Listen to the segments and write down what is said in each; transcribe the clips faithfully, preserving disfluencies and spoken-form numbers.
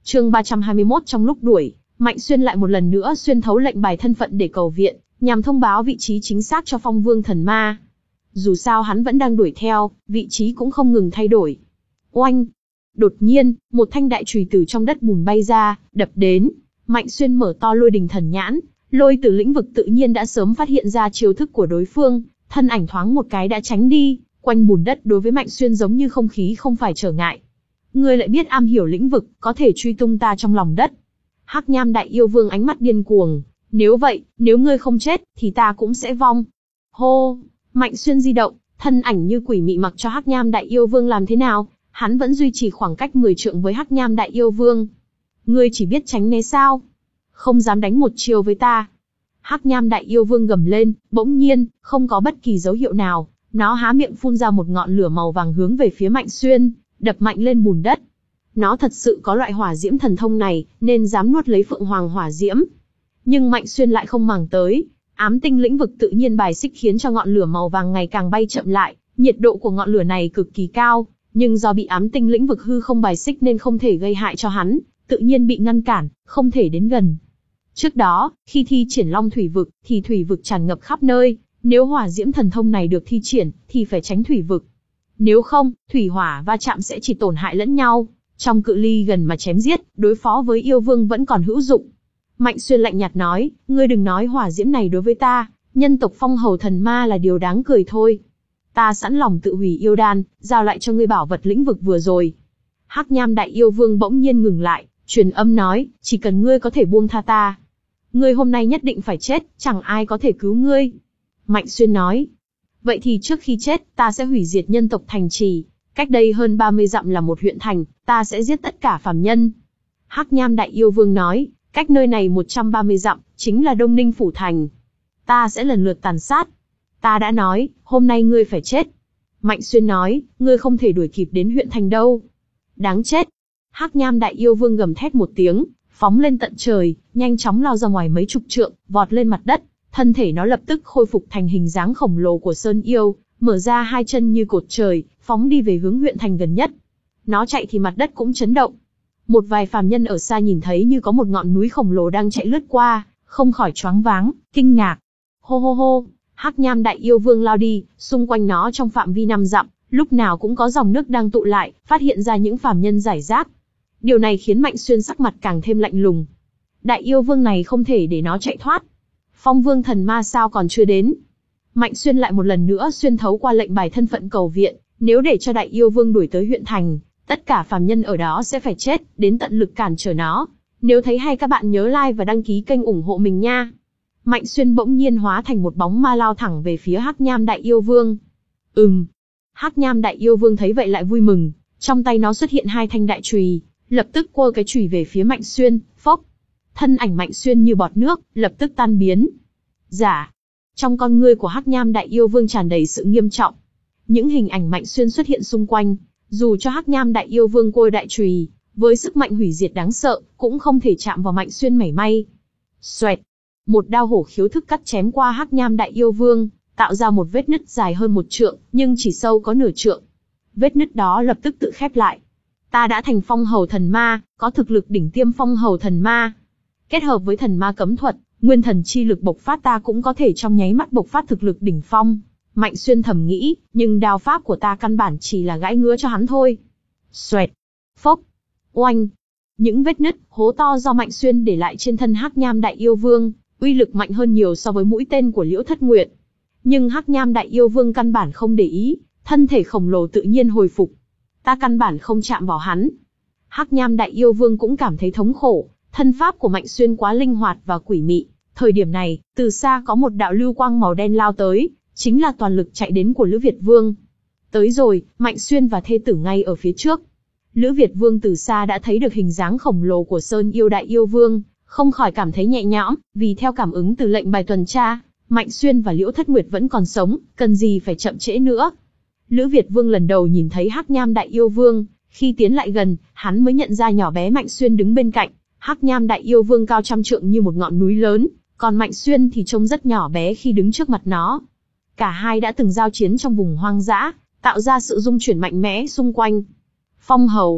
Chương ba trăm hai mươi mốt trong lúc đuổi, Mạnh Xuyên lại một lần nữa xuyên thấu lệnh bài thân phận để cầu viện, nhằm thông báo vị trí chính xác cho Phong Vương Thần Ma. Dù sao hắn vẫn đang đuổi theo, vị trí cũng không ngừng thay đổi. Oanh! Đột nhiên, một thanh đại chùy từ trong đất bùn bay ra, đập đến. Mạnh Xuyên mở to Lôi Đình Thần Nhãn, Lôi Từ lĩnh vực tự nhiên đã sớm phát hiện ra chiêu thức của đối phương, thân ảnh thoáng một cái đã tránh đi, quanh bùn đất đối với Mạnh Xuyên giống như không khí không phải trở ngại. Ngươi lại biết am hiểu lĩnh vực, có thể truy tung ta trong lòng đất. Hắc Nham Đại Yêu Vương ánh mắt điên cuồng, nếu vậy, nếu ngươi không chết, thì ta cũng sẽ vong. Hô! Mạnh Xuyên di động, thân ảnh như quỷ mị mặc cho Hắc Nham Đại Yêu Vương làm thế nào, hắn vẫn duy trì khoảng cách mười trượng với Hắc Nham Đại Yêu Vương. Ngươi chỉ biết tránh né sao? Không dám đánh một chiêu với ta. Hắc Nham Đại Yêu Vương gầm lên, bỗng nhiên, không có bất kỳ dấu hiệu nào, nó há miệng phun ra một ngọn lửa màu vàng hướng về phía Mạnh Xuyên, đập mạnh lên bùn đất. Nó thật sự có loại hỏa diễm thần thông này, nên dám nuốt lấy Phượng Hoàng hỏa diễm. Nhưng Mạnh Xuyên lại không màng tới, ám tinh lĩnh vực tự nhiên bài xích khiến cho ngọn lửa màu vàng ngày càng bay chậm lại, nhiệt độ của ngọn lửa này cực kỳ cao, nhưng do bị ám tinh lĩnh vực hư không bài xích nên không thể gây hại cho hắn, tự nhiên bị ngăn cản, không thể đến gần. Trước đó, khi thi triển Long Thủy Vực, thì thủy vực tràn ngập khắp nơi, nếu hỏa diễm thần thông này được thi triển, thì phải tránh thủy vực. Nếu không, thủy hỏa va chạm sẽ chỉ tổn hại lẫn nhau, trong cự ly gần mà chém giết, đối phó với yêu vương vẫn còn hữu dụng. Mạnh Xuyên lạnh nhạt nói, ngươi đừng nói hỏa diễm này đối với ta, nhân tộc Phong Hầu Thần Ma là điều đáng cười thôi. Ta sẵn lòng tự hủy yêu đan, giao lại cho ngươi bảo vật lĩnh vực vừa rồi. Hắc Nham Đại Yêu Vương bỗng nhiên ngừng lại, truyền âm nói, chỉ cần ngươi có thể buông tha ta, ngươi hôm nay nhất định phải chết, chẳng ai có thể cứu ngươi. Mạnh Xuyên nói, vậy thì trước khi chết, ta sẽ hủy diệt nhân tộc thành trì. Cách đây hơn ba mươi dặm là một huyện thành, ta sẽ giết tất cả phàm nhân. Hắc Nham Đại Yêu Vương nói, cách nơi này một trăm ba mươi dặm, chính là Đông Ninh Phủ Thành. Ta sẽ lần lượt tàn sát. Ta đã nói, hôm nay ngươi phải chết. Mạnh Xuyên nói, ngươi không thể đuổi kịp đến huyện thành đâu. Đáng chết. Hắc Nham Đại Yêu Vương gầm thét một tiếng, phóng lên tận trời, nhanh chóng lao ra ngoài mấy chục trượng, vọt lên mặt đất. Thân thể nó lập tức khôi phục thành hình dáng khổng lồ của Sơn Yêu, mở ra hai chân như cột trời, phóng đi về hướng huyện thành gần nhất. Nó chạy thì mặt đất cũng chấn động. Một vài phàm nhân ở xa nhìn thấy như có một ngọn núi khổng lồ đang chạy lướt qua, không khỏi choáng váng, kinh ngạc. Hô hô hô, Hắc Nham Đại Yêu Vương lao đi, xung quanh nó trong phạm vi năm dặm, lúc nào cũng có dòng nước đang tụ lại, phát hiện ra những phàm nhân rải rác. Điều này khiến Mạnh Xuyên sắc mặt càng thêm lạnh lùng. Đại Yêu Vương này không thể để nó chạy thoát. Phong Vương Thần Ma sao còn chưa đến? Mạnh Xuyên lại một lần nữa xuyên thấu qua lệnh bài thân phận cầu viện, nếu để cho Đại Yêu Vương đuổi tới huyện thành, tất cả phàm nhân ở đó sẽ phải chết, đến tận lực cản trở nó. Nếu thấy hay các bạn nhớ like và đăng ký kênh ủng hộ mình nha. Mạnh Xuyên bỗng nhiên hóa thành một bóng ma lao thẳng về phía Hắc Nham Đại Yêu Vương. Ừm. Hắc Nham Đại Yêu Vương thấy vậy lại vui mừng, trong tay nó xuất hiện hai thanh đại chùy, lập tức quơ cái chùy về phía Mạnh Xuyên, phốc. Thân ảnh Mạnh Xuyên như bọt nước, lập tức tan biến. Giả. Trong con ngươi của Hắc Nham Đại Yêu Vương tràn đầy sự nghiêm trọng. Những hình ảnh Mạnh Xuyên xuất hiện xung quanh, dù cho Hắc Nham Đại Yêu Vương quơ đại chùy, với sức mạnh hủy diệt đáng sợ, cũng không thể chạm vào Mạnh Xuyên mảy may. Xoẹt. Một đao hổ khiếu thức cắt chém qua Hắc Nham Đại Yêu Vương, tạo ra một vết nứt dài hơn một trượng, nhưng chỉ sâu có nửa trượng. Vết nứt đó lập tức tự khép lại. Ta đã thành Phong Hầu Thần Ma, có thực lực đỉnh tiêm Phong Hầu Thần Ma. Kết hợp với thần ma cấm thuật, nguyên thần chi lực bộc phát ta cũng có thể trong nháy mắt bộc phát thực lực đỉnh phong. Mạnh Xuyên thầm nghĩ, nhưng đao pháp của ta căn bản chỉ là gãi ngứa cho hắn thôi. Xoẹt. Phốc. Oanh. Những vết nứt, hố to do Mạnh Xuyên để lại trên thân Hắc Nham Đại Yêu Vương, uy lực mạnh hơn nhiều so với mũi tên của Liễu Thất Nguyệt. Nhưng Hắc Nham Đại Yêu Vương căn bản không để ý, thân thể khổng lồ tự nhiên hồi phục. Ta căn bản không chạm vào hắn. Hắc Nham Đại Yêu Vương cũng cảm thấy thống khổ, thân pháp của Mạnh Xuyên quá linh hoạt và quỷ mị. Thời điểm này, từ xa có một đạo lưu quang màu đen lao tới, chính là toàn lực chạy đến của Lữ Việt Vương. Tới rồi, Mạnh Xuyên và thê tử ngay ở phía trước. Lữ Việt Vương từ xa đã thấy được hình dáng khổng lồ của Sơn Yêu Đại Yêu Vương, không khỏi cảm thấy nhẹ nhõm, vì theo cảm ứng từ lệnh bài tuần tra, Mạnh Xuyên và Liễu Thất Nguyệt vẫn còn sống, cần gì phải chậm trễ nữa. Lữ Việt Vương lần đầu nhìn thấy Hắc Nham Đại Yêu Vương, khi tiến lại gần, hắn mới nhận ra nhỏ bé Mạnh Xuyên đứng bên cạnh. Hắc Nham Đại Yêu Vương cao trăm trượng như một ngọn núi lớn, còn Mạnh Xuyên thì trông rất nhỏ bé khi đứng trước mặt nó. Cả hai đã từng giao chiến trong vùng hoang dã, tạo ra sự rung chuyển mạnh mẽ xung quanh. Phong Hầu.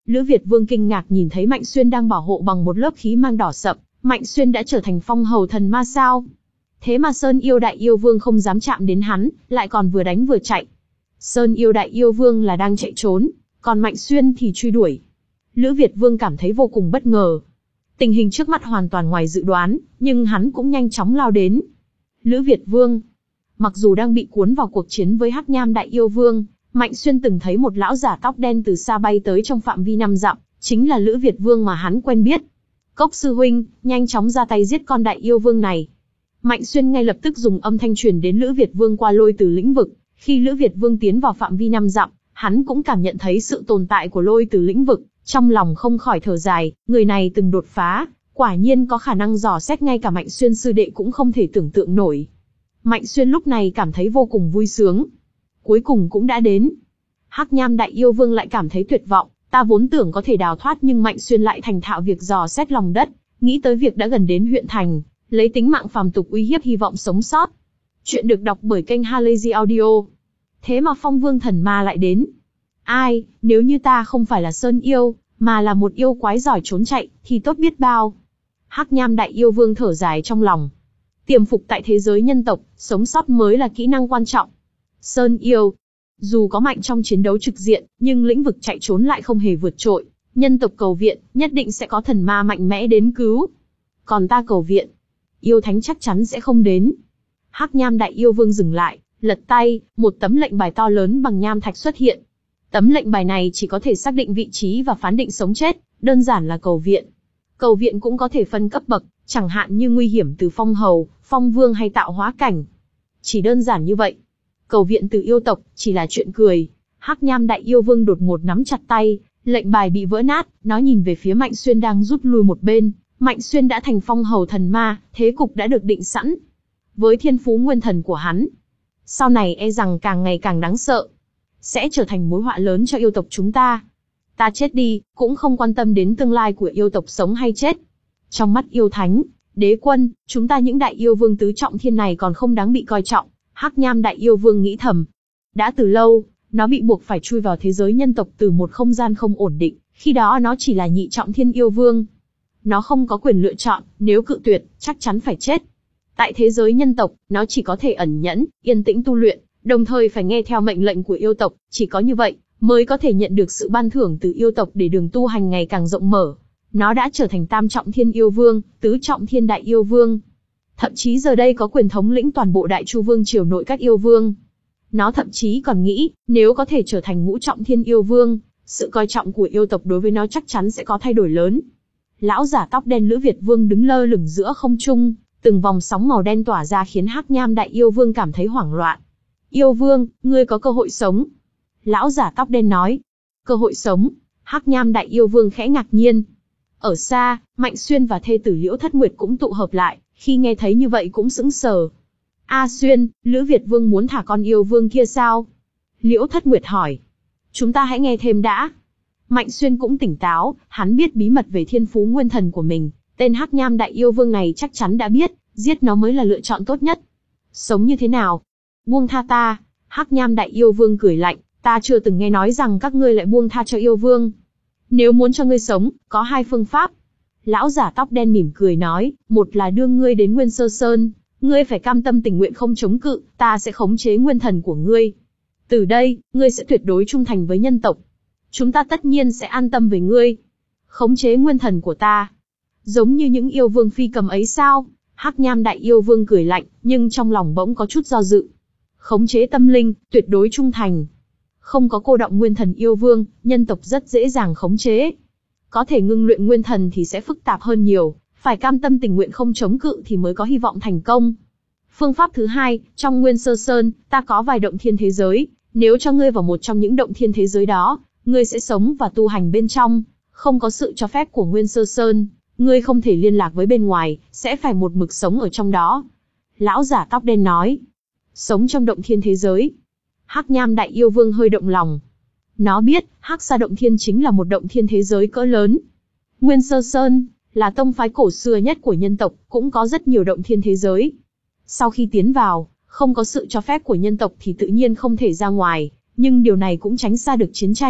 Lữ Việt Vương kinh ngạc nhìn thấy Mạnh Xuyên đang bảo hộ bằng một lớp khí mang đỏ sậm. Mạnh Xuyên đã trở thành phong hầu thần ma sao? Thế mà Sơn Yêu Đại Yêu Vương không dám chạm đến hắn, lại còn vừa đánh vừa chạy. Sơn Yêu Đại Yêu Vương là đang chạy trốn, còn Mạnh Xuyên thì truy đuổi. Lữ Việt Vương cảm thấy vô cùng bất ngờ. Tình hình trước mắt hoàn toàn ngoài dự đoán, nhưng hắn cũng nhanh chóng lao đến. Lữ Việt Vương, mặc dù đang bị cuốn vào cuộc chiến với Hắc Nham Đại Yêu Vương, Mạnh Xuyên từng thấy một lão giả tóc đen từ xa bay tới trong phạm vi năm dặm, chính là Lữ Việt Vương mà hắn quen biết. Cốc sư huynh, nhanh chóng ra tay giết con Đại Yêu Vương này. Mạnh Xuyên ngay lập tức dùng âm thanh truyền đến Lữ Việt Vương qua lôi từ lĩnh vực. Khi Lữ Việt Vương tiến vào phạm vi năm dặm, hắn cũng cảm nhận thấy sự tồn tại của lôi từ lĩnh vực, trong lòng không khỏi thở dài, người này từng đột phá, quả nhiên có khả năng dò xét ngay cả Mạnh Xuyên sư đệ cũng không thể tưởng tượng nổi. Mạnh Xuyên lúc này cảm thấy vô cùng vui sướng. Cuối cùng cũng đã đến. Hắc Nham Đại Yêu Vương lại cảm thấy tuyệt vọng, ta vốn tưởng có thể đào thoát nhưng Mạnh Xuyên lại thành thạo việc dò xét lòng đất, nghĩ tới việc đã gần đến huyện thành, lấy tính mạng phàm tục uy hiếp hy vọng sống sót. Chuyện được đọc bởi kênh Halazy Audio. Thế mà Phong Vương Thần Ma lại đến. Ai, nếu như ta không phải là Sơn Yêu, mà là một yêu quái giỏi trốn chạy, thì tốt biết bao. Hắc Nham Đại Yêu Vương thở dài trong lòng. Tiềm phục tại thế giới nhân tộc, sống sót mới là kỹ năng quan trọng. Sơn Yêu, dù có mạnh trong chiến đấu trực diện, nhưng lĩnh vực chạy trốn lại không hề vượt trội. Nhân tộc cầu viện, nhất định sẽ có thần ma mạnh mẽ đến cứu. Còn ta cầu viện, yêu thánh chắc chắn sẽ không đến. Hắc Nham Đại Yêu Vương dừng lại, lật tay, một tấm lệnh bài to lớn bằng nham thạch xuất hiện. Tấm lệnh bài này chỉ có thể xác định vị trí và phán định sống chết, đơn giản là cầu viện. Cầu viện cũng có thể phân cấp bậc, chẳng hạn như nguy hiểm từ phong hầu, phong vương hay tạo hóa cảnh. Chỉ đơn giản như vậy. Cầu viện từ yêu tộc, chỉ là chuyện cười. Hắc Nham Đại Yêu Vương đột ngột nắm chặt tay, lệnh bài bị vỡ nát, nó nhìn về phía Mạnh Xuyên đang rút lui một bên. Mạnh Xuyên đã thành phong hầu thần ma, thế cục đã được định sẵn. Với thiên phú nguyên thần của hắn, sau này e rằng càng ngày càng đáng sợ, sẽ trở thành mối họa lớn cho yêu tộc chúng ta. Ta chết đi, cũng không quan tâm đến tương lai của yêu tộc sống hay chết. Trong mắt yêu thánh, đế quân, chúng ta những đại yêu vương tứ trọng thiên này còn không đáng bị coi trọng. Hắc Nham Đại Yêu Vương nghĩ thầm. Đã từ lâu, nó bị buộc phải chui vào thế giới nhân tộc từ một không gian không ổn định, khi đó nó chỉ là nhị trọng thiên yêu vương. Nó không có quyền lựa chọn, nếu cự tuyệt, chắc chắn phải chết. Tại thế giới nhân tộc, nó chỉ có thể ẩn nhẫn, yên tĩnh tu luyện, đồng thời phải nghe theo mệnh lệnh của yêu tộc, chỉ có như vậy, mới có thể nhận được sự ban thưởng từ yêu tộc để đường tu hành ngày càng rộng mở. Nó đã trở thành tam trọng thiên yêu vương, tứ trọng thiên đại yêu vương. Thậm chí giờ đây có quyền thống lĩnh toàn bộ đại chu vương triều nội các yêu vương. Nó thậm chí còn nghĩ, nếu có thể trở thành ngũ trọng thiên yêu vương, sự coi trọng của yêu tộc đối với nó chắc chắn sẽ có thay đổi lớn. Lão giả tóc đen Lữ Việt Vương đứng lơ lửng giữa không trung, từng vòng sóng màu đen tỏa ra khiến Hắc Nham Đại Yêu Vương cảm thấy hoảng loạn. Yêu Vương, ngươi có cơ hội sống. Lão giả tóc đen nói. Cơ hội sống? Hắc Nham Đại Yêu Vương khẽ ngạc nhiên. Ở xa, Mạnh Xuyên và thê tử Liễu Thất Nguyệt cũng tụ hợp lại, khi nghe thấy như vậy cũng sững sờ. A Xuyên, Lữ Việt Vương muốn thả con yêu vương kia sao? Liễu Thất Nguyệt hỏi. Chúng ta hãy nghe thêm đã. Mạnh Xuyên cũng tỉnh táo, hắn biết bí mật về thiên phú nguyên thần của mình. Tên Hắc Nham Đại Yêu Vương này chắc chắn đã biết, giết nó mới là lựa chọn tốt nhất. Sống như thế nào? Buông tha ta. Hắc Nham Đại Yêu Vương cười lạnh, ta chưa từng nghe nói rằng các ngươi lại buông tha cho yêu vương. Nếu muốn cho ngươi sống, có hai phương pháp. Lão giả tóc đen mỉm cười nói, một là đưa ngươi đến Nguyên Sơ Sơn, ngươi phải cam tâm tình nguyện không chống cự, ta sẽ khống chế nguyên thần của ngươi. Từ đây, ngươi sẽ tuyệt đối trung thành với nhân tộc. Chúng ta tất nhiên sẽ an tâm về ngươi. Khống chế nguyên thần của ta. Giống như những yêu vương phi cầm ấy sao? Hắc Nham Đại Yêu Vương cười lạnh, nhưng trong lòng bỗng có chút do dự. Khống chế tâm linh, tuyệt đối trung thành. Không có cô động nguyên thần yêu vương, nhân tộc rất dễ dàng khống chế. Có thể ngưng luyện nguyên thần thì sẽ phức tạp hơn nhiều, phải cam tâm tình nguyện không chống cự thì mới có hy vọng thành công. Phương pháp thứ hai, trong Nguyên Sơ Sơn, ta có vài động thiên thế giới, nếu cho ngươi vào một trong những động thiên thế giới đó, ngươi sẽ sống và tu hành bên trong, không có sự cho phép của Nguyên Sơ Sơn, ngươi không thể liên lạc với bên ngoài, sẽ phải một mực sống ở trong đó. Lão giả tóc đen nói, sống trong động thiên thế giới. Hắc Nham Đại Yêu Vương hơi động lòng. Nó biết, Hắc Sa Động Thiên chính là một động thiên thế giới cỡ lớn. Nguyên Sơ Sơn là tông phái cổ xưa nhất của nhân tộc, cũng có rất nhiều động thiên thế giới. Sau khi tiến vào, không có sự cho phép của nhân tộc thì tự nhiên không thể ra ngoài, nhưng điều này cũng tránh xa được chiến tranh.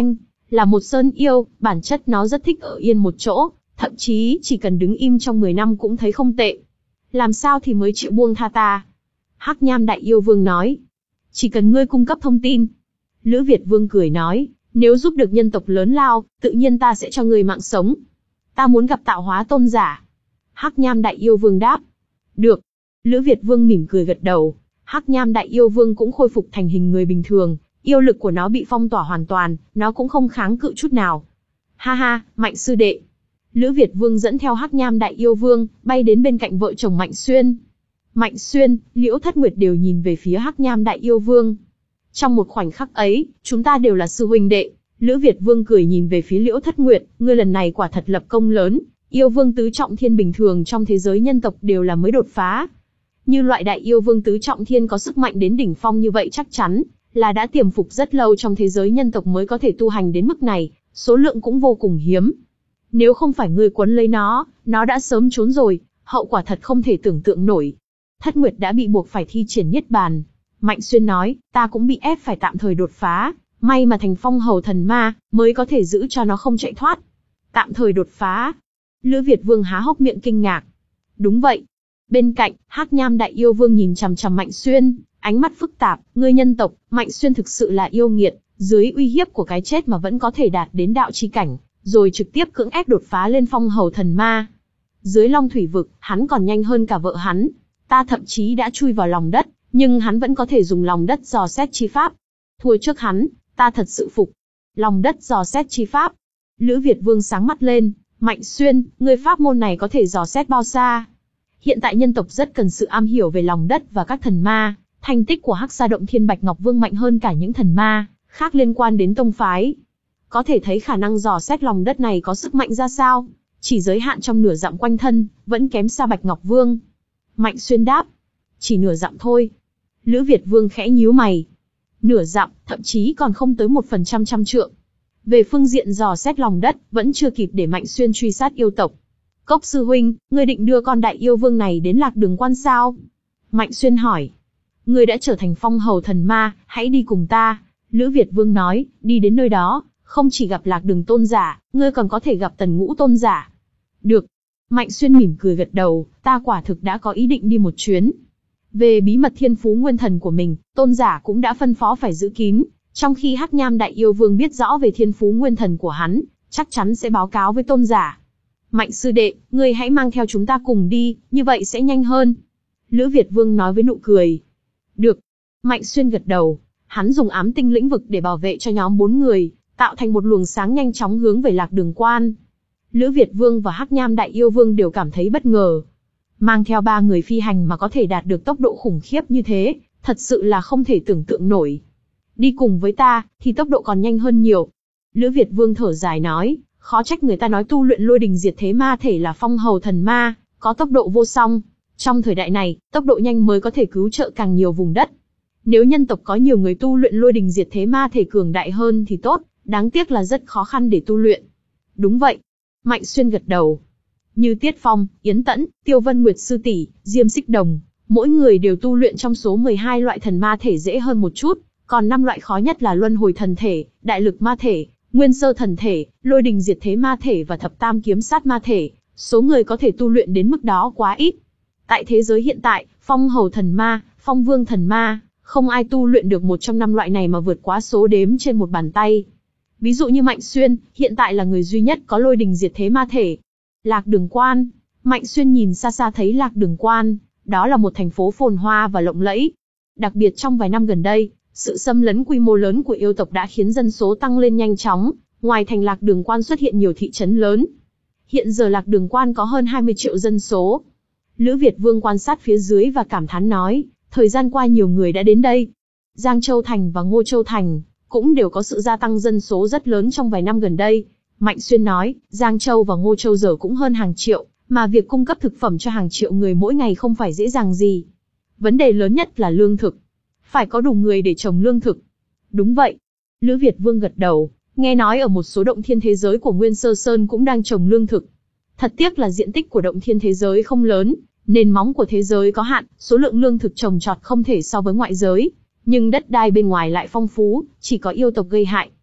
Là một sơn yêu, bản chất nó rất thích ở yên một chỗ, thậm chí chỉ cần đứng im trong mười năm cũng thấy không tệ. Làm sao thì mới chịu buông tha ta? Hắc Nham Đại Yêu Vương nói. Chỉ cần ngươi cung cấp thông tin. Lữ Việt Vương cười nói, nếu giúp được nhân tộc lớn lao, tự nhiên ta sẽ cho ngươi mạng sống. Ta muốn gặp tạo hóa tôn giả. Hắc Nham Đại Yêu Vương đáp. Được. Lữ Việt Vương mỉm cười gật đầu. Hắc Nham Đại Yêu Vương cũng khôi phục thành hình người bình thường, yêu lực của nó bị phong tỏa hoàn toàn, nó cũng không kháng cự chút nào. Ha ha, Mạnh sư đệ. Lữ Việt Vương dẫn theo Hắc Nham Đại Yêu Vương, bay đến bên cạnh vợ chồng Mạnh Xuyên. Mạnh Xuyên, Liễu Thất Nguyệt đều nhìn về phía Hắc Nham Đại Yêu Vương. Trong một khoảnh khắc ấy, chúng ta đều là sư huynh đệ. Lữ Việt Vương cười nhìn về phía Liễu Thất Nguyệt, ngươi lần này quả thật lập công lớn, yêu vương tứ trọng thiên bình thường trong thế giới nhân tộc đều là mới đột phá. Như loại đại yêu vương tứ trọng thiên có sức mạnh đến đỉnh phong như vậy chắc chắn là đã tiềm phục rất lâu trong thế giới nhân tộc mới có thể tu hành đến mức này, số lượng cũng vô cùng hiếm. Nếu không phải ngươi quấn lấy nó, nó đã sớm trốn rồi, hậu quả thật không thể tưởng tượng nổi. Thất Nguyệt đã bị buộc phải thi triển niết bàn. Mạnh Xuyên nói, ta cũng bị ép phải tạm thời đột phá, may mà thành phong hầu thần ma, mới có thể giữ cho nó không chạy thoát. Tạm thời đột phá. Lữ Việt Vương há hốc miệng kinh ngạc. Đúng vậy. Bên cạnh, Hắc Nham Đại Yêu Vương nhìn chằm chằm Mạnh Xuyên, ánh mắt phức tạp, ngươi nhân tộc, Mạnh Xuyên thực sự là yêu nghiệt, dưới uy hiếp của cái chết mà vẫn có thể đạt đến đạo chi cảnh, rồi trực tiếp cưỡng ép đột phá lên phong hầu thần ma. Dưới Long Thủy vực, hắn còn nhanh hơn cả vợ hắn, ta thậm chí đã chui vào lòng đất, nhưng hắn vẫn có thể dùng lòng đất dò xét chi pháp. Thua trước hắn, ta thật sự phục. Lòng đất dò xét chi pháp. Lữ Việt Vương sáng mắt lên, Mạnh Xuyên, ngươi pháp môn này có thể dò xét bao xa? Hiện tại nhân tộc rất cần sự am hiểu về lòng đất và các thần ma, thành tích của Hắc Sa Động Thiên Bạch Ngọc Vương mạnh hơn cả những thần ma khác liên quan đến tông phái. Có thể thấy khả năng dò xét lòng đất này có sức mạnh ra sao, chỉ giới hạn trong nửa dặm quanh thân, vẫn kém xa Bạch Ngọc Vương. Mạnh Xuyên đáp, chỉ nửa dặm thôi. Lữ Việt Vương khẽ nhíu mày. Nửa dặm, thậm chí còn không tới một phần trăm trăm trượng. Về phương diện dò xét lòng đất, vẫn chưa kịp để Mạnh Xuyên truy sát yêu tộc. Cốc sư huynh, ngươi định đưa con đại yêu vương này đến Lạc Đường Quan sao? Mạnh Xuyên hỏi. Ngươi đã trở thành phong hầu thần ma, hãy đi cùng ta. Lữ Việt Vương nói, đi đến nơi đó, không chỉ gặp Lạc Đường tôn giả, ngươi còn có thể gặp Tần Ngũ tôn giả. Được. Mạnh Xuyên mỉm cười gật đầu, ta quả thực đã có ý định đi một chuyến. Về bí mật thiên phú nguyên thần của mình, tôn giả cũng đã phân phó phải giữ kín, trong khi Hắc Nham Đại Yêu Vương biết rõ về thiên phú nguyên thần của hắn, chắc chắn sẽ báo cáo với tôn giả. Mạnh sư đệ, ngươi hãy mang theo chúng ta cùng đi, như vậy sẽ nhanh hơn. Lữ Việt Vương nói với nụ cười. Được. Mạnh Xuyên gật đầu, hắn dùng ám tinh lĩnh vực để bảo vệ cho nhóm bốn người, tạo thành một luồng sáng nhanh chóng hướng về Lạc Đường Quan. Lữ Việt Vương và Hắc Nham Đại Yêu Vương đều cảm thấy bất ngờ. Mang theo ba người phi hành mà có thể đạt được tốc độ khủng khiếp như thế, thật sự là không thể tưởng tượng nổi. Đi cùng với ta, thì tốc độ còn nhanh hơn nhiều. Lữ Việt Vương thở dài nói, khó trách người ta nói tu luyện lôi đình diệt thế ma thể là phong hầu thần ma, có tốc độ vô song. Trong thời đại này, tốc độ nhanh mới có thể cứu trợ càng nhiều vùng đất. Nếu nhân tộc có nhiều người tu luyện lôi đình diệt thế ma thể cường đại hơn thì tốt, đáng tiếc là rất khó khăn để tu luyện. Đúng vậy. Mạnh Xuyên gật đầu. Như Tiết Phong, Yến Tẫn, Tiêu Vân Nguyệt sư tỷ, Diêm Xích Đồng, mỗi người đều tu luyện trong số mười hai loại thần ma thể dễ hơn một chút, còn năm loại khó nhất là Luân Hồi thần thể, Đại Lực ma thể, Nguyên Sơ thần thể, Lôi Đình diệt thế ma thể và Thập Tam kiếm sát ma thể, số người có thể tu luyện đến mức đó quá ít. Tại thế giới hiện tại, Phong Hầu thần ma, Phong Vương thần ma, không ai tu luyện được một trong năm loại này mà vượt quá số đếm trên một bàn tay. Ví dụ như Mạnh Xuyên, hiện tại là người duy nhất có Lôi Đình diệt thế ma thể. Lạc Đường Quan. Mạnh Xuyên nhìn xa xa thấy Lạc Đường Quan, đó là một thành phố phồn hoa và lộng lẫy. Đặc biệt trong vài năm gần đây, sự xâm lấn quy mô lớn của yêu tộc đã khiến dân số tăng lên nhanh chóng, ngoài thành Lạc Đường Quan xuất hiện nhiều thị trấn lớn. Hiện giờ Lạc Đường Quan có hơn hai mươi triệu dân số. Lữ Việt Vương quan sát phía dưới và cảm thán nói, thời gian qua nhiều người đã đến đây. Giang Châu Thành và Ngô Châu Thành cũng đều có sự gia tăng dân số rất lớn trong vài năm gần đây. Mạnh Xuyên nói, Giang Châu và Ngô Châu giờ cũng hơn hàng triệu, mà việc cung cấp thực phẩm cho hàng triệu người mỗi ngày không phải dễ dàng gì. Vấn đề lớn nhất là lương thực. Phải có đủ người để trồng lương thực. Đúng vậy. Lữ Việt Vương gật đầu, nghe nói ở một số động thiên thế giới của Nguyên Sơ Sơn cũng đang trồng lương thực. Thật tiếc là diện tích của động thiên thế giới không lớn, nền móng của thế giới có hạn, số lượng lương thực trồng trọt không thể so với ngoại giới. Nhưng đất đai bên ngoài lại phong phú, chỉ có yêu tộc gây hại.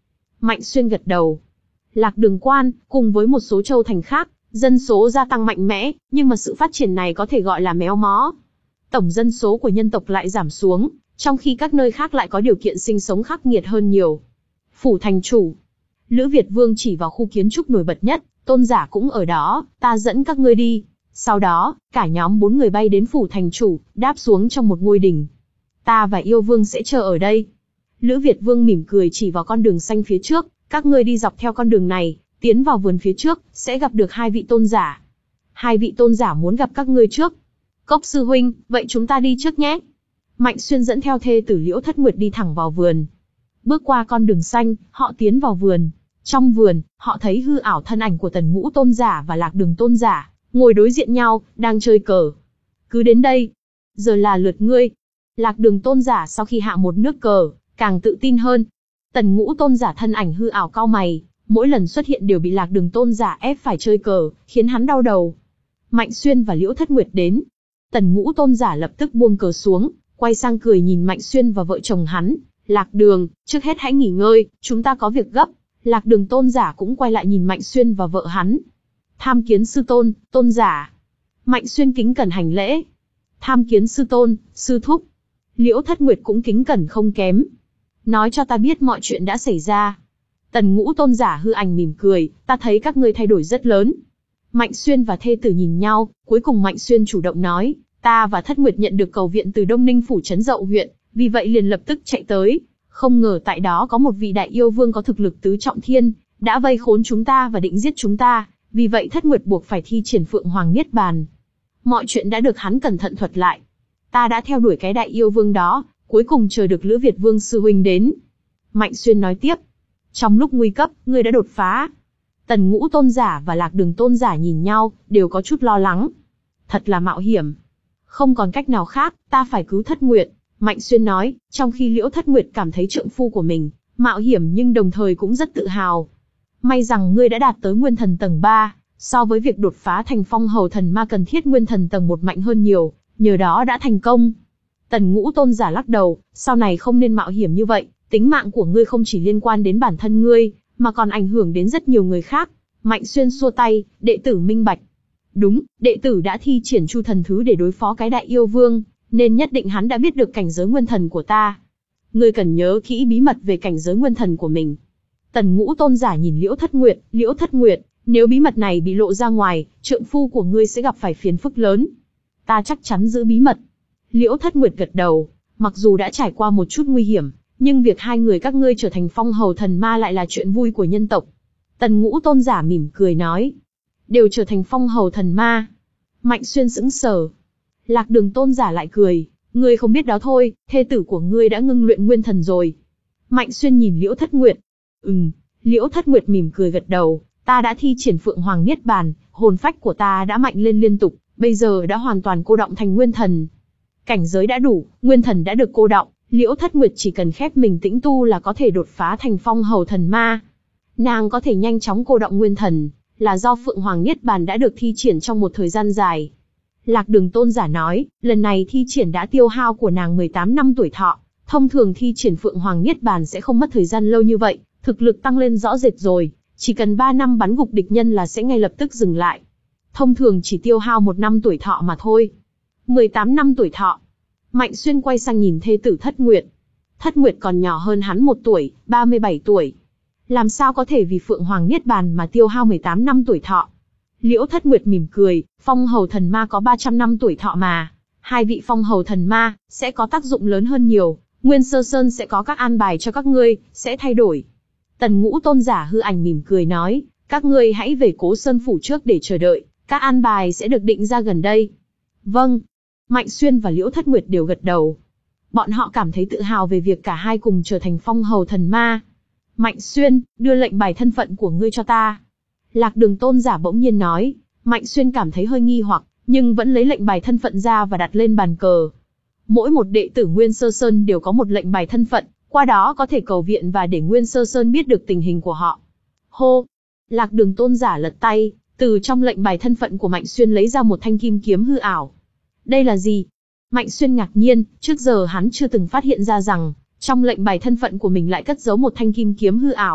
Mạnh Xuyên gật đầu. Lạc Đường Quan, cùng với một số châu thành khác, dân số gia tăng mạnh mẽ, nhưng mà sự phát triển này có thể gọi là méo mó. Tổng dân số của nhân tộc lại giảm xuống, trong khi các nơi khác lại có điều kiện sinh sống khắc nghiệt hơn nhiều. Phủ thành chủ. Lữ Việt Vương chỉ vào khu kiến trúc nổi bật nhất, tôn giả cũng ở đó, ta dẫn các ngươi đi. Sau đó, cả nhóm bốn người bay đến phủ thành chủ, đáp xuống trong một ngôi đình. Ta và yêu vương sẽ chờ ở đây. Lữ Việt Vương mỉm cười chỉ vào con đường xanh phía trước, các ngươi đi dọc theo con đường này, tiến vào vườn phía trước, sẽ gặp được hai vị tôn giả. Hai vị tôn giả muốn gặp các ngươi trước. Cốc sư huynh, vậy chúng ta đi trước nhé. Mạnh Xuyên dẫn theo thê tử Liễu Thất Nguyệt đi thẳng vào vườn. Bước qua con đường xanh, họ tiến vào vườn. Trong vườn, họ thấy hư ảo thân ảnh của Tần Ngũ tôn giả và Lạc Đường tôn giả, ngồi đối diện nhau, đang chơi cờ. Cứ đến đây. Giờ là lượt ngươi. Lạc Đường tôn giả sau khi hạ một nước cờ, càng tự tin hơn. Tần Ngũ tôn giả thân ảnh hư ảo cau mày, mỗi lần xuất hiện đều bị Lạc Đường tôn giả ép phải chơi cờ, khiến hắn đau đầu. Mạnh Xuyên và Liễu Thất Nguyệt đến. Tần Ngũ tôn giả lập tức buông cờ xuống, quay sang cười nhìn Mạnh Xuyên và vợ chồng hắn. Lạc Đường, trước hết hãy nghỉ ngơi, chúng ta có việc gấp. Lạc Đường tôn giả cũng quay lại nhìn Mạnh Xuyên và vợ hắn. Tham kiến sư tôn, tôn giả. Mạnh Xuyên kính cẩn hành lễ. Tham kiến sư tôn, sư thúc. Liễu Thất Nguyệt cũng kính cẩn không kém. Nói cho ta biết mọi chuyện đã xảy ra. Tần Ngũ tôn giả hư ảnh mỉm cười, ta thấy các ngươi thay đổi rất lớn. Mạnh Xuyên và thê tử nhìn nhau, cuối cùng Mạnh Xuyên chủ động nói, ta và Thất Nguyệt nhận được cầu viện từ Đông Ninh phủ trấn Dậu huyện, vì vậy liền lập tức chạy tới. Không ngờ tại đó có một vị đại yêu vương có thực lực tứ trọng thiên, đã vây khốn chúng ta và định giết chúng ta, vì vậy Thất Nguyệt buộc phải thi triển Phượng Hoàng Niết Bàn. Mọi chuyện đã được hắn cẩn thận thuật lại. Ta đã theo đuổi cái đại yêu vương đó, cuối cùng chờ được Lữ Việt Vương sư huynh đến. Mạnh Xuyên nói tiếp, trong lúc nguy cấp, ngươi đã đột phá. Tần Ngũ tôn giả và Lạc Đường tôn giả nhìn nhau, đều có chút lo lắng. Thật là mạo hiểm. Không còn cách nào khác, ta phải cứu Thất Nguyệt. Mạnh Xuyên nói, trong khi Liễu Thất Nguyệt cảm thấy trượng phu của mình mạo hiểm nhưng đồng thời cũng rất tự hào. May rằng ngươi đã đạt tới Nguyên Thần tầng ba, so với việc đột phá thành Phong Hầu Thần Ma cần thiết Nguyên Thần tầng một mạnh hơn nhiều, nhờ đó đã thành công. Tần Ngũ tôn giả lắc đầu, sau này không nên mạo hiểm như vậy, tính mạng của ngươi không chỉ liên quan đến bản thân ngươi, mà còn ảnh hưởng đến rất nhiều người khác. Mạnh Xuyên xua tay, đệ tử minh bạch. Đúng, đệ tử đã thi triển Chu Thần Thứ để đối phó cái đại yêu vương, nên nhất định hắn đã biết được cảnh giới nguyên thần của ta. Ngươi cần nhớ kỹ bí mật về cảnh giới nguyên thần của mình. Tần Ngũ tôn giả nhìn Liễu Thất Nguyệt, Liễu Thất Nguyệt, nếu bí mật này bị lộ ra ngoài, trượng phu của ngươi sẽ gặp phải phiền phức lớn. Ta chắc chắn giữ bí mật. Liễu Thất Nguyệt gật đầu, mặc dù đã trải qua một chút nguy hiểm, nhưng việc hai người các ngươi trở thành Phong Hầu Thần Ma lại là chuyện vui của nhân tộc. Tần Ngũ tôn giả mỉm cười nói, đều trở thành Phong Hầu Thần Ma. Mạnh Xuyên sững sờ. Lạc Đường tôn giả lại cười, ngươi không biết đó thôi, thê tử của ngươi đã ngưng luyện nguyên thần rồi. Mạnh Xuyên nhìn Liễu Thất Nguyệt. Ừm, Liễu Thất Nguyệt mỉm cười gật đầu, ta đã thi triển Phượng Hoàng Niết Bàn, hồn phách của ta đã mạnh lên liên tục, bây giờ đã hoàn toàn cô đọng thành nguyên thần. Cảnh giới đã đủ, nguyên thần đã được cô đọng, Liễu Thất Nguyệt chỉ cần khép mình tĩnh tu là có thể đột phá thành Phong Hầu Thần Ma. Nàng có thể nhanh chóng cô đọng nguyên thần, là do Phượng Hoàng Niết Bàn đã được thi triển trong một thời gian dài. Lạc Đường tôn giả nói, lần này thi triển đã tiêu hao của nàng mười tám năm tuổi thọ, thông thường thi triển Phượng Hoàng Niết Bàn sẽ không mất thời gian lâu như vậy, thực lực tăng lên rõ rệt rồi, chỉ cần ba năm bắn gục địch nhân là sẽ ngay lập tức dừng lại. Thông thường chỉ tiêu hao một năm tuổi thọ mà thôi. mười tám năm tuổi thọ. Mạnh Xuyên quay sang nhìn thê tử Thất Nguyệt. Thất Nguyệt còn nhỏ hơn hắn một tuổi, ba mươi bảy tuổi. Làm sao có thể vì Phượng Hoàng Niết Bàn mà tiêu hao mười tám năm tuổi thọ? Liễu Thất Nguyệt mỉm cười, Phong Hầu Thần Ma có ba trăm năm tuổi thọ mà. Hai vị Phong Hầu Thần Ma sẽ có tác dụng lớn hơn nhiều. Nguyên Sơ Sơn sẽ có các an bài cho các ngươi, sẽ thay đổi. Tần Ngũ tôn giả hư ảnh mỉm cười nói, các ngươi hãy về Cố Sơn phủ trước để chờ đợi, các an bài sẽ được định ra gần đây. Vâng. Mạnh Xuyên và Liễu Thất Nguyệt đều gật đầu. Bọn họ cảm thấy tự hào về việc cả hai cùng trở thành Phong Hầu Thần Ma. Mạnh Xuyên, đưa lệnh bài thân phận của ngươi cho ta. Lạc Đường tôn giả bỗng nhiên nói. Mạnh Xuyên cảm thấy hơi nghi hoặc, nhưng vẫn lấy lệnh bài thân phận ra và đặt lên bàn cờ. Mỗi một đệ tử Nguyên Sơ Sơn đều có một lệnh bài thân phận, qua đó có thể cầu viện và để Nguyên Sơ Sơn biết được tình hình của họ. Hô! Lạc Đường tôn giả lật tay, từ trong lệnh bài thân phận của Mạnh Xuyên lấy ra một thanh kim kiếm hư ảo. Đây là gì? Mạnh Xuyên ngạc nhiên, trước giờ hắn chưa từng phát hiện ra rằng, trong lệnh bài thân phận của mình lại cất giấu một thanh kim kiếm hư ảo.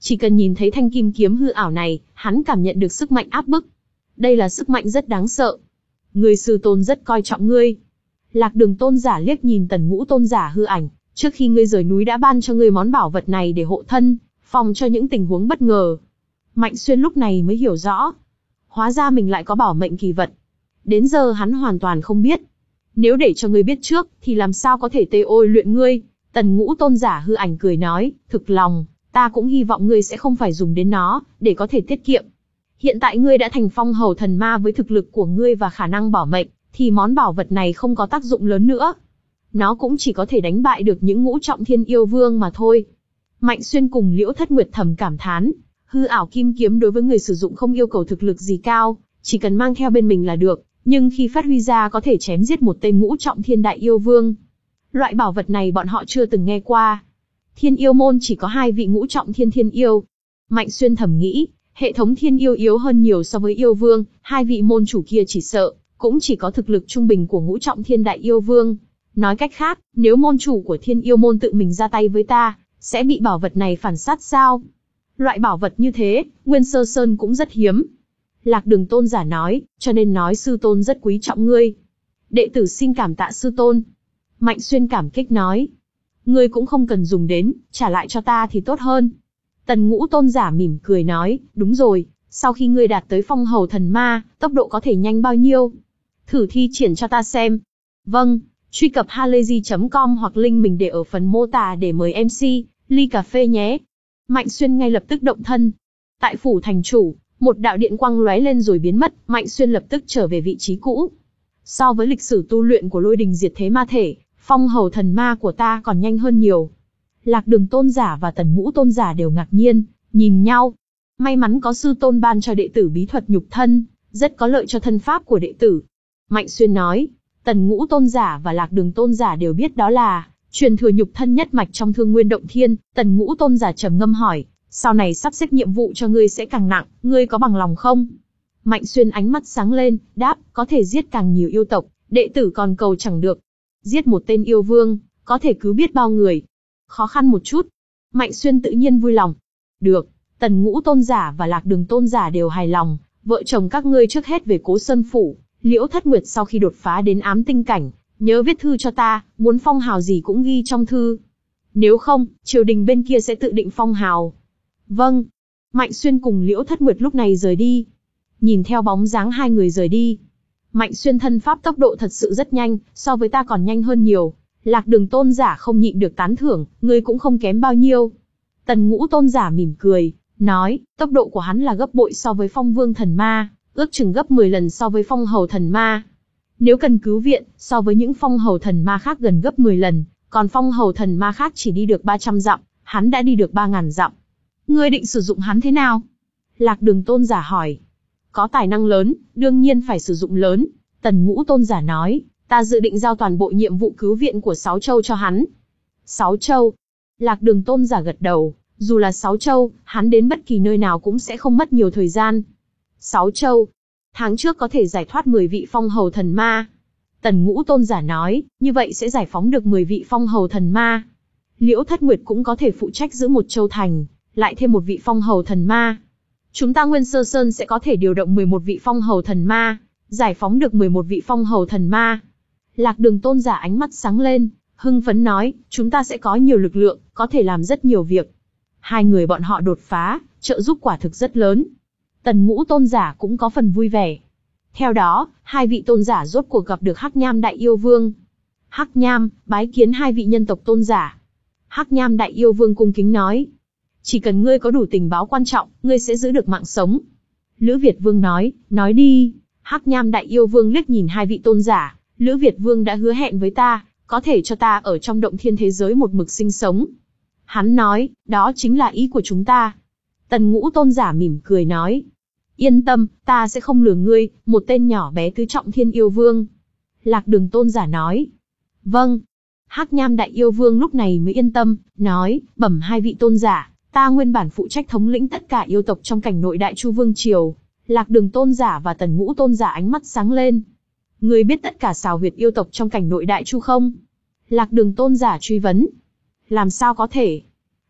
Chỉ cần nhìn thấy thanh kim kiếm hư ảo này, hắn cảm nhận được sức mạnh áp bức. Đây là sức mạnh rất đáng sợ. Người sư tôn rất coi trọng ngươi. Lạc Đường tôn giả liếc nhìn Tần Ngũ tôn giả hư ảnh, trước khi ngươi rời núi đã ban cho ngươi món bảo vật này để hộ thân, phòng cho những tình huống bất ngờ. Mạnh Xuyên lúc này mới hiểu rõ. Hóa ra mình lại có bảo mệnh kỳ vật. Đến giờ hắn hoàn toàn không biết. Nếu để cho ngươi biết trước, thì làm sao có thể tê ôi luyện ngươi. Tần Ngũ tôn giả hư ảnh cười nói, thực lòng, ta cũng hy vọng ngươi sẽ không phải dùng đến nó, để có thể tiết kiệm. Hiện tại ngươi đã thành phong hầu thần ma với thực lực của ngươi và khả năng bảo mệnh, thì món bảo vật này không có tác dụng lớn nữa. Nó cũng chỉ có thể đánh bại được những ngũ trọng thiên yêu vương mà thôi. Mạnh Xuyên cùng Liễu Thất Nguyệt thầm cảm thán, hư ảo kim kiếm đối với người sử dụng không yêu cầu thực lực gì cao, chỉ cần mang theo bên mình là được, nhưng khi phát huy ra có thể chém giết một tên ngũ trọng thiên đại yêu vương. Loại bảo vật này bọn họ chưa từng nghe qua. Thiên yêu môn chỉ có hai vị ngũ trọng thiên thiên yêu. Mạnh Xuyên thầm nghĩ, hệ thống thiên yêu yếu hơn nhiều so với yêu vương, hai vị môn chủ kia chỉ sợ, cũng chỉ có thực lực trung bình của ngũ trọng thiên đại yêu vương. Nói cách khác, nếu môn chủ của thiên yêu môn tự mình ra tay với ta, sẽ bị bảo vật này phản sát sao? Loại bảo vật như thế, Nguyên Sơ Sơn cũng rất hiếm. Lạc Đường tôn giả nói, cho nên nói sư tôn rất quý trọng ngươi. Đệ tử xin cảm tạ sư tôn. Mạnh Xuyên cảm kích nói, ngươi cũng không cần dùng đến, trả lại cho ta thì tốt hơn. Tần Ngũ tôn giả mỉm cười nói, đúng rồi, sau khi ngươi đạt tới phong hầu thần ma, tốc độ có thể nhanh bao nhiêu? Thử thi triển cho ta xem. Vâng, truy cập halayzi chấm com hoặc link mình để ở phần mô tả để mời em xê, ly cà phê nhé. Mạnh Xuyên ngay lập tức động thân. Tại phủ thành chủ, một đạo điện quang lóe lên rồi biến mất, Mạnh Xuyên lập tức trở về vị trí cũ. So với lịch sử tu luyện của Lôi Đình Diệt Thế Ma Thể, phong hầu thần ma của ta còn nhanh hơn nhiều. Lạc Đường tôn giả và Tần Ngũ tôn giả đều ngạc nhiên, nhìn nhau. May mắn có sư tôn ban cho đệ tử bí thuật nhục thân, rất có lợi cho thân pháp của đệ tử. Mạnh Xuyên nói, Tần Ngũ tôn giả và Lạc Đường tôn giả đều biết đó là truyền thừa nhục thân nhất mạch trong Thương Nguyên Động Thiên. Tần Ngũ tôn giả trầm ngâm hỏi, sau này sắp xếp nhiệm vụ cho ngươi sẽ càng nặng, ngươi có bằng lòng không? Mạnh Xuyên ánh mắt sáng lên, đáp, có thể giết càng nhiều yêu tộc, đệ tử còn cầu chẳng được. Giết một tên yêu vương, có thể cứu biết bao người. Khó khăn một chút. Mạnh Xuyên tự nhiên vui lòng. Được, Tần Ngũ tôn giả và Lạc Đường tôn giả đều hài lòng, vợ chồng các ngươi trước hết về Cố Sơn phủ. Liễu Thất Nguyệt sau khi đột phá đến ám tinh cảnh, nhớ viết thư cho ta, muốn phong hào gì cũng ghi trong thư. Nếu không, triều đình bên kia sẽ tự định phong hào. Vâng. Mạnh Xuyên cùng Liễu Thất Nguyệt lúc này rời đi. Nhìn theo bóng dáng hai người rời đi, Mạnh Xuyên thân pháp tốc độ thật sự rất nhanh, so với ta còn nhanh hơn nhiều. Lạc Đường tôn giả không nhịn được tán thưởng, ngươi cũng không kém bao nhiêu. Tần Ngũ tôn giả mỉm cười, nói, tốc độ của hắn là gấp bội so với phong vương thần ma, ước chừng gấp mười lần so với phong hầu thần ma. Nếu cần cứu viện, so với những phong hầu thần ma khác gần gấp mười lần, còn phong hầu thần ma khác chỉ đi được ba trăm dặm, hắn đã đi được ba nghìn dặm. Ngươi định sử dụng hắn thế nào? Lạc Đường tôn giả hỏi. Có tài năng lớn, đương nhiên phải sử dụng lớn. Tần Ngũ tôn giả nói, ta dự định giao toàn bộ nhiệm vụ cứu viện của sáu châu cho hắn. Sáu châu? Lạc Đường tôn giả gật đầu, dù là sáu châu, hắn đến bất kỳ nơi nào cũng sẽ không mất nhiều thời gian. Sáu châu? Tháng trước có thể giải thoát mười vị phong hầu thần ma. Tần Ngũ tôn giả nói, như vậy sẽ giải phóng được mười vị phong hầu thần ma. Liễu Thất Nguyệt cũng có thể phụ trách giữ một châu thành, lại thêm một vị phong hầu thần ma. Chúng ta Nguyên Sơ Sơn sẽ có thể điều động mười một vị phong hầu thần ma, giải phóng được mười một vị phong hầu thần ma. Lạc Đường tôn giả ánh mắt sáng lên, hưng phấn nói, chúng ta sẽ có nhiều lực lượng, có thể làm rất nhiều việc. Hai người bọn họ đột phá, trợ giúp quả thực rất lớn. Tần Ngũ tôn giả cũng có phần vui vẻ. Theo đó, hai vị tôn giả rốt cuộc gặp được Hắc Nham đại yêu vương. Hắc Nham, bái kiến hai vị nhân tộc tôn giả. Hắc Nham đại yêu vương cung kính nói, chỉ cần ngươi có đủ tình báo quan trọng, ngươi sẽ giữ được mạng sống. Lữ Việt Vương nói, nói đi. Hắc Nham đại yêu vương liếc nhìn hai vị tôn giả, Lữ Việt Vương đã hứa hẹn với ta, có thể cho ta ở trong động thiên thế giới một mực sinh sống. Hắn nói, đó chính là ý của chúng ta. Tần Ngũ tôn giả mỉm cười nói, yên tâm, ta sẽ không lừa ngươi, một tên nhỏ bé tứ trọng thiên yêu vương. Lạc Đường tôn giả nói, vâng. Hắc Nham đại yêu vương lúc này mới yên tâm, nói, bẩm hai vị tôn giả, ta nguyên bản phụ trách thống lĩnh tất cả yêu tộc trong cảnh nội Đại Chu Vương Triều. Lạc Đường tôn giả và Tần Ngũ tôn giả ánh mắt sáng lên. Ngươi biết tất cả xào huyệt yêu tộc trong cảnh nội Đại Chu không? Lạc Đường tôn giả truy vấn. Làm sao có thể?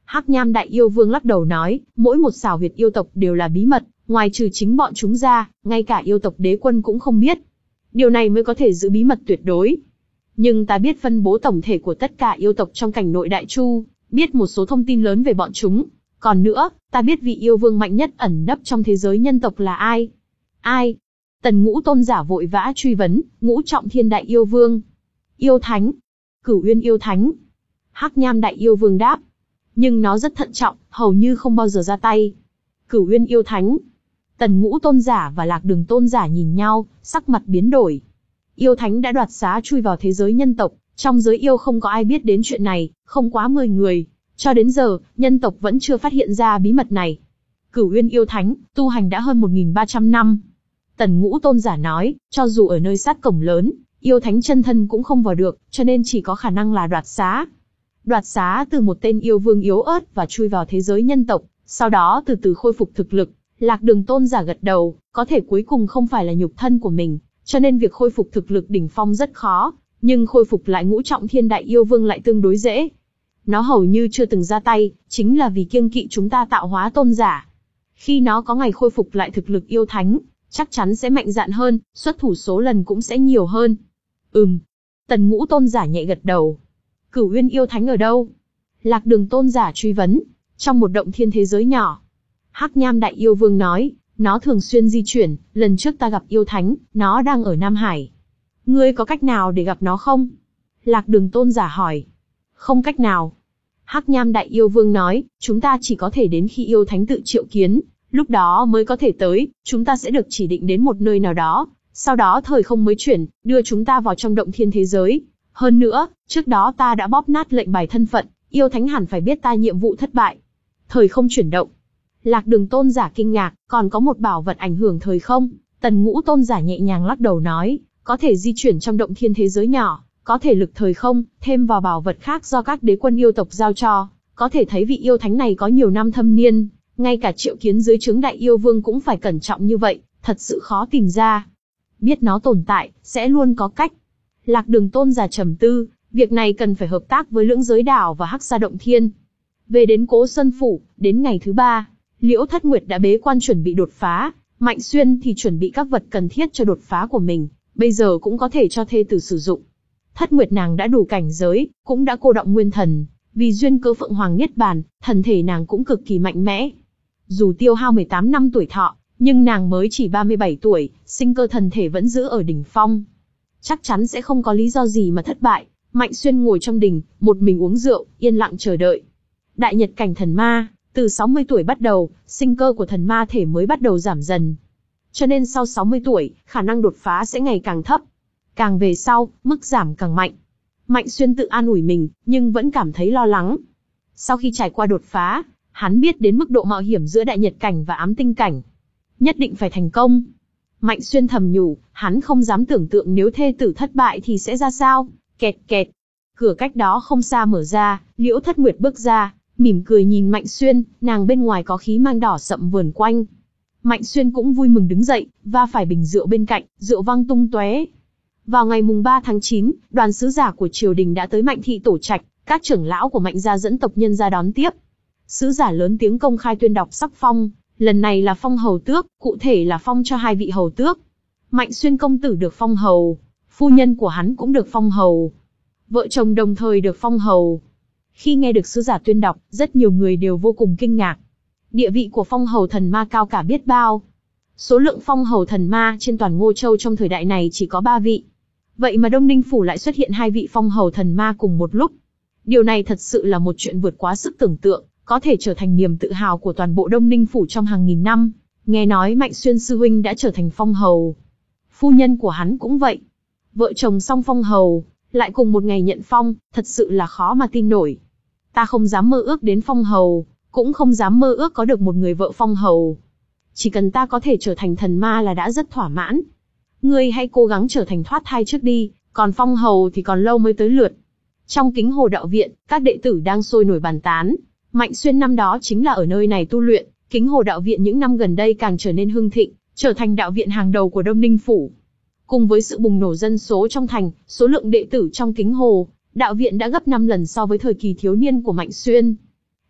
Hắc Nham Đại Yêu Vương lắc đầu nói, mỗi một xào huyệt yêu tộc đều là bí mật, ngoài trừ chính bọn chúng ra, ngay cả yêu tộc đế quân cũng không biết. Điều này mới có thể giữ bí mật tuyệt đối. Nhưng ta biết phân bố tổng thể của tất cả yêu tộc trong cảnh nội Đại Chu, biết một số thông tin lớn về bọn chúng. Còn nữa, ta biết vị yêu vương mạnh nhất ẩn nấp trong thế giới nhân tộc là ai. Ai? Tần Ngũ tôn giả vội vã truy vấn, Ngũ Trọng Thiên Đại Yêu Vương. Yêu Thánh. Cửu Uyên Yêu Thánh. Hắc Nham Đại Yêu Vương đáp. Nhưng nó rất thận trọng, hầu như không bao giờ ra tay. Cửu Uyên Yêu Thánh. Tần Ngũ tôn giả và Lạc Đường tôn giả nhìn nhau, sắc mặt biến đổi. Yêu Thánh đã đoạt xá chui vào thế giới nhân tộc, trong giới yêu không có ai biết đến chuyện này, không quá mười người. Cho đến giờ, nhân tộc vẫn chưa phát hiện ra bí mật này. Cửu Uyên Yêu Thánh, tu hành đã hơn một nghìn ba trăm năm. Tần Ngũ tôn giả nói, cho dù ở nơi sát cổng lớn, Yêu Thánh chân thân cũng không vào được, cho nên chỉ có khả năng là đoạt xá. Đoạt xá từ một tên yêu vương yếu ớt và chui vào thế giới nhân tộc, sau đó từ từ khôi phục thực lực. Lạc Đường tôn giả gật đầu, có thể cuối cùng không phải là nhục thân của mình, cho nên việc khôi phục thực lực đỉnh phong rất khó, nhưng khôi phục lại Ngũ Trọng Thiên Đại Yêu Vương lại tương đối dễ. Nó hầu như chưa từng ra tay, chính là vì kiêng kỵ chúng ta tạo hóa tôn giả. Khi nó có ngày khôi phục lại thực lực yêu thánh, chắc chắn sẽ mạnh dạn hơn, xuất thủ số lần cũng sẽ nhiều hơn. Ừm. Tần Ngũ tôn giả nhẹ gật đầu. Cửu Uyên Yêu Thánh ở đâu? Lạc Đường tôn giả truy vấn. Trong một động thiên thế giới nhỏ. Hắc Nham Đại Yêu Vương nói, nó thường xuyên di chuyển, lần trước ta gặp yêu thánh, nó đang ở Nam Hải. Ngươi có cách nào để gặp nó không? Lạc Đường tôn giả hỏi. Không cách nào. Hắc Nham Đại Yêu Vương nói, chúng ta chỉ có thể đến khi yêu thánh tự triệu kiến, lúc đó mới có thể tới, chúng ta sẽ được chỉ định đến một nơi nào đó, sau đó thời không mới chuyển, đưa chúng ta vào trong động thiên thế giới. Hơn nữa, trước đó ta đã bóp nát lệnh bài thân phận, yêu thánh hẳn phải biết ta nhiệm vụ thất bại. Thời không chuyển động. Lạc Đường tôn giả kinh ngạc, còn có một bảo vật ảnh hưởng thời không? Tần Ngũ tôn giả nhẹ nhàng lắc đầu nói, có thể di chuyển trong động thiên thế giới nhỏ, có thể lực thời không, thêm vào bảo vật khác do các đế quân yêu tộc giao cho, có thể thấy vị yêu thánh này có nhiều năm thâm niên, ngay cả triệu kiến dưới trướng Đại Yêu Vương cũng phải cẩn trọng như vậy, thật sự khó tìm ra. Biết nó tồn tại, sẽ luôn có cách. Lạc Đường tôn giả trầm tư, việc này cần phải hợp tác với Lưỡng Giới Đảo và Hắc Sa Động Thiên. Về đến Cố Sơn Phủ, đến ngày thứ ba, Liễu Thất Nguyệt đã bế quan chuẩn bị đột phá, Mạnh Xuyên thì chuẩn bị các vật cần thiết cho đột phá của mình, bây giờ cũng có thể cho thê tử sử dụng. Thất Nguyệt nàng đã đủ cảnh giới, cũng đã cô động nguyên thần, vì duyên cơ Phượng Hoàng Niết Bàn, thần thể nàng cũng cực kỳ mạnh mẽ. Dù tiêu hao mười tám năm tuổi thọ, nhưng nàng mới chỉ ba mươi bảy tuổi, sinh cơ thần thể vẫn giữ ở đỉnh phong. Chắc chắn sẽ không có lý do gì mà thất bại. Mạnh Xuyên ngồi trong đình, một mình uống rượu, yên lặng chờ đợi. Đại nhật cảnh thần ma, từ sáu mươi tuổi bắt đầu, sinh cơ của thần ma thể mới bắt đầu giảm dần. Cho nên sau sáu mươi tuổi, khả năng đột phá sẽ ngày càng thấp. Càng về sau, mức giảm càng mạnh. Mạnh Xuyên tự an ủi mình, nhưng vẫn cảm thấy lo lắng. Sau khi trải qua đột phá, hắn biết đến mức độ mạo hiểm giữa đại nhật cảnh và ám tinh cảnh. Nhất định phải thành công. Mạnh Xuyên thầm nhủ, hắn không dám tưởng tượng nếu thê tử thất bại thì sẽ ra sao. Kẹt kẹt. Cửa cách đó không xa mở ra, Liễu Thất Nguyệt bước ra, mỉm cười nhìn Mạnh Xuyên, nàng bên ngoài có khí mang đỏ sậm vờn quanh. Mạnh Xuyên cũng vui mừng đứng dậy, va phải bình rượu bên cạnh, rượu văng tung tóe. Vào ngày mùng ba tháng chín, đoàn sứ giả của triều đình đã tới Mạnh thị tổ trạch, các trưởng lão của Mạnh gia dẫn tộc nhân ra đón tiếp. Sứ giả lớn tiếng công khai tuyên đọc sắc phong, lần này là phong hầu tước, cụ thể là phong cho hai vị hầu tước. Mạnh Xuyên công tử được phong hầu, phu nhân của hắn cũng được phong hầu. Vợ chồng đồng thời được phong hầu. Khi nghe được sứ giả tuyên đọc, rất nhiều người đều vô cùng kinh ngạc. Địa vị của phong hầu thần ma cao cả biết bao. Số lượng phong hầu thần ma trên toàn Ngô Châu trong thời đại này chỉ có ba vị. Vậy mà Đông Ninh Phủ lại xuất hiện hai vị phong hầu thần ma cùng một lúc. Điều này thật sự là một chuyện vượt quá sức tưởng tượng, có thể trở thành niềm tự hào của toàn bộ Đông Ninh Phủ trong hàng nghìn năm. Nghe nói Mạnh Xuyên sư huynh đã trở thành phong hầu. Phu nhân của hắn cũng vậy. Vợ chồng song phong hầu, lại cùng một ngày nhận phong, thật sự là khó mà tin nổi. Ta không dám mơ ước đến phong hầu, cũng không dám mơ ước có được một người vợ phong hầu. Chỉ cần ta có thể trở thành thần ma là đã rất thỏa mãn. Ngươi hãy cố gắng trở thành thoát thai trước đi, còn phong hầu thì còn lâu mới tới lượt. Trong Kính Hồ đạo viện, các đệ tử đang sôi nổi bàn tán. Mạnh Xuyên năm đó chính là ở nơi này tu luyện, Kính Hồ đạo viện những năm gần đây càng trở nên hưng thịnh, trở thành đạo viện hàng đầu của Đông Ninh Phủ. Cùng với sự bùng nổ dân số trong thành, số lượng đệ tử trong Kính Hồ đạo viện đã gấp năm lần so với thời kỳ thiếu niên của Mạnh Xuyên.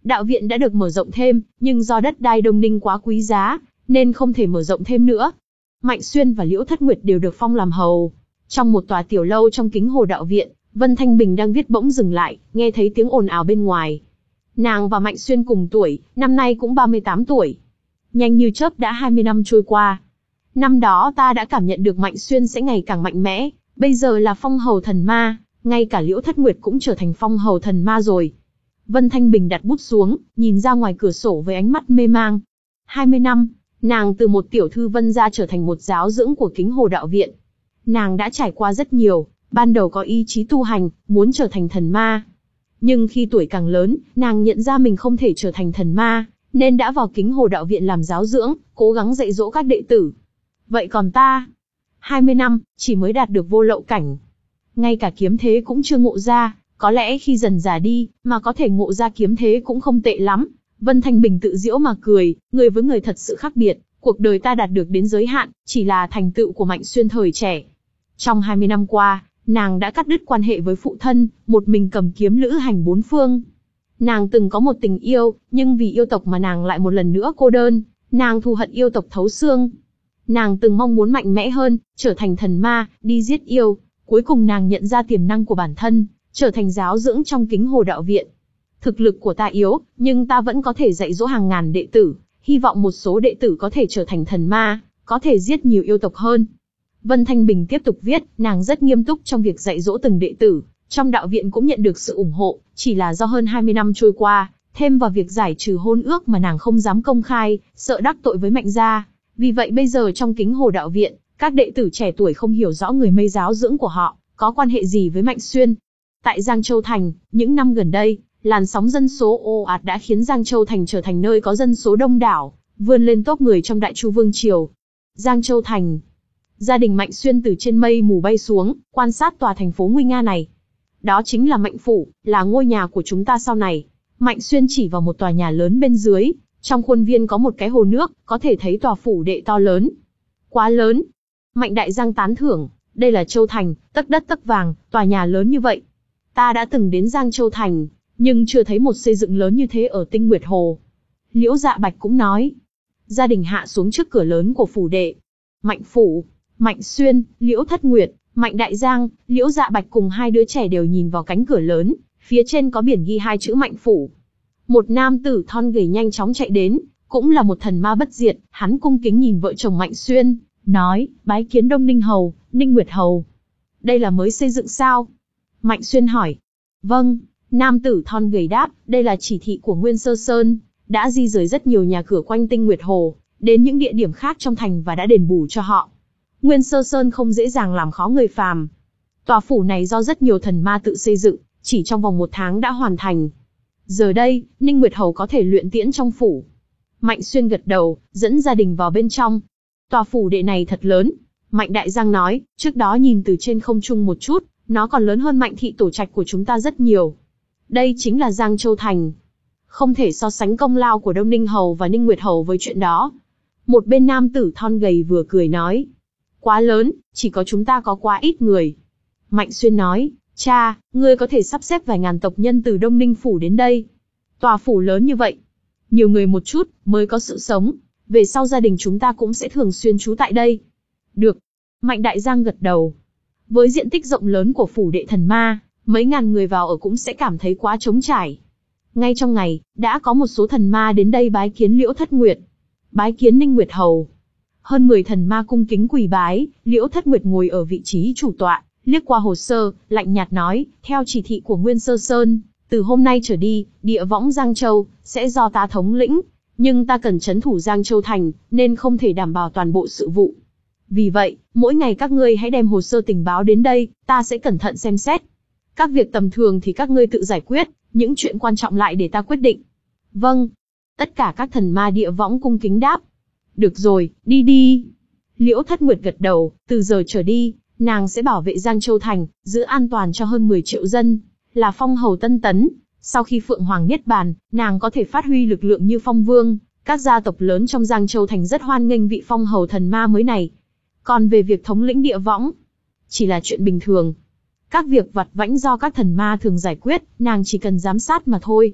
Đạo viện đã được mở rộng thêm, nhưng do đất đai Đông Ninh quá quý giá, nên không thể mở rộng thêm nữa. Mạnh Xuyên và Liễu Thất Nguyệt đều được phong làm hầu. Trong một tòa tiểu lâu trong Kính Hồ đạo viện, Vân Thanh Bình đang viết bỗng dừng lại, nghe thấy tiếng ồn ào bên ngoài. Nàng và Mạnh Xuyên cùng tuổi, năm nay cũng ba mươi tám tuổi. Nhanh như chớp đã hai mươi năm trôi qua. Năm đó ta đã cảm nhận được Mạnh Xuyên sẽ ngày càng mạnh mẽ, bây giờ là phong hầu thần ma, ngay cả Liễu Thất Nguyệt cũng trở thành phong hầu thần ma rồi. Vân Thanh Bình đặt bút xuống, nhìn ra ngoài cửa sổ với ánh mắt mê mang. hai mươi năm, nàng từ một tiểu thư Vân gia trở thành một giáo dưỡng của Kính Hồ đạo viện. Nàng đã trải qua rất nhiều, ban đầu có ý chí tu hành, muốn trở thành thần ma. Nhưng khi tuổi càng lớn, nàng nhận ra mình không thể trở thành thần ma, nên đã vào Kính Hồ đạo viện làm giáo dưỡng, cố gắng dạy dỗ các đệ tử. Vậy còn ta? hai mươi năm, chỉ mới đạt được vô lậu cảnh. Ngay cả kiếm thế cũng chưa ngộ ra, có lẽ khi dần già đi, mà có thể ngộ ra kiếm thế cũng không tệ lắm. Vân Thanh Bình tự giễu mà cười, người với người thật sự khác biệt, cuộc đời ta đạt được đến giới hạn, chỉ là thành tựu của Mạnh Xuyên thời trẻ. Trong hai mươi năm qua, nàng đã cắt đứt quan hệ với phụ thân, một mình cầm kiếm lữ hành bốn phương. Nàng từng có một tình yêu, nhưng vì yêu tộc mà nàng lại một lần nữa cô đơn, nàng thù hận yêu tộc thấu xương. Nàng từng mong muốn mạnh mẽ hơn, trở thành thần ma, đi giết yêu, cuối cùng nàng nhận ra tiềm năng của bản thân, trở thành giáo dưỡng trong Kính Hồ đạo viện. Thực lực của ta yếu, nhưng ta vẫn có thể dạy dỗ hàng ngàn đệ tử, hy vọng một số đệ tử có thể trở thành thần ma, có thể giết nhiều yêu tộc hơn. Vân Thanh Bình tiếp tục viết, nàng rất nghiêm túc trong việc dạy dỗ từng đệ tử, trong đạo viện cũng nhận được sự ủng hộ, chỉ là do hơn hai mươi năm trôi qua, thêm vào việc giải trừ hôn ước mà nàng không dám công khai, sợ đắc tội với Mạnh gia. Vì vậy bây giờ trong Kính Hồ đạo viện, các đệ tử trẻ tuổi không hiểu rõ người mây giáo dưỡng của họ, có quan hệ gì với Mạnh Xuyên. Tại Giang Châu Thành, những năm gần đây, làn sóng dân số ồ ạt đã khiến Giang Châu Thành trở thành nơi có dân số đông đảo, vươn lên top mười trong Đại Chu Vương Triều. Giang Châu Thành. Gia đình Mạnh Xuyên từ trên mây mù bay xuống, quan sát tòa thành phố nguy nga này. Đó chính là Mạnh Phủ, là ngôi nhà của chúng ta sau này. Mạnh Xuyên chỉ vào một tòa nhà lớn bên dưới, trong khuôn viên có một cái hồ nước, có thể thấy tòa phủ đệ to lớn. Quá lớn. Mạnh Đại Giang tán thưởng, đây là Châu Thành, tấc đất tấc vàng, tòa nhà lớn như vậy. Ta đã từng đến Giang Châu Thành, nhưng chưa thấy một xây dựng lớn như thế ở Tinh Nguyệt Hồ. Liễu Dạ Bạch cũng nói. Gia đình hạ xuống trước cửa lớn của phủ đệ. Mạnh Phủ, Mạnh Xuyên, Liễu Thất Nguyệt, Mạnh Đại Giang, Liễu Dạ Bạch cùng hai đứa trẻ đều nhìn vào cánh cửa lớn, phía trên có biển ghi hai chữ Mạnh Phủ. Một nam tử thon gầy nhanh chóng chạy đến, cũng là một thần ma bất diệt, hắn cung kính nhìn vợ chồng Mạnh Xuyên, nói, bái kiến Đông Ninh Hầu, Ninh Nguyệt Hầu. Đây là mới xây dựng sao? Mạnh Xuyên hỏi. Vâng, nam tử thon gầy đáp, đây là chỉ thị của Nguyên Sơ Sơn, đã di rời rất nhiều nhà cửa quanh Tinh Nguyệt Hồ, đến những địa điểm khác trong thành và đã đền bù cho họ. Nguyên Sơ Sơn không dễ dàng làm khó người phàm. Tòa phủ này do rất nhiều thần ma tự xây dựng, chỉ trong vòng một tháng đã hoàn thành. Giờ đây, Ninh Nguyệt Hầu có thể luyện tiễn trong phủ. Mạnh Xuyên gật đầu, dẫn gia đình vào bên trong. Tòa phủ đệ này thật lớn. Mạnh Đại Giang nói, trước đó nhìn từ trên không trung một chút, nó còn lớn hơn Mạnh thị tổ trạch của chúng ta rất nhiều. Đây chính là Giang Châu Thành. Không thể so sánh công lao của Đông Ninh Hầu và Ninh Nguyệt Hầu với chuyện đó. Một bên nam tử thon gầy vừa cười nói. Quá lớn, chỉ có chúng ta có quá ít người. Mạnh Xuyên nói, cha, ngươi có thể sắp xếp vài ngàn tộc nhân từ Đông Ninh Phủ đến đây. Tòa phủ lớn như vậy, nhiều người một chút, mới có sự sống. Về sau gia đình chúng ta cũng sẽ thường xuyên trú tại đây. Được. Mạnh Đại Giang gật đầu. Với diện tích rộng lớn của phủ đệ thần ma, mấy ngàn người vào ở cũng sẽ cảm thấy quá trống trải. Ngay trong ngày, đã có một số thần ma đến đây bái kiến Liễu Thất Nguyệt, bái kiến Ninh Nguyệt Hầu. Hơn mười thần ma cung kính quỳ bái, Liễu Thất Nguyệt ngồi ở vị trí chủ tọa, liếc qua hồ sơ, lạnh nhạt nói, theo chỉ thị của Nguyên Sơ Sơn, từ hôm nay trở đi, địa võng Giang Châu, sẽ do ta thống lĩnh, nhưng ta cần trấn thủ Giang Châu Thành, nên không thể đảm bảo toàn bộ sự vụ. Vì vậy, mỗi ngày các ngươi hãy đem hồ sơ tình báo đến đây, ta sẽ cẩn thận xem xét. Các việc tầm thường thì các ngươi tự giải quyết, những chuyện quan trọng lại để ta quyết định. Vâng. Tất cả các thần ma địa võng cung kính đáp. Được rồi, đi đi. Liễu Thất Nguyệt gật đầu, từ giờ trở đi, nàng sẽ bảo vệ Giang Châu Thành, giữ an toàn cho hơn mười triệu dân, là phong hầu tân tấn. Sau khi Phượng Hoàng niết bàn, nàng có thể phát huy lực lượng như phong vương. Các gia tộc lớn trong Giang Châu Thành rất hoan nghênh vị phong hầu thần ma mới này. Còn về việc thống lĩnh địa võng, chỉ là chuyện bình thường. Các việc vặt vãnh do các thần ma thường giải quyết, nàng chỉ cần giám sát mà thôi.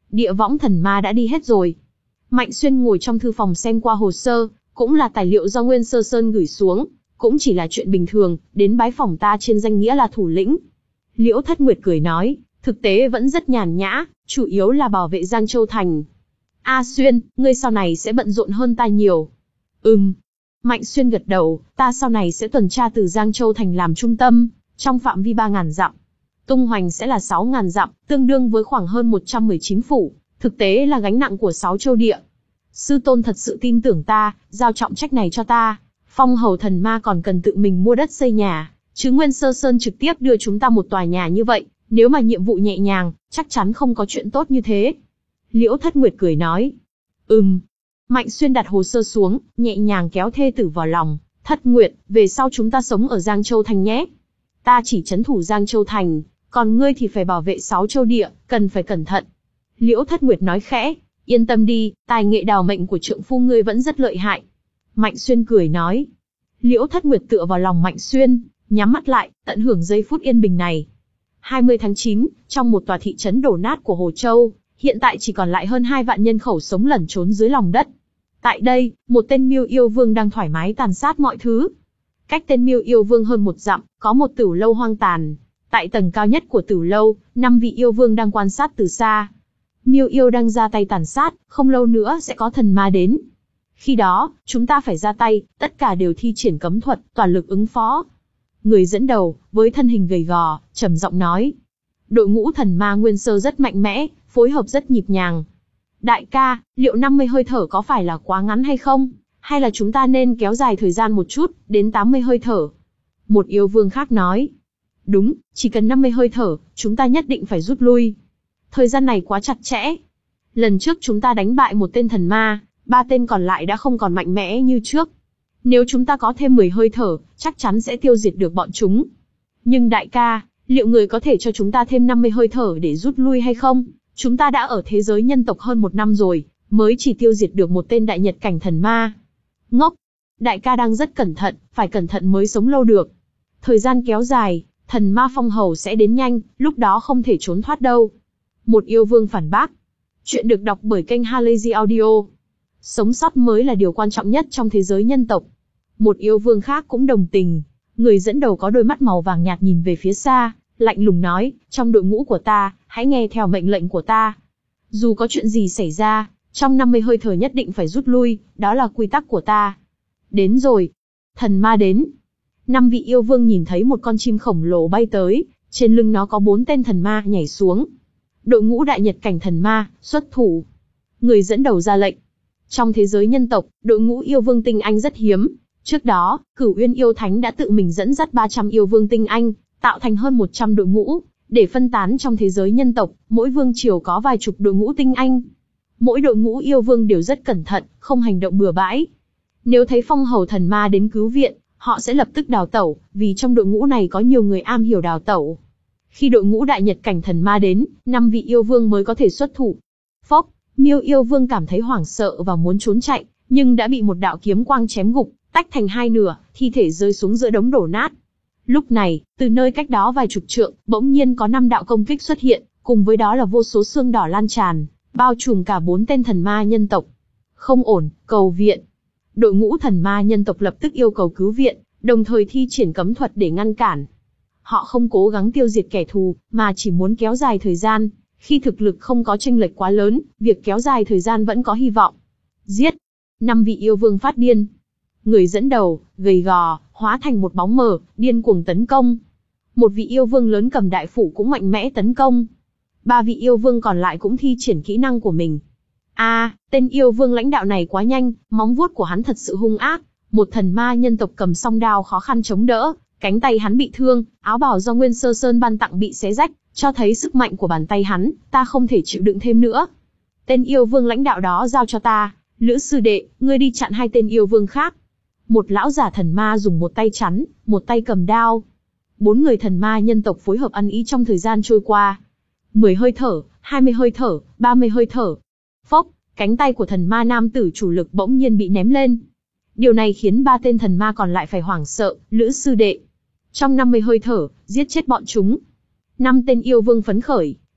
Địa võng thần ma đã đi hết rồi. Mạnh Xuyên ngồi trong thư phòng xem qua hồ sơ, cũng là tài liệu do Nguyên Sơ Sơn gửi xuống, cũng chỉ là chuyện bình thường, đến bái phỏng ta trên danh nghĩa là thủ lĩnh. Liễu Thất Nguyệt cười nói, thực tế vẫn rất nhàn nhã, chủ yếu là bảo vệ Giang Châu Thành. A Xuyên, ngươi sau này sẽ bận rộn hơn ta nhiều. Ừm. Mạnh Xuyên gật đầu, ta sau này sẽ tuần tra từ Giang Châu Thành làm trung tâm, trong phạm vi ba nghìn dặm. Tung hoành sẽ là sáu nghìn dặm, tương đương với khoảng hơn một trăm mười chín phủ, thực tế là gánh nặng của sáu châu địa. Sư tôn thật sự tin tưởng ta, giao trọng trách này cho ta. Phong hầu thần ma còn cần tự mình mua đất xây nhà, chứ Nguyên Sơ Sơn trực tiếp đưa chúng ta một tòa nhà như vậy, nếu mà nhiệm vụ nhẹ nhàng, chắc chắn không có chuyện tốt như thế. Liễu Thất Nguyệt cười nói. Ừm. Mạnh Xuyên đặt hồ sơ xuống, nhẹ nhàng kéo thê tử vào lòng. Thất Nguyệt, về sau chúng ta sống ở Giang Châu Thành nhé. Ta chỉ trấn thủ Giang Châu Thành, còn ngươi thì phải bảo vệ sáu châu địa, cần phải cẩn thận. Liễu Thất Nguyệt nói khẽ, yên tâm đi, tài nghệ đào mệnh của trượng phu ngươi vẫn rất lợi hại. Mạnh Xuyên cười nói. Liễu Thất Nguyệt tựa vào lòng Mạnh Xuyên, nhắm mắt lại, tận hưởng giây phút yên bình này. hai mươi tháng chín, trong một tòa thị trấn đổ nát của Hồ Châu, hiện tại chỉ còn lại hơn hai vạn nhân khẩu sống lẩn trốn dưới lòng đất. Tại đây, một tên Miêu Yêu Vương đang thoải mái tàn sát mọi thứ. Cách tên Miêu Yêu Vương hơn một dặm, có một tửu lâu hoang tàn. Tại tầng cao nhất của tửu lâu, năm vị yêu vương đang quan sát từ xa. Miêu Yêu đang ra tay tàn sát, không lâu nữa sẽ có thần ma đến. Khi đó, chúng ta phải ra tay, tất cả đều thi triển cấm thuật, toàn lực ứng phó. Người dẫn đầu, với thân hình gầy gò, trầm giọng nói. Đội ngũ thần ma Nguyên Sơ rất mạnh mẽ, phối hợp rất nhịp nhàng. Đại ca, liệu năm mươi hơi thở có phải là quá ngắn hay không? Hay là chúng ta nên kéo dài thời gian một chút, đến tám mươi hơi thở? Một yêu vương khác nói. Đúng, chỉ cần năm mươi hơi thở, chúng ta nhất định phải rút lui. Thời gian này quá chặt chẽ. Lần trước chúng ta đánh bại một tên thần ma, ba tên còn lại đã không còn mạnh mẽ như trước. Nếu chúng ta có thêm mười hơi thở, chắc chắn sẽ tiêu diệt được bọn chúng. Nhưng đại ca, liệu người có thể cho chúng ta thêm năm mươi hơi thở để rút lui hay không? Chúng ta đã ở thế giới nhân tộc hơn một năm rồi, mới chỉ tiêu diệt được một tên đại nhật cảnh thần ma. Ngốc! Đại ca đang rất cẩn thận, phải cẩn thận mới sống lâu được. Thời gian kéo dài, thần ma phong hầu sẽ đến nhanh, lúc đó không thể trốn thoát đâu. Một yêu vương phản bác. Chuyện được đọc bởi kênh Halazy Audio. Sống sót mới là điều quan trọng nhất trong thế giới nhân tộc. Một yêu vương khác cũng đồng tình. Người dẫn đầu có đôi mắt màu vàng nhạt nhìn về phía xa, lạnh lùng nói, trong đội ngũ của ta, hãy nghe theo mệnh lệnh của ta. Dù có chuyện gì xảy ra, trong năm mươi hơi thở nhất định phải rút lui, đó là quy tắc của ta. Đến rồi. Thần ma đến. Năm vị yêu vương nhìn thấy một con chim khổng lồ bay tới, trên lưng nó có bốn tên thần ma nhảy xuống. Đội ngũ đại nhật cảnh thần ma, xuất thủ. Người dẫn đầu ra lệnh. Trong thế giới nhân tộc, đội ngũ yêu vương tinh anh rất hiếm. Trước đó, Cửu Uyên yêu thánh đã tự mình dẫn dắt ba trăm yêu vương tinh anh, tạo thành hơn một trăm đội ngũ, để phân tán trong thế giới nhân tộc, mỗi vương triều có vài chục đội ngũ tinh anh. Mỗi đội ngũ yêu vương đều rất cẩn thận, không hành động bừa bãi. Nếu thấy phong hầu thần ma đến cứu viện, họ sẽ lập tức đào tẩu, vì trong đội ngũ này có nhiều người am hiểu đào tẩu. Khi đội ngũ đại nhật cảnh thần ma đến, năm vị yêu vương mới có thể xuất thủ. Phốc, Miêu Yêu Vương cảm thấy hoảng sợ và muốn trốn chạy, nhưng đã bị một đạo kiếm quang chém gục, tách thành hai nửa, thi thể rơi xuống giữa đống đổ nát. Lúc này, từ nơi cách đó vài chục trượng, bỗng nhiên có năm đạo công kích xuất hiện, cùng với đó là vô số xương đỏ lan tràn, bao trùm cả bốn tên thần ma nhân tộc. Không ổn, cầu viện. Đội ngũ thần ma nhân tộc lập tức yêu cầu cứu viện, đồng thời thi triển cấm thuật để ngăn cản. Họ không cố gắng tiêu diệt kẻ thù, mà chỉ muốn kéo dài thời gian. Khi thực lực không có chênh lệch quá lớn, việc kéo dài thời gian vẫn có hy vọng. Giết! Năm vị yêu vương phát điên. Người dẫn đầu, gầy gò, hóa thành một bóng mờ, điên cuồng tấn công. Một vị yêu vương lớn cầm đại phủ cũng mạnh mẽ tấn công. Ba vị yêu vương còn lại cũng thi triển kỹ năng của mình. A, à, tên yêu vương lãnh đạo này quá nhanh, móng vuốt của hắn thật sự hung ác. Một thần ma nhân tộc cầm song đao khó khăn chống đỡ, cánh tay hắn bị thương, áo bào do Nguyên Sơ Sơn ban tặng bị xé rách, cho thấy sức mạnh của bàn tay hắn, ta không thể chịu đựng thêm nữa. Tên yêu vương lãnh đạo đó giao cho ta, Lữ sư đệ, ngươi đi chặn hai tên yêu vương khác. Một lão giả thần ma dùng một tay chắn, một tay cầm đao. Bốn người thần ma nhân tộc phối hợp ăn ý trong thời gian trôi qua. Mười hơi thở, hai mươi hơi thở, ba mươi hơi thở. Phốc, cánh tay của thần ma nam tử chủ lực bỗng nhiên bị ném lên. Điều này khiến ba tên thần ma còn lại phải hoảng sợ, Lữ sư đệ. Trong năm mươi hơi thở, giết chết bọn chúng. Năm tên yêu vương phấn khởi,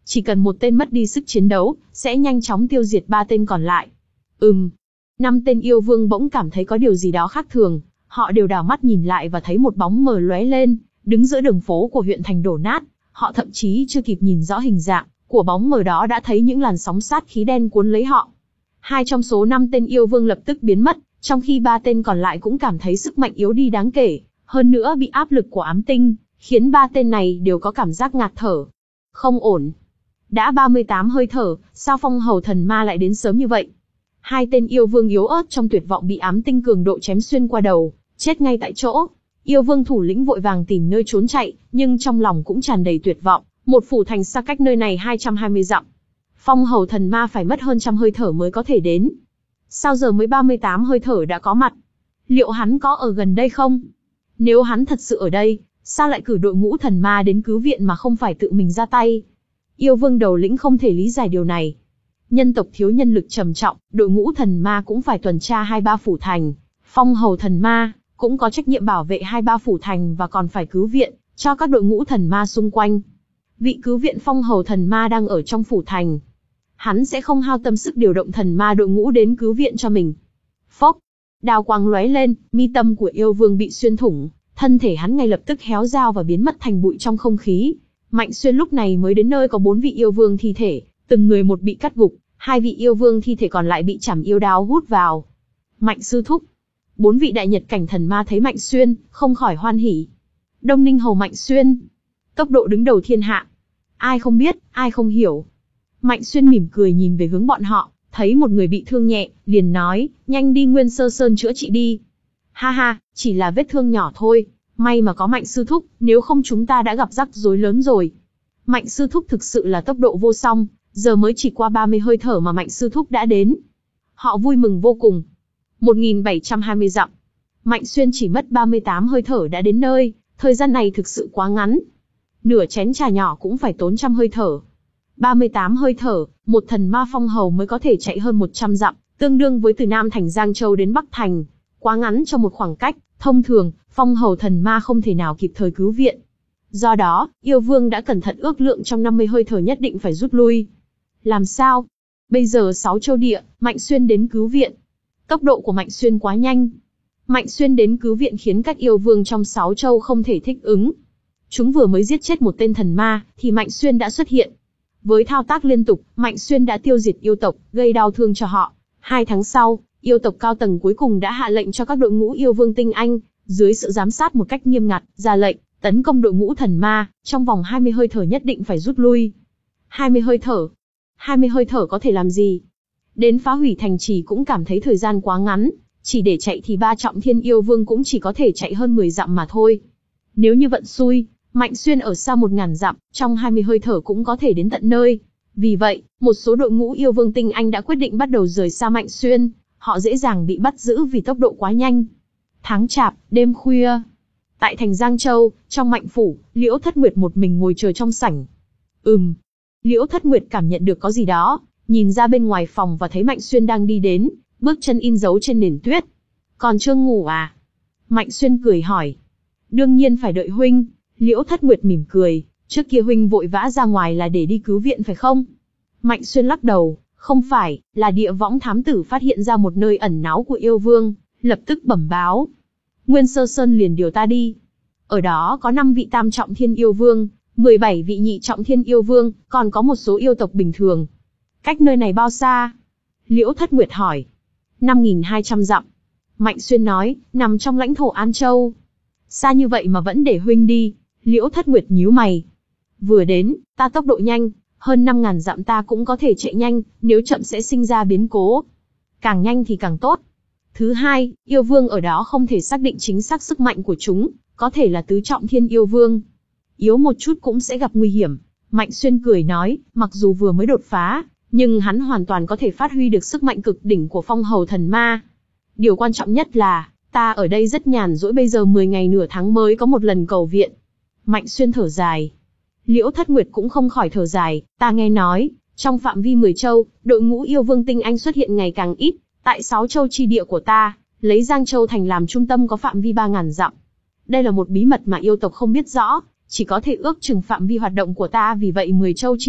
chỉ cần một tên mất đi sức chiến đấu, sẽ nhanh chóng tiêu diệt ba tên còn lại. Ừm. Năm tên yêu vương bỗng cảm thấy có điều gì đó khác thường, họ đều đảo mắt nhìn lại và thấy một bóng mờ lóe lên, đứng giữa đường phố của huyện thành đổ nát. Họ thậm chí chưa kịp nhìn rõ hình dạng của bóng mờ đó đã thấy những làn sóng sát khí đen cuốn lấy họ. Hai trong số năm tên yêu vương lập tức biến mất, trong khi ba tên còn lại cũng cảm thấy sức mạnh yếu đi đáng kể, hơn nữa bị áp lực của ám tinh, khiến ba tên này đều có cảm giác ngạt thở. Không ổn. Đã ba mươi tám hơi thở, sao phong hầu thần ma lại đến sớm như vậy? Hai tên yêu vương yếu ớt trong tuyệt vọng bị ám tinh cường độ chém xuyên qua đầu, chết ngay tại chỗ. Yêu vương thủ lĩnh vội vàng tìm nơi trốn chạy, nhưng trong lòng cũng tràn đầy tuyệt vọng. Một phủ thành xa cách nơi này hai trăm hai mươi dặm. Phong hầu thần ma phải mất hơn trăm hơi thở mới có thể đến. Sao giờ mới ba mươi tám hơi thở đã có mặt? Liệu hắn có ở gần đây không? Nếu hắn thật sự ở đây, sao lại cử đội ngũ thần ma đến cứu viện mà không phải tự mình ra tay? Yêu vương đầu lĩnh không thể lý giải điều này. Nhân tộc thiếu nhân lực trầm trọng, đội ngũ thần ma cũng phải tuần tra hai ba phủ thành. Phong hầu thần ma cũng có trách nhiệm bảo vệ hai ba phủ thành và còn phải cứu viện cho các đội ngũ thần ma xung quanh. Vị cứu viện phong hầu thần ma đang ở trong phủ thành. Hắn sẽ không hao tâm sức điều động thần ma đội ngũ đến cứu viện cho mình. Phốc, đao quang lóe lên, mi tâm của yêu vương bị xuyên thủng, thân thể hắn ngay lập tức héo rao và biến mất thành bụi trong không khí. Mạnh Xuyên lúc này mới đến nơi có bốn vị yêu vương thi thể, từng người một bị cắt gục, hai vị yêu vương thi thể còn lại bị chảm yêu đao hút vào. Mạnh sư thúc. Bốn vị đại nhật cảnh thần ma thấy Mạnh Xuyên, không khỏi hoan hỉ. Đông Ninh hầu Mạnh Xuyên, tốc độ đứng đầu thiên hạ. Ai không biết, ai không hiểu. Mạnh Xuyên mỉm cười nhìn về hướng bọn họ, thấy một người bị thương nhẹ, liền nói, nhanh đi Nguyên Sơ Sơn chữa trị đi. Ha ha, chỉ là vết thương nhỏ thôi, may mà có Mạnh sư thúc, nếu không chúng ta đã gặp rắc rối lớn rồi. Mạnh sư thúc thực sự là tốc độ vô song, giờ mới chỉ qua ba mươi hơi thở mà Mạnh sư thúc đã đến. Họ vui mừng vô cùng. một nghìn bảy trăm hai mươi dặm. Mạnh Xuyên chỉ mất ba mươi tám hơi thở đã đến nơi, thời gian này thực sự quá ngắn. Nửa chén trà nhỏ cũng phải tốn trăm hơi thở. ba mươi tám hơi thở, một thần ma phong hầu mới có thể chạy hơn một trăm dặm, tương đương với từ Nam Thành Giang Châu đến Bắc Thành. Quá ngắn cho một khoảng cách, thông thường, phong hầu thần ma không thể nào kịp thời cứu viện. Do đó, yêu vương đã cẩn thận ước lượng trong năm mươi hơi thở nhất định phải rút lui. Làm sao? Bây giờ sáu châu địa, Mạnh Xuyên đến cứu viện. Tốc độ của Mạnh Xuyên quá nhanh. Mạnh Xuyên đến cứu viện khiến các yêu vương trong sáu châu không thể thích ứng. Chúng vừa mới giết chết một tên thần ma, thì Mạnh Xuyên đã xuất hiện. Với thao tác liên tục, Mạnh Xuyên đã tiêu diệt yêu tộc, gây đau thương cho họ. Hai tháng sau, yêu tộc cao tầng cuối cùng đã hạ lệnh cho các đội ngũ yêu vương tinh anh, dưới sự giám sát một cách nghiêm ngặt, ra lệnh tấn công đội ngũ thần ma, trong vòng hai mươi hơi thở nhất định phải rút lui. hai mươi hơi thở. hai mươi hơi thở có thể làm gì? Đến phá hủy thành trì cũng cảm thấy thời gian quá ngắn, chỉ để chạy thì ba trọng thiên yêu vương cũng chỉ có thể chạy hơn mười dặm mà thôi. Nếu như vận xui, Mạnh Xuyên ở xa một nghìn dặm, trong hai mươi hơi thở cũng có thể đến tận nơi. Vì vậy, một số đội ngũ yêu vương tinh anh đã quyết định bắt đầu rời xa Mạnh Xuyên, họ dễ dàng bị bắt giữ vì tốc độ quá nhanh. Tháng chạp, đêm khuya. Tại thành Giang Châu, trong Mạnh phủ, Liễu Thất Nguyệt một mình ngồi chờ trong sảnh. Ừm. Liễu Thất Nguyệt cảm nhận được có gì đó, nhìn ra bên ngoài phòng và thấy Mạnh Xuyên đang đi đến, bước chân in dấu trên nền tuyết. Còn chưa ngủ à? Mạnh Xuyên cười hỏi. Đương nhiên phải đợi huynh. Liễu Thất Nguyệt mỉm cười, trước kia huynh vội vã ra ngoài là để đi cứu viện phải không? Mạnh Xuyên lắc đầu, không phải, là địa võng thám tử phát hiện ra một nơi ẩn náu của yêu vương, lập tức bẩm báo. Nguyên Sơ Sơn liền điều ta đi. Ở đó có năm vị tam trọng thiên yêu vương, mười bảy vị nhị trọng thiên yêu vương, còn có một số yêu tộc bình thường. Cách nơi này bao xa? Liễu Thất Nguyệt hỏi. năm nghìn hai trăm dặm. Mạnh Xuyên nói, nằm trong lãnh thổ An Châu. Xa như vậy mà vẫn để huynh đi. Liễu Thất Nguyệt nhíu mày. Vừa đến, ta tốc độ nhanh, hơn năm nghìn dặm ta cũng có thể chạy nhanh, nếu chậm sẽ sinh ra biến cố. Càng nhanh thì càng tốt. Thứ hai, yêu vương ở đó không thể xác định chính xác sức mạnh của chúng, có thể là tứ trọng thiên yêu vương. Yếu một chút cũng sẽ gặp nguy hiểm. Mạnh Xuyên cười nói, mặc dù vừa mới đột phá, nhưng hắn hoàn toàn có thể phát huy được sức mạnh cực đỉnh của phong hầu thần ma. Điều quan trọng nhất là, ta ở đây rất nhàn rỗi, bây giờ mười ngày nửa tháng mới có một lần cầu viện. Mạnh Xuyên thở dài. Liễu Thất Nguyệt cũng không khỏi thở dài, ta nghe nói, trong phạm vi mười châu, đội ngũ yêu vương tinh anh xuất hiện ngày càng ít, tại sáu châu chi địa của ta, lấy Giang Châu thành làm trung tâm có phạm vi ba nghìn dặm. Đây là một bí mật mà yêu tộc không biết rõ, chỉ có thể ước chừng phạm vi hoạt động của ta, vì vậy mười châu chi địa,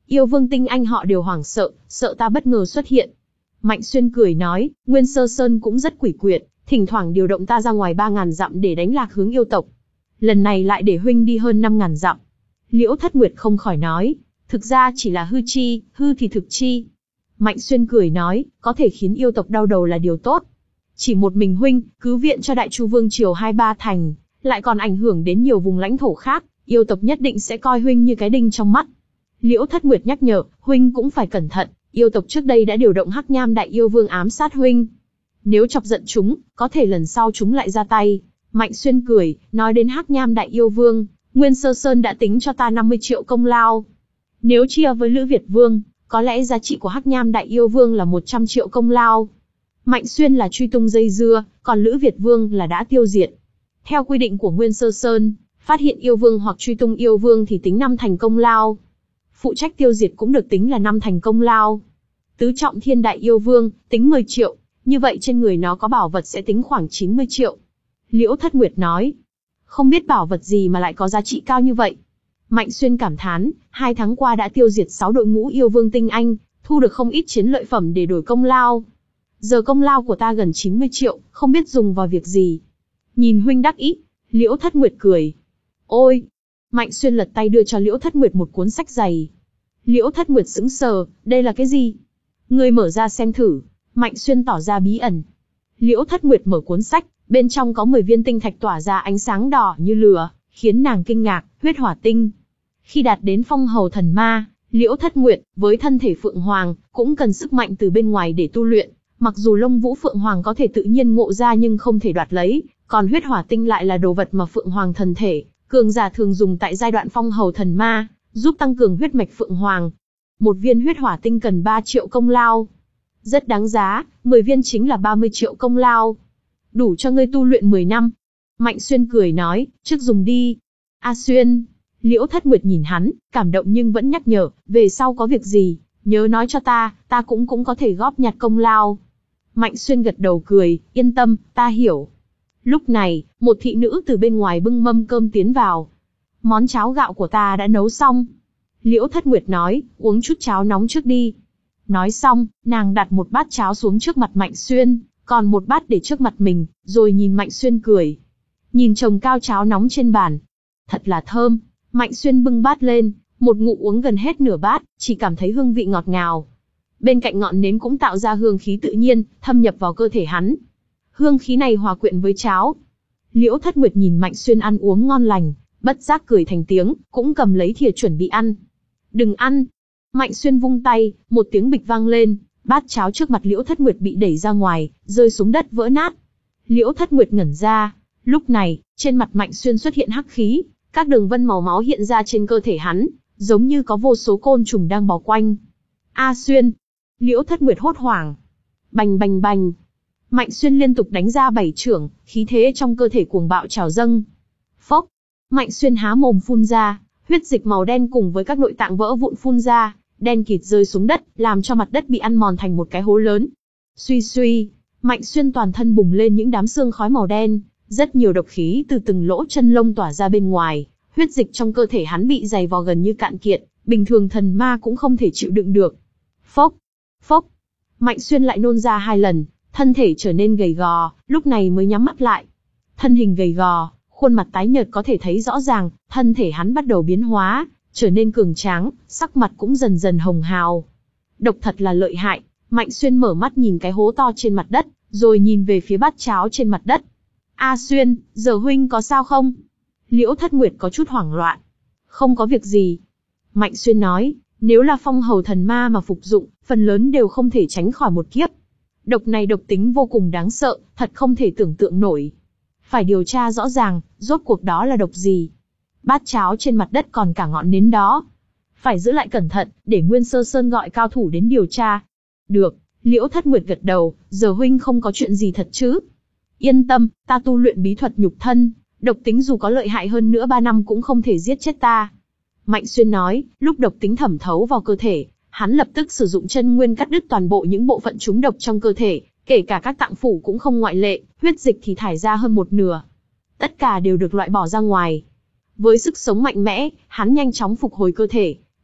Yêu vương tinh anh họ đều hoảng sợ, sợ ta bất ngờ xuất hiện. Mạnh Xuyên cười nói, Nguyên Sơ Sơn cũng rất quỷ quyệt, thỉnh thoảng điều động ta ra ngoài ba ngàn dặm để đánh lạc hướng yêu tộc. Lần này lại để huynh đi hơn năm ngàn dặm. Liễu Thất Nguyệt không khỏi nói, thực ra chỉ là hư chi, hư thì thực chi. Mạnh Xuyên cười nói, có thể khiến yêu tộc đau đầu là điều tốt. Chỉ một mình huynh, cứ viện cho Đại Chu Vương triều hai ba thành, lại còn ảnh hưởng đến nhiều vùng lãnh thổ khác, yêu tộc nhất định sẽ coi huynh như cái đinh trong mắt. Liễu Thất Nguyệt nhắc nhở, huynh cũng phải cẩn thận, yêu tộc trước đây đã điều động Hắc Nham Đại Yêu Vương ám sát huynh. Nếu chọc giận chúng, có thể lần sau chúng lại ra tay. Mạnh Xuyên cười, nói đến Hắc Nham Đại Yêu Vương, Nguyên Sơ Sơn đã tính cho ta năm mươi triệu công lao. Nếu chia với Lữ Việt Vương, có lẽ giá trị của Hắc Nham Đại Yêu Vương là một trăm triệu công lao. Mạnh Xuyên là truy tung dây dưa, còn Lữ Việt Vương là đã tiêu diệt. Theo quy định của Nguyên Sơ Sơn, phát hiện yêu vương hoặc truy tung yêu vương thì tính năm thành công lao. Phụ trách tiêu diệt cũng được tính là năm thành công lao. Tứ trọng thiên đại yêu vương, tính mười triệu, như vậy trên người nó có bảo vật sẽ tính khoảng chín mươi triệu. Liễu Thất Nguyệt nói, không biết bảo vật gì mà lại có giá trị cao như vậy. Mạnh Xuyên cảm thán, hai tháng qua đã tiêu diệt sáu đội ngũ yêu vương tinh anh, thu được không ít chiến lợi phẩm để đổi công lao. Giờ công lao của ta gần chín mươi triệu, không biết dùng vào việc gì. Nhìn huynh đắc ý, Liễu Thất Nguyệt cười. Ôi! Mạnh Xuyên lật tay đưa cho Liễu Thất Nguyệt một cuốn sách dày. Liễu Thất Nguyệt sững sờ, đây là cái gì? Ngươi mở ra xem thử. Mạnh Xuyên tỏ ra bí ẩn. Liễu Thất Nguyệt mở cuốn sách, bên trong có mười viên tinh thạch tỏa ra ánh sáng đỏ như lửa, khiến nàng kinh ngạc, huyết hỏa tinh. Khi đạt đến phong hầu thần ma, Liễu Thất Nguyệt, với thân thể Phượng Hoàng, cũng cần sức mạnh từ bên ngoài để tu luyện. Mặc dù Lông Vũ Phượng Hoàng có thể tự nhiên ngộ ra nhưng không thể đoạt lấy, còn huyết hỏa tinh lại là đồ vật mà Phượng Hoàng thần thể, cường giả thường dùng tại giai đoạn phong hầu thần ma, giúp tăng cường huyết mạch Phượng Hoàng. Một viên huyết hỏa tinh cần ba triệu công lao. Rất đáng giá, mười viên chính là ba mươi triệu công lao. Đủ cho ngươi tu luyện mười năm. Mạnh Xuyên cười nói, trước dùng đi. A Xuyên. Liễu Thất Nguyệt nhìn hắn, cảm động nhưng vẫn nhắc nhở, về sau có việc gì, nhớ nói cho ta, ta cũng cũng có thể góp nhặt công lao. Mạnh Xuyên gật đầu cười, yên tâm, ta hiểu. Lúc này, một thị nữ từ bên ngoài bưng mâm cơm tiến vào. Món cháo gạo của ta đã nấu xong. Liễu Thất Nguyệt nói, uống chút cháo nóng trước đi. Nói xong, nàng đặt một bát cháo xuống trước mặt Mạnh Xuyên, còn một bát để trước mặt mình, rồi nhìn Mạnh Xuyên cười. Nhìn chồng cao cháo nóng trên bàn. Thật là thơm. Mạnh Xuyên bưng bát lên, một ngụm uống gần hết nửa bát, chỉ cảm thấy hương vị ngọt ngào. Bên cạnh ngọn nến cũng tạo ra hương khí tự nhiên, thâm nhập vào cơ thể hắn. Hương khí này hòa quyện với cháo. Liễu Thất Nguyệt nhìn Mạnh Xuyên ăn uống ngon lành, bất giác cười thành tiếng, cũng cầm lấy thìa chuẩn bị ăn. Đừng ăn. Mạnh Xuyên vung tay, một tiếng bịch vang lên, bát cháo trước mặt Liễu Thất Nguyệt bị đẩy ra ngoài, rơi xuống đất vỡ nát. Liễu Thất Nguyệt ngẩn ra. Lúc này, trên mặt Mạnh Xuyên xuất hiện hắc khí, các đường vân màu máu hiện ra trên cơ thể hắn, giống như có vô số côn trùng đang bò quanh. A Xuyên. Liễu Thất Nguyệt hốt hoảng. Bành bành bành. Mạnh Xuyên liên tục đánh ra bảy chưởng, khí thế trong cơ thể cuồng bạo trào dâng. Phốc. Mạnh Xuyên há mồm phun ra, huyết dịch màu đen cùng với các nội tạng vỡ vụn phun ra, đen kịt rơi xuống đất, làm cho mặt đất bị ăn mòn thành một cái hố lớn. Suy suy, Mạnh Xuyên toàn thân bùng lên những đám xương khói màu đen, rất nhiều độc khí từ từng lỗ chân lông tỏa ra bên ngoài, huyết dịch trong cơ thể hắn bị dày vò gần như cạn kiệt, bình thường thần ma cũng không thể chịu đựng được. Phốc, phốc. Mạnh Xuyên lại nôn ra hai lần, thân thể trở nên gầy gò, lúc này mới nhắm mắt lại. Thân hình gầy gò, khuôn mặt tái nhợt có thể thấy rõ ràng, thân thể hắn bắt đầu biến hóa, trở nên cường tráng, sắc mặt cũng dần dần hồng hào. Độc thật là lợi hại. Mạnh Xuyên mở mắt nhìn cái hố to trên mặt đất, rồi nhìn về phía bát cháo trên mặt đất. A Xuyên, giờ huynh có sao không? Liễu Thất Nguyệt có chút hoảng loạn. Không có việc gì. Mạnh Xuyên nói, nếu là phong hầu thần ma mà phục dụng, phần lớn đều không thể tránh khỏi một kiếp. Độc này độc tính vô cùng đáng sợ, thật không thể tưởng tượng nổi. Phải điều tra rõ ràng, rốt cuộc đó là độc gì. Bát cháo trên mặt đất còn cả ngọn nến đó. Phải giữ lại cẩn thận, để Nguyên Sơ Sơn gọi cao thủ đến điều tra. Được, Liễu Thất Nguyệt gật đầu, giờ huynh không có chuyện gì thật chứ? Yên tâm, ta tu luyện bí thuật nhục thân, độc tính dù có lợi hại hơn nữa ba năm cũng không thể giết chết ta. Mạnh Xuyên nói, lúc độc tính thẩm thấu vào cơ thể, hắn lập tức sử dụng chân nguyên cắt đứt toàn bộ những bộ phận trúng độc trong cơ thể, kể cả các tạng phủ cũng không ngoại lệ, huyết dịch thì thải ra hơn một nửa. Tất cả đều được loại bỏ ra ngoài. Với sức sống mạnh mẽ, hắn nhanh chóng phục hồi cơ thể.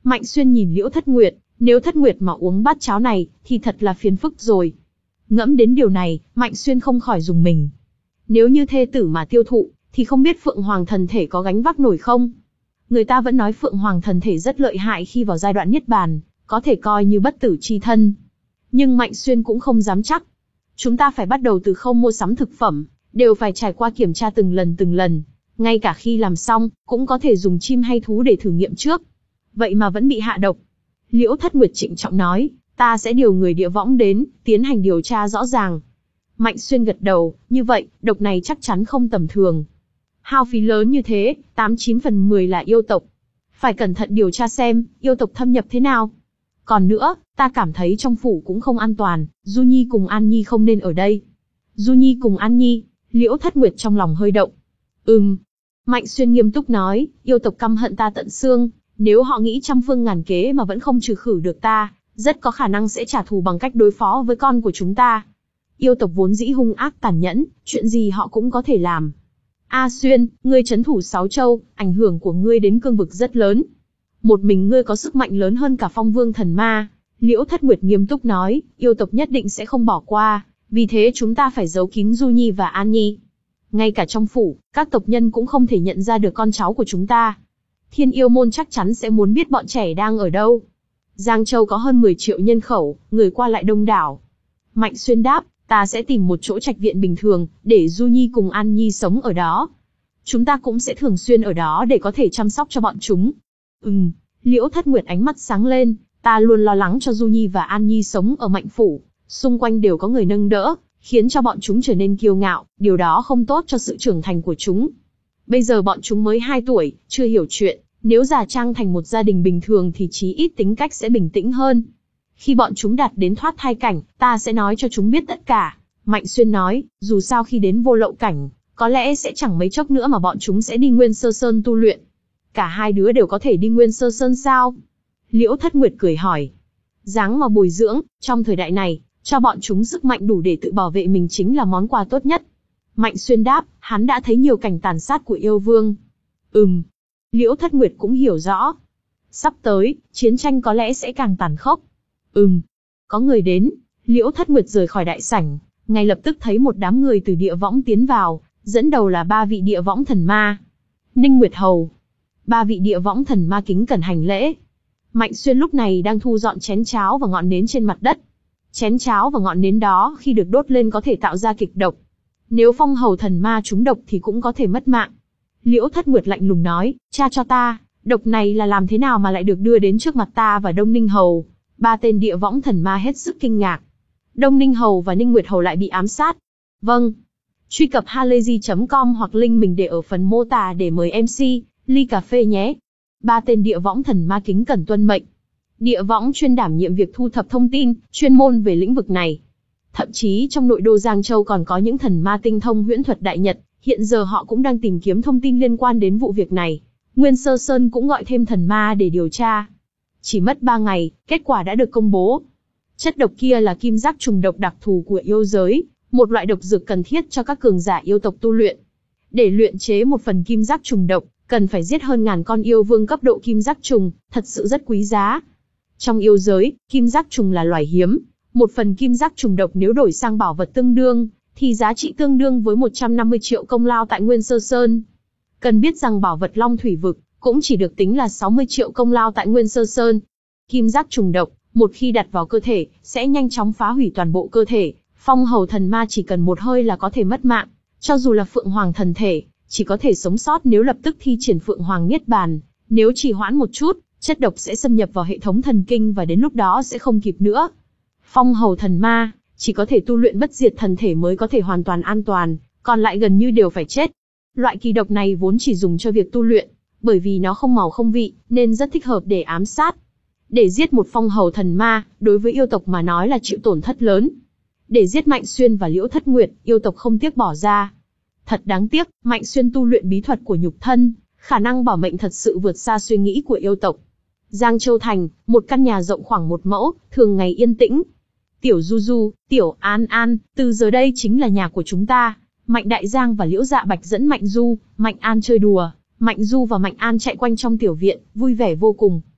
Mạnh Xuyên nhìn Liễu Thất Nguyệt, nếu Thất Nguyệt mà uống bát cháo này, thì thật là phiền phức rồi. Ngẫm đến điều này, Mạnh Xuyên không khỏi rùng mình. Nếu như thê tử mà tiêu thụ, thì không biết Phượng Hoàng thần thể có gánh vác nổi không? Người ta vẫn nói Phượng Hoàng thần thể rất lợi hại khi vào giai đoạn niết bàn, có thể coi như bất tử chi thân. Nhưng Mạnh Xuyên cũng không dám chắc. Chúng ta phải bắt đầu từ khâu mua sắm thực phẩm, đều phải trải qua kiểm tra từng lần từng lần. Ngay cả khi làm xong, cũng có thể dùng chim hay thú để thử nghiệm trước. Vậy mà vẫn bị hạ độc. Liễu Thất Nguyệt trịnh trọng nói, ta sẽ điều người địa võng đến, tiến hành điều tra rõ ràng. Mạnh Xuyên gật đầu, như vậy, độc này chắc chắn không tầm thường. Hao phí lớn như thế, tám chín phần mười là yêu tộc. Phải cẩn thận điều tra xem, yêu tộc thâm nhập thế nào. Còn nữa, ta cảm thấy trong phủ cũng không an toàn, Du Nhi cùng An Nhi không nên ở đây. Du Nhi cùng An Nhi, Liễu Thất Nguyệt trong lòng hơi động. Ừm. Mạnh Xuyên nghiêm túc nói, yêu tộc căm hận ta tận xương, nếu họ nghĩ trăm phương ngàn kế mà vẫn không trừ khử được ta, rất có khả năng sẽ trả thù bằng cách đối phó với con của chúng ta. Yêu tộc vốn dĩ hung ác tàn nhẫn, chuyện gì họ cũng có thể làm. A Xuyên, ngươi trấn thủ sáu châu, ảnh hưởng của ngươi đến cương vực rất lớn. Một mình ngươi có sức mạnh lớn hơn cả Phong Vương Thần Ma. Liễu Thất Nguyệt nghiêm túc nói, yêu tộc nhất định sẽ không bỏ qua, vì thế chúng ta phải giấu kín Du Nhi và An Nhi. Ngay cả trong phủ, các tộc nhân cũng không thể nhận ra được con cháu của chúng ta. Thiên Yêu Môn chắc chắn sẽ muốn biết bọn trẻ đang ở đâu. Giang Châu có hơn mười triệu nhân khẩu, người qua lại đông đảo. Mạnh Xuyên đáp, ta sẽ tìm một chỗ trạch viện bình thường, để Du Nhi cùng An Nhi sống ở đó. Chúng ta cũng sẽ thường xuyên ở đó để có thể chăm sóc cho bọn chúng. Ừm, Liễu Thất Nguyệt ánh mắt sáng lên, ta luôn lo lắng cho Du Nhi và An Nhi sống ở Mạnh Phủ, xung quanh đều có người nâng đỡ, khiến cho bọn chúng trở nên kiêu ngạo, điều đó không tốt cho sự trưởng thành của chúng. Bây giờ bọn chúng mới hai tuổi, chưa hiểu chuyện, nếu già trang thành một gia đình bình thường thì chí ít tính cách sẽ bình tĩnh hơn. Khi bọn chúng đạt đến thoát thai cảnh, ta sẽ nói cho chúng biết tất cả. Mạnh Xuyên nói, dù sao khi đến vô lậu cảnh, có lẽ sẽ chẳng mấy chốc nữa mà bọn chúng sẽ đi Nguyên Sơ Sơn tu luyện. Cả hai đứa đều có thể đi Nguyên Sơ Sơn sao? Liễu Thất Nguyệt cười hỏi. Dáng mà bồi dưỡng, trong thời đại này, cho bọn chúng sức mạnh đủ để tự bảo vệ mình chính là món quà tốt nhất. Mạnh Xuyên đáp, hắn đã thấy nhiều cảnh tàn sát của yêu vương. Ừm. Liễu Thất Nguyệt cũng hiểu rõ. Sắp tới, chiến tranh có lẽ sẽ càng tàn khốc. Ừm. Có người đến, Liễu Thất Nguyệt rời khỏi đại sảnh, ngay lập tức thấy một đám người từ địa võng tiến vào, dẫn đầu là ba vị địa võng thần ma. Ninh Nguyệt Hầu. Ba vị địa võng thần ma kính cẩn hành lễ. Mạnh Xuyên lúc này đang thu dọn chén cháo và ngọn nến trên mặt đất. Chén cháo và ngọn nến đó khi được đốt lên có thể tạo ra kịch độc. Nếu Phong Hầu thần ma trúng độc thì cũng có thể mất mạng. Liễu Thất Nguyệt lạnh lùng nói, tra cho ta, độc này là làm thế nào mà lại được đưa đến trước mặt ta và Đông Ninh Hầu. Ba tên địa võng thần ma hết sức kinh ngạc. Đông Ninh Hầu và Ninh Nguyệt Hầu lại bị ám sát. Vâng. Truy cập halayzi chấm com hoặc link mình để ở phần mô tả để mời em xê, ly cà phê nhé. Ba tên địa võng thần ma kính cẩn tuân mệnh. Địa võng chuyên đảm nhiệm việc thu thập thông tin, chuyên môn về lĩnh vực này. Thậm chí trong nội đô Giang Châu còn có những thần ma tinh thông huyễn thuật đại nhật, hiện giờ họ cũng đang tìm kiếm thông tin liên quan đến vụ việc này. Nguyên Sơ Sơn cũng gọi thêm thần ma để điều tra. Chỉ mất ba ngày, kết quả đã được công bố. Chất độc kia là kim giác trùng độc đặc thù của yêu giới, một loại độc dược cần thiết cho các cường giả yêu tộc tu luyện. Để luyện chế một phần kim giác trùng độc, cần phải giết hơn ngàn con yêu vương cấp độ kim giác trùng, thật sự rất quý giá. Trong yêu giới, kim giác trùng là loài hiếm, một phần kim giác trùng độc nếu đổi sang bảo vật tương đương, thì giá trị tương đương với một trăm năm mươi triệu công lao tại Nguyên Sơ Sơn. Cần biết rằng bảo vật Long Thủy Vực cũng chỉ được tính là sáu mươi triệu công lao tại Nguyên Sơ Sơn. Kim giác trùng độc, một khi đặt vào cơ thể, sẽ nhanh chóng phá hủy toàn bộ cơ thể. Phong Hầu thần ma chỉ cần một hơi là có thể mất mạng, cho dù là Phượng Hoàng thần thể, chỉ có thể sống sót nếu lập tức thi triển Phượng Hoàng Niết Bàn. Nếu trì hoãn một chút, chất độc sẽ xâm nhập vào hệ thống thần kinh và đến lúc đó sẽ không kịp nữa. Phong Hầu thần ma chỉ có thể tu luyện bất diệt thần thể mới có thể hoàn toàn an toàn, còn lại gần như đều phải chết. Loại kỳ độc này vốn chỉ dùng cho việc tu luyện, bởi vì nó không màu không vị, nên rất thích hợp để ám sát. Để giết một Phong Hầu thần ma, đối với yêu tộc mà nói là chịu tổn thất lớn. Để giết Mạnh Xuyên và Liễu Thất Nguyệt, yêu tộc không tiếc bỏ ra. Thật đáng tiếc, Mạnh Xuyên tu luyện bí thuật của nhục thân, khả năng bảo mệnh thật sự vượt xa suy nghĩ của yêu tộc. Giang Châu Thành, một căn nhà rộng khoảng một mẫu, thường ngày yên tĩnh. Tiểu Du Du, Tiểu An An, từ giờ đây chính là nhà của chúng ta. Mạnh Đại Giang và Liễu Dạ Bạch dẫn Mạnh Du, Mạnh An chơi đùa. Mạnh Du và Mạnh An chạy quanh trong tiểu viện, vui vẻ vô cùng.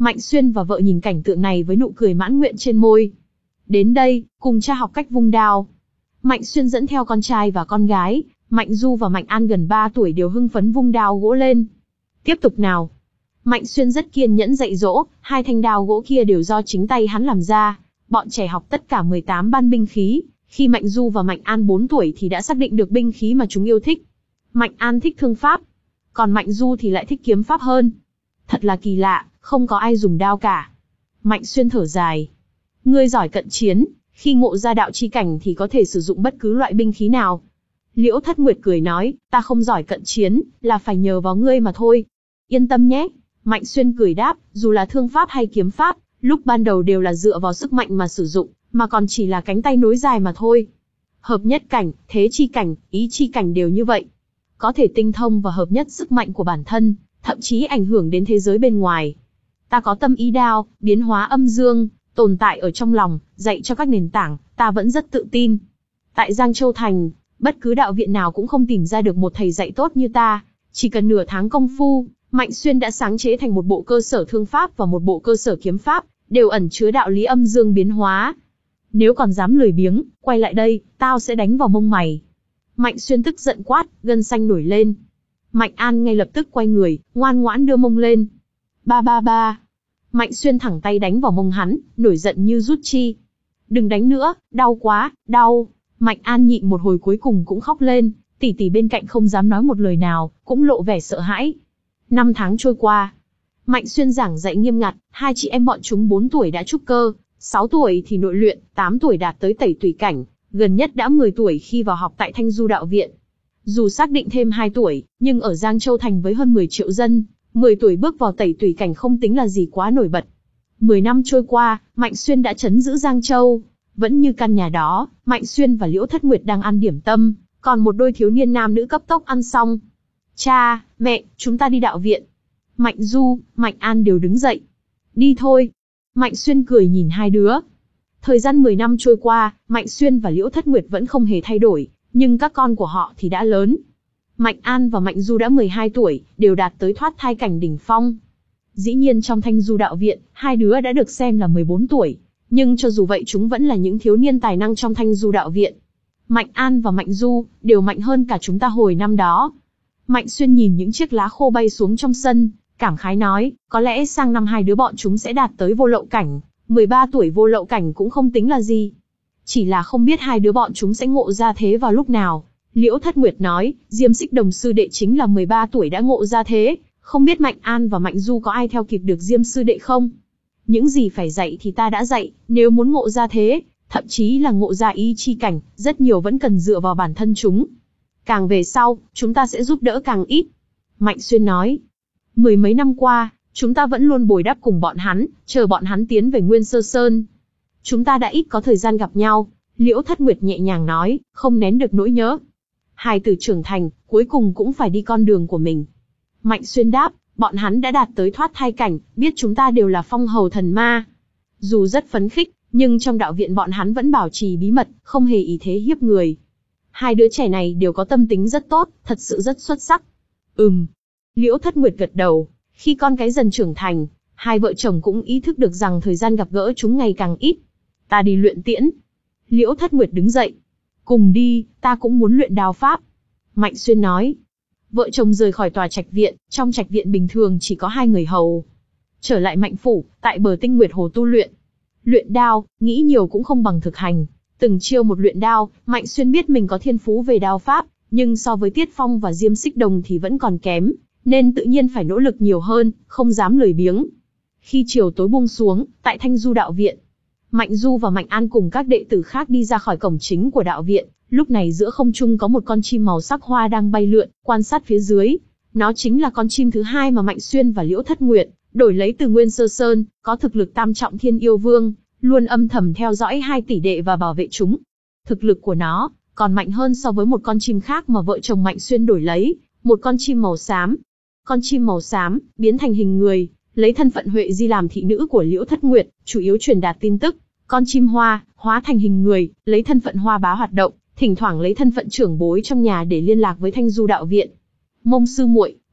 Mạnh Xuyên và vợ nhìn cảnh tượng này với nụ cười mãn nguyện trên môi. Đến đây, cùng cha học cách vung đao. Mạnh Xuyên dẫn theo con trai và con gái, Mạnh Du và Mạnh An gần ba tuổi đều hưng phấn vung đao gỗ lên. Tiếp tục nào. Mạnh Xuyên rất kiên nhẫn dạy dỗ, hai thanh đao gỗ kia đều do chính tay hắn làm ra. Bọn trẻ học tất cả mười tám ban binh khí, khi Mạnh Du và Mạnh An bốn tuổi thì đã xác định được binh khí mà chúng yêu thích. Mạnh An thích thương pháp, còn Mạnh Du thì lại thích kiếm pháp hơn. Thật là kỳ lạ, không có ai dùng đao cả. Mạnh Xuyên thở dài. Ngươi giỏi cận chiến, khi ngộ ra đạo chi cảnh thì có thể sử dụng bất cứ loại binh khí nào. Liễu Thất Nguyệt cười nói, ta không giỏi cận chiến, là phải nhờ vào ngươi mà thôi. Yên tâm nhé. Mạnh Xuyên cười đáp, dù là thương pháp hay kiếm pháp, lúc ban đầu đều là dựa vào sức mạnh mà sử dụng, mà còn chỉ là cánh tay nối dài mà thôi. Hợp nhất cảnh, thế chi cảnh, ý chi cảnh đều như vậy. Có thể tinh thông và hợp nhất sức mạnh của bản thân, thậm chí ảnh hưởng đến thế giới bên ngoài. Ta có tâm ý đao, biến hóa âm dương, tồn tại ở trong lòng, dạy cho các nền tảng, ta vẫn rất tự tin. Tại Giang Châu Thành, bất cứ đạo viện nào cũng không tìm ra được một thầy dạy tốt như ta. Chỉ cần nửa tháng công phu, Mạnh Xuyên đã sáng chế thành một bộ cơ sở thương pháp và một bộ cơ sở kiếm pháp, đều ẩn chứa đạo lý âm dương biến hóa. Nếu còn dám lười biếng, quay lại đây, tao sẽ đánh vào mông mày. Mạnh Xuyên tức giận quát, gân xanh nổi lên. Mạnh An ngay lập tức quay người, ngoan ngoãn đưa mông lên. Ba ba ba. Mạnh Xuyên thẳng tay đánh vào mông hắn, nổi giận như rút chi. Đừng đánh nữa, đau quá, đau. Mạnh An nhịn một hồi cuối cùng cũng khóc lên, tỷ tỷ bên cạnh không dám nói một lời nào, cũng lộ vẻ sợ hãi. Năm tháng trôi qua. Mạnh Xuyên giảng dạy nghiêm ngặt, hai chị em bọn chúng bốn tuổi đã trúc cơ, sáu tuổi thì nội luyện, tám tuổi đạt tới tẩy tùy cảnh, gần nhất đã mười tuổi khi vào học tại Thanh Du Đạo Viện. Dù xác định thêm hai tuổi, nhưng ở Giang Châu Thành với hơn mười triệu dân, mười tuổi bước vào tẩy tùy cảnh không tính là gì quá nổi bật. mười năm trôi qua, Mạnh Xuyên đã trấn giữ Giang Châu. Vẫn như căn nhà đó, Mạnh Xuyên và Liễu Thất Nguyệt đang ăn điểm tâm, còn một đôi thiếu niên nam nữ cấp tốc ăn xong. Cha, mẹ, chúng ta đi đạo viện. Mạnh Du, Mạnh An đều đứng dậy. Đi thôi. Mạnh Xuyên cười nhìn hai đứa. Thời gian mười năm trôi qua, Mạnh Xuyên và Liễu Thất Nguyệt vẫn không hề thay đổi, nhưng các con của họ thì đã lớn. Mạnh An và Mạnh Du đã mười hai tuổi, đều đạt tới thoát thai cảnh đỉnh phong. Dĩ nhiên trong Thanh Du Đạo Viện, hai đứa đã được xem là mười bốn tuổi, nhưng cho dù vậy chúng vẫn là những thiếu niên tài năng trong Thanh Du Đạo Viện. Mạnh An và Mạnh Du đều mạnh hơn cả chúng ta hồi năm đó. Mạnh Xuyên nhìn những chiếc lá khô bay xuống trong sân, cảm khái nói, có lẽ sang năm hai đứa bọn chúng sẽ đạt tới vô lậu cảnh, mười ba tuổi vô lậu cảnh cũng không tính là gì. Chỉ là không biết hai đứa bọn chúng sẽ ngộ ra thế vào lúc nào. Liễu Thất Nguyệt nói, Diêm Xích Đồng sư đệ chính là mười ba tuổi đã ngộ ra thế, không biết Mạnh An và Mạnh Du có ai theo kịp được Diêm sư đệ không? Những gì phải dạy thì ta đã dạy, nếu muốn ngộ ra thế, thậm chí là ngộ ra ý chi cảnh, rất nhiều vẫn cần dựa vào bản thân chúng. Càng về sau, chúng ta sẽ giúp đỡ càng ít. Mạnh Xuyên nói, mười mấy năm qua, chúng ta vẫn luôn bồi đắp cùng bọn hắn, chờ bọn hắn tiến về Nguyên Sơ Sơn. Chúng ta đã ít có thời gian gặp nhau. Liễu Thất Nguyệt nhẹ nhàng nói, không nén được nỗi nhớ. Hai từ trưởng thành, cuối cùng cũng phải đi con đường của mình. Mạnh Xuyên đáp, bọn hắn đã đạt tới thoát thai cảnh, biết chúng ta đều là phong hầu thần ma. Dù rất phấn khích, nhưng trong đạo viện bọn hắn vẫn bảo trì bí mật, không hề ý thế hiếp người. Hai đứa trẻ này đều có tâm tính rất tốt, thật sự rất xuất sắc. Ừm. Liễu Thất Nguyệt gật đầu, khi con cái dần trưởng thành, hai vợ chồng cũng ý thức được rằng thời gian gặp gỡ chúng ngày càng ít. Ta đi luyện tiễn. Liễu Thất Nguyệt đứng dậy. Cùng đi, ta cũng muốn luyện đao pháp. Mạnh Xuyên nói. Vợ chồng rời khỏi tòa trạch viện, trong trạch viện bình thường chỉ có hai người hầu. Trở lại Mạnh phủ, tại bờ Tinh Nguyệt Hồ tu luyện. Luyện đao, nghĩ nhiều cũng không bằng thực hành. Từng chiêu một luyện đao, Mạnh Xuyên biết mình có thiên phú về đao pháp, nhưng so với Tiết Phong và Diêm Xích Đồng thì vẫn còn kém, nên tự nhiên phải nỗ lực nhiều hơn, không dám lười biếng. Khi chiều tối buông xuống, tại Thanh Du Đạo Viện, Mạnh Du và Mạnh An cùng các đệ tử khác đi ra khỏi cổng chính của đạo viện. Lúc này giữa không trung có một con chim màu sắc hoa đang bay lượn, quan sát phía dưới. Nó chính là con chim thứ hai mà Mạnh Xuyên và Liễu Thất Nguyệt đổi lấy từ Nguyên Sơ Sơn, có thực lực tam trọng thiên yêu vương, luôn âm thầm theo dõi hai tỷ đệ và bảo vệ chúng. Thực lực của nó còn mạnh hơn so với một con chim khác mà vợ chồng Mạnh Xuyên đổi lấy, một con chim màu xám. Con chim màu xám biến thành hình người, lấy thân phận Huệ Di làm thị nữ của Liễu Thất Nguyệt, chủ yếu truyền đạt tin tức. Con chim hoa hóa thành hình người, lấy thân phận Hoa Bá hoạt động, thỉnh thoảng lấy thân phận trưởng bối trong nhà để liên lạc với Thanh Du Đạo Viện. Mông sư muội,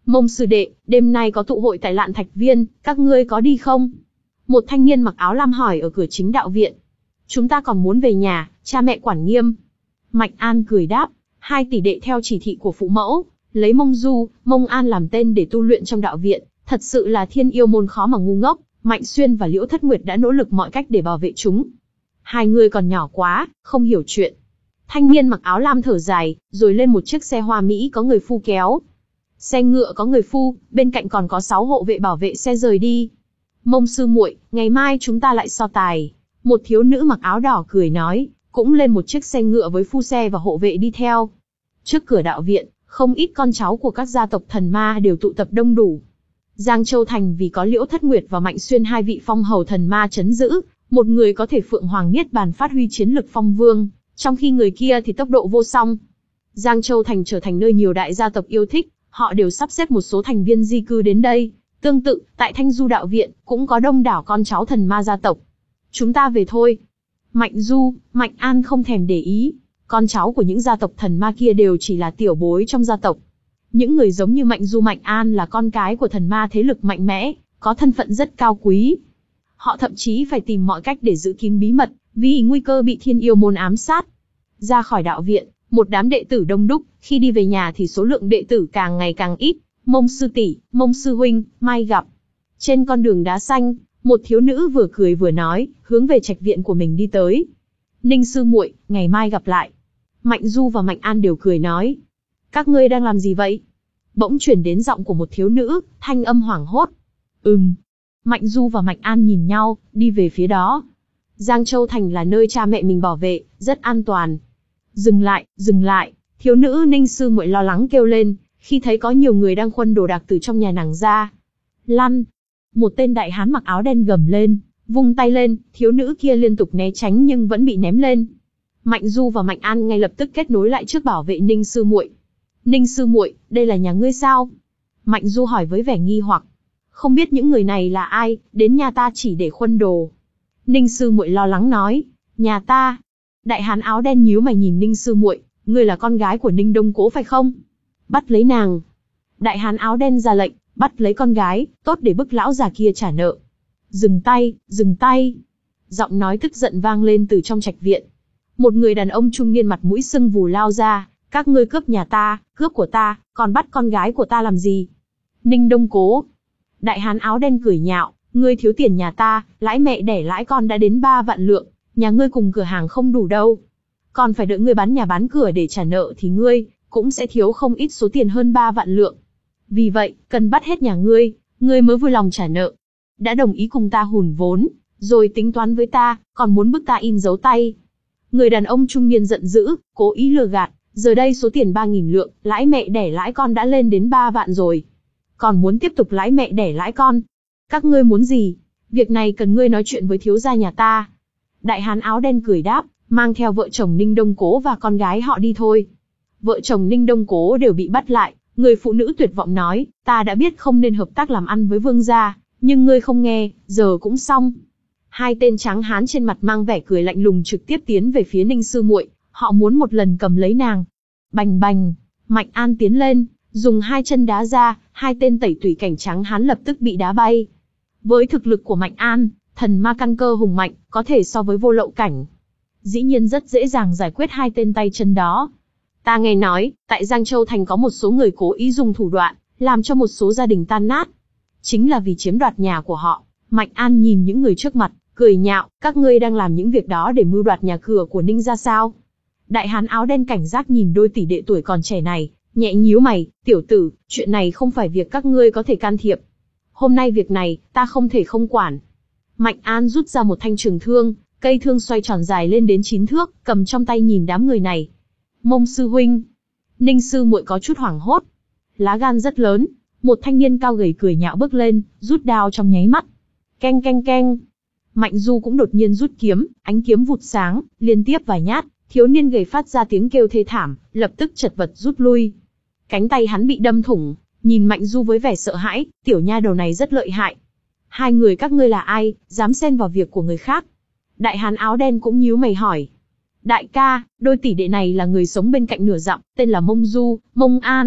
Mông sư đệ, đêm nay có tụ hội tại Lạn Thạch Viên, các ngươi có đi không? Một thanh niên mặc áo lam hỏi ở cửa chính đạo viện. Chúng ta còn muốn về nhà, cha mẹ quản nghiêm. Mạnh An cười đáp, hai tỷ đệ theo chỉ thị của phụ mẫu, lấy Mông Du, Mông An làm tên để tu luyện trong đạo viện, thật sự là thiên yêu môn khó mà ngu ngốc. Mạnh Xuyên và Liễu Thất Nguyệt đã nỗ lực mọi cách để bảo vệ chúng. Hai người còn nhỏ quá, không hiểu chuyện. Thanh niên mặc áo lam thở dài, rồi lên một chiếc xe hoa mỹ có người phu kéo. Xe ngựa có người phu, bên cạnh còn có sáu hộ vệ bảo vệ xe rời đi. Mông sư muội, ngày mai chúng ta lại so tài. Một thiếu nữ mặc áo đỏ cười nói, cũng lên một chiếc xe ngựa với phu xe và hộ vệ đi theo. Trước cửa đạo viện, không ít con cháu của các gia tộc thần ma đều tụ tập đông đủ. Giang Châu Thành vì có Liễu Thất Nguyệt và Mạnh Xuyên hai vị phong hầu thần ma chấn giữ, một người có thể Phượng Hoàng Niết Bàn phát huy chiến lực phong vương, trong khi người kia thì tốc độ vô song. Giang Châu Thành trở thành nơi nhiều đại gia tộc yêu thích, họ đều sắp xếp một số thành viên di cư đến đây. Tương tự, tại Thanh Du đạo viện, cũng có đông đảo con cháu thần ma gia tộc. Chúng ta về thôi. Mạnh Du, Mạnh An không thèm để ý. Con cháu của những gia tộc thần ma kia đều chỉ là tiểu bối trong gia tộc. Những người giống như Mạnh Du Mạnh An là con cái của thần ma thế lực mạnh mẽ, có thân phận rất cao quý. Họ thậm chí phải tìm mọi cách để giữ kín bí mật, vì nguy cơ bị thiên yêu môn ám sát. Ra khỏi đạo viện, một đám đệ tử đông đúc, khi đi về nhà thì số lượng đệ tử càng ngày càng ít. Mông sư tỷ, Mông sư huynh, mai gặp. Trên con đường đá xanh, một thiếu nữ vừa cười vừa nói, hướng về trạch viện của mình đi tới. Ninh sư muội, ngày mai gặp lại. Mạnh Du và Mạnh An đều cười nói. Các ngươi đang làm gì vậy? Bỗng chuyển đến giọng của một thiếu nữ, thanh âm hoảng hốt. Ừm. Mạnh Du và Mạnh An nhìn nhau, đi về phía đó. Giang Châu Thành là nơi cha mẹ mình bảo vệ, rất an toàn. Dừng lại, dừng lại. Thiếu nữ Ninh sư muội lo lắng kêu lên, khi thấy có nhiều người đang khuân đồ đạc từ trong nhà nàng ra. Lăn! Một tên đại hán mặc áo đen gầm lên, vung tay lên, thiếu nữ kia liên tục né tránh nhưng vẫn bị ném lên. Mạnh Du và Mạnh An ngay lập tức kết nối lại trước bảo vệ Ninh sư muội. Ninh sư muội, đây là nhà ngươi sao? Mạnh Du hỏi với vẻ nghi hoặc. Không biết những người này là ai, đến nhà ta chỉ để khuân đồ. Ninh sư muội lo lắng nói, nhà ta. Đại hán áo đen nhíu mày nhìn Ninh sư muội, ngươi là con gái của Ninh Đông Cố phải không? Bắt lấy nàng. Đại hán áo đen ra lệnh, bắt lấy con gái, tốt để bức lão già kia trả nợ. Dừng tay, dừng tay. Giọng nói tức giận vang lên từ trong trạch viện. Một người đàn ông trung niên mặt mũi sưng vù lao ra, các ngươi cướp nhà ta, cướp của ta, còn bắt con gái của ta làm gì? Ninh Đông Cố. Đại hán áo đen cười nhạo, ngươi thiếu tiền nhà ta, lãi mẹ đẻ lãi con đã đến ba vạn lượng, nhà ngươi cùng cửa hàng không đủ đâu. Còn phải đợi ngươi bán nhà bán cửa để trả nợ thì ngươi cũng sẽ thiếu không ít số tiền hơn ba vạn lượng. Vì vậy, cần bắt hết nhà ngươi, ngươi mới vui lòng trả nợ. Đã đồng ý cùng ta hùn vốn, rồi tính toán với ta, còn muốn bức ta in dấu tay. Người đàn ông trung niên giận dữ, cố ý lừa gạt, giờ đây số tiền ba nghìn lượng, lãi mẹ đẻ lãi con đã lên đến ba vạn rồi. Còn muốn tiếp tục lãi mẹ đẻ lãi con. Các ngươi muốn gì? Việc này cần ngươi nói chuyện với thiếu gia nhà ta. Đại hán áo đen cười đáp, mang theo vợ chồng Ninh Đông Cố và con gái họ đi thôi. Vợ chồng Ninh Đông Cố đều bị bắt lại, người phụ nữ tuyệt vọng nói, ta đã biết không nên hợp tác làm ăn với vương gia, nhưng ngươi không nghe, giờ cũng xong. Hai tên tráng hán trên mặt mang vẻ cười lạnh lùng trực tiếp tiến về phía Ninh sư muội, họ muốn một lần cầm lấy nàng. Bành bành, Mạnh An tiến lên, dùng hai chân đá ra, hai tên tẩy tủy cảnh tráng hán lập tức bị đá bay. Với thực lực của Mạnh An, thần ma căn cơ hùng mạnh, có thể so với vô lậu cảnh. Dĩ nhiên rất dễ dàng giải quyết hai tên tay chân đó. Ta nghe nói, tại Giang Châu Thành có một số người cố ý dùng thủ đoạn, làm cho một số gia đình tan nát. Chính là vì chiếm đoạt nhà của họ. Mạnh An nhìn những người trước mặt, cười nhạo, các ngươi đang làm những việc đó để mưu đoạt nhà cửa của Ninh gia sao? Đại hán áo đen cảnh giác nhìn đôi tỷ đệ tuổi còn trẻ này, nhẹ nhíu mày, tiểu tử, chuyện này không phải việc các ngươi có thể can thiệp. Hôm nay việc này, ta không thể không quản. Mạnh An rút ra một thanh trường thương, cây thương xoay tròn dài lên đến chín thước, cầm trong tay nhìn đám người này. Mông sư huynh. Ninh sư muội có chút hoảng hốt. Lá gan rất lớn, một thanh niên cao gầy cười nhạo bước lên, rút đao trong nháy mắt. Keng keng keng. Mạnh Du cũng đột nhiên rút kiếm, ánh kiếm vụt sáng, liên tiếp vài nhát, thiếu niên gầy phát ra tiếng kêu thê thảm, lập tức chật vật rút lui. Cánh tay hắn bị đâm thủng, nhìn Mạnh Du với vẻ sợ hãi, tiểu nha đầu này rất lợi hại. Hai người các ngươi là ai, dám xen vào việc của người khác? Đại hán áo đen cũng nhíu mày hỏi. Đại ca, đôi tỷ đệ này là người sống bên cạnh nửa dặm, tên là Mông Du, Mông An.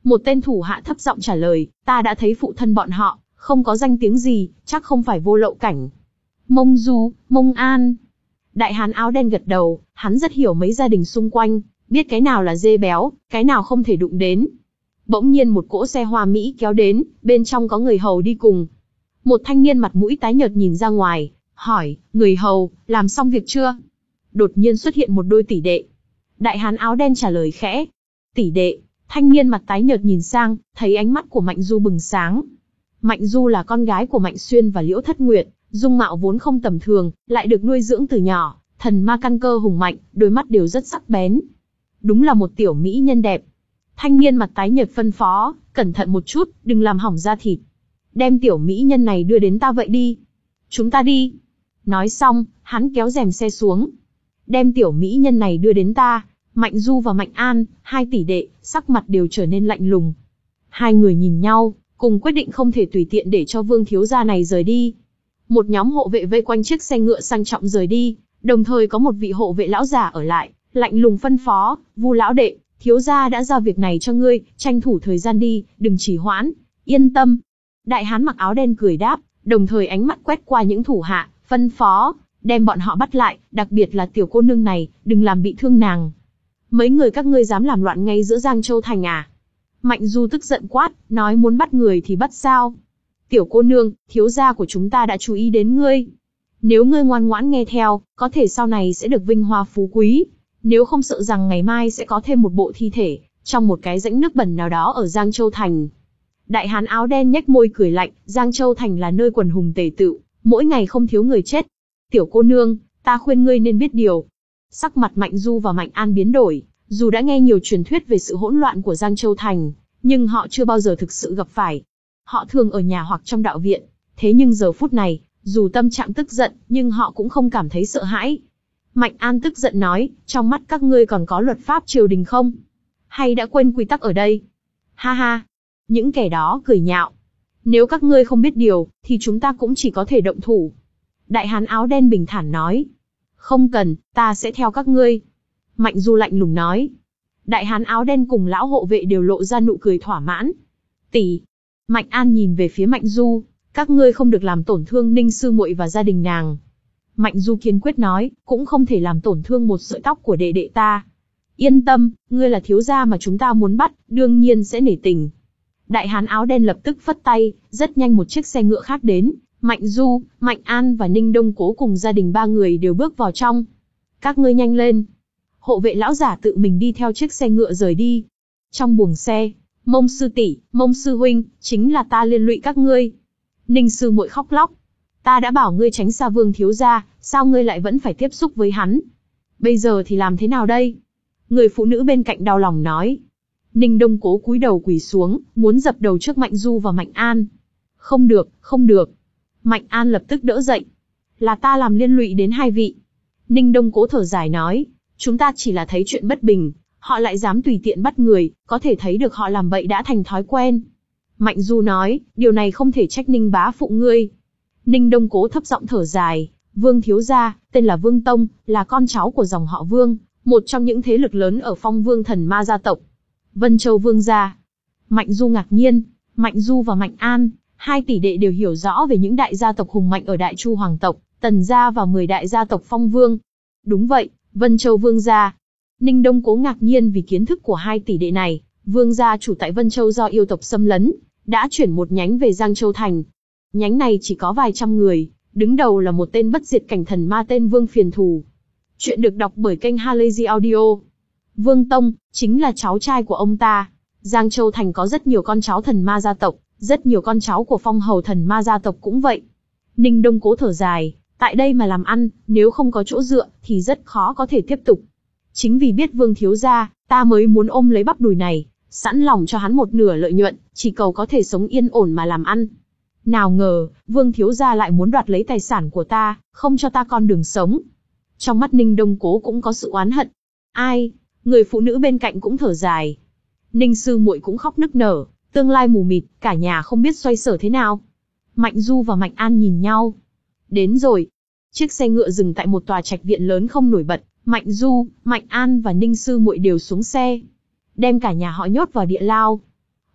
Một tên thủ hạ thấp giọng trả lời, ta đã thấy phụ thân bọn họ, không có danh tiếng gì, chắc không phải vô lậu cảnh. Mông Du, Mông An. Đại hán áo đen gật đầu, hắn rất hiểu mấy gia đình xung quanh, biết cái nào là dê béo, cái nào không thể đụng đến. Bỗng nhiên một cỗ xe hoa mỹ kéo đến, bên trong có người hầu đi cùng. Một thanh niên mặt mũi tái nhợt nhìn ra ngoài, hỏi, người hầu, làm xong việc chưa? Đột nhiên xuất hiện một đôi tỷ đệ. Đại hán áo đen trả lời khẽ, tỷ đệ. Thanh niên mặt tái nhợt nhìn sang, thấy ánh mắt của Mạnh Du bừng sáng. Mạnh Du là con gái của Mạnh Xuyên và Liễu Thất Nguyệt, dung mạo vốn không tầm thường, lại được nuôi dưỡng từ nhỏ, thần ma căn cơ hùng mạnh, đôi mắt đều rất sắc bén. Đúng là một tiểu mỹ nhân đẹp. Thanh niên mặt tái nhợt phân phó, cẩn thận một chút, đừng làm hỏng da thịt. Đem tiểu mỹ nhân này đưa đến ta vậy đi. Chúng ta đi. Nói xong, hắn kéo rèm xe xuống. Đem tiểu mỹ nhân này đưa đến ta. Mạnh Du và Mạnh An, hai tỷ đệ, sắc mặt đều trở nên lạnh lùng. Hai người nhìn nhau, cùng quyết định không thể tùy tiện để cho Vương thiếu gia này rời đi. Một nhóm hộ vệ vây quanh chiếc xe ngựa sang trọng rời đi, đồng thời có một vị hộ vệ lão già ở lại, lạnh lùng phân phó, Vu lão đệ, thiếu gia đã giao việc này cho ngươi, tranh thủ thời gian đi, đừng trì hoãn, yên tâm. Đại hán mặc áo đen cười đáp, đồng thời ánh mắt quét qua những thủ hạ, phân phó, đem bọn họ bắt lại, đặc biệt là tiểu cô nương này, đừng làm bị thương nàng. Mấy người các ngươi dám làm loạn ngay giữa Giang Châu Thành à? Mạnh Du tức giận quát, nói muốn bắt người thì bắt sao? Tiểu cô nương, thiếu gia của chúng ta đã chú ý đến ngươi. Nếu ngươi ngoan ngoãn nghe theo, có thể sau này sẽ được vinh hoa phú quý. Nếu không sợ rằng ngày mai sẽ có thêm một bộ thi thể, trong một cái rãnh nước bẩn nào đó ở Giang Châu Thành. Đại hán áo đen nhếch môi cười lạnh, Giang Châu Thành là nơi quần hùng tề tựu, mỗi ngày không thiếu người chết. Tiểu cô nương, ta khuyên ngươi nên biết điều. Sắc mặt Mạnh Du và Mạnh An biến đổi, dù đã nghe nhiều truyền thuyết về sự hỗn loạn của Giang Châu Thành, nhưng họ chưa bao giờ thực sự gặp phải. Họ thường ở nhà hoặc trong đạo viện, thế nhưng giờ phút này, dù tâm trạng tức giận, nhưng họ cũng không cảm thấy sợ hãi. Mạnh An tức giận nói, trong mắt các ngươi còn có luật pháp triều đình không? Hay đã quên quy tắc ở đây? Ha ha! Những kẻ đó cười nhạo. Nếu các ngươi không biết điều, thì chúng ta cũng chỉ có thể động thủ. Đại hán áo đen bình thản nói. Không cần, ta sẽ theo các ngươi. Mạnh Du lạnh lùng nói. Đại hán áo đen cùng lão hộ vệ đều lộ ra nụ cười thỏa mãn. Tỷ. Mạnh An nhìn về phía Mạnh Du. Các ngươi không được làm tổn thương Ninh sư muội và gia đình nàng. Mạnh Du kiên quyết nói, cũng không thể làm tổn thương một sợi tóc của đệ đệ ta. Yên tâm, ngươi là thiếu gia mà chúng ta muốn bắt, đương nhiên sẽ nể tình. Đại hán áo đen lập tức phất tay, rất nhanh một chiếc xe ngựa khác đến. Mạnh Du, Mạnh An và Ninh Đông Cố cùng gia đình ba người đều bước vào trong. Các ngươi nhanh lên. Hộ vệ lão giả tự mình đi theo chiếc xe ngựa rời đi. Trong buồng xe, Mông sư tỷ, Mông sư huynh, chính là ta liên lụy các ngươi. Ninh sư muội khóc lóc. Ta đã bảo ngươi tránh xa Vương thiếu gia, sao ngươi lại vẫn phải tiếp xúc với hắn? Bây giờ thì làm thế nào đây? Người phụ nữ bên cạnh đau lòng nói. Ninh Đông Cố cúi đầu quỳ xuống, muốn dập đầu trước Mạnh Du và Mạnh An. Không được, không được. Mạnh An lập tức đỡ dậy. Là ta làm liên lụy đến hai vị. Ninh Đông Cố thở dài nói. Chúng ta chỉ là thấy chuyện bất bình, họ lại dám tùy tiện bắt người, có thể thấy được họ làm vậy đã thành thói quen. Mạnh Du nói, điều này không thể trách Ninh bá phụ ngươi. Ninh Đông Cố thấp giọng thở dài. Vương thiếu gia, tên là Vương Tông, là con cháu của dòng họ Vương, một trong những thế lực lớn ở Phong Vương thần ma gia tộc. Vân Châu Vương gia. Mạnh Du ngạc nhiên, Mạnh Du và Mạnh An, hai tỷ đệ đều hiểu rõ về những đại gia tộc hùng mạnh ở Đại Chu hoàng tộc, Tần gia và mười đại gia tộc Phong Vương. Đúng vậy, Vân Châu Vương gia. Ninh Đông Cố ngạc nhiên vì kiến thức của hai tỷ đệ này. Vương gia chủ tại Vân Châu do yêu tộc xâm lấn, đã chuyển một nhánh về Giang Châu Thành. Nhánh này chỉ có vài trăm người, đứng đầu là một tên bất diệt cảnh thần ma tên Vương Phiền Thù. Chuyện được đọc bởi kênh Halazy Audio. Vương Tông, chính là cháu trai của ông ta. Giang Châu Thành có rất nhiều con cháu thần ma gia tộc, rất nhiều con cháu của phong hầu thần ma gia tộc cũng vậy. Ninh Đông Cố thở dài, tại đây mà làm ăn, nếu không có chỗ dựa, thì rất khó có thể tiếp tục. Chính vì biết Vương thiếu gia, ta mới muốn ôm lấy bắp đùi này, sẵn lòng cho hắn một nửa lợi nhuận, chỉ cầu có thể sống yên ổn mà làm ăn. Nào ngờ, Vương thiếu gia lại muốn đoạt lấy tài sản của ta, không cho ta con đường sống. Trong mắt Ninh Đông Cố cũng có sự oán hận. Ai? Người phụ nữ bên cạnh cũng thở dài. Ninh sư muội cũng khóc nức nở, tương lai mù mịt, cả nhà không biết xoay sở thế nào. Mạnh Du và Mạnh An nhìn nhau. Đến rồi. Chiếc xe ngựa dừng tại một tòa trạch viện lớn không nổi bật. Mạnh Du, Mạnh An và Ninh sư muội đều xuống xe, đem cả nhà họ nhốt vào địa lao.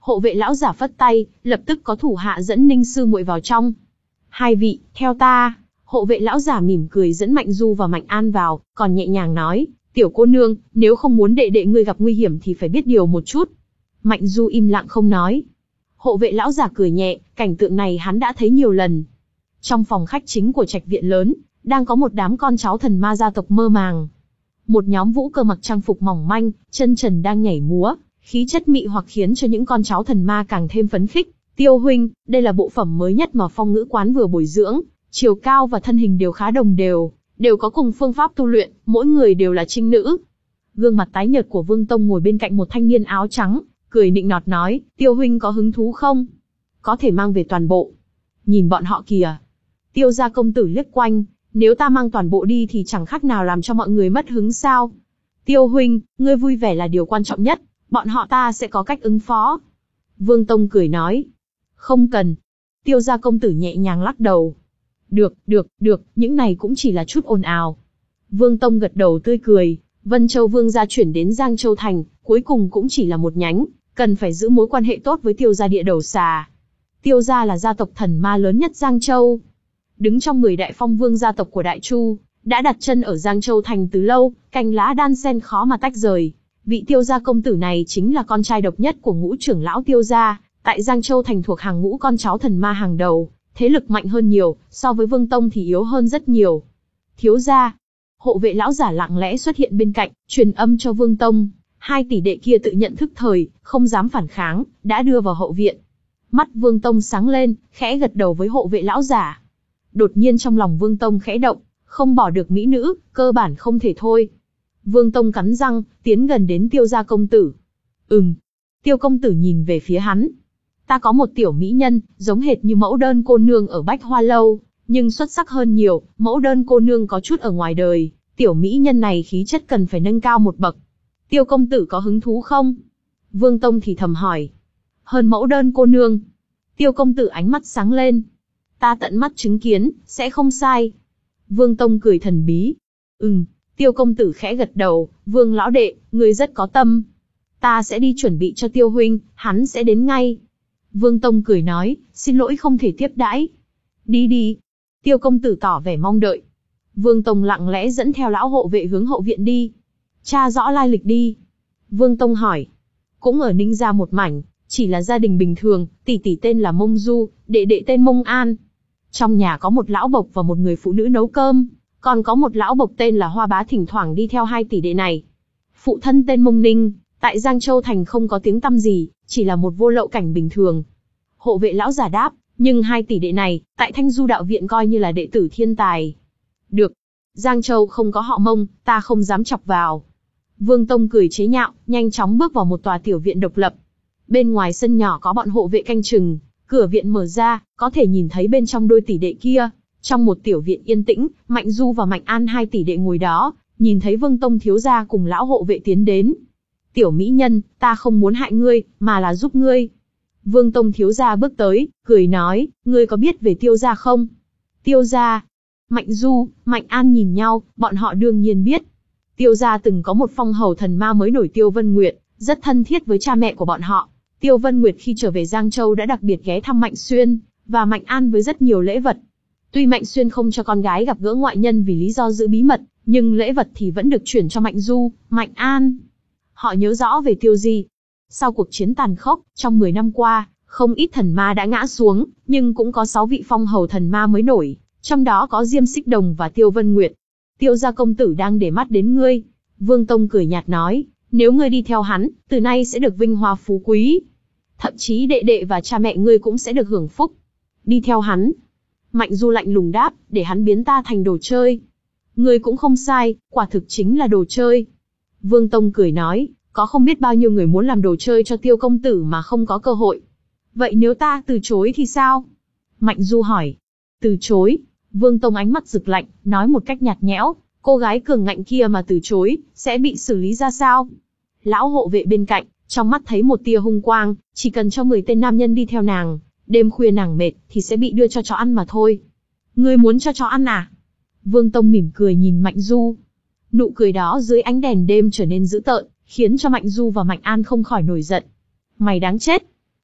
Hộ vệ lão giả phất tay, lập tức có thủ hạ dẫn Ninh sư muội vào trong. Hai vị, theo ta. Hộ vệ lão giả mỉm cười dẫn Mạnh Du và Mạnh An vào, còn nhẹ nhàng nói, tiểu cô nương, nếu không muốn đệ đệ ngươi gặp nguy hiểm thì phải biết điều một chút. Mạnh Du im lặng không nói. Hộ vệ lão giả cười nhẹ, cảnh tượng này hắn đã thấy nhiều lần. Trong phòng khách chính của trạch viện lớn, đang có một đám con cháu thần ma gia tộc mơ màng. Một nhóm vũ cơ mặc trang phục mỏng manh, chân trần đang nhảy múa, khí chất mị hoặc khiến cho những con cháu thần ma càng thêm phấn khích. Tiêu huynh, đây là bộ phẩm mới nhất mà Phong Ngữ quán vừa bồi dưỡng, chiều cao và thân hình đều khá đồng đều, đều có cùng phương pháp tu luyện, mỗi người đều là trinh nữ. Gương mặt tái nhợt của Vương Tông ngồi bên cạnh một thanh niên áo trắng, cười nịnh nọt nói, Tiêu huynh có hứng thú không? Có thể mang về toàn bộ. Nhìn bọn họ kìa. Tiêu gia công tử liếc quanh, nếu ta mang toàn bộ đi thì chẳng khác nào làm cho mọi người mất hứng sao? Tiêu huynh, ngươi vui vẻ là điều quan trọng nhất, bọn họ ta sẽ có cách ứng phó. Vương Tông cười nói, không cần. Tiêu gia công tử nhẹ nhàng lắc đầu. Được, được, được, những này cũng chỉ là chút ồn ào. Vương Tông gật đầu tươi cười, Vân Châu Vương gia chuyển đến Giang Châu Thành, cuối cùng cũng chỉ là một nhánh, cần phải giữ mối quan hệ tốt với Tiêu gia địa đầu xà. Tiêu gia là gia tộc thần ma lớn nhất Giang Châu. Đứng trong mười đại phong vương gia tộc của Đại Chu, đã đặt chân ở Giang Châu Thành từ lâu, cành lá đan xen khó mà tách rời. Vị Tiêu gia công tử này chính là con trai độc nhất của ngũ trưởng lão Tiêu gia, tại Giang Châu Thành thuộc hàng ngũ con cháu thần ma hàng đầu, thế lực mạnh hơn nhiều, so với Vương Tông thì yếu hơn rất nhiều. Thiếu gia, hộ vệ lão giả lặng lẽ xuất hiện bên cạnh, truyền âm cho Vương Tông. Hai tỷ đệ kia tự nhận thức thời, không dám phản kháng, đã đưa vào hậu viện. Mắt Vương Tông sáng lên, khẽ gật đầu với hộ vệ lão giả. Đột nhiên trong lòng Vương Tông khẽ động, không bỏ được mỹ nữ, cơ bản không thể thôi. Vương Tông cắn răng, tiến gần đến Tiêu gia công tử. Ừm. Tiêu công tử nhìn về phía hắn. Ta có một tiểu mỹ nhân, giống hệt như mẫu đơn cô nương ở Bách Hoa Lâu, nhưng xuất sắc hơn nhiều, mẫu đơn cô nương có chút ở ngoài đời, tiểu mỹ nhân này khí chất cần phải nâng cao một bậc. Tiêu công tử có hứng thú không? Vương Tông thì thầm hỏi. Hơn mẫu đơn cô nương. Tiêu công tử ánh mắt sáng lên. Ta tận mắt chứng kiến, sẽ không sai. Vương Tông cười thần bí. Ừm, Tiêu công tử khẽ gật đầu, Vương lão đệ, ngươi rất có tâm. Ta sẽ đi chuẩn bị cho Tiêu huynh, hắn sẽ đến ngay. Vương Tông cười nói, xin lỗi không thể tiếp đãi. Đi đi. Tiêu công tử tỏ vẻ mong đợi. Vương Tông lặng lẽ dẫn theo lão hộ vệ hướng hậu viện đi. Tra rõ lai lịch đi. Vương Tông hỏi. Cũng ở Ninh gia một mảnh, chỉ là gia đình bình thường, tỷ tỷ tên là Mông Du, đệ đệ tên Mông An. Trong nhà có một lão bộc và một người phụ nữ nấu cơm, còn có một lão bộc tên là Hoa Bá thỉnh thoảng đi theo hai tỷ đệ này. Phụ thân tên Mông Ninh, tại Giang Châu Thành không có tiếng tăm gì, chỉ là một vô lậu cảnh bình thường. Hộ vệ lão giả đáp, nhưng hai tỷ đệ này, tại Thanh Du đạo viện coi như là đệ tử thiên tài. Được. Giang Châu không có họ Mông, ta không dám chọc vào. Vương Tông cười chế nhạo, nhanh chóng bước vào một tòa tiểu viện độc lập. Bên ngoài sân nhỏ có bọn hộ vệ canh chừng, cửa viện mở ra, có thể nhìn thấy bên trong đôi tỷ đệ kia. Trong một tiểu viện yên tĩnh, Mạnh Du và Mạnh An hai tỷ đệ ngồi đó, nhìn thấy Vương Tông thiếu gia cùng lão hộ vệ tiến đến. Tiểu mỹ nhân, ta không muốn hại ngươi, mà là giúp ngươi. Vương Tông thiếu gia bước tới, cười nói, ngươi có biết về Tiêu gia không? Tiêu gia. Mạnh Du, Mạnh An nhìn nhau, bọn họ đương nhiên biết. Tiêu gia từng có một phong hầu thần ma mới nổi Tiêu Vân Nguyệt, rất thân thiết với cha mẹ của bọn họ. Tiêu Vân Nguyệt khi trở về Giang Châu đã đặc biệt ghé thăm Mạnh Xuyên, và Mạnh An với rất nhiều lễ vật. Tuy Mạnh Xuyên không cho con gái gặp gỡ ngoại nhân vì lý do giữ bí mật, nhưng lễ vật thì vẫn được chuyển cho Mạnh Du, Mạnh An. Họ nhớ rõ về Tiêu Di. Sau cuộc chiến tàn khốc, trong mười năm qua, không ít thần ma đã ngã xuống, nhưng cũng có sáu vị phong hầu thần ma mới nổi, trong đó có Diêm Xích Đồng và Tiêu Vân Nguyệt. Tiêu gia công tử đang để mắt đến ngươi. Vương Tông cười nhạt nói, nếu ngươi đi theo hắn, từ nay sẽ được vinh hoa phú quý. Thậm chí đệ đệ và cha mẹ ngươi cũng sẽ được hưởng phúc. Đi theo hắn. Mạnh Du lạnh lùng đáp, để hắn biến ta thành đồ chơi. Ngươi cũng không sai, quả thực chính là đồ chơi. Vương Tông cười nói, có không biết bao nhiêu người muốn làm đồ chơi cho Tiêu công tử mà không có cơ hội. Vậy nếu ta từ chối thì sao? Mạnh Du hỏi. Từ chối? Vương Tông ánh mắt rực lạnh, nói một cách nhạt nhẽo, cô gái cường ngạnh kia mà từ chối, sẽ bị xử lý ra sao? Lão hộ vệ bên cạnh, trong mắt thấy một tia hung quang, chỉ cần cho mười tên nam nhân đi theo nàng, đêm khuya nàng mệt, thì sẽ bị đưa cho chó ăn mà thôi. Ngươi muốn cho chó ăn à? Vương Tông mỉm cười nhìn Mạnh Du. Nụ cười đó dưới ánh đèn đêm trở nên dữ tợn, khiến cho Mạnh Du và Mạnh An không khỏi nổi giận. Mày đáng chết.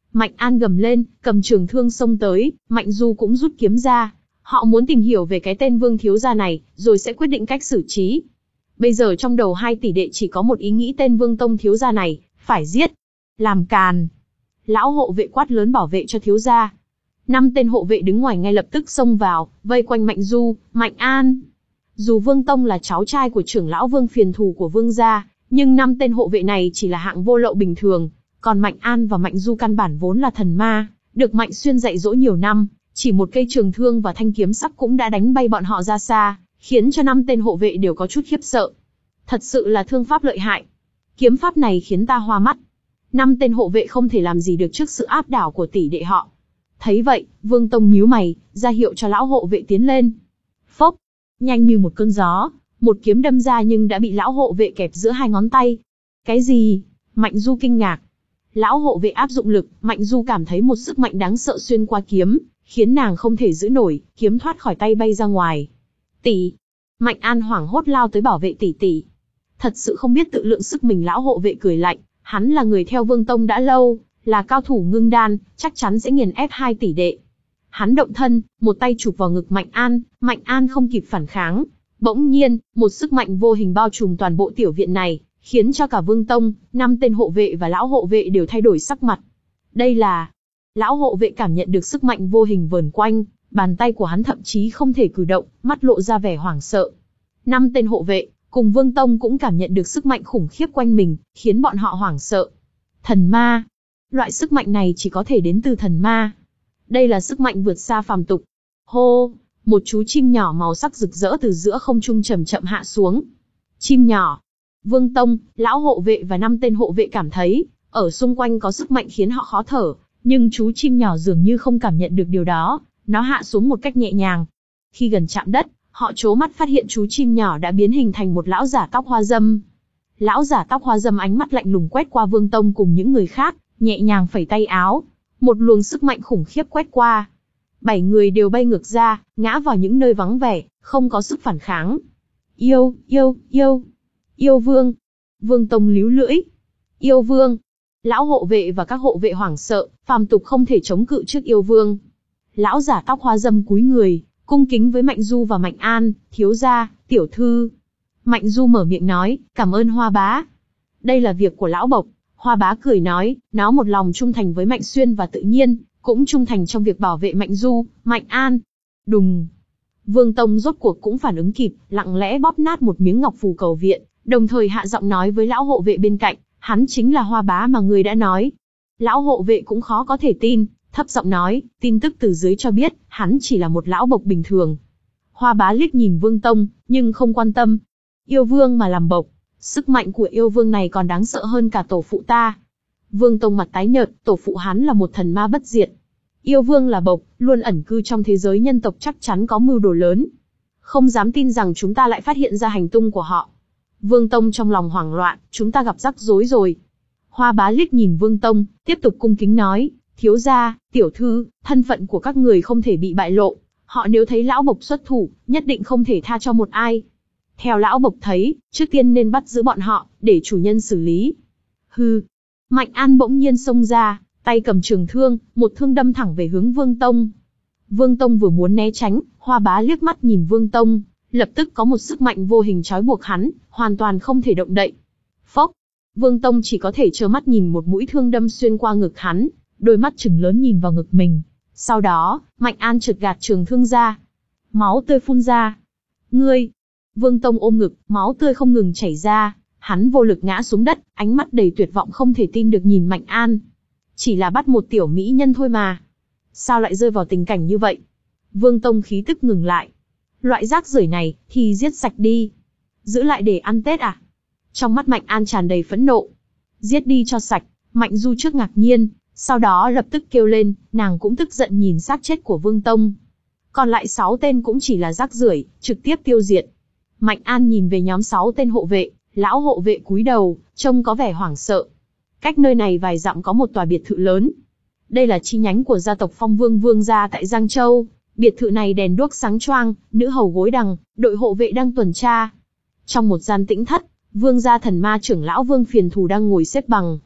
Mạnh An gầm lên, cầm trường thương xông tới, Mạnh Du cũng rút kiếm ra. Họ muốn tìm hiểu về cái tên Vương thiếu gia này, rồi sẽ quyết định cách xử trí. Bây giờ trong đầu hai tỷ đệ chỉ có một ý nghĩ, tên Vương Tông thiếu gia này, phải giết. Làm càn. Lão hộ vệ quát lớn, bảo vệ cho thiếu gia. Năm tên hộ vệ đứng ngoài ngay lập tức xông vào, vây quanh Mạnh Du, Mạnh An. Dù Vương Tông là cháu trai của trưởng lão Vương phiền thù của Vương gia, nhưng năm tên hộ vệ này chỉ là hạng vô lậu bình thường. Còn Mạnh An và Mạnh Du căn bản vốn là thần ma, được Mạnh Xuyên dạy dỗ nhiều năm, chỉ một cây trường thương và thanh kiếm sắc cũng đã đánh bay bọn họ ra xa, khiến cho năm tên hộ vệ đều có chút khiếp sợ. Thật sự là thương pháp lợi hại. Kiếm pháp này khiến ta hoa mắt. Năm tên hộ vệ không thể làm gì được trước sự áp đảo của tỷ đệ họ. Thấy vậy, Vương Tông nhíu mày, ra hiệu cho lão hộ vệ tiến lên. Phốc, nhanh như một cơn gió, một kiếm đâm ra nhưng đã bị lão hộ vệ kẹp giữa hai ngón tay. Cái gì? Mạnh Du kinh ngạc. Lão hộ vệ áp dụng lực, Mạnh Du cảm thấy một sức mạnh đáng sợ xuyên qua kiếm, khiến nàng không thể giữ nổi, kiếm thoát khỏi tay bay ra ngoài. Tỷ! Mạnh An hoảng hốt lao tới bảo vệ tỷ tỷ. Thật sự không biết tự lượng sức mình, lão hộ vệ cười lạnh, hắn là người theo Vương Tông đã lâu, là cao thủ ngưng đan, chắc chắn sẽ nghiền ép hai tỷ đệ. Hắn động thân, một tay chụp vào ngực Mạnh An, Mạnh An không kịp phản kháng. Bỗng nhiên, một sức mạnh vô hình bao trùm toàn bộ tiểu viện này, khiến cho cả Vương Tông, năm tên hộ vệ và lão hộ vệ đều thay đổi sắc mặt. Đây là... Lão hộ vệ cảm nhận được sức mạnh vô hình vờn quanh, bàn tay của hắn thậm chí không thể cử động, mắt lộ ra vẻ hoảng sợ. Năm tên hộ vệ, cùng Vương Tông cũng cảm nhận được sức mạnh khủng khiếp quanh mình, khiến bọn họ hoảng sợ. Thần ma. Loại sức mạnh này chỉ có thể đến từ thần ma. Đây là sức mạnh vượt xa phàm tục. Hô, một chú chim nhỏ màu sắc rực rỡ từ giữa không trung chậm chậm hạ xuống. Chim nhỏ. Vương Tông, lão hộ vệ và năm tên hộ vệ cảm thấy, ở xung quanh có sức mạnh khiến họ khó thở, nhưng chú chim nhỏ dường như không cảm nhận được điều đó, nó hạ xuống một cách nhẹ nhàng. Khi gần chạm đất, họ trố mắt phát hiện chú chim nhỏ đã biến hình thành một lão giả tóc hoa râm. Lão giả tóc hoa râm ánh mắt lạnh lùng quét qua Vương Tông cùng những người khác, nhẹ nhàng phẩy tay áo. Một luồng sức mạnh khủng khiếp quét qua. Bảy người đều bay ngược ra, ngã vào những nơi vắng vẻ, không có sức phản kháng. Yêu, yêu, yêu. Yêu vương. Vương Tông líu lưỡi. Yêu vương. Lão hộ vệ và các hộ vệ hoảng sợ, phàm tục không thể chống cự trước yêu vương. Lão giả tóc hoa râm cúi người, cung kính với Mạnh Du và Mạnh An, thiếu gia, tiểu thư. Mạnh Du mở miệng nói, cảm ơn Hoa bá. Đây là việc của lão bộc. Hoa bá cười nói, nó một lòng trung thành với Mạnh Xuyên và tự nhiên, cũng trung thành trong việc bảo vệ Mạnh Du, Mạnh An. Đùng. Vương Tông rốt cuộc cũng phản ứng kịp, lặng lẽ bóp nát một miếng ngọc phù cầu viện, đồng thời hạ giọng nói với lão hộ vệ bên cạnh, hắn chính là Hoa bá mà người đã nói. Lão hộ vệ cũng khó có thể tin, thấp giọng nói, tin tức từ dưới cho biết, hắn chỉ là một lão bộc bình thường. Hoa bá liếc nhìn Vương Tông, nhưng không quan tâm. Yêu vương mà làm bộc, sức mạnh của yêu vương này còn đáng sợ hơn cả tổ phụ ta. Vương Tông mặt tái nhợt, tổ phụ hắn là một thần ma bất diệt. Yêu vương là bộc, luôn ẩn cư trong thế giới nhân tộc, chắc chắn có mưu đồ lớn. Không dám tin rằng chúng ta lại phát hiện ra hành tung của họ. Vương Tông trong lòng hoảng loạn, chúng ta gặp rắc rối rồi. Hoa bá liếc nhìn Vương Tông, tiếp tục cung kính nói, thiếu gia, tiểu thư, thân phận của các người không thể bị bại lộ. Họ nếu thấy lão bộc xuất thủ, nhất định không thể tha cho một ai. Theo lão bộc thấy, trước tiên nên bắt giữ bọn họ, để chủ nhân xử lý. Hừ. Mạnh An bỗng nhiên xông ra, tay cầm trường thương, một thương đâm thẳng về hướng Vương Tông. Vương Tông vừa muốn né tránh, Hoa bá liếc mắt nhìn Vương Tông, lập tức có một sức mạnh vô hình trói buộc hắn, hoàn toàn không thể động đậy. Phốc. Vương Tông chỉ có thể trơ mắt nhìn một mũi thương đâm xuyên qua ngực hắn, đôi mắt trừng lớn nhìn vào ngực mình. Sau đó, Mạnh An chợt gạt trường thương ra. Máu tươi phun ra. Ngươi! Vương Tông ôm ngực, máu tươi không ngừng chảy ra. Hắn vô lực ngã xuống đất, ánh mắt đầy tuyệt vọng không thể tin được nhìn Mạnh An. Chỉ là bắt một tiểu mỹ nhân thôi mà. Sao lại rơi vào tình cảnh như vậy? Vương Tông khí tức ngừng lại. Loại rác rưởi này, thì giết sạch đi. Giữ lại để ăn Tết à? Trong mắt Mạnh An tràn đầy phẫn nộ. Giết đi cho sạch. Mạnh Du trước ngạc nhiên, sau đó lập tức kêu lên, nàng cũng tức giận nhìn xác chết của Vương Tông. Còn lại sáu tên cũng chỉ là rác rưởi, trực tiếp tiêu diệt. Mạnh An nhìn về nhóm sáu tên hộ vệ, lão hộ vệ cúi đầu, trông có vẻ hoảng sợ. Cách nơi này vài dặm có một tòa biệt thự lớn. Đây là chi nhánh của gia tộc Phong Vương Vương gia tại Giang Châu. Biệt thự này đèn đuốc sáng choang, nữ hầu gối đằng, đội hộ vệ đang tuần tra. Trong một gian tĩnh thất, Vương gia thần ma trưởng lão Vương Phiền Thù đang ngồi xếp bằng.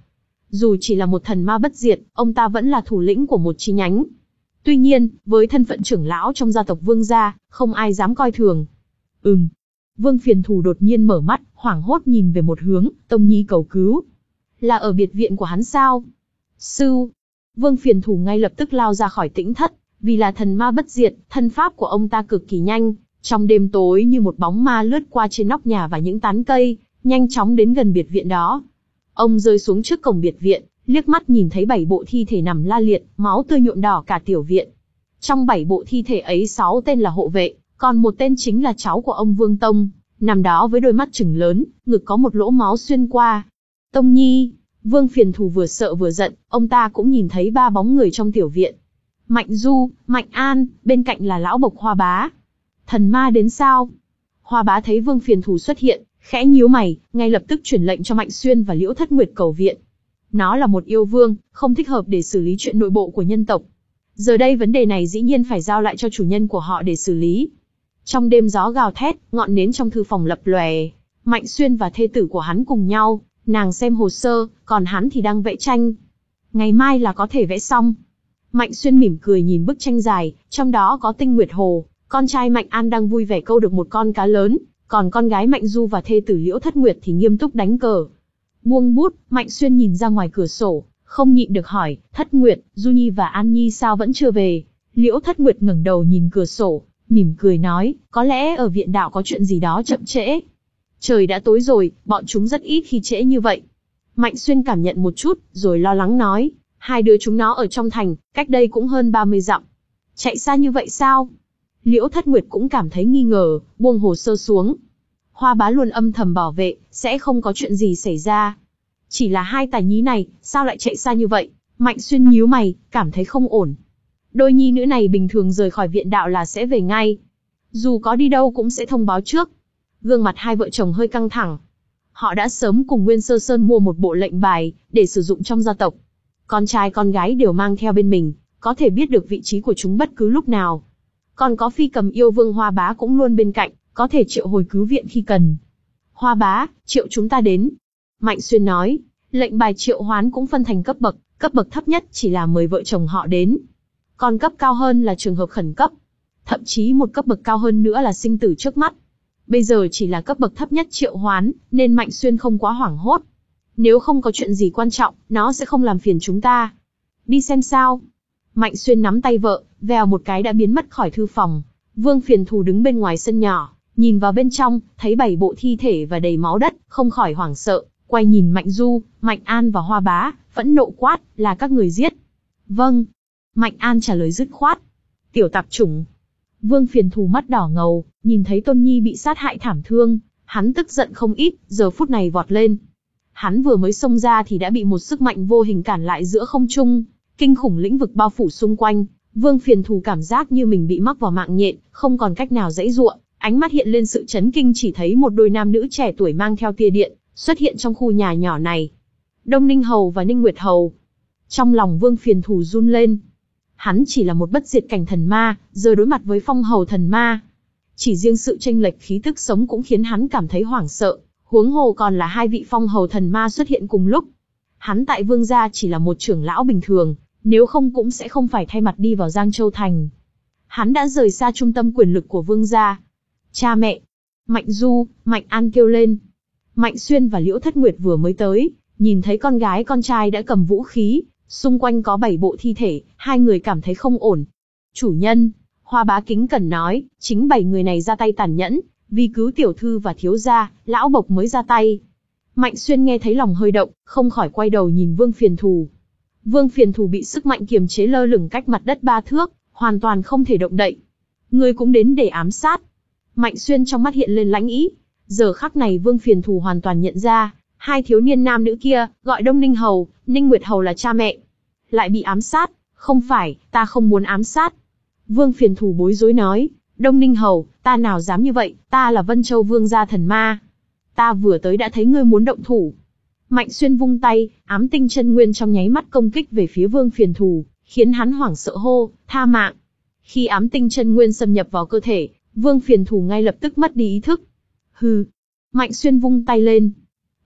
Dù chỉ là một thần ma bất diệt, ông ta vẫn là thủ lĩnh của một chi nhánh. Tuy nhiên, với thân phận trưởng lão trong gia tộc Vương gia, không ai dám coi thường. Ừm. Vương Phiền Thủ đột nhiên mở mắt, hoảng hốt nhìn về một hướng, Tông Nhi cầu cứu. Là ở biệt viện của hắn sao? Sư. Vương Phiền Thủ ngay lập tức lao ra khỏi tĩnh thất, vì là thần ma bất diệt, thân pháp của ông ta cực kỳ nhanh, trong đêm tối như một bóng ma lướt qua trên nóc nhà và những tán cây, nhanh chóng đến gần biệt viện đó. Ông rơi xuống trước cổng biệt viện, liếc mắt nhìn thấy bảy bộ thi thể nằm la liệt, máu tươi nhuộm đỏ cả tiểu viện. Trong bảy bộ thi thể ấy sáu tên là hộ vệ, còn một tên chính là cháu của ông Vương Tông, nằm đó với đôi mắt trừng lớn, ngực có một lỗ máu xuyên qua. Tông Nhi. Vương Phiền Thủ vừa sợ vừa giận, ông ta cũng nhìn thấy ba bóng người trong tiểu viện. Mạnh Du, Mạnh An, bên cạnh là lão bộc Hoa Bá. Thần ma đến sao? Hoa Bá thấy Vương Phiền Thủ xuất hiện, khẽ nhíu mày, ngay lập tức truyền lệnh cho Mạnh Xuyên và Liễu Thất Nguyệt cầu viện. Nó là một yêu vương, không thích hợp để xử lý chuyện nội bộ của nhân tộc. Giờ đây vấn đề này dĩ nhiên phải giao lại cho chủ nhân của họ để xử lý. Trong đêm gió gào thét, ngọn nến trong thư phòng lập lòe. Mạnh Xuyên và thê tử của hắn cùng nhau, nàng xem hồ sơ, còn hắn thì đang vẽ tranh. Ngày mai là có thể vẽ xong. Mạnh Xuyên mỉm cười nhìn bức tranh dài, trong đó có Tinh Nguyệt Hồ, con trai Mạnh An đang vui vẻ câu được một con cá lớn, còn con gái Mạnh Du và thê tử Liễu Thất Nguyệt thì nghiêm túc đánh cờ. Buông bút, Mạnh Xuyên nhìn ra ngoài cửa sổ, không nhịn được hỏi, Thất Nguyệt, Du Nhi và An Nhi sao vẫn chưa về? Liễu Thất Nguyệt ngẩng đầu nhìn cửa sổ, mỉm cười nói, có lẽ ở viện đạo có chuyện gì đó chậm trễ. Trời đã tối rồi, bọn chúng rất ít khi trễ như vậy. Mạnh Xuyên cảm nhận một chút, rồi lo lắng nói, hai đứa chúng nó ở trong thành, cách đây cũng hơn ba mươi dặm. Chạy xa như vậy sao? Liễu Thất Nguyệt cũng cảm thấy nghi ngờ, buông hồ sơ xuống. Hoa Bá luôn âm thầm bảo vệ, sẽ không có chuyện gì xảy ra. Chỉ là hai tài nhí này, sao lại chạy xa như vậy? Mạnh Xuyên nhíu mày, cảm thấy không ổn. Đôi nhi nữ này bình thường rời khỏi viện đạo là sẽ về ngay. Dù có đi đâu cũng sẽ thông báo trước. Gương mặt hai vợ chồng hơi căng thẳng. Họ đã sớm cùng Nguyên Sơ Sơn mua một bộ lệnh bài, để sử dụng trong gia tộc. Con trai con gái đều mang theo bên mình, có thể biết được vị trí của chúng bất cứ lúc nào. Còn có phi cầm yêu vương Hoa Bá cũng luôn bên cạnh, có thể triệu hồi cứu viện khi cần. Hoa Bá, triệu chúng ta đến. Mạnh Xuyên nói, lệnh bài triệu hoán cũng phân thành cấp bậc, cấp bậc thấp nhất chỉ là mời vợ chồng họ đến. Còn cấp cao hơn là trường hợp khẩn cấp. Thậm chí một cấp bậc cao hơn nữa là sinh tử trước mắt. Bây giờ chỉ là cấp bậc thấp nhất triệu hoán, nên Mạnh Xuyên không quá hoảng hốt. Nếu không có chuyện gì quan trọng, nó sẽ không làm phiền chúng ta. Đi xem sao. Mạnh Xuyên nắm tay vợ, vèo một cái đã biến mất khỏi thư phòng. Vương Phiền Thủ đứng bên ngoài sân nhỏ, nhìn vào bên trong, thấy bảy bộ thi thể và đầy máu đất, không khỏi hoảng sợ, quay nhìn Mạnh Du, Mạnh An và Hoa Bá, phẫn nộ quát, là các người giết. Vâng. Mạnh An trả lời dứt khoát. Tiểu tạp chủng. Vương Phiền Thủ mắt đỏ ngầu, nhìn thấy Tôn Nhi bị sát hại thảm thương, hắn tức giận không ít, giờ phút này vọt lên. Hắn vừa mới xông ra thì đã bị một sức mạnh vô hình cản lại giữa không trung, kinh khủng lĩnh vực bao phủ xung quanh. Vương Phiền Thủ cảm giác như mình bị mắc vào mạng nhện, không còn cách nào giãy giụa, ánh mắt hiện lên sự chấn kinh, chỉ thấy một đôi nam nữ trẻ tuổi mang theo tia điện, xuất hiện trong khu nhà nhỏ này. Đông Ninh Hầu và Ninh Nguyệt Hầu. Trong lòng Vương Phiền Thủ run lên. Hắn chỉ là một bất diệt cảnh thần ma, giờ đối mặt với phong hầu thần ma. Chỉ riêng sự chênh lệch khí tức sống cũng khiến hắn cảm thấy hoảng sợ, huống hồ còn là hai vị phong hầu thần ma xuất hiện cùng lúc. Hắn tại Vương gia chỉ là một trưởng lão bình thường, nếu không cũng sẽ không phải thay mặt đi vào Giang Châu Thành. Hắn đã rời xa trung tâm quyền lực của Vương gia. Cha mẹ! Mạnh Du, Mạnh An kêu lên. Mạnh Xuyên và Liễu Thất Nguyệt vừa mới tới, nhìn thấy con gái con trai đã cầm vũ khí, xung quanh có bảy bộ thi thể, hai người cảm thấy không ổn. Chủ nhân, Hoa Bá kính cẩn nói, chính bảy người này ra tay tàn nhẫn, vì cứu tiểu thư và thiếu gia, lão bộc mới ra tay. Mạnh Xuyên nghe thấy lòng hơi động, không khỏi quay đầu nhìn Vương Phiền Thủ. Vương Phiền Thủ bị sức mạnh kiềm chế lơ lửng cách mặt đất ba thước, hoàn toàn không thể động đậy. Ngươi cũng đến để ám sát. Mạnh Xuyên trong mắt hiện lên lãnh ý. Giờ khắc này Vương Phiền Thủ hoàn toàn nhận ra, hai thiếu niên nam nữ kia, gọi Đông Ninh Hầu, Ninh Nguyệt Hầu là cha mẹ. Lại bị ám sát, không phải, ta không muốn ám sát. Vương Phiền Thủ bối rối nói, Đông Ninh Hầu, ta nào dám như vậy, ta là Vân Châu Vương gia thần ma. Ta vừa tới đã thấy ngươi muốn động thủ. Mạnh Xuyên vung tay, ám tinh chân nguyên trong nháy mắt công kích về phía Vương Phiền Thủ, khiến hắn hoảng sợ hô, tha mạng. Khi ám tinh chân nguyên xâm nhập vào cơ thể, Vương Phiền Thủ ngay lập tức mất đi ý thức. Hừ. Mạnh Xuyên vung tay lên.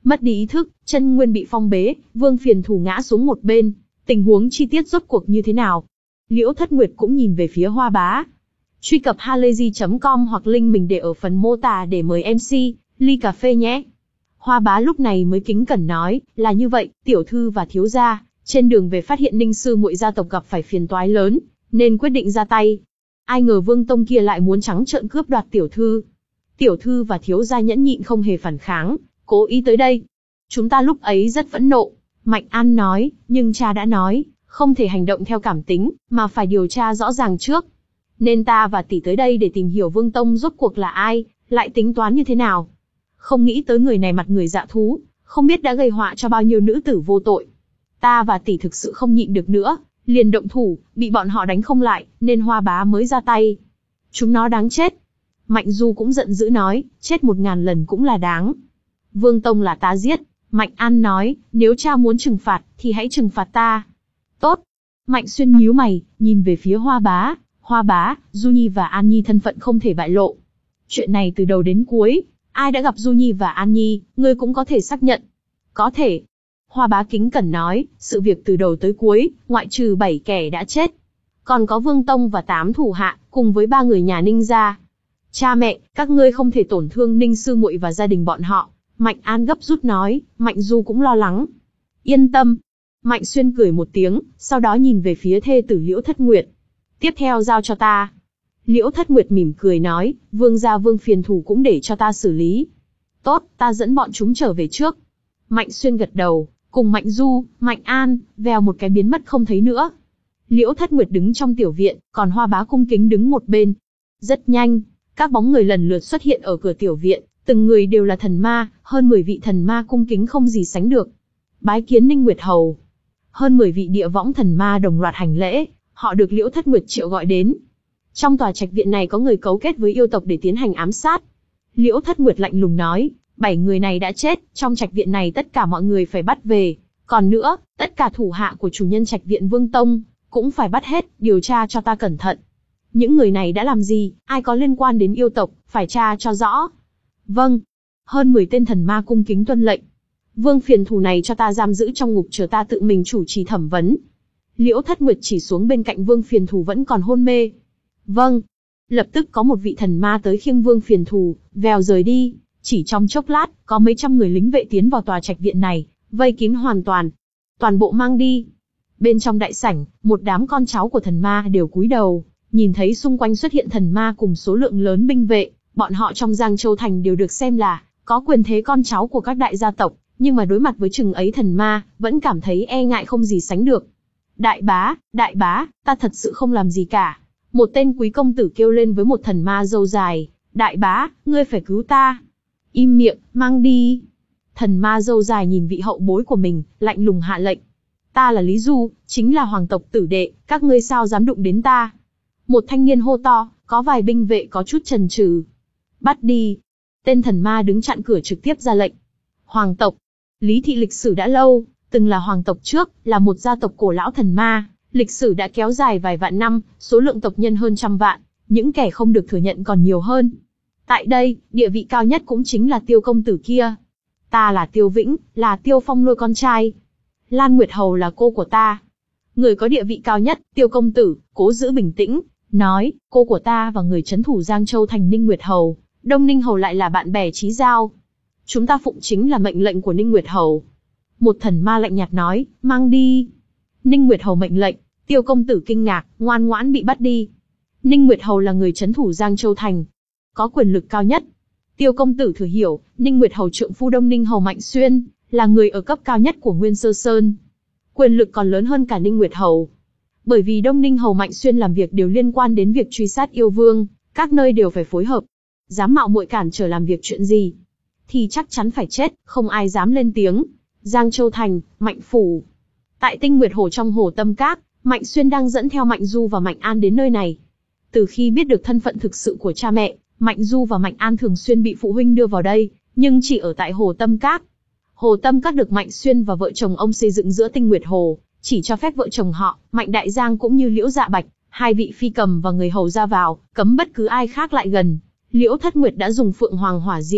Mất đi ý thức, chân nguyên bị phong bế, Vương Phiền Thủ ngã xuống một bên. Tình huống chi tiết rốt cuộc như thế nào? Liễu Thất Nguyệt cũng nhìn về phía Hoa Bá. Truy cập halayzi chấm com hoặc link mình để ở phần mô tả để mời em xê, ly cà phê nhé. Hoa Bá lúc này mới kính cẩn nói, là như vậy, tiểu thư và thiếu gia, trên đường về phát hiện Ninh sư muội gia tộc gặp phải phiền toái lớn, nên quyết định ra tay. Ai ngờ Vương Tông kia lại muốn trắng trợn cướp đoạt tiểu thư. Tiểu thư và thiếu gia nhẫn nhịn không hề phản kháng, cố ý tới đây. Chúng ta lúc ấy rất phẫn nộ, Mạnh An nói, nhưng cha đã nói, không thể hành động theo cảm tính, mà phải điều tra rõ ràng trước. Nên ta và tỷ tới đây để tìm hiểu Vương Tông rốt cuộc là ai, lại tính toán như thế nào. Không nghĩ tới người này mặt người dạ thú, không biết đã gây họa cho bao nhiêu nữ tử vô tội. Ta và tỷ thực sự không nhịn được nữa, liền động thủ, bị bọn họ đánh không lại, nên Hoa Bá mới ra tay. Chúng nó đáng chết. Mạnh Du cũng giận dữ nói, chết một ngàn lần cũng là đáng. Vương Tông là ta giết. Mạnh An nói, nếu cha muốn trừng phạt, thì hãy trừng phạt ta. Tốt. Mạnh Xuyên nhíu mày, nhìn về phía Hoa Bá. Hoa Bá, Du Nhi và An Nhi thân phận không thể bại lộ. Chuyện này từ đầu đến cuối, ai đã gặp Du Nhi và An Nhi, ngươi cũng có thể xác nhận. Có thể. Hoa Bá kính cẩn nói, sự việc từ đầu tới cuối, ngoại trừ bảy kẻ đã chết. Còn có Vương Tông và tám thủ hạ, cùng với ba người nhà Ninh gia. Cha mẹ, các ngươi không thể tổn thương Ninh sư muội và gia đình bọn họ. Mạnh An gấp rút nói, Mạnh Du cũng lo lắng. Yên tâm. Mạnh Xuyên cười một tiếng, sau đó nhìn về phía thê tử Liễu Thất Nguyệt. Tiếp theo giao cho ta. Liễu Thất Nguyệt mỉm cười nói, Vương gia Vương Phiền Thủ cũng để cho ta xử lý. Tốt, ta dẫn bọn chúng trở về trước. Mạnh Xuyên gật đầu, cùng Mạnh Du, Mạnh An, vèo một cái biến mất không thấy nữa. Liễu Thất Nguyệt đứng trong tiểu viện, còn Hoa Bá cung kính đứng một bên. Rất nhanh, các bóng người lần lượt xuất hiện ở cửa tiểu viện, từng người đều là thần ma, hơn mười vị thần ma cung kính không gì sánh được. Bái kiến Ninh Nguyệt Hầu. Hơn mười vị địa võng thần ma đồng loạt hành lễ, họ được Liễu Thất Nguyệt triệu gọi đến. Trong tòa trạch viện này có người cấu kết với yêu tộc để tiến hành ám sát. Liễu Thất Nguyệt lạnh lùng nói, bảy người này đã chết, trong trạch viện này tất cả mọi người phải bắt về. Còn nữa, tất cả thủ hạ của chủ nhân trạch viện Vương Tông, cũng phải bắt hết, điều tra cho ta cẩn thận. Những người này đã làm gì, ai có liên quan đến yêu tộc, phải tra cho rõ. Vâng. Hơn mười tên thần ma cung kính tuân lệnh. Vương Phiền Thủ này cho ta giam giữ trong ngục chờ ta tự mình chủ trì thẩm vấn. Liễu Thất Nguyệt chỉ xuống bên cạnh Vương Phiền Thủ vẫn còn hôn mê. Vâng. Lập tức có một vị thần ma tới khiêng Vương Phiền Thủ, vèo rời đi. Chỉ trong chốc lát, có mấy trăm người lính vệ tiến vào tòa trạch viện này, vây kín hoàn toàn. Toàn bộ mang đi. Bên trong đại sảnh, một đám con cháu của thần ma đều cúi đầu, nhìn thấy xung quanh xuất hiện thần ma cùng số lượng lớn binh vệ, bọn họ trong Giang Châu Thành đều được xem là có quyền thế con cháu của các đại gia tộc, nhưng mà đối mặt với chừng ấy thần ma, vẫn cảm thấy e ngại không gì sánh được. Đại bá, đại bá, ta thật sự không làm gì cả. Một tên quý công tử kêu lên với một thần ma râu dài, đại bá, ngươi phải cứu ta. Im miệng, mang đi. Thần ma râu dài nhìn vị hậu bối của mình, lạnh lùng hạ lệnh. Ta là Lý Du, chính là hoàng tộc tử đệ, các ngươi sao dám đụng đến ta? Một thanh niên hô to, có vài binh vệ có chút chần chừ. Bắt đi. Tên thần ma đứng chặn cửa trực tiếp ra lệnh. Hoàng tộc. Lý thị lịch sử đã lâu, từng là hoàng tộc trước, là một gia tộc cổ lão thần ma, lịch sử đã kéo dài vài vạn năm, số lượng tộc nhân hơn trăm vạn, những kẻ không được thừa nhận còn nhiều hơn. Tại đây, địa vị cao nhất cũng chính là Tiêu công tử kia. Ta là Tiêu Vĩnh, là Tiêu Phong nuôi con trai. Lan Nguyệt Hầu là cô của ta. Người có địa vị cao nhất, Tiêu công tử, cố giữ bình tĩnh, nói, cô của ta và người trấn thủ Giang Châu Thành Ninh Nguyệt Hầu, Đông Ninh Hầu lại là bạn bè chí giao. Chúng ta phụng chính là mệnh lệnh của Ninh Nguyệt Hầu. Một thần ma lạnh nhạt nói, mang đi. Ninh Nguyệt Hầu mệnh lệnh, Tiêu công tử kinh ngạc, ngoan ngoãn bị bắt đi. Ninh Nguyệt Hầu là người trấn thủ Giang Châu Thành, có quyền lực cao nhất. Tiêu công tử thừa hiểu, Ninh Nguyệt Hầu trượng phu Đông Ninh Hầu Mạnh Xuyên, là người ở cấp cao nhất của Nguyên Sơ Sơn. Quyền lực còn lớn hơn cả Ninh Nguyệt Hầu. Bởi vì Đông Ninh Hầu Mạnh Xuyên làm việc đều liên quan đến việc truy sát yêu vương, các nơi đều phải phối hợp. Dám mạo muội cản trở làm việc chuyện gì, thì chắc chắn phải chết, không ai dám lên tiếng. Giang Châu Thành, Mạnh Phủ. Tại Tinh Nguyệt Hồ trong Hồ Tâm Các, Mạnh Xuyên đang dẫn theo Mạnh Du và Mạnh An đến nơi này. Từ khi biết được thân phận thực sự của cha mẹ, Mạnh Du và Mạnh An thường xuyên bị phụ huynh đưa vào đây, nhưng chỉ ở tại Hồ Tâm Các. Hồ Tâm Các được Mạnh Xuyên và vợ chồng ông xây dựng giữa Tinh Nguyệt Hồ, chỉ cho phép vợ chồng họ, Mạnh Đại Giang cũng như Liễu Dạ Bạch, hai vị phi cầm và người hầu ra vào, cấm bất cứ ai khác lại gần. Liễu Thất Nguyệt đã dùng Phượng Hoàng Hỏa Diễm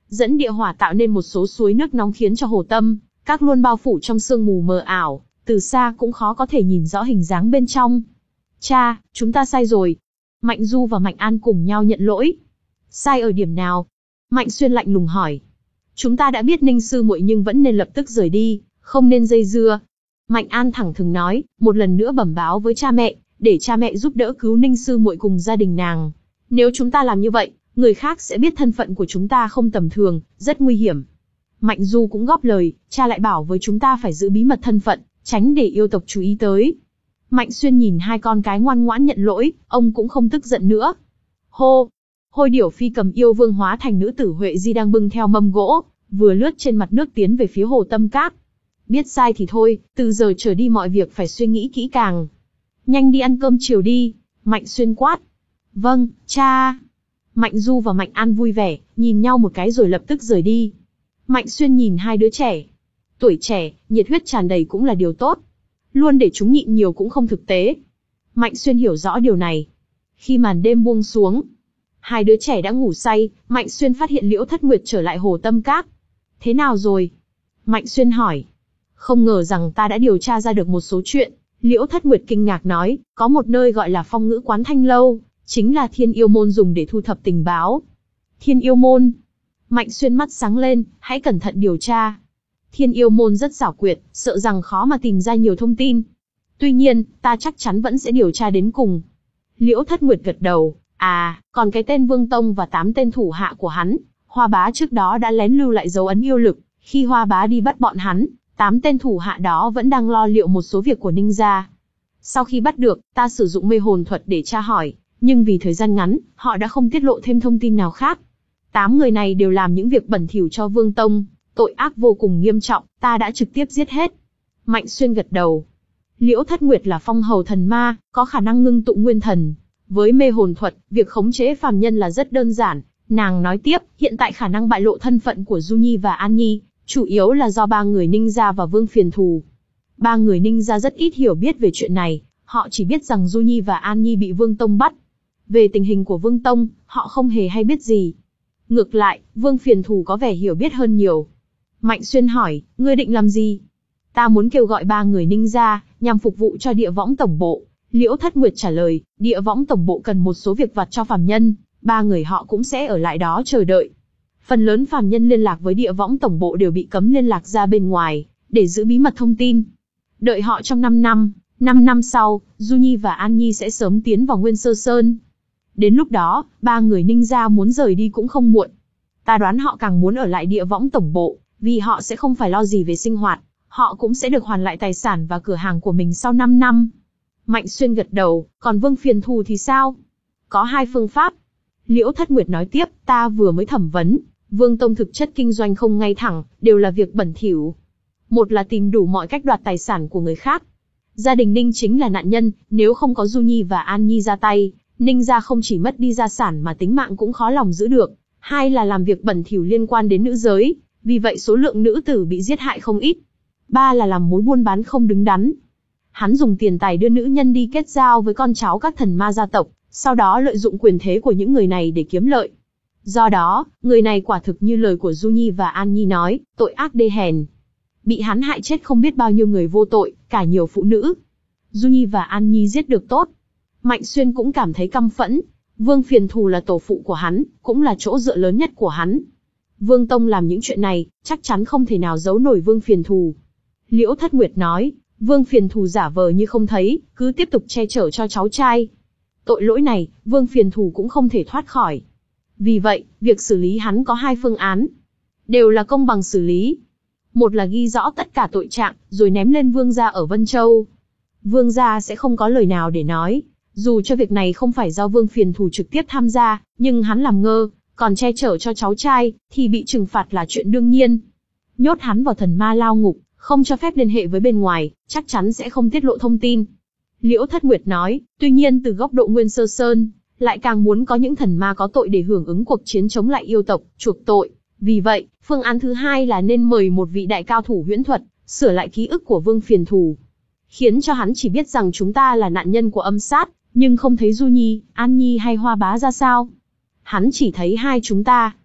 dẫn địa hỏa tạo nên một số suối nước nóng khiến cho hồ tâm các luôn bao phủ trong sương mù mờ ảo, từ xa cũng khó có thể nhìn rõ hình dáng bên trong. Cha, chúng ta sai rồi. Mạnh Du và Mạnh An cùng nhau nhận lỗi. Sai ở điểm nào? Mạnh Xuyên lạnh lùng hỏi. Chúng ta đã biết Ninh sư muội nhưng vẫn nên lập tức rời đi, không nên dây dưa. Mạnh An thẳng thừng nói, một lần nữa bẩm báo với cha mẹ, để cha mẹ giúp đỡ cứu Ninh sư muội cùng gia đình nàng. Nếu chúng ta làm như vậy, người khác sẽ biết thân phận của chúng ta không tầm thường, rất nguy hiểm. Mạnh Du cũng góp lời, cha lại bảo với chúng ta phải giữ bí mật thân phận, tránh để yêu tộc chú ý tới. Mạnh Xuyên nhìn hai con cái ngoan ngoãn nhận lỗi, ông cũng không tức giận nữa. Hô! Hôi điểu phi cầm yêu vương hóa thành nữ tử Huệ Di đang bưng theo mâm gỗ, vừa lướt trên mặt nước tiến về phía hồ Tâm Cát. Biết sai thì thôi, từ giờ trở đi mọi việc phải suy nghĩ kỹ càng. Nhanh đi ăn cơm chiều đi, Mạnh Xuyên quát. Vâng, cha. Mạnh Du và Mạnh An vui vẻ, nhìn nhau một cái rồi lập tức rời đi. Mạnh Xuyên nhìn hai đứa trẻ. Tuổi trẻ, nhiệt huyết tràn đầy cũng là điều tốt. Luôn để chúng nhịn nhiều cũng không thực tế. Mạnh Xuyên hiểu rõ điều này. Khi màn đêm buông xuống, hai đứa trẻ đã ngủ say, Mạnh Xuyên phát hiện Liễu Thất Nguyệt trở lại hồ Tâm Cát. Thế nào rồi? Mạnh Xuyên hỏi. Không ngờ rằng ta đã điều tra ra được một số chuyện. Liễu Thất Nguyệt kinh ngạc nói, có một nơi gọi là Phong Ngữ Quán Thanh Lâu, chính là Thiên Yêu Môn dùng để thu thập tình báo. Thiên Yêu Môn? Mạnh Xuyên mắt sáng lên, hãy cẩn thận điều tra. Thiên Yêu Môn rất xảo quyệt, sợ rằng khó mà tìm ra nhiều thông tin. Tuy nhiên, ta chắc chắn vẫn sẽ điều tra đến cùng. Liễu Thất Nguyệt gật đầu, à, còn cái tên Vương Tông và tám tên thủ hạ của hắn, Hoa Bá trước đó đã lén lưu lại dấu ấn yêu lực, khi Hoa Bá đi bắt bọn hắn, tám tên thủ hạ đó vẫn đang lo liệu một số việc của Ninh gia. Sau khi bắt được, ta sử dụng mê hồn thuật để tra hỏi, nhưng vì thời gian ngắn, họ đã không tiết lộ thêm thông tin nào khác. Tám người này đều làm những việc bẩn thỉu cho Vương Tông, tội ác vô cùng nghiêm trọng, ta đã trực tiếp giết hết. Mạnh Xuyên gật đầu. Liễu Thất Nguyệt là phong hầu thần ma, có khả năng ngưng tụ nguyên thần. Với mê hồn thuật, việc khống chế phàm nhân là rất đơn giản. Nàng nói tiếp, hiện tại khả năng bại lộ thân phận của Du Nhi và An Nhi, chủ yếu là do ba người Ninh gia và Vương Phiền Thù. Ba người Ninh gia rất ít hiểu biết về chuyện này, họ chỉ biết rằng Du Nhi và An Nhi bị Vương Tông bắt. Về tình hình của Vương Tông, họ không hề hay biết gì. Ngược lại, Vương Phiền Thù có vẻ hiểu biết hơn nhiều. Mạnh Xuyên hỏi, ngươi định làm gì? Ta muốn kêu gọi ba người Ninh gia, nhằm phục vụ cho địa võng tổng bộ. Liễu Thất Nguyệt trả lời, địa võng tổng bộ cần một số việc vặt cho phàm nhân, ba người họ cũng sẽ ở lại đó chờ đợi. Phần lớn phàm nhân liên lạc với địa võng tổng bộ đều bị cấm liên lạc ra bên ngoài, để giữ bí mật thông tin. Đợi họ trong năm năm, năm năm sau, Du Nhi và An Nhi sẽ sớm tiến vào Nguyên Sơ Sơn. Đến lúc đó, ba người Ninh gia muốn rời đi cũng không muộn. Ta đoán họ càng muốn ở lại địa võng tổng bộ, vì họ sẽ không phải lo gì về sinh hoạt, họ cũng sẽ được hoàn lại tài sản và cửa hàng của mình sau năm năm. Mạnh Xuyên gật đầu, còn Vương Phiền Thù thì sao? Có hai phương pháp. Liễu Thất Nguyệt nói tiếp, ta vừa mới thẩm vấn, Vương Tông thực chất kinh doanh không ngay thẳng, đều là việc bẩn thỉu. Một là tìm đủ mọi cách đoạt tài sản của người khác. Gia đình Ninh chính là nạn nhân, nếu không có Du Nhi và An Nhi ra tay, Ninh gia không chỉ mất đi gia sản mà tính mạng cũng khó lòng giữ được. Hai là làm việc bẩn thỉu liên quan đến nữ giới, vì vậy số lượng nữ tử bị giết hại không ít. Ba là làm mối buôn bán không đứng đắn. Hắn dùng tiền tài đưa nữ nhân đi kết giao với con cháu các thần ma gia tộc, sau đó lợi dụng quyền thế của những người này để kiếm lợi. Do đó, người này quả thực như lời của Du Nhi và An Nhi nói, tội ác đê hèn. Bị hắn hại chết không biết bao nhiêu người vô tội, cả nhiều phụ nữ. Du Nhi và An Nhi giết được tốt. Mạnh Xuyên cũng cảm thấy căm phẫn. Vương Phiền Thù là tổ phụ của hắn, cũng là chỗ dựa lớn nhất của hắn. Vương Tông làm những chuyện này, chắc chắn không thể nào giấu nổi Vương Phiền Thù. Liễu Thất Nguyệt nói, Vương Phiền Thù giả vờ như không thấy, cứ tiếp tục che chở cho cháu trai. Tội lỗi này, Vương Phiền Thù cũng không thể thoát khỏi. Vì vậy, việc xử lý hắn có hai phương án. Đều là công bằng xử lý. Một là ghi rõ tất cả tội trạng, rồi ném lên Vương gia ở Vân Châu. Vương gia sẽ không có lời nào để nói. Dù cho việc này không phải do Vương Phiền Thù trực tiếp tham gia, nhưng hắn làm ngơ, còn che chở cho cháu trai, thì bị trừng phạt là chuyện đương nhiên. Nhốt hắn vào thần ma lao ngục, không cho phép liên hệ với bên ngoài, chắc chắn sẽ không tiết lộ thông tin. Liễu Thất Nguyệt nói, tuy nhiên từ góc độ Nguyên Sơ Sơn, lại càng muốn có những thần ma có tội để hưởng ứng cuộc chiến chống lại yêu tộc, chuộc tội. Vì vậy, phương án thứ hai là nên mời một vị đại cao thủ huyễn thuật, sửa lại ký ức của Vương Phiền Thù. Khiến cho hắn chỉ biết rằng chúng ta là nạn nhân của âm sát, nhưng không thấy Du Nhi, An Nhi hay Hoa Bá ra sao. Hắn chỉ thấy hai chúng ta.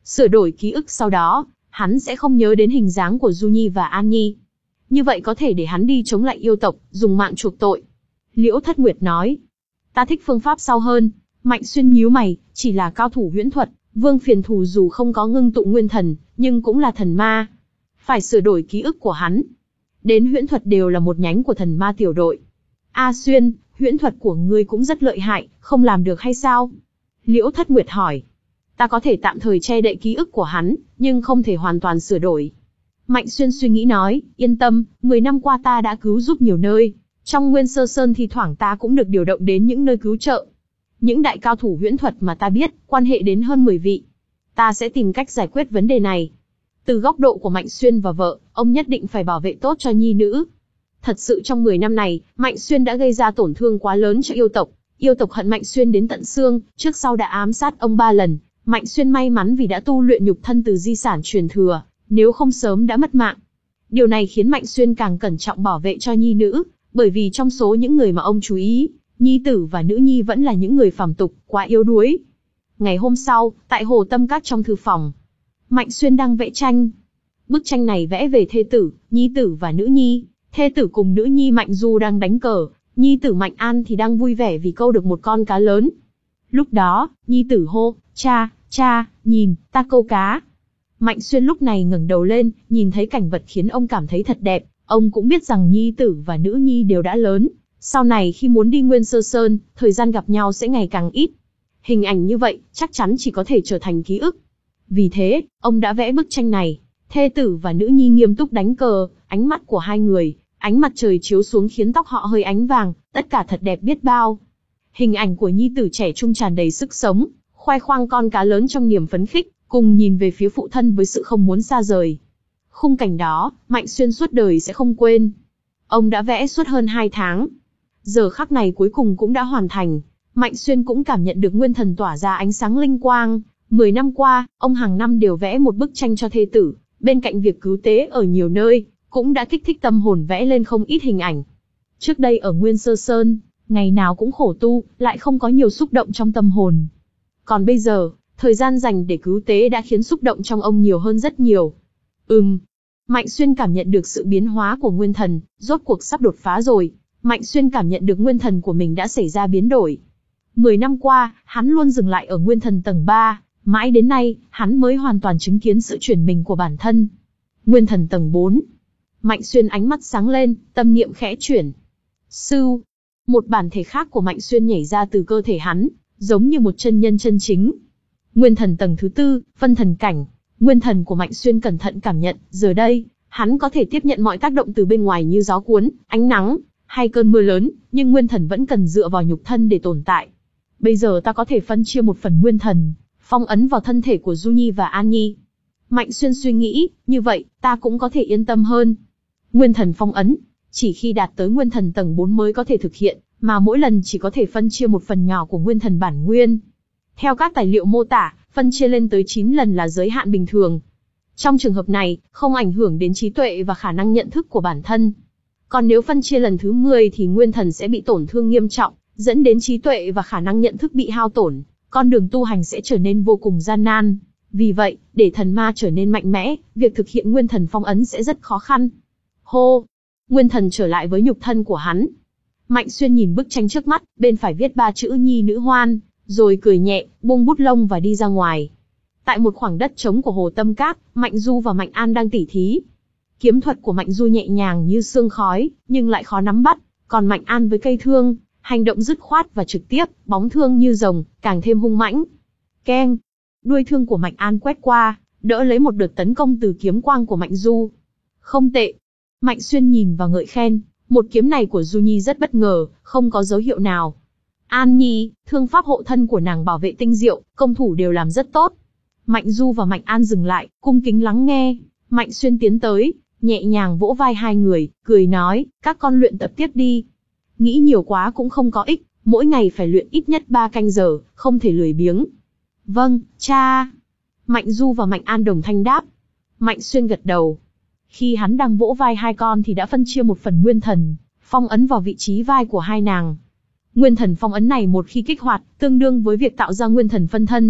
Sửa đổi ký ức sau đó, hắn sẽ không nhớ đến hình dáng của Du Nhi và An Nhi. Như vậy có thể để hắn đi chống lại yêu tộc, dùng mạng chuộc tội. Liễu Thất Nguyệt nói. Ta thích phương pháp sau hơn. Mạnh Xuyên nhíu mày, chỉ là cao thủ huyễn thuật, Vương Phiền Thù dù không có ngưng tụ nguyên thần, nhưng cũng là thần ma. Phải sửa đổi ký ức của hắn. Đến huyễn thuật đều là một nhánh của thần ma tiểu đội. A Xuyên, huyễn thuật của ngươi cũng rất lợi hại, không làm được hay sao? Liễu Thất Nguyệt hỏi. Ta có thể tạm thời che đậy ký ức của hắn, nhưng không thể hoàn toàn sửa đổi. Mạnh Xuyên suy nghĩ nói, yên tâm, mười năm qua ta đã cứu giúp nhiều nơi. Trong Nguyên Sơ Sơn thì thoảng ta cũng được điều động đến những nơi cứu trợ. Những đại cao thủ huyễn thuật mà ta biết, quan hệ đến hơn mười vị. Ta sẽ tìm cách giải quyết vấn đề này. Từ góc độ của Mạnh Xuyên và vợ, ông nhất định phải bảo vệ tốt cho nhi nữ. Thật sự trong mười năm này, Mạnh Xuyên đã gây ra tổn thương quá lớn cho yêu tộc. Yêu tộc hận Mạnh Xuyên đến tận xương, trước sau đã ám sát ông ba lần. Mạnh Xuyên may mắn vì đã tu luyện nhục thân từ di sản truyền thừa, nếu không sớm đã mất mạng. Điều này khiến Mạnh Xuyên càng cẩn trọng bảo vệ cho nhi nữ, bởi vì trong số những người mà ông chú ý, nhi tử và nữ nhi vẫn là những người phàm tục, quá yếu đuối. Ngày hôm sau, tại Hồ Tâm Các trong thư phòng, Mạnh Xuyên đang vẽ tranh. Bức tranh này vẽ về thê tử, nhi tử và nữ nhi. Thê tử cùng nữ nhi Mạnh Du đang đánh cờ, nhi tử Mạnh An thì đang vui vẻ vì câu được một con cá lớn. Lúc đó, nhi tử hô, cha, cha, nhìn, ta câu cá. Mạnh Xuyên lúc này ngẩng đầu lên, nhìn thấy cảnh vật khiến ông cảm thấy thật đẹp. Ông cũng biết rằng nhi tử và nữ nhi đều đã lớn. Sau này khi muốn đi Nguyên Sơ Sơn, thời gian gặp nhau sẽ ngày càng ít. Hình ảnh như vậy, chắc chắn chỉ có thể trở thành ký ức. Vì thế, ông đã vẽ bức tranh này. Thê tử và nữ nhi nghiêm túc đánh cờ, ánh mắt của hai người, ánh mặt trời chiếu xuống khiến tóc họ hơi ánh vàng, tất cả thật đẹp biết bao. Hình ảnh của nhi tử trẻ trung tràn đầy sức sống, khoe khoang con cá lớn trong niềm phấn khích, cùng nhìn về phía phụ thân với sự không muốn xa rời. Khung cảnh đó, Mạnh Xuyên suốt đời sẽ không quên. Ông đã vẽ suốt hơn hai tháng. Giờ khắc này cuối cùng cũng đã hoàn thành. Mạnh Xuyên cũng cảm nhận được nguyên thần tỏa ra ánh sáng linh quang. Mười năm qua, ông hàng năm đều vẽ một bức tranh cho thê tử, bên cạnh việc cứu tế ở nhiều nơi, cũng đã kích thích tâm hồn vẽ lên không ít hình ảnh. Trước đây ở Nguyên Sơ Sơn, ngày nào cũng khổ tu, lại không có nhiều xúc động trong tâm hồn. Còn bây giờ, thời gian dành để cứu tế đã khiến xúc động trong ông nhiều hơn rất nhiều. Ừm. Mạnh Xuyên cảm nhận được sự biến hóa của nguyên thần, rốt cuộc sắp đột phá rồi. Mạnh Xuyên cảm nhận được nguyên thần của mình đã xảy ra biến đổi. Mười năm qua, hắn luôn dừng lại ở nguyên thần tầng ba, mãi đến nay, hắn mới hoàn toàn chứng kiến sự chuyển mình của bản thân. Nguyên thần tầng bốn. Mạnh Xuyên ánh mắt sáng lên, tâm niệm khẽ chuyển. Sưu. Một bản thể khác của Mạnh Xuyên nhảy ra từ cơ thể hắn, giống như một chân nhân chân chính. Nguyên thần tầng thứ tư, phân thần cảnh. Nguyên thần của Mạnh Xuyên cẩn thận cảm nhận, giờ đây, hắn có thể tiếp nhận mọi tác động từ bên ngoài như gió cuốn, ánh nắng, hay cơn mưa lớn, nhưng nguyên thần vẫn cần dựa vào nhục thân để tồn tại. Bây giờ ta có thể phân chia một phần nguyên thần, phong ấn vào thân thể của Du Nhi và An Nhi. Mạnh Xuyên suy nghĩ, như vậy, ta cũng có thể yên tâm hơn. Nguyên thần phong ấn, chỉ khi đạt tới nguyên thần tầng bốn mới có thể thực hiện, mà mỗi lần chỉ có thể phân chia một phần nhỏ của nguyên thần bản nguyên. Theo các tài liệu mô tả, phân chia lên tới chín lần là giới hạn bình thường. Trong trường hợp này, không ảnh hưởng đến trí tuệ và khả năng nhận thức của bản thân. Còn nếu phân chia lần thứ mười thì nguyên thần sẽ bị tổn thương nghiêm trọng, dẫn đến trí tuệ và khả năng nhận thức bị hao tổn, con đường tu hành sẽ trở nên vô cùng gian nan. Vì vậy, để thần ma trở nên mạnh mẽ, việc thực hiện nguyên thần phong ấn sẽ rất khó khăn. Hô! Nguyên thần trở lại với nhục thân của hắn. Mạnh Xuyên nhìn bức tranh trước mắt, bên phải viết ba chữ nhi nữ hoan, rồi cười nhẹ, buông bút lông và đi ra ngoài. Tại một khoảng đất trống của Hồ Tâm Các, Mạnh Du và Mạnh An đang tỉ thí. Kiếm thuật của Mạnh Du nhẹ nhàng như sương khói, nhưng lại khó nắm bắt, còn Mạnh An với cây thương, hành động dứt khoát và trực tiếp, bóng thương như rồng, càng thêm hung mãnh. Keng! Đuôi thương của Mạnh An quét qua, đỡ lấy một đợt tấn công từ kiếm quang của Mạnh Du. Không tệ. Mạnh Xuyên nhìn và ngợi khen, một kiếm này của Du Nhi rất bất ngờ, không có dấu hiệu nào. An Nhi, thương pháp hộ thân của nàng bảo vệ tinh diệu, công thủ đều làm rất tốt. Mạnh Du và Mạnh An dừng lại, cung kính lắng nghe. Mạnh Xuyên tiến tới, nhẹ nhàng vỗ vai hai người, cười nói, các con luyện tập tiếp đi. Nghĩ nhiều quá cũng không có ích, mỗi ngày phải luyện ít nhất ba canh giờ, không thể lười biếng. Vâng, cha. Mạnh Du và Mạnh An đồng thanh đáp. Mạnh Xuyên gật đầu. Khi hắn đang vỗ vai hai con thì đã phân chia một phần nguyên thần, phong ấn vào vị trí vai của hai nàng. Nguyên thần phong ấn này một khi kích hoạt, tương đương với việc tạo ra nguyên thần phân thân.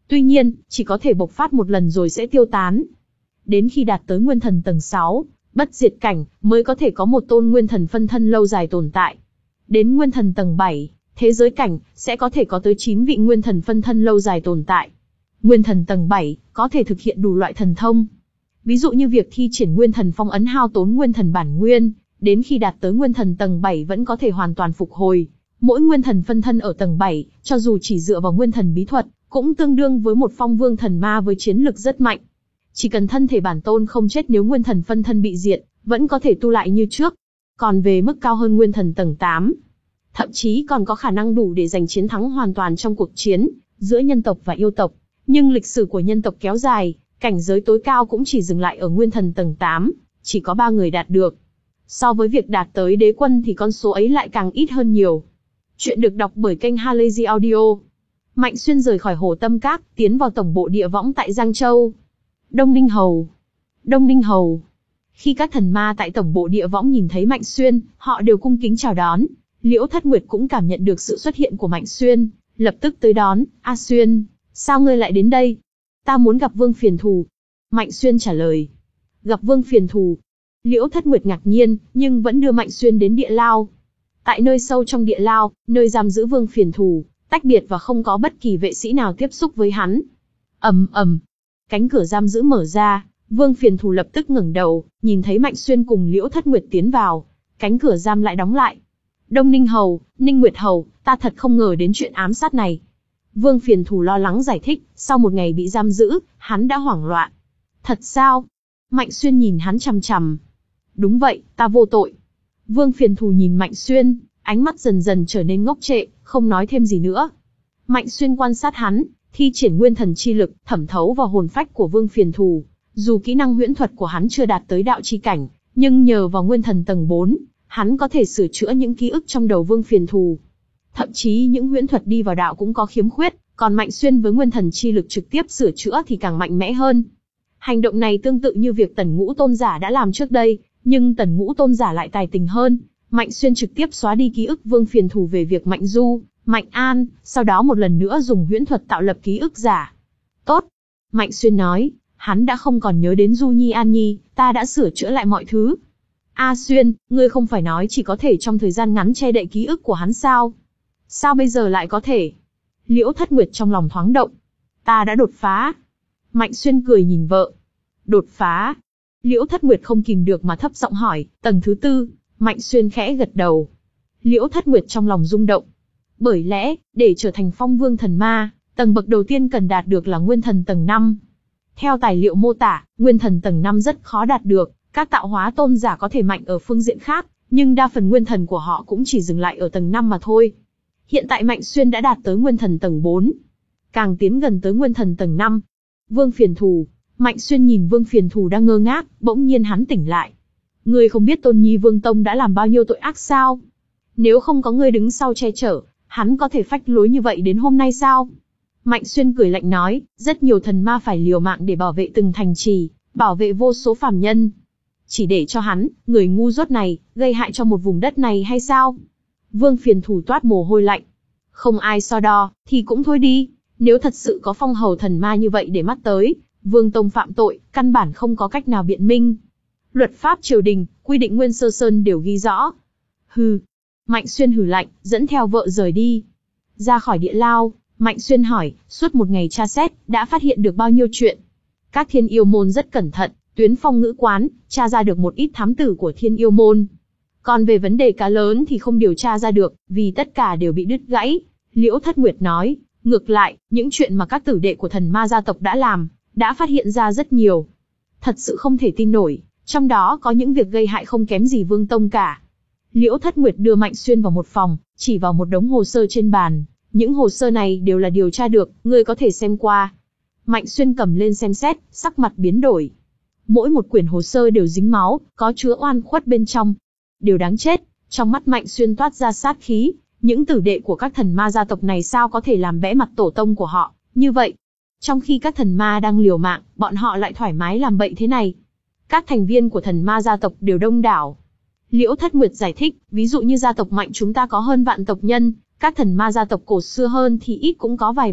Tuy nhiên, chỉ có thể bộc phát một lần rồi sẽ tiêu tán. Đến khi đạt tới nguyên thần tầng sáu, bất diệt cảnh, mới có thể có một tôn nguyên thần phân thân lâu dài tồn tại. Đến nguyên thần tầng bảy, thế giới cảnh, sẽ có thể có tới chín vị nguyên thần phân thân lâu dài tồn tại. Nguyên thần tầng bảy, có thể thực hiện đủ loại thần thông. Ví dụ như việc thi triển nguyên thần phong ấn hao tốn nguyên thần bản nguyên, đến khi đạt tới nguyên thần tầng bảy vẫn có thể hoàn toàn phục hồi. Mỗi nguyên thần phân thân ở tầng bảy, cho dù chỉ dựa vào nguyên thần bí thuật, cũng tương đương với một phong vương thần ma với chiến lực rất mạnh. Chỉ cần thân thể bản tôn không chết nếu nguyên thần phân thân bị diệt, vẫn có thể tu lại như trước. Còn về mức cao hơn nguyên thần tầng tám, thậm chí còn có khả năng đủ để giành chiến thắng hoàn toàn trong cuộc chiến giữa nhân tộc và yêu tộc. Nhưng lịch sử của nhân tộc kéo dài, cảnh giới tối cao cũng chỉ dừng lại ở nguyên thần tầng tám, chỉ có ba người đạt được. So với việc đạt tới đế quân thì con số ấy lại càng ít hơn nhiều. Chuyện được đọc bởi kênh Halazy Audio. Mạnh Xuyên rời khỏi Hồ Tâm Các, tiến vào tổng bộ địa võng tại Giang Châu. Đông Ninh Hầu. Đông Ninh Hầu. Khi các thần ma tại tổng bộ địa võng nhìn thấy Mạnh Xuyên, họ đều cung kính chào đón. Liễu Thất Nguyệt cũng cảm nhận được sự xuất hiện của Mạnh Xuyên, lập tức tới đón. A Xuyên, sao ngươi lại đến đây? Ta muốn gặp Vương Phiền Thù. Mạnh Xuyên trả lời. Gặp Vương Phiền Thù. Liễu Thất Nguyệt ngạc nhiên, nhưng vẫn đưa Mạnh Xuyên đến địa lao. Tại nơi sâu trong địa lao, nơi giam giữ Vương Phiền Thù, tách biệt và không có bất kỳ vệ sĩ nào tiếp xúc với hắn. Ầm ầm, cánh cửa giam giữ mở ra, Vương Phiền Thù lập tức ngẩng đầu, nhìn thấy Mạnh Xuyên cùng Liễu Thất Nguyệt tiến vào, cánh cửa giam lại đóng lại. Đông Ninh Hầu, Ninh Nguyệt Hầu, ta thật không ngờ đến chuyện ám sát này. Vương Phiền Thù lo lắng giải thích, sau một ngày bị giam giữ, hắn đã hoảng loạn. Thật sao? Mạnh Xuyên nhìn hắn chằm chằm. Đúng vậy, ta vô tội. Vương Phiền Thù nhìn Mạnh Xuyên, ánh mắt dần dần trở nên ngốc trệ, không nói thêm gì nữa. Mạnh Xuyên quan sát hắn, thi triển nguyên thần chi lực, thẩm thấu vào hồn phách của Vương Phiền Thù. Dù kỹ năng huyễn thuật của hắn chưa đạt tới đạo chi cảnh, nhưng nhờ vào nguyên thần tầng bốn, hắn có thể sửa chữa những ký ức trong đầu Vương Phiền Thù. Thậm chí những huyễn thuật đi vào đạo cũng có khiếm khuyết, còn Mạnh Xuyên với nguyên thần chi lực trực tiếp sửa chữa thì càng mạnh mẽ hơn. Hành động này tương tự như việc Tần Ngũ Tôn Giả đã làm trước đây, nhưng Tần Ngũ Tôn Giả lại tài tình hơn. Mạnh Xuyên trực tiếp xóa đi ký ức Vương Phiền Thù về việc Mạnh Du, Mạnh An, sau đó một lần nữa dùng huyễn thuật tạo lập ký ức giả. Tốt. Mạnh Xuyên nói, hắn đã không còn nhớ đến Du Nhi An Nhi, ta đã sửa chữa lại mọi thứ. A Xuyên, ngươi không phải nói chỉ có thể trong thời gian ngắn che đậy ký ức của hắn sao? Sao bây giờ lại có thể? Liễu Thất Nguyệt trong lòng thoáng động. Ta đã đột phá. Mạnh Xuyên cười nhìn vợ. Đột phá. Liễu Thất Nguyệt không kìm được mà thấp giọng hỏi, tầng thứ tư. Mạnh Xuyên khẽ gật đầu. Liễu Thất Nguyệt trong lòng rung động. Bởi lẽ, để trở thành phong vương thần ma, tầng bậc đầu tiên cần đạt được là nguyên thần tầng năm. Theo tài liệu mô tả, nguyên thần tầng năm rất khó đạt được, các tạo hóa tôn giả có thể mạnh ở phương diện khác, nhưng đa phần nguyên thần của họ cũng chỉ dừng lại ở tầng năm mà thôi. Hiện tại Mạnh Xuyên đã đạt tới nguyên thần tầng bốn. Càng tiến gần tới nguyên thần tầng năm. Vương Phiền Thù. Mạnh Xuyên nhìn Vương Phiền Thù đang ngơ ngác, bỗng nhiên hắn tỉnh lại. Ngươi không biết Tôn Nhi Vương Tông đã làm bao nhiêu tội ác sao? Nếu không có ngươi đứng sau che chở, hắn có thể phách lối như vậy đến hôm nay sao? Mạnh Xuyên cười lạnh nói, rất nhiều thần ma phải liều mạng để bảo vệ từng thành trì, bảo vệ vô số phàm nhân. Chỉ để cho hắn, người ngu dốt này, gây hại cho một vùng đất này hay sao? Vương Phiền Thù toát mồ hôi lạnh. Không ai so đo, thì cũng thôi đi. Nếu thật sự có phong hầu thần ma như vậy để mắt tới, Vương Tông phạm tội, căn bản không có cách nào biện minh. Luật pháp triều đình, quy định Nguyên Sơ Sơn đều ghi rõ. Hừ. Mạnh Xuyên hừ lạnh, dẫn theo vợ rời đi. Ra khỏi địa lao, Mạnh Xuyên hỏi, suốt một ngày tra xét, đã phát hiện được bao nhiêu chuyện? Các Thiên Yêu Môn rất cẩn thận, tuyến phong ngữ quán, tra ra được một ít thám tử của Thiên Yêu Môn. Còn về vấn đề cá lớn thì không điều tra ra được, vì tất cả đều bị đứt gãy. Liễu Thất Nguyệt nói, ngược lại, những chuyện mà các tử đệ của thần ma gia tộc đã làm, đã phát hiện ra rất nhiều. Thật sự không thể tin nổi, trong đó có những việc gây hại không kém gì Vương Tông cả. Liễu Thất Nguyệt đưa Mạnh Xuyên vào một phòng, chỉ vào một đống hồ sơ trên bàn. Những hồ sơ này đều là điều tra được, ngươi có thể xem qua. Mạnh Xuyên cầm lên xem xét, sắc mặt biến đổi. Mỗi một quyển hồ sơ đều dính máu, có chứa oan khuất bên trong. Đều đáng chết. Trong mắt Mạnh Xuyên toát ra sát khí. Những tử đệ của các thần ma gia tộc này sao có thể làm bẽ mặt tổ tông của họ, như vậy. Trong khi các thần ma đang liều mạng, bọn họ lại thoải mái làm bậy thế này. Các thành viên của thần ma gia tộc đều đông đảo. Liễu Thất Nguyệt giải thích, ví dụ như gia tộc Mạnh chúng ta có hơn vạn tộc nhân, các thần ma gia tộc cổ xưa hơn thì ít cũng có vài vạn,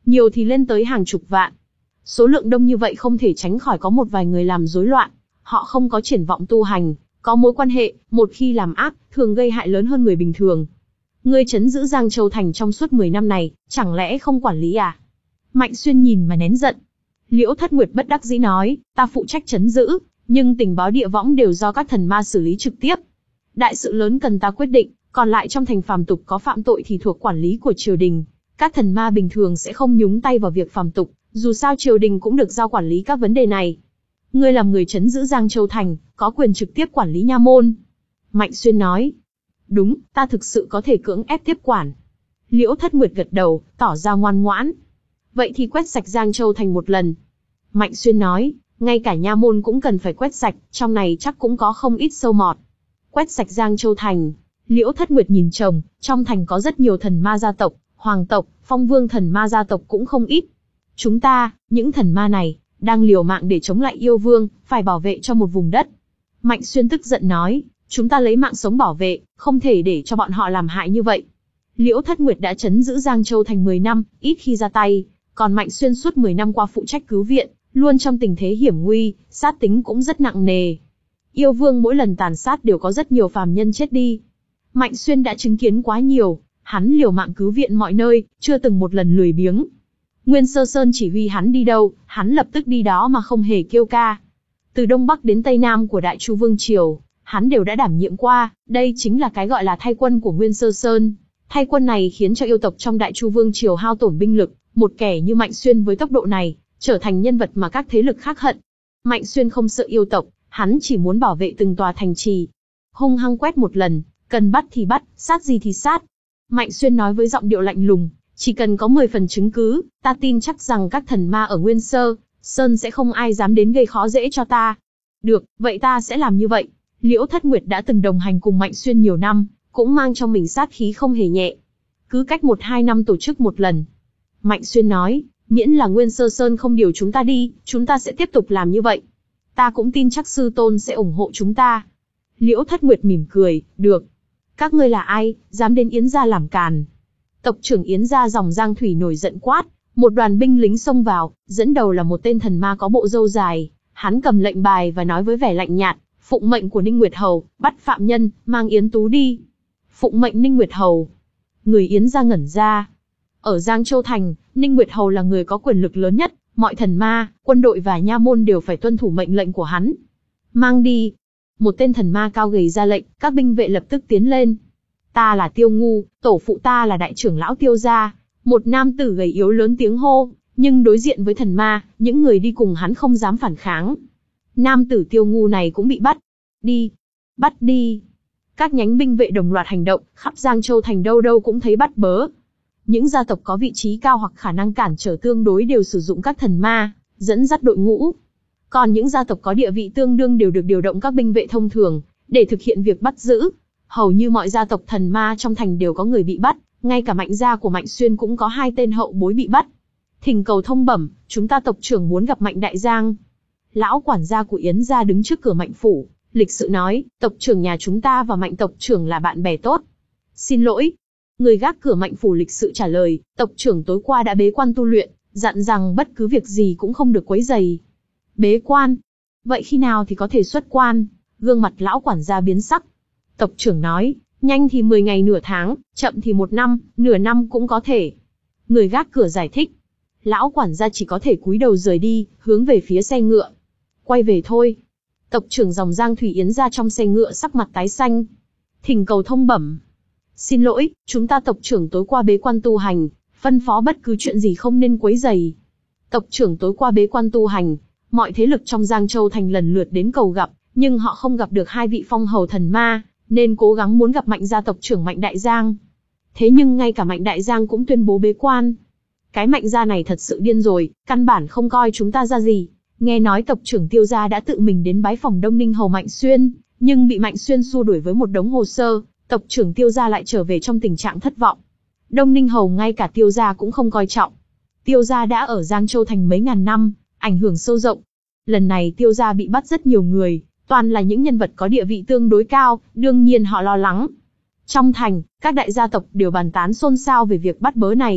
nhiều thì lên tới hàng chục vạn. Số lượng đông như vậy không thể tránh khỏi có một vài người làm rối loạn. Họ không có triển vọng tu hành, có mối quan hệ, một khi làm ác, thường gây hại lớn hơn người bình thường. Ngươi trấn giữ Giang Châu Thành trong suốt mười năm này, chẳng lẽ không quản lý à? Mạnh Xuyên nhìn mà nén giận. Liễu Thất Nguyệt bất đắc dĩ nói, ta phụ trách trấn giữ, nhưng tình báo địa võng đều do các thần ma xử lý trực tiếp. Đại sự lớn cần ta quyết định, còn lại trong thành phàm tục có phạm tội thì thuộc quản lý của triều đình. Các thần ma bình thường sẽ không nhúng tay vào việc phàm tục, dù sao triều đình cũng được giao quản lý các vấn đề này. Ngươi làm người trấn giữ Giang Châu Thành, có quyền trực tiếp quản lý nha môn. Mạnh Xuyên nói. Đúng, ta thực sự có thể cưỡng ép tiếp quản. Liễu Thất Nguyệt gật đầu, tỏ ra ngoan ngoãn. Vậy thì quét sạch Giang Châu Thành một lần. Mạnh Xuyên nói, ngay cả nha môn cũng cần phải quét sạch, trong này chắc cũng có không ít sâu mọt. Quét sạch Giang Châu Thành. Liễu Thất Nguyệt nhìn chồng, trong thành có rất nhiều thần ma gia tộc, hoàng tộc, phong vương thần ma gia tộc cũng không ít. Chúng ta, những thần ma này, đang liều mạng để chống lại yêu vương, phải bảo vệ cho một vùng đất. Mạnh Xuyên tức giận nói, chúng ta lấy mạng sống bảo vệ, không thể để cho bọn họ làm hại như vậy. Liễu Thất Nguyệt đã trấn giữ Giang Châu Thành mười năm, ít khi ra tay, còn Mạnh Xuyên suốt mười năm qua phụ trách cứu viện, luôn trong tình thế hiểm nguy, sát tính cũng rất nặng nề. Yêu vương mỗi lần tàn sát đều có rất nhiều phàm nhân chết đi. Mạnh Xuyên đã chứng kiến quá nhiều, hắn liều mạng cứu viện mọi nơi, chưa từng một lần lười biếng. Nguyên Sơ Sơn chỉ huy hắn đi đâu, hắn lập tức đi đó mà không hề kêu ca. Từ Đông Bắc đến Tây Nam của Đại Chu Vương Triều, hắn đều đã đảm nhiệm qua, đây chính là cái gọi là thay quân của Nguyên Sơ Sơn. Thay quân này khiến cho yêu tộc trong Đại Chu Vương Triều hao tổn binh lực, một kẻ như Mạnh Xuyên với tốc độ này, trở thành nhân vật mà các thế lực khác hận. Mạnh Xuyên không sợ yêu tộc, hắn chỉ muốn bảo vệ từng tòa thành trì. Hung hăng quét một lần, cần bắt thì bắt, sát gì thì sát. Mạnh Xuyên nói với giọng điệu lạnh lùng, chỉ cần có mười phần chứng cứ, ta tin chắc rằng các thần ma ở Nguyên Sơ Sơn sẽ không ai dám đến gây khó dễ cho ta. Được, vậy ta sẽ làm như vậy. Liễu Thất Nguyệt đã từng đồng hành cùng Mạnh Xuyên nhiều năm, cũng mang trong mình sát khí không hề nhẹ. Cứ cách một hai năm tổ chức một lần. Mạnh Xuyên nói, miễn là Nguyên Sơ Sơn không điều chúng ta đi, chúng ta sẽ tiếp tục làm như vậy. Ta cũng tin chắc sư tôn sẽ ủng hộ chúng ta. Liễu Thất Nguyệt mỉm cười, được. Các ngươi là ai, dám đến Yến gia làm càn? Tộc trưởng Yến gia dòng Giang Thủy nổi giận quát, một đoàn binh lính xông vào, dẫn đầu là một tên thần ma có bộ râu dài. Hắn cầm lệnh bài và nói với vẻ lạnh nhạt, phụng mệnh của Ninh Nguyệt Hầu, bắt phạm nhân, mang Yến Tú đi. Phụng mệnh Ninh Nguyệt Hầu. Người Yến gia ngẩn ra. Ở Giang Châu Thành, Ninh Nguyệt Hầu là người có quyền lực lớn nhất, mọi thần ma, quân đội và nha môn đều phải tuân thủ mệnh lệnh của hắn. Mang đi. Một tên thần ma cao gầy ra lệnh, các binh vệ lập tức tiến lên. Ta là Tiêu Ngu, tổ phụ ta là đại trưởng lão Tiêu gia. Một nam tử gầy yếu lớn tiếng hô, nhưng đối diện với thần ma, những người đi cùng hắn không dám phản kháng. Nam tử Tiêu Ngu này cũng bị bắt. Đi. Bắt đi. Các nhánh binh vệ đồng loạt hành động, khắp Giang Châu Thành đâu đâu cũng thấy bắt bớ. Những gia tộc có vị trí cao hoặc khả năng cản trở tương đối đều sử dụng các thần ma, dẫn dắt đội ngũ. Còn những gia tộc có địa vị tương đương đều được điều động các binh vệ thông thường, để thực hiện việc bắt giữ. Hầu như mọi gia tộc thần ma trong thành đều có người bị bắt, ngay cả Mạnh gia của Mạnh Xuyên cũng có hai tên hậu bối bị bắt. Thỉnh cầu thông bẩm, chúng ta tộc trưởng muốn gặp Mạnh Đại Giang. Lão quản gia của Yến gia đứng trước cửa Mạnh phủ, lịch sự nói, tộc trưởng nhà chúng ta và Mạnh tộc trưởng là bạn bè tốt. Xin lỗi. Người gác cửa Mạnh phủ lịch sự trả lời, tộc trưởng tối qua đã bế quan tu luyện, dặn rằng bất cứ việc gì cũng không được quấy rầy. Bế quan? Vậy khi nào thì có thể xuất quan? Gương mặt lão quản gia biến sắc. Tộc trưởng nói, nhanh thì mười ngày nửa tháng, chậm thì một năm, nửa năm cũng có thể. Người gác cửa giải thích. Lão quản gia chỉ có thể cúi đầu rời đi, hướng về phía xe ngựa. Quay về thôi. Tộc trưởng dòng Giang Thủy Yến ra trong xe ngựa sắc mặt tái xanh. Thỉnh cầu thông bẩm. Xin lỗi, chúng ta tộc trưởng tối qua bế quan tu hành, phân phó bất cứ chuyện gì không nên quấy rầy. Tộc trưởng tối qua bế quan tu hành, mọi thế lực trong Giang Châu Thành lần lượt đến cầu gặp, nhưng họ không gặp được hai vị phong hầu thần ma, nên cố gắng muốn gặp Mạnh gia tộc trưởng Mạnh Đại Giang. Thế nhưng ngay cả Mạnh Đại Giang cũng tuyên bố bế quan. Cái Mạnh gia này thật sự điên rồi, căn bản không coi chúng ta ra gì. Nghe nói tộc trưởng Tiêu gia đã tự mình đến bái phòng Đông Ninh hầu Mạnh Xuyên, nhưng bị Mạnh Xuyên xua đuổi với một đống hồ sơ, tộc trưởng Tiêu gia lại trở về trong tình trạng thất vọng. Đông Ninh hầu ngay cả Tiêu gia cũng không coi trọng. Tiêu gia đã ở Giang Châu Thành mấy ngàn năm, ảnh hưởng sâu rộng. Lần này Tiêu gia bị bắt rất nhiều người, toàn là những nhân vật có địa vị tương đối cao, đương nhiên họ lo lắng. Trong thành, các đại gia tộc đều bàn tán xôn xao về việc bắt bớ này.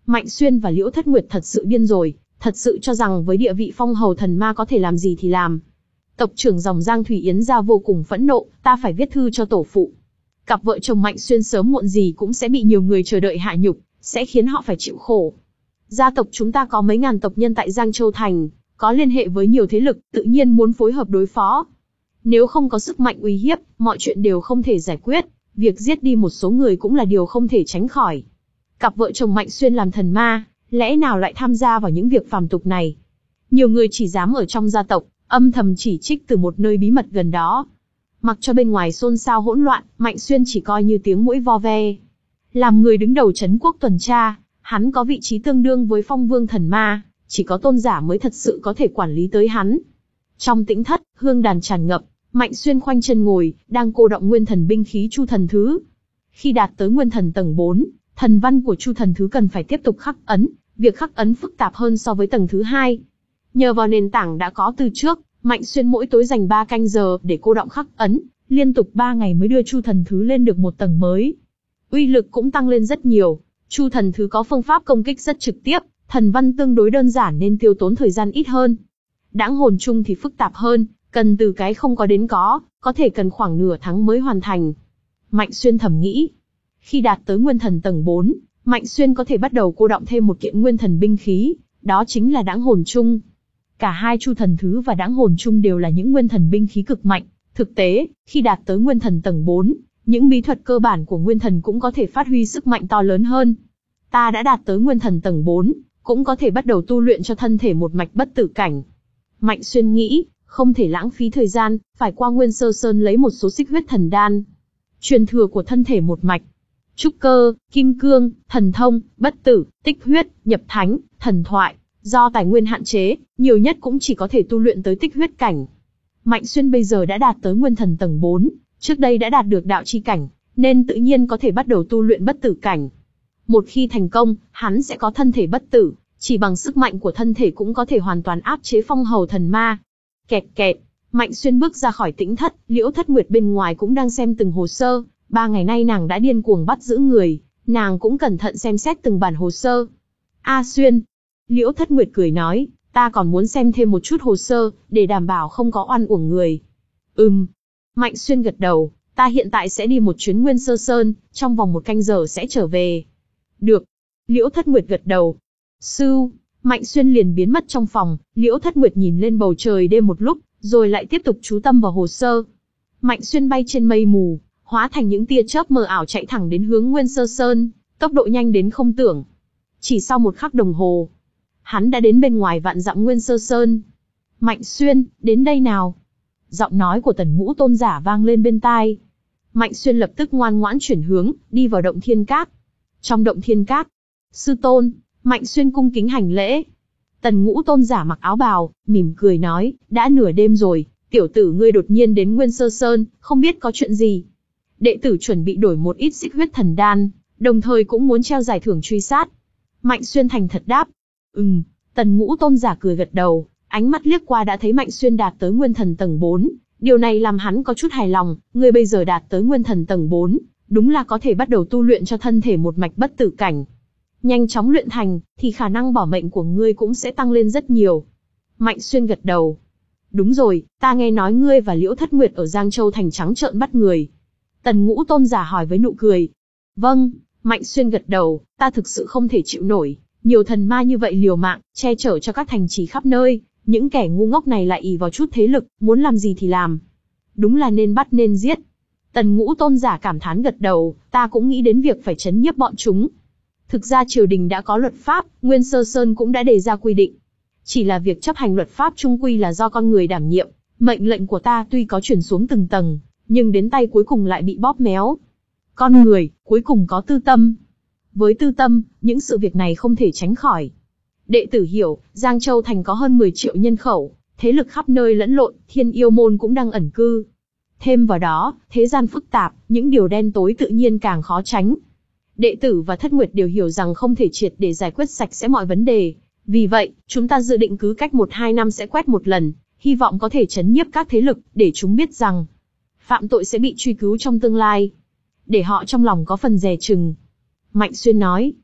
Mạnh Xuyên và Liễu Thất Nguyệt thật sự điên rồi, thật sự cho rằng với địa vị phong hầu thần ma có thể làm gì thì làm. Tộc trưởng dòng Giang Thủy Yến ra vô cùng phẫn nộ, ta phải viết thư cho tổ phụ. Cặp vợ chồng Mạnh Xuyên sớm muộn gì cũng sẽ bị nhiều người chờ đợi hạ nhục, sẽ khiến họ phải chịu khổ. Gia tộc chúng ta có mấy ngàn tộc nhân tại Giang Châu Thành, có liên hệ với nhiều thế lực, tự nhiên muốn phối hợp đối phó. Nếu không có sức mạnh uy hiếp, mọi chuyện đều không thể giải quyết, việc giết đi một số người cũng là điều không thể tránh khỏi. Cặp vợ chồng Mạnh Xuyên làm thần ma, lẽ nào lại tham gia vào những việc phàm tục này? Nhiều người chỉ dám ở trong gia tộc, âm thầm chỉ trích từ một nơi bí mật gần đó. Mặc cho bên ngoài xôn xao hỗn loạn, Mạnh Xuyên chỉ coi như tiếng mũi vo ve. Làm người đứng đầu trấn quốc tuần tra, hắn có vị trí tương đương với phong vương thần ma, chỉ có tôn giả mới thật sự có thể quản lý tới hắn. Trong tĩnh thất, hương đàn tràn ngập, Mạnh Xuyên khoanh chân ngồi, đang cô động nguyên thần binh khí Chu Thần Thứ. Khi đạt tới nguyên thần tầng bốn, thần văn của Chu Thần Thứ cần phải tiếp tục khắc ấn, việc khắc ấn phức tạp hơn so với tầng thứ hai. Nhờ vào nền tảng đã có từ trước, Mạnh Xuyên mỗi tối dành ba canh giờ để cô động khắc ấn, liên tục ba ngày mới đưa Chu Thần Thứ lên được một tầng mới. Uy lực cũng tăng lên rất nhiều. Chu Thần Thứ có phương pháp công kích rất trực tiếp, thần văn tương đối đơn giản nên tiêu tốn thời gian ít hơn. Đãng hồn chung thì phức tạp hơn, cần từ cái không có đến có, có thể cần khoảng nửa tháng mới hoàn thành. Mạnh Xuyên thầm nghĩ. Khi đạt tới nguyên thần tầng bốn, Mạnh Xuyên có thể bắt đầu cô động thêm một kiện nguyên thần binh khí, đó chính là Đãng hồn chung. Cả hai Chu Thần Thứ và Đãng hồn chung đều là những nguyên thần binh khí cực mạnh. Thực tế, khi đạt tới nguyên thần tầng bốn, những bí thuật cơ bản của nguyên thần cũng có thể phát huy sức mạnh to lớn hơn. Ta đã đạt tới nguyên thần tầng bốn, cũng có thể bắt đầu tu luyện cho thân thể một mạch bất tử cảnh. Mạnh Xuyên nghĩ, không thể lãng phí thời gian, phải qua Nguyên Sơ Sơn lấy một số xích huyết thần đan. Truyền thừa của thân thể một mạch. Trúc cơ, kim cương, thần thông, bất tử, tích huyết, nhập thánh, thần thoại. Do tài nguyên hạn chế, nhiều nhất cũng chỉ có thể tu luyện tới tích huyết cảnh. Mạnh Xuyên bây giờ đã đạt tới nguyên thần tầng bốn, trước đây đã đạt được đạo chi cảnh, nên tự nhiên có thể bắt đầu tu luyện bất tử cảnh. Một khi thành công, hắn sẽ có thân thể bất tử, chỉ bằng sức mạnh của thân thể cũng có thể hoàn toàn áp chế phong hầu thần ma. Kẹt kẹt, Mạnh Xuyên bước ra khỏi tĩnh thất, Liễu Thất Nguyệt bên ngoài cũng đang xem từng hồ sơ, ba ngày nay nàng đã điên cuồng bắt giữ người, nàng cũng cẩn thận xem xét từng bản hồ sơ. A Xuyên, Liễu Thất Nguyệt cười nói, ta còn muốn xem thêm một chút hồ sơ, để đảm bảo không có oan uổng người. Ừm. Mạnh Xuyên gật đầu, ta hiện tại sẽ đi một chuyến Nguyên Sơ Sơn, trong vòng một canh giờ sẽ trở về. Được. Liễu Thất Nguyệt gật đầu. Sưu, Mạnh Xuyên liền biến mất trong phòng, Liễu Thất Nguyệt nhìn lên bầu trời đêm một lúc, rồi lại tiếp tục chú tâm vào hồ sơ. Mạnh Xuyên bay trên mây mù, hóa thành những tia chớp mờ ảo chạy thẳng đến hướng Nguyên Sơ Sơn, tốc độ nhanh đến không tưởng. Chỉ sau một khắc đồng hồ, hắn đã đến bên ngoài vạn dặm Nguyên Sơ Sơn. Mạnh Xuyên, đến đây nào. Giọng nói của Tần Ngũ Tôn giả vang lên bên tai. Mạnh Xuyên lập tức ngoan ngoãn chuyển hướng, đi vào động thiên cát. Trong động thiên cát, sư tôn, Mạnh Xuyên cung kính hành lễ. Tần Ngũ Tôn giả mặc áo bào, mỉm cười nói, đã nửa đêm rồi, tiểu tử ngươi đột nhiên đến Nguyên Sơ Sơn, không biết có chuyện gì. Đệ tử chuẩn bị đổi một ít xích huyết thần đan, đồng thời cũng muốn treo giải thưởng truy sát. Mạnh Xuyên thành thật đáp. Ừm, Tần Ngũ Tôn giả cười gật đầu, ánh mắt liếc qua đã thấy Mạnh Xuyên đạt tới nguyên thần tầng bốn. Điều này làm hắn có chút hài lòng, ngươi bây giờ đạt tới nguyên thần tầng bốn, đúng là có thể bắt đầu tu luyện cho thân thể một mạch bất tử cảnh. Nhanh chóng luyện thành, thì khả năng bảo mệnh của ngươi cũng sẽ tăng lên rất nhiều. Mạnh Xuyên gật đầu. Đúng rồi, ta nghe nói ngươi và Liễu Thất Nguyệt ở Giang Châu Thành trắng trợn bắt người. Tần Ngũ Tôn giả hỏi với nụ cười. Vâng, Mạnh Xuyên gật đầu, ta thực sự không thể chịu nổi. Nhiều thần ma như vậy liều mạng, che chở cho các thành trì khắp nơi, những kẻ ngu ngốc này lại ỷ vào chút thế lực, muốn làm gì thì làm. Đúng là nên bắt nên giết. Tần Ngũ Tôn giả cảm thán gật đầu, ta cũng nghĩ đến việc phải trấn nhiếp bọn chúng. Thực ra triều đình đã có luật pháp, Nguyên Sơ Sơn cũng đã đề ra quy định. Chỉ là việc chấp hành luật pháp chung quy là do con người đảm nhiệm, mệnh lệnh của ta tuy có chuyển xuống từng tầng, nhưng đến tay cuối cùng lại bị bóp méo. Con người, cuối cùng có tư tâm. Với tư tâm, những sự việc này không thể tránh khỏi. Đệ tử hiểu, Giang Châu Thành có hơn mười triệu nhân khẩu, thế lực khắp nơi lẫn lộn, Thiên Yêu Môn cũng đang ẩn cư. Thêm vào đó, thế gian phức tạp, những điều đen tối tự nhiên càng khó tránh. Đệ tử và Thất Nguyệt đều hiểu rằng không thể triệt để giải quyết sạch sẽ mọi vấn đề. Vì vậy, chúng ta dự định cứ cách một hai năm sẽ quét một lần, hy vọng có thể trấn nhiếp các thế lực, để chúng biết rằng phạm tội sẽ bị truy cứu trong tương lai. Để họ trong lòng có phần dè chừng. Mạnh Xuyên nói.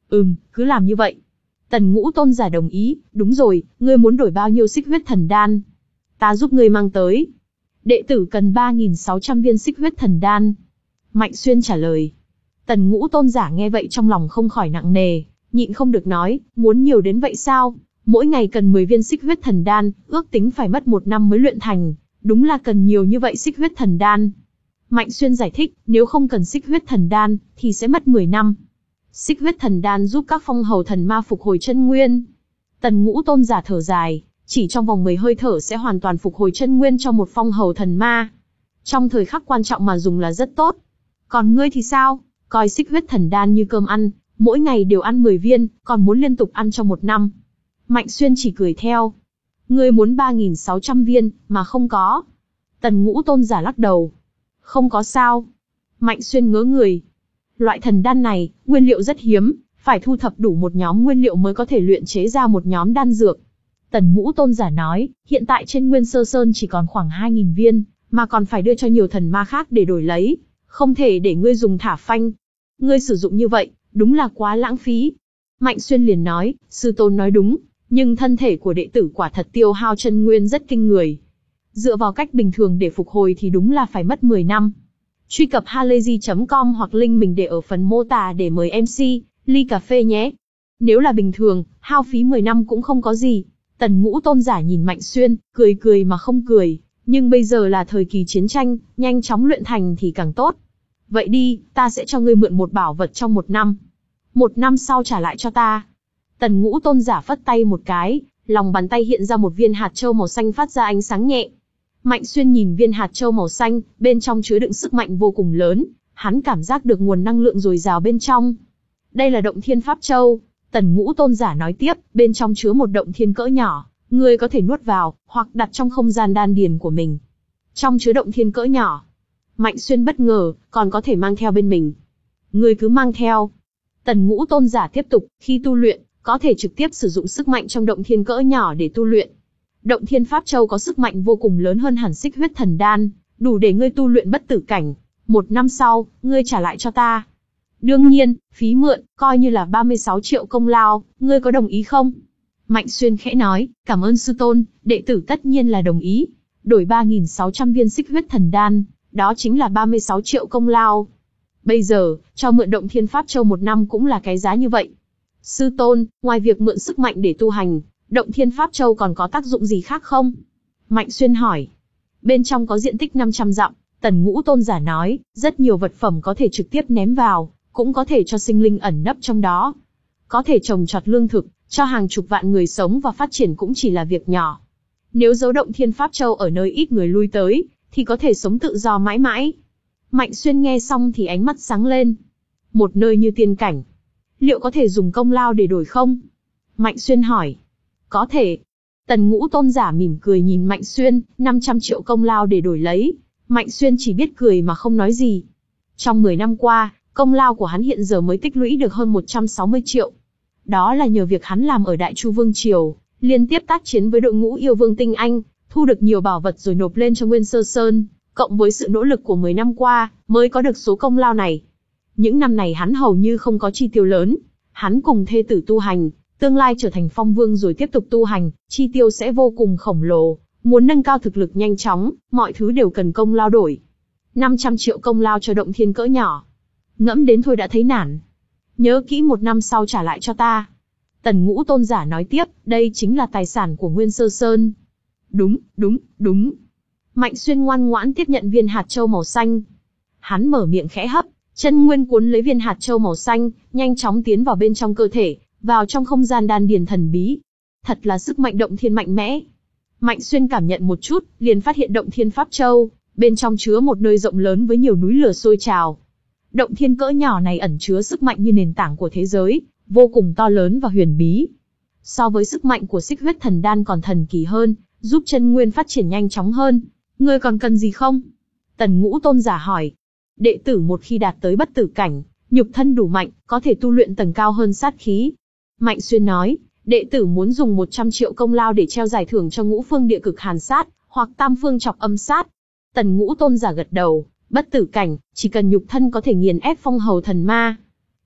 Ừm, cứ làm như vậy. Tần Ngũ tôn giả đồng ý, đúng rồi, ngươi muốn đổi bao nhiêu xích huyết thần đan? Ta giúp ngươi mang tới. Đệ tử cần ba nghìn sáu trăm viên xích huyết thần đan. Mạnh Xuyên trả lời. Tần Ngũ tôn giả nghe vậy trong lòng không khỏi nặng nề, nhịn không được nói, muốn nhiều đến vậy sao? Mỗi ngày cần mười viên xích huyết thần đan, ước tính phải mất một năm mới luyện thành, đúng là cần nhiều như vậy xích huyết thần đan. Mạnh Xuyên giải thích, nếu không cần xích huyết thần đan, thì sẽ mất mười năm. Xích huyết thần đan giúp các phong hầu thần ma phục hồi chân nguyên. Tần Ngũ tôn giả thở dài, chỉ trong vòng mười hơi thở sẽ hoàn toàn phục hồi chân nguyên cho một phong hầu thần ma. Trong thời khắc quan trọng mà dùng là rất tốt. Còn ngươi thì sao? Coi xích huyết thần đan như cơm ăn, mỗi ngày đều ăn mười viên, còn muốn liên tục ăn trong một năm. Mạnh Xuyên chỉ cười theo. Ngươi muốn ba nghìn sáu trăm viên, mà không có. Tần Ngũ tôn giả lắc đầu. Không có sao. Mạnh Xuyên ngớ người. Loại thần đan này, nguyên liệu rất hiếm, phải thu thập đủ một nhóm nguyên liệu mới có thể luyện chế ra một nhóm đan dược. Tần Ngũ tôn giả nói, hiện tại trên Nguyên Sơ Sơn chỉ còn khoảng hai nghìn viên, mà còn phải đưa cho nhiều thần ma khác để đổi lấy. Không thể để ngươi dùng thả phanh. Ngươi sử dụng như vậy, đúng là quá lãng phí. Mạnh Xuyên liền nói, sư tôn nói đúng, nhưng thân thể của đệ tử quả thật tiêu hao chân nguyên rất kinh người. Dựa vào cách bình thường để phục hồi thì đúng là phải mất mười năm. Truy cập halayzi chấm com hoặc link mình để ở phần mô tả để mời em xê, ly cà phê nhé. Nếu là bình thường, hao phí mười năm cũng không có gì. Tần Ngũ tôn giả nhìn Mạnh Xuyên, cười cười mà không cười. Nhưng bây giờ là thời kỳ chiến tranh, nhanh chóng luyện thành thì càng tốt. Vậy đi, ta sẽ cho ngươi mượn một bảo vật trong một năm. Một năm sau trả lại cho ta. Tần Ngũ tôn giả phất tay một cái, lòng bàn tay hiện ra một viên hạt châu màu xanh phát ra ánh sáng nhẹ. Mạnh Xuyên nhìn viên hạt châu màu xanh, bên trong chứa đựng sức mạnh vô cùng lớn, hắn cảm giác được nguồn năng lượng dồi dào bên trong. Đây là động thiên pháp châu. Tần Ngũ tôn giả nói tiếp, bên trong chứa một động thiên cỡ nhỏ, ngươi có thể nuốt vào, hoặc đặt trong không gian đan điền của mình. Trong chứa động thiên cỡ nhỏ. Mạnh Xuyên bất ngờ, còn có thể mang theo bên mình. Ngươi cứ mang theo. Tần Ngũ tôn giả tiếp tục, khi tu luyện, có thể trực tiếp sử dụng sức mạnh trong động thiên cỡ nhỏ để tu luyện. Động thiên pháp châu có sức mạnh vô cùng lớn hơn hẳn xích huyết thần đan, đủ để ngươi tu luyện bất tử cảnh. Một năm sau, ngươi trả lại cho ta. Đương nhiên, phí mượn, coi như là ba mươi sáu triệu công lao, ngươi có đồng ý không? Mạnh Xuyên khẽ nói, cảm ơn sư tôn, đệ tử tất nhiên là đồng ý. Đổi ba nghìn sáu trăm viên xích huyết thần đan, đó chính là ba mươi sáu triệu công lao. Bây giờ, cho mượn động thiên pháp châu một năm cũng là cái giá như vậy. Sư tôn, ngoài việc mượn sức mạnh để tu hành, động thiên pháp châu còn có tác dụng gì khác không? Mạnh Xuyên hỏi. Bên trong có diện tích năm trăm dặm, Tần Ngũ tôn giả nói, rất nhiều vật phẩm có thể trực tiếp ném vào, cũng có thể cho sinh linh ẩn nấp trong đó. Có thể trồng trọt lương thực, cho hàng chục vạn người sống và phát triển cũng chỉ là việc nhỏ. Nếu giấu động thiên pháp châu ở nơi ít người lui tới, thì có thể sống tự do mãi mãi. Mạnh Xuyên nghe xong thì ánh mắt sáng lên. Một nơi như tiên cảnh, liệu có thể dùng công lao để đổi không? Mạnh Xuyên hỏi. Có thể. Tần Ngũ tôn giả mỉm cười nhìn Mạnh Xuyên, năm trăm triệu công lao để đổi lấy. Mạnh Xuyên chỉ biết cười mà không nói gì. Trong mười năm qua, công lao của hắn hiện giờ mới tích lũy được hơn một trăm sáu mươi triệu. Đó là nhờ việc hắn làm ở Đại Chu Vương Triều, liên tiếp tác chiến với đội ngũ yêu vương tinh anh, thu được nhiều bảo vật rồi nộp lên cho Nguyên Sơ Sơn, cộng với sự nỗ lực của mười năm qua, mới có được số công lao này. Những năm này hắn hầu như không có chi tiêu lớn, hắn cùng thê tử tu hành, tương lai trở thành phong vương rồi tiếp tục tu hành, chi tiêu sẽ vô cùng khổng lồ, muốn nâng cao thực lực nhanh chóng, mọi thứ đều cần công lao đổi. năm trăm triệu công lao cho động thiên cỡ nhỏ. Ngẫm đến thôi đã thấy nản. Nhớ kỹ một năm sau trả lại cho ta. Tần Ngũ tôn giả nói tiếp, đây chính là tài sản của Nguyên Sơ Sơn. Đúng, đúng, đúng. Mạnh Xuyên ngoan ngoãn tiếp nhận viên hạt châu màu xanh. Hắn mở miệng khẽ hấp, chân nguyên cuốn lấy viên hạt châu màu xanh, nhanh chóng tiến vào bên trong cơ thể, vào trong không gian đan điền thần bí. Thật là sức mạnh động thiên mạnh mẽ. Mạnh Xuyên cảm nhận một chút, liền phát hiện động thiên pháp châu, bên trong chứa một nơi rộng lớn với nhiều núi lửa sôi trào. Động thiên cỡ nhỏ này ẩn chứa sức mạnh như nền tảng của thế giới, vô cùng to lớn và huyền bí. So với sức mạnh của xích huyết thần đan còn thần kỳ hơn, giúp chân nguyên phát triển nhanh chóng hơn. Ngươi còn cần gì không? Tần Ngũ tôn giả hỏi. Đệ tử một khi đạt tới bất tử cảnh, nhục thân đủ mạnh, có thể tu luyện tầng cao hơn sát khí. Mạnh Xuyên nói, đệ tử muốn dùng một trăm triệu công lao để treo giải thưởng cho ngũ phương địa cực hàn sát, hoặc tam phương chọc âm sát. Tần Ngũ tôn giả gật đầu, bất tử cảnh, chỉ cần nhục thân có thể nghiền ép phong hầu thần ma.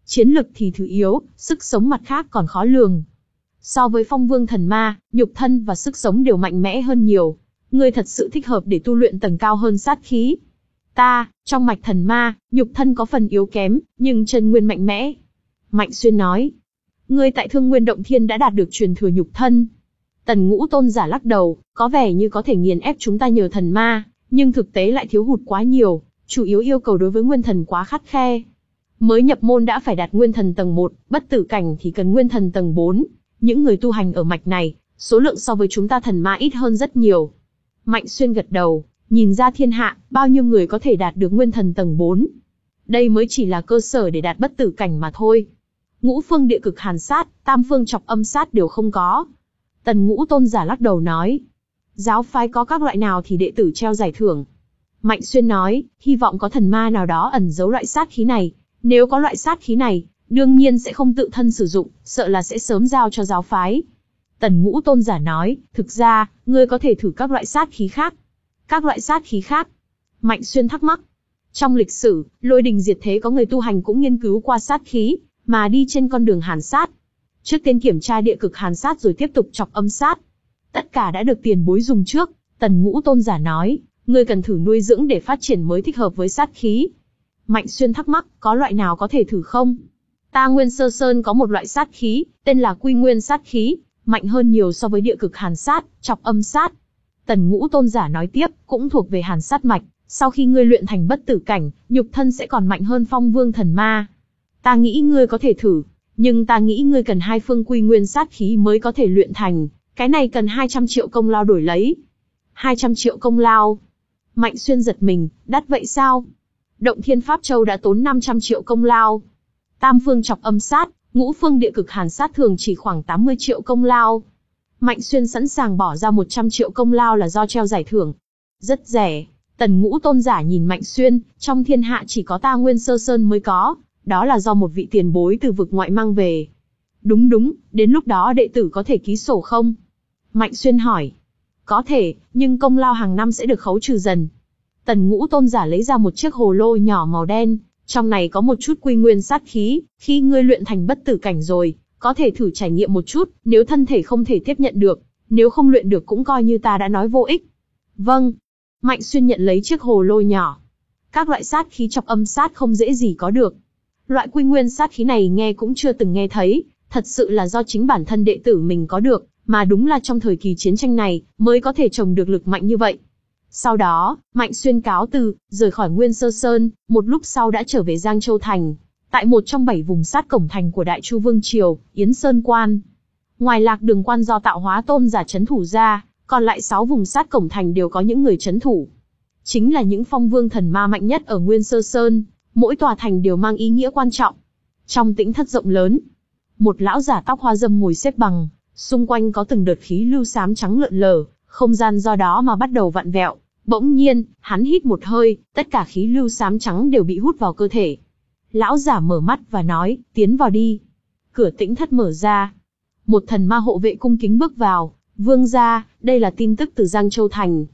Chiến lực thì thứ yếu, sức sống mặt khác còn khó lường. So với Phong Vương Thần Ma, nhục thân và sức sống đều mạnh mẽ hơn nhiều. Ngươi thật sự thích hợp để tu luyện tầng cao hơn sát khí. Ta, trong mạch thần ma, nhục thân có phần yếu kém, nhưng chân nguyên mạnh mẽ. Mạnh Xuyên nói. Ngươi tại Thương Nguyên Động Thiên đã đạt được truyền thừa nhục thân. Tần Ngũ Tôn giả lắc đầu, có vẻ như có thể nghiền ép chúng ta nhờ thần ma, nhưng thực tế lại thiếu hụt quá nhiều, chủ yếu yêu cầu đối với nguyên thần quá khắt khe. Mới nhập môn đã phải đạt nguyên thần tầng một, bất tử cảnh thì cần nguyên thần tầng bốn. Những người tu hành ở mạch này, số lượng so với chúng ta thần ma ít hơn rất nhiều. Mạnh Xuyên gật đầu, nhìn ra thiên hạ, bao nhiêu người có thể đạt được nguyên thần tầng bốn. Đây mới chỉ là cơ sở để đạt bất tử cảnh mà thôi. Ngũ phương địa cực hàn sát, tam phương chọc âm sát đều không có. Tần Ngũ Tôn giả lắc đầu nói. Giáo phái có các loại nào thì đệ tử treo giải thưởng. Mạnh Xuyên nói, hy vọng có thần ma nào đó ẩn giấu loại sát khí này. Nếu có loại sát khí này, đương nhiên sẽ không tự thân sử dụng, sợ là sẽ sớm giao cho giáo phái. Tần Ngũ Tôn giả nói, thực ra, ngươi có thể thử các loại sát khí khác. Các loại sát khí khác? Mạnh Xuyên thắc mắc. Trong lịch sử, Lôi Đình diệt thế có người tu hành cũng nghiên cứu qua sát khí, mà đi trên con đường hàn sát. Trước tiên kiểm tra địa cực hàn sát rồi tiếp tục chọc âm sát. Tất cả đã được tiền bối dùng trước. Tần Ngũ Tôn giả nói, ngươi cần thử nuôi dưỡng để phát triển mới thích hợp với sát khí. Mạnh Xuyên thắc mắc, có loại nào có thể thử không? Ta Nguyên Sơ Sơn có một loại sát khí, tên là Quy Nguyên sát khí, mạnh hơn nhiều so với địa cực hàn sát, chọc âm sát. Tần Ngũ Tôn giả nói tiếp, cũng thuộc về hàn sát mạch, sau khi ngươi luyện thành bất tử cảnh, nhục thân sẽ còn mạnh hơn Phong Vương Thần Ma. Ta nghĩ ngươi có thể thử, nhưng ta nghĩ ngươi cần hai phương Quy Nguyên sát khí mới có thể luyện thành, cái này cần hai trăm triệu công lao đổi lấy. hai trăm triệu công lao? Mạnh Xuyên giật mình, đắt vậy sao? Động Thiên Pháp Châu đã tốn năm trăm triệu công lao. Tam phương chọc âm sát, ngũ phương địa cực hàn sát thường chỉ khoảng tám mươi triệu công lao. Mạnh Xuyên sẵn sàng bỏ ra một trăm triệu công lao là do treo giải thưởng. Rất rẻ. Tần Ngũ Tôn giả nhìn Mạnh Xuyên, trong thiên hạ chỉ có ta Nguyên Sơ Sơn mới có, đó là do một vị tiền bối từ vực ngoại mang về. Đúng đúng, đến lúc đó đệ tử có thể ký sổ không? Mạnh Xuyên hỏi. Có thể, nhưng công lao hàng năm sẽ được khấu trừ dần. Tần Ngũ Tôn giả lấy ra một chiếc hồ lô nhỏ màu đen, trong này có một chút quy nguyên sát khí, khi ngươi luyện thành bất tử cảnh rồi, có thể thử trải nghiệm một chút, nếu thân thể không thể tiếp nhận được, nếu không luyện được cũng coi như ta đã nói vô ích. Vâng. Mạnh Xuyên nhận lấy chiếc hồ lô nhỏ. Các loại sát khí chọc âm sát không dễ gì có được. Loại quy nguyên sát khí này nghe cũng chưa từng nghe thấy, thật sự là do chính bản thân đệ tử mình có được, mà đúng là trong thời kỳ chiến tranh này, mới có thể trồng được lực mạnh như vậy. Sau đó, Mạnh Xuyên cáo từ, rời khỏi Nguyên Sơ Sơn, một lúc sau đã trở về Giang Châu Thành, tại một trong bảy vùng sát cổng thành của Đại Chu Vương Triều, Yến Sơn Quan. Ngoài Lạc Đường Quan do tạo hóa tôn giả trấn thủ ra, còn lại sáu vùng sát cổng thành đều có những người trấn thủ. Chính là những phong vương thần ma mạnh nhất ở Nguyên Sơ Sơn, mỗi tòa thành đều mang ý nghĩa quan trọng. Trong tĩnh thất rộng lớn, một lão giả tóc hoa râm ngồi xếp bằng, xung quanh có từng đợt khí lưu xám trắng lượn lờ, không gian do đó mà bắt đầu vặn vẹo. Bỗng nhiên, hắn hít một hơi, tất cả khí lưu xám trắng đều bị hút vào cơ thể. Lão giả mở mắt và nói, tiến vào đi. Cửa tĩnh thất mở ra. Một thần ma hộ vệ cung kính bước vào, vương gia, đây là tin tức từ Giang Châu Thành.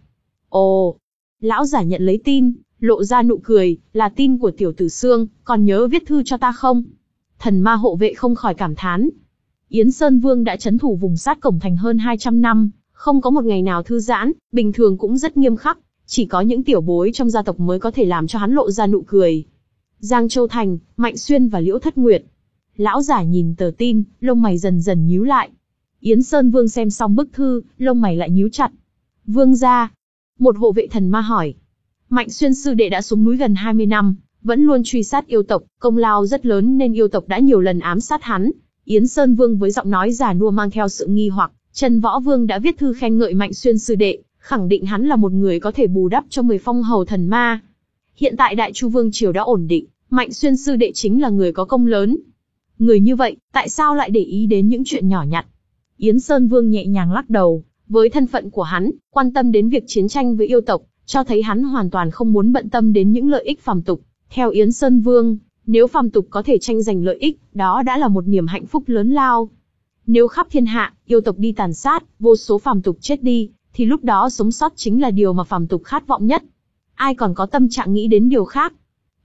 Ồ, lão giả nhận lấy tin, lộ ra nụ cười, là tin của tiểu tử Sương, còn nhớ viết thư cho ta không? Thần ma hộ vệ không khỏi cảm thán. Yến Sơn Vương đã trấn thủ vùng sát cổng thành hơn hai trăm năm, không có một ngày nào thư giãn, bình thường cũng rất nghiêm khắc, chỉ có những tiểu bối trong gia tộc mới có thể làm cho hắn lộ ra nụ cười. Giang Châu Thành, Mạnh Xuyên và Liễu Thất Nguyệt. Lão giả nhìn tờ tin, lông mày dần dần nhíu lại. Yến Sơn Vương xem xong bức thư, lông mày lại nhíu chặt. Vương gia. Một hộ vệ thần ma hỏi. Mạnh Xuyên sư đệ đã xuống núi gần hai mươi năm, vẫn luôn truy sát yêu tộc, công lao rất lớn nên yêu tộc đã nhiều lần ám sát hắn. Yến Sơn Vương với giọng nói già nua mang theo sự nghi hoặc. Trần Võ Vương đã viết thư khen ngợi Mạnh Xuyên sư đệ, khẳng định hắn là một người có thể bù đắp cho mười phong hầu thần ma. Hiện tại Đại Chu Vương triều đã ổn định, Mạnh Xuyên sư đệ chính là người có công lớn. Người như vậy, tại sao lại để ý đến những chuyện nhỏ nhặt? Yến Sơn Vương nhẹ nhàng lắc đầu, với thân phận của hắn, quan tâm đến việc chiến tranh với yêu tộc, cho thấy hắn hoàn toàn không muốn bận tâm đến những lợi ích phàm tục. Theo Yến Sơn Vương, nếu phàm tục có thể tranh giành lợi ích, đó đã là một niềm hạnh phúc lớn lao. Nếu khắp thiên hạ, yêu tộc đi tàn sát, vô số phàm tục chết đi, thì lúc đó sống sót chính là điều mà phàm tục khát vọng nhất. Ai còn có tâm trạng nghĩ đến điều khác?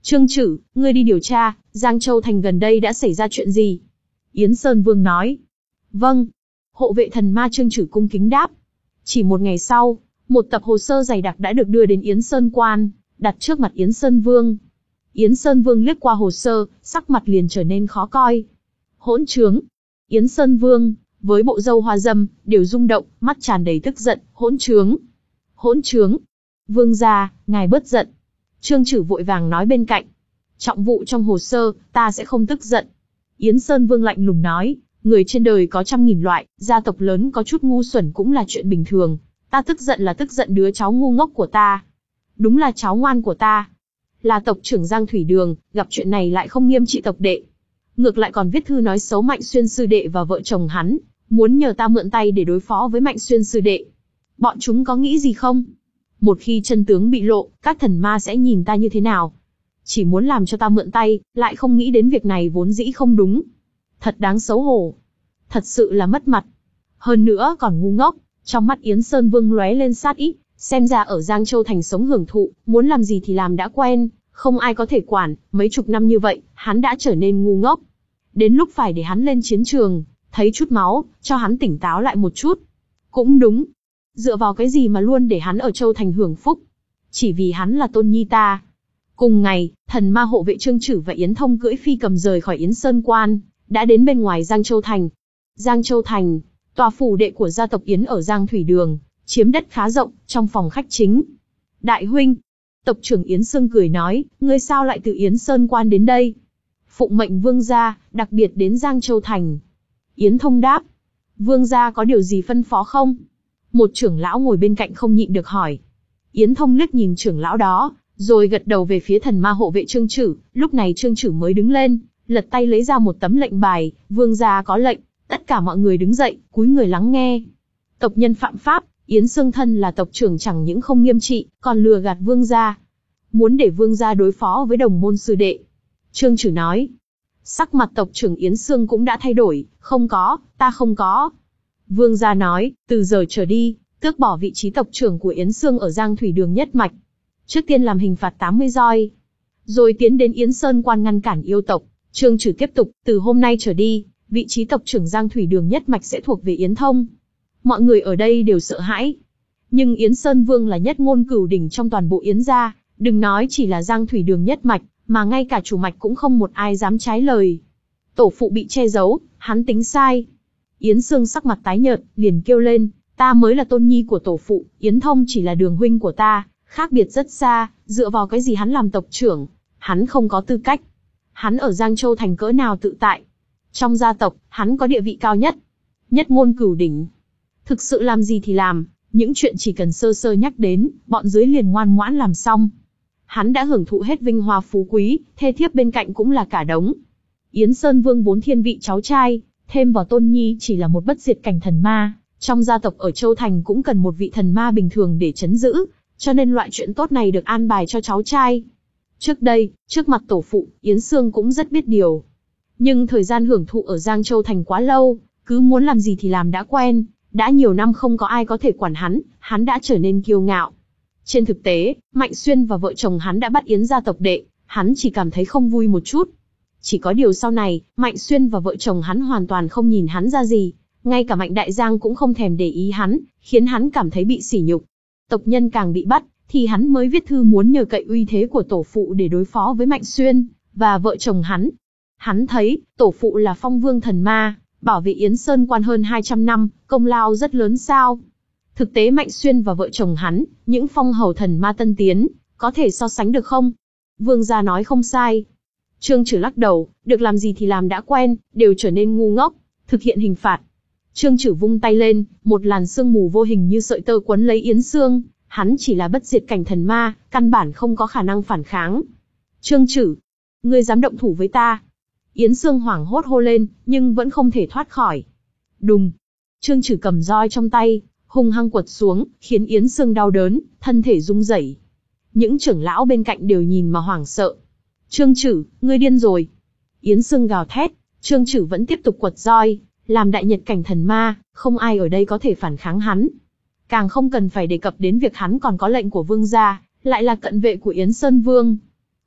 Trương Chử, ngươi đi điều tra, Giang Châu Thành gần đây đã xảy ra chuyện gì? Yến Sơn Vương nói. Vâng. Hộ vệ thần ma Trương Chử cung kính đáp. Chỉ một ngày sau, một tập hồ sơ dày đặc đã được đưa đến Yến Sơn Quan, đặt trước mặt Yến Sơn Vương. Yến Sơn Vương liếc qua hồ sơ, sắc mặt liền trở nên khó coi. Hỗn trướng. Yến Sơn Vương, với bộ râu hoa dâm, đều rung động, mắt tràn đầy tức giận, hỗn trướng. Hỗn trướng. Vương gia, ngài bớt giận. Trương Chử vội vàng nói bên cạnh. Trọng vụ trong hồ sơ, ta sẽ không tức giận. Yến Sơn Vương lạnh lùng nói, người trên đời có trăm nghìn loại, gia tộc lớn có chút ngu xuẩn cũng là chuyện bình thường. Ta tức giận là tức giận đứa cháu ngu ngốc của ta. Đúng là cháu ngoan của ta. Là tộc trưởng Giang Thủy Đường, gặp chuyện này lại không nghiêm trị tộc đệ. Ngược lại còn viết thư nói xấu Mạnh Xuyên sư đệ và vợ chồng hắn, muốn nhờ ta mượn tay để đối phó với Mạnh Xuyên sư đệ. Bọn chúng có nghĩ gì không? Một khi chân tướng bị lộ, các thần ma sẽ nhìn ta như thế nào? Chỉ muốn làm cho ta mượn tay, lại không nghĩ đến việc này vốn dĩ không đúng. Thật đáng xấu hổ. Thật sự là mất mặt. Hơn nữa còn ngu ngốc. Trong mắt Yến Sơn Vương lóe lên sát ý, xem ra ở Giang Châu Thành sống hưởng thụ, muốn làm gì thì làm đã quen, không ai có thể quản, mấy chục năm như vậy, hắn đã trở nên ngu ngốc. Đến lúc phải để hắn lên chiến trường, thấy chút máu, cho hắn tỉnh táo lại một chút. Cũng đúng. Dựa vào cái gì mà luôn để hắn ở Châu Thành hưởng phúc? Chỉ vì hắn là tôn nhi ta. Cùng ngày, thần ma hộ vệ Trương Chử và Yến Thông cưỡi phi cầm rời khỏi Yến Sơn Quan, đã đến bên ngoài Giang Châu Thành. Giang Châu Thành, tòa phủ đệ của gia tộc Yến ở Giang Thủy Đường, chiếm đất khá rộng, trong phòng khách chính. Đại huynh, tộc trưởng Yến Sương cười nói, ngươi sao lại từ Yến Sơn Quan đến đây? Phụng mệnh vương gia, đặc biệt đến Giang Châu Thành. Yến Thông đáp, vương gia có điều gì phân phó không? Một trưởng lão ngồi bên cạnh không nhịn được hỏi. Yến Thông liếc nhìn trưởng lão đó, rồi gật đầu về phía thần ma hộ vệ Trương Chử. Lúc này Trương Chử mới đứng lên, lật tay lấy ra một tấm lệnh bài, vương gia có lệnh. Tất cả mọi người đứng dậy, cúi người lắng nghe. Tộc nhân phạm pháp, Yến Sương thân là tộc trưởng chẳng những không nghiêm trị, còn lừa gạt vương gia. Muốn để vương gia đối phó với đồng môn sư đệ. Trương Chử nói. Sắc mặt tộc trưởng Yến Sương cũng đã thay đổi, không có, ta không có. Vương gia nói, từ giờ trở đi, tước bỏ vị trí tộc trưởng của Yến Sương ở Giang Thủy Đường nhất mạch. Trước tiên làm hình phạt tám mươi roi. Rồi tiến đến Yến Sơn Quan ngăn cản yêu tộc. Trương Chử tiếp tục, từ hôm nay trở đi, vị trí tộc trưởng Giang Thủy Đường nhất mạch sẽ thuộc về Yến Thông. Mọi người ở đây đều sợ hãi. Nhưng Yến Sơn Vương là nhất ngôn cửu đỉnh trong toàn bộ Yến gia, đừng nói chỉ là Giang Thủy Đường nhất mạch, mà ngay cả chủ mạch cũng không một ai dám trái lời. Tổ phụ bị che giấu, hắn tính sai. Yến Sương sắc mặt tái nhợt, liền kêu lên, ta mới là tôn nhi của tổ phụ, Yến Thông chỉ là đường huynh của ta, khác biệt rất xa, dựa vào cái gì hắn làm tộc trưởng, hắn không có tư cách. Hắn ở Giang Châu Thành cỡ nào tự tại. Trong gia tộc, hắn có địa vị cao nhất. Nhất ngôn cửu đỉnh. Thực sự làm gì thì làm, những chuyện chỉ cần sơ sơ nhắc đến, bọn dưới liền ngoan ngoãn làm xong. Hắn đã hưởng thụ hết vinh hoa phú quý, thê thiếp bên cạnh cũng là cả đống. Yến Sơn Vương vốn thiên vị cháu trai, thêm vào tôn nhi chỉ là một bất diệt cảnh thần ma, trong gia tộc ở Châu Thành cũng cần một vị thần ma bình thường để trấn giữ, cho nên loại chuyện tốt này được an bài cho cháu trai. Trước đây, trước mặt tổ phụ, Yến Sương cũng rất biết điều. Nhưng thời gian hưởng thụ ở Giang Châu Thành quá lâu, cứ muốn làm gì thì làm đã quen, đã nhiều năm không có ai có thể quản hắn, hắn đã trở nên kiêu ngạo. Trên thực tế, Mạnh Xuyên và vợ chồng hắn đã bắt Yến gia tộc đệ, hắn chỉ cảm thấy không vui một chút. Chỉ có điều sau này, Mạnh Xuyên và vợ chồng hắn hoàn toàn không nhìn hắn ra gì, ngay cả Mạnh Đại Giang cũng không thèm để ý hắn, khiến hắn cảm thấy bị sỉ nhục. Tộc nhân càng bị bắt, thì hắn mới viết thư muốn nhờ cậy uy thế của tổ phụ để đối phó với Mạnh Xuyên và vợ chồng hắn. Hắn thấy, tổ phụ là phong vương thần ma, bảo vệ Yến Sơn Quan hơn hai trăm năm, công lao rất lớn sao. Thực tế Mạnh Xuyên và vợ chồng hắn, những phong hầu thần ma tân tiến, có thể so sánh được không? Vương gia nói không sai. Trương Chử lắc đầu, được làm gì thì làm đã quen, đều trở nên ngu ngốc, thực hiện hình phạt. Trương Chử vung tay lên, một làn sương mù vô hình như sợi tơ quấn lấy Yến Sương, hắn chỉ là bất diệt cảnh thần ma, căn bản không có khả năng phản kháng. Trương Chử, ngươi dám động thủ với ta? Yến Sương hoảng hốt hô lên, nhưng vẫn không thể thoát khỏi. Đùng! Trương Chử cầm roi trong tay, hung hăng quật xuống, khiến Yến Sương đau đớn, thân thể rung rẩy. Những trưởng lão bên cạnh đều nhìn mà hoảng sợ. Trương Chử, ngươi điên rồi! Yến Sương gào thét, Trương Chử vẫn tiếp tục quật roi, làm đại nhật cảnh thần ma, không ai ở đây có thể phản kháng hắn. Càng không cần phải đề cập đến việc hắn còn có lệnh của vương gia, lại là cận vệ của Yến Sơn Vương.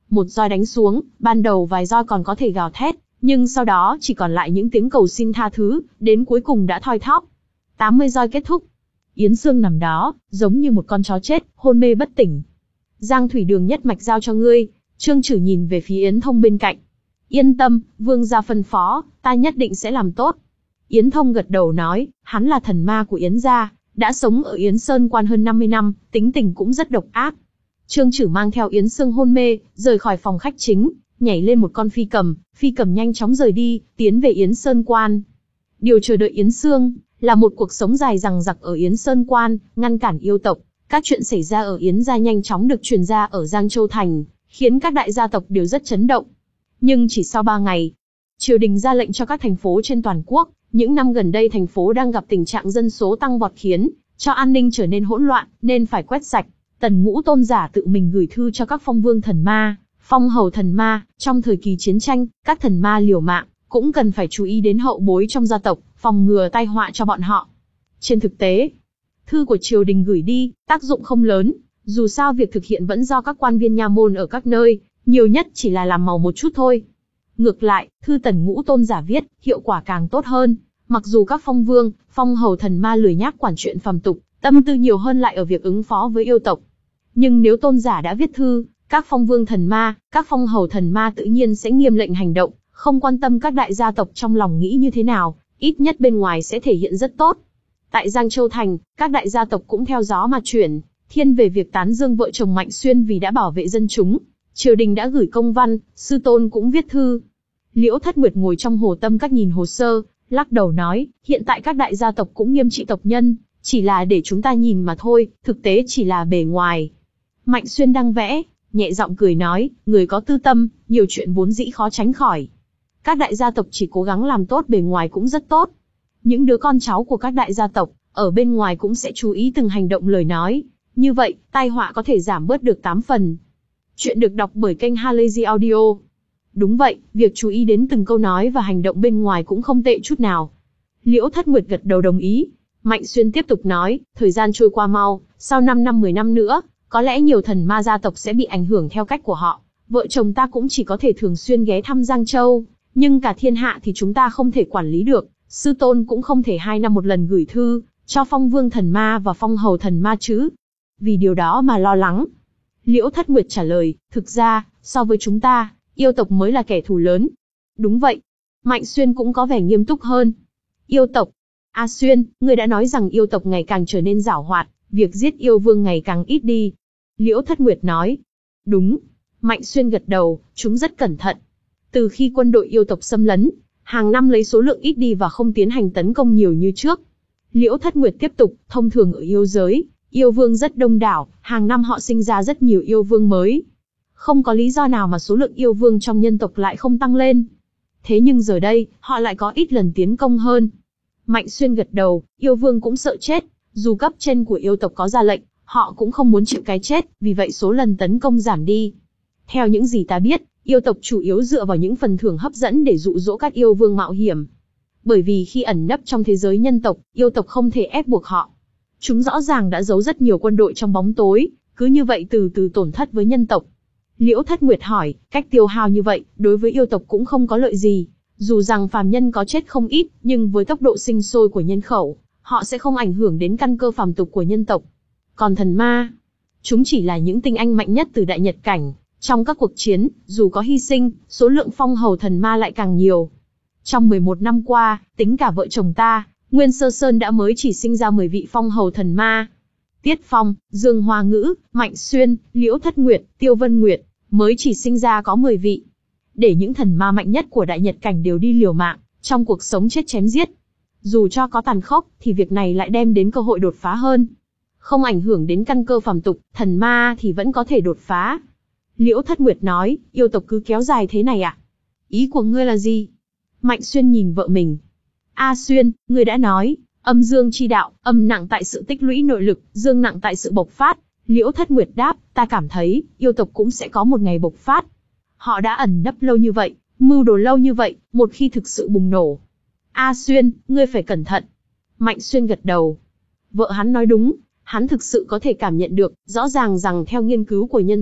Một roi đánh xuống, ban đầu vài roi còn có thể gào thét, nhưng sau đó chỉ còn lại những tiếng cầu xin tha thứ, đến cuối cùng đã thoi thóp. tám mươi roi kết thúc. Yến Sương nằm đó, giống như một con chó chết, hôn mê bất tỉnh. Giang Thủy Đường nhất mạch giao cho ngươi. Trương Chử nhìn về phía Yến Thông bên cạnh. Yên tâm, vương gia phân phó, ta nhất định sẽ làm tốt. Yến Thông gật đầu nói, hắn là thần ma của Yến gia, đã sống ở Yến Sơn Quan hơn năm mươi năm, tính tình cũng rất độc ác. Trương Chử mang theo Yến Sương hôn mê, rời khỏi phòng khách chính, nhảy lên một con phi cầm, phi cầm nhanh chóng rời đi, tiến về Yến Sơn Quan. Điều chờ đợi Yến Sương là một cuộc sống dài dằng dặc ở Yến Sơn Quan, ngăn cản yêu tộc. Các chuyện xảy ra ở Yến gia nhanh chóng được truyền ra ở Giang Châu Thành, khiến các đại gia tộc đều rất chấn động. Nhưng chỉ sau ba ngày, triều đình ra lệnh cho các thành phố trên toàn quốc. Những năm gần đây thành phố đang gặp tình trạng dân số tăng vọt khiến cho an ninh trở nên hỗn loạn, nên phải quét sạch. Tần Ngũ Tôn giả tự mình gửi thư cho các phong vương thần ma, phong hầu thần ma, trong thời kỳ chiến tranh, các thần ma liều mạng, cũng cần phải chú ý đến hậu bối trong gia tộc, phòng ngừa tai họa cho bọn họ. Trên thực tế, thư của triều đình gửi đi, tác dụng không lớn, dù sao việc thực hiện vẫn do các quan viên nha môn ở các nơi, nhiều nhất chỉ là làm màu một chút thôi. Ngược lại, thư Tần Ngũ Tôn giả viết, hiệu quả càng tốt hơn, mặc dù các phong vương, phong hầu thần ma lười nhác quản chuyện phàm tục, tâm tư nhiều hơn lại ở việc ứng phó với yêu tộc. Nhưng nếu tôn giả đã viết thư, các phong vương thần ma, các phong hầu thần ma tự nhiên sẽ nghiêm lệnh hành động, không quan tâm các đại gia tộc trong lòng nghĩ như thế nào, ít nhất bên ngoài sẽ thể hiện rất tốt. Tại Giang Châu Thành, các đại gia tộc cũng theo gió mà chuyển, thiên về việc tán dương vợ chồng Mạnh Xuyên vì đã bảo vệ dân chúng. Triều đình đã gửi công văn, sư tôn cũng viết thư. Liễu Thất Nguyệt ngồi trong hồ tâm các nhìn hồ sơ, lắc đầu nói, hiện tại các đại gia tộc cũng nghiêm trị tộc nhân, chỉ là để chúng ta nhìn mà thôi, thực tế chỉ là bề ngoài. Mạnh Xuyên đang vẽ, nhẹ giọng cười nói, người có tư tâm, nhiều chuyện vốn dĩ khó tránh khỏi. Các đại gia tộc chỉ cố gắng làm tốt bề ngoài cũng rất tốt. Những đứa con cháu của các đại gia tộc, ở bên ngoài cũng sẽ chú ý từng hành động lời nói. Như vậy, tai họa có thể giảm bớt được tám phần. Chuyện được đọc bởi kênh Halazy Audio. Đúng vậy, việc chú ý đến từng câu nói và hành động bên ngoài cũng không tệ chút nào. Liễu Thất Nguyệt gật đầu đồng ý. Mạnh Xuyên tiếp tục nói, thời gian trôi qua mau, sau năm năm mười năm nữa, có lẽ nhiều thần ma gia tộc sẽ bị ảnh hưởng theo cách của họ. Vợ chồng ta cũng chỉ có thể thường xuyên ghé thăm Giang Châu, nhưng cả thiên hạ thì chúng ta không thể quản lý được. Sư tôn cũng không thể hai năm một lần gửi thư cho phong vương thần ma và phong hầu thần ma chứ. Vì điều đó mà lo lắng. Liễu Thất Nguyệt trả lời, thực ra, so với chúng ta, yêu tộc mới là kẻ thù lớn. Đúng vậy. Mạnh Xuyên cũng có vẻ nghiêm túc hơn. Yêu tộc. A Xuyên, ngươi đã nói rằng yêu tộc ngày càng trở nên giảo hoạt, việc giết yêu vương ngày càng ít đi. Liễu Thất Nguyệt nói. Đúng. Mạnh Xuyên gật đầu, chúng rất cẩn thận. Từ khi quân đội yêu tộc xâm lấn, hàng năm lấy số lượng ít đi và không tiến hành tấn công nhiều như trước. Liễu Thất Nguyệt tiếp tục, thông thường ở yêu giới, yêu vương rất đông đảo, hàng năm họ sinh ra rất nhiều yêu vương mới. Không có lý do nào mà số lượng yêu vương trong nhân tộc lại không tăng lên. Thế nhưng giờ đây, họ lại có ít lần tiến công hơn. Mạnh Xuyên gật đầu, yêu vương cũng sợ chết, dù cấp trên của yêu tộc có ra lệnh, họ cũng không muốn chịu cái chết, vì vậy số lần tấn công giảm đi. Theo những gì ta biết, yêu tộc chủ yếu dựa vào những phần thưởng hấp dẫn để dụ dỗ các yêu vương mạo hiểm. Bởi vì khi ẩn nấp trong thế giới nhân tộc, yêu tộc không thể ép buộc họ. Chúng rõ ràng đã giấu rất nhiều quân đội trong bóng tối, cứ như vậy từ từ tổn thất với nhân tộc. Liễu Thất Nguyệt hỏi, cách tiêu hao như vậy, đối với yêu tộc cũng không có lợi gì. Dù rằng phàm nhân có chết không ít, nhưng với tốc độ sinh sôi của nhân khẩu, họ sẽ không ảnh hưởng đến căn cơ phàm tục của nhân tộc. Còn thần ma, chúng chỉ là những tinh anh mạnh nhất từ đại nhật cảnh. Trong các cuộc chiến, dù có hy sinh, số lượng phong hầu thần ma lại càng nhiều. Trong mười một năm qua, tính cả vợ chồng ta, Nguyên Sơ Sơn đã mới chỉ sinh ra mười vị phong hầu thần ma. Tiết Phong, Dương Hoa Ngữ, Mạnh Xuyên, Liễu Thất Nguyệt, Tiêu Vân Nguyệt, mới chỉ sinh ra có mười vị. Để những thần ma mạnh nhất của đại nhật cảnh đều đi liều mạng, trong cuộc sống chết chém giết. Dù cho có tàn khốc, thì việc này lại đem đến cơ hội đột phá hơn. Không ảnh hưởng đến căn cơ phàm tục, thần ma thì vẫn có thể đột phá. Liễu Thất Nguyệt nói, yêu tộc cứ kéo dài thế này à? Ý của ngươi là gì? Mạnh Xuyên nhìn vợ mình. A Xuyên, ngươi đã nói, âm dương chi đạo, âm nặng tại sự tích lũy nội lực, dương nặng tại sự bộc phát. Liễu Thất Nguyệt đáp, ta cảm thấy, yêu tộc cũng sẽ có một ngày bộc phát. Họ đã ẩn nấp lâu như vậy, mưu đồ lâu như vậy, một khi thực sự bùng nổ. A Xuyên, ngươi phải cẩn thận. Mạnh Xuyên gật đầu. Vợ hắn nói đúng, hắn thực sự có thể cảm nhận được, rõ ràng rằng theo nghiên cứu của nhân tộc,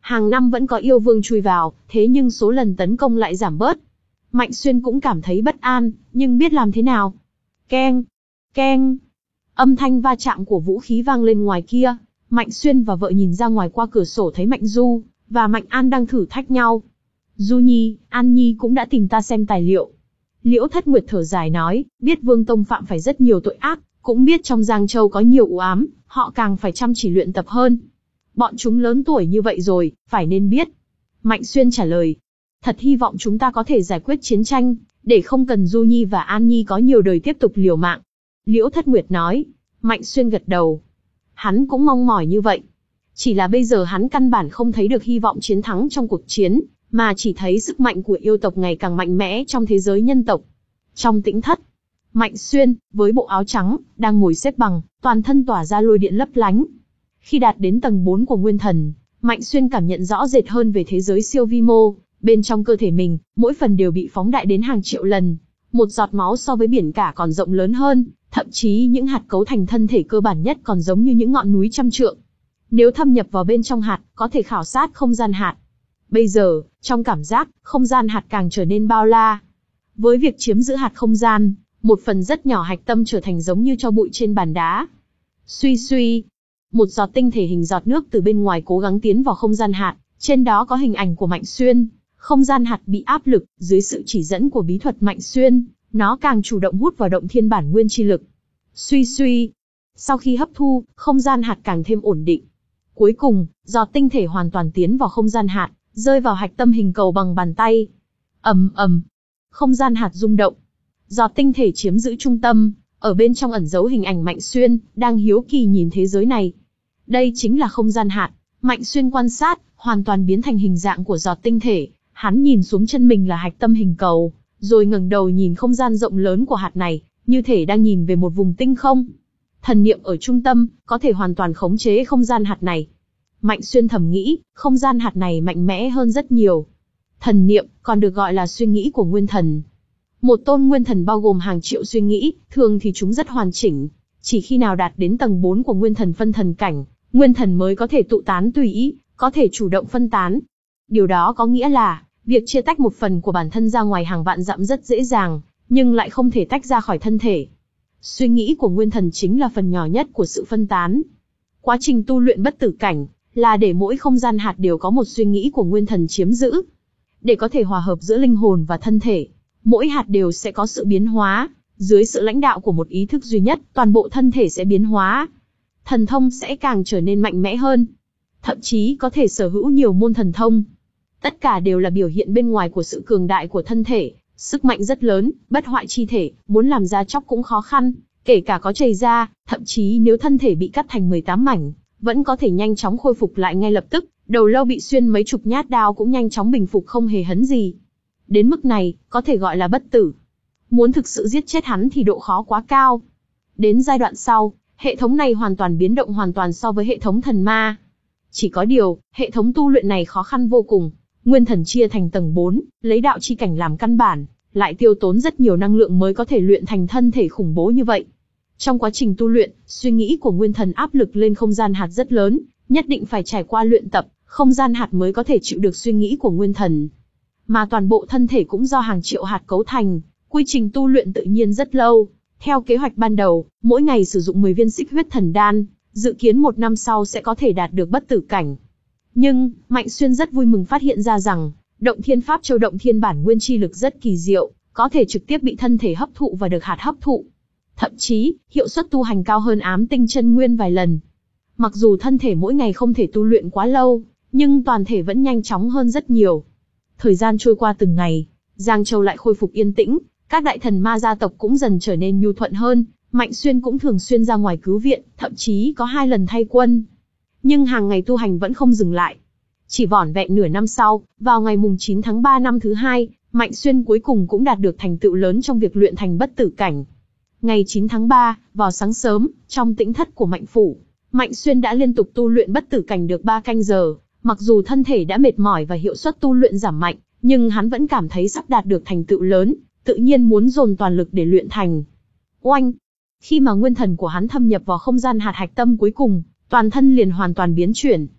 Hàng năm vẫn có yêu vương chui vào, thế nhưng số lần tấn công lại giảm bớt. Mạnh Xuyên cũng cảm thấy bất an, nhưng biết làm thế nào. Keng, keng. Âm thanh va chạm của vũ khí vang lên ngoài kia. Mạnh Xuyên và vợ nhìn ra ngoài qua cửa sổ thấy Mạnh Du và Mạnh An đang thử thách nhau. Du Nhi, An Nhi cũng đã tìm ta xem tài liệu. Liễu Thất Nguyệt thở dài nói, biết Vương Tông phạm phải rất nhiều tội ác, cũng biết trong Giang Châu có nhiều u ám, họ càng phải chăm chỉ luyện tập hơn. Bọn chúng lớn tuổi như vậy rồi, phải nên biết. Mạnh Xuyên trả lời, thật hy vọng chúng ta có thể giải quyết chiến tranh, để không cần Du Nhi và An Nhi có nhiều đời tiếp tục liều mạng. Liễu Thất Nguyệt nói. Mạnh Xuyên gật đầu. Hắn cũng mong mỏi như vậy. Chỉ là bây giờ hắn căn bản không thấy được hy vọng chiến thắng trong cuộc chiến, mà chỉ thấy sức mạnh của yêu tộc ngày càng mạnh mẽ trong thế giới nhân tộc. Trong tĩnh thất, Mạnh Xuyên, với bộ áo trắng, đang ngồi xếp bằng, toàn thân tỏa ra lôi điện lấp lánh. Khi đạt đến tầng bốn của Nguyên Thần, Mạnh Xuyên cảm nhận rõ rệt hơn về thế giới siêu vi mô, bên trong cơ thể mình, mỗi phần đều bị phóng đại đến hàng triệu lần. Một giọt máu so với biển cả còn rộng lớn hơn, thậm chí những hạt cấu thành thân thể cơ bản nhất còn giống như những ngọn núi trăm trượng. Nếu thâm nhập vào bên trong hạt, có thể khảo sát không gian hạt. Bây giờ, trong cảm giác, không gian hạt càng trở nên bao la. Với việc chiếm giữ hạt không gian, một phần rất nhỏ hạch tâm trở thành giống như tro bụi trên bàn đá. Suy suy, một giọt tinh thể hình giọt nước từ bên ngoài cố gắng tiến vào không gian hạt, trên đó có hình ảnh của Mạnh Xuyên. Không gian hạt bị áp lực, dưới sự chỉ dẫn của bí thuật Mạnh Xuyên, nó càng chủ động hút vào động thiên bản nguyên chi lực. Suy suy, sau khi hấp thu, không gian hạt càng thêm ổn định. Cuối cùng, giọt tinh thể hoàn toàn tiến vào không gian hạt, rơi vào hạch tâm hình cầu bằng bàn tay. Ầm ầm, không gian hạt rung động. Giọt tinh thể chiếm giữ trung tâm, ở bên trong ẩn giấu hình ảnh Mạnh Xuyên, đang hiếu kỳ nhìn thế giới này. Đây chính là không gian hạt. Mạnh Xuyên quan sát, hoàn toàn biến thành hình dạng của giọt tinh thể. Hắn nhìn xuống chân mình là hạch tâm hình cầu, rồi ngẩng đầu nhìn không gian rộng lớn của hạt này, như thể đang nhìn về một vùng tinh không. Thần niệm ở trung tâm, có thể hoàn toàn khống chế không gian hạt này. Mạnh Xuyên thầm nghĩ, không gian hạt này mạnh mẽ hơn rất nhiều. Thần niệm, còn được gọi là suy nghĩ của nguyên thần. Một tôn nguyên thần bao gồm hàng triệu suy nghĩ, thường thì chúng rất hoàn chỉnh. Chỉ khi nào đạt đến tầng bốn của nguyên thần phân thần cảnh, nguyên thần mới có thể tụ tán tùy ý, có thể chủ động phân tán. Điều đó có nghĩa là, việc chia tách một phần của bản thân ra ngoài hàng vạn dặm rất dễ dàng, nhưng lại không thể tách ra khỏi thân thể. Suy nghĩ của nguyên thần chính là phần nhỏ nhất của sự phân tán. Quá trình tu luyện bất tử cảnh, là để mỗi không gian hạt đều có một suy nghĩ của nguyên thần chiếm giữ. Để có thể hòa hợp giữa linh hồn và thân thể, mỗi hạt đều sẽ có sự biến hóa, dưới sự lãnh đạo của một ý thức duy nhất, toàn bộ thân thể sẽ biến hóa. Thần thông sẽ càng trở nên mạnh mẽ hơn. Thậm chí có thể sở hữu nhiều môn thần thông. Tất cả đều là biểu hiện bên ngoài của sự cường đại của thân thể, sức mạnh rất lớn, bất hoại chi thể, muốn làm ra chóc cũng khó khăn, kể cả có chảy ra, thậm chí nếu thân thể bị cắt thành mười tám mảnh, vẫn có thể nhanh chóng khôi phục lại ngay lập tức, đầu lâu bị xuyên mấy chục nhát đao cũng nhanh chóng bình phục không hề hấn gì. Đến mức này, có thể gọi là bất tử. Muốn thực sự giết chết hắn thì độ khó quá cao. Đến giai đoạn sau, hệ thống này hoàn toàn biến động hoàn toàn so với hệ thống thần ma. Chỉ có điều, hệ thống tu luyện này khó khăn vô cùng. Nguyên thần chia thành tầng bốn, lấy đạo chi cảnh làm căn bản, lại tiêu tốn rất nhiều năng lượng mới có thể luyện thành thân thể khủng bố như vậy. Trong quá trình tu luyện, suy nghĩ của nguyên thần áp lực lên không gian hạt rất lớn, nhất định phải trải qua luyện tập, không gian hạt mới có thể chịu được suy nghĩ của nguyên thần. Mà toàn bộ thân thể cũng do hàng triệu hạt cấu thành, quy trình tu luyện tự nhiên rất lâu. Theo kế hoạch ban đầu, mỗi ngày sử dụng mười viên xích huyết thần đan, dự kiến một năm sau sẽ có thể đạt được bất tử cảnh. Nhưng, Mạnh Xuyên rất vui mừng phát hiện ra rằng, động thiên pháp châu động thiên bản nguyên chi lực rất kỳ diệu, có thể trực tiếp bị thân thể hấp thụ và được hạt hấp thụ. Thậm chí, hiệu suất tu hành cao hơn ám tinh chân nguyên vài lần. Mặc dù thân thể mỗi ngày không thể tu luyện quá lâu, nhưng toàn thể vẫn nhanh chóng hơn rất nhiều. Thời gian trôi qua từng ngày, Giang Châu lại khôi phục yên tĩnh, các đại thần ma gia tộc cũng dần trở nên nhu thuận hơn, Mạnh Xuyên cũng thường xuyên ra ngoài cứu viện, thậm chí có hai lần thay quân. Nhưng hàng ngày tu hành vẫn không dừng lại. Chỉ vỏn vẹn nửa năm sau, vào ngày mùng chín tháng ba năm thứ hai, Mạnh Xuyên cuối cùng cũng đạt được thành tựu lớn trong việc luyện thành bất tử cảnh. Ngày chín tháng ba, vào sáng sớm, trong tĩnh thất của Mạnh Phủ, Mạnh Xuyên đã liên tục tu luyện bất tử cảnh được ba canh giờ. Mặc dù thân thể đã mệt mỏi và hiệu suất tu luyện giảm mạnh, nhưng hắn vẫn cảm thấy sắp đạt được thành tựu lớn, tự nhiên muốn dồn toàn lực để luyện thành. Oanh! Khi mà nguyên thần của hắn thâm nhập vào không gian hạt hạch tâm cuối cùng, toàn thân liền hoàn toàn biến chuyển.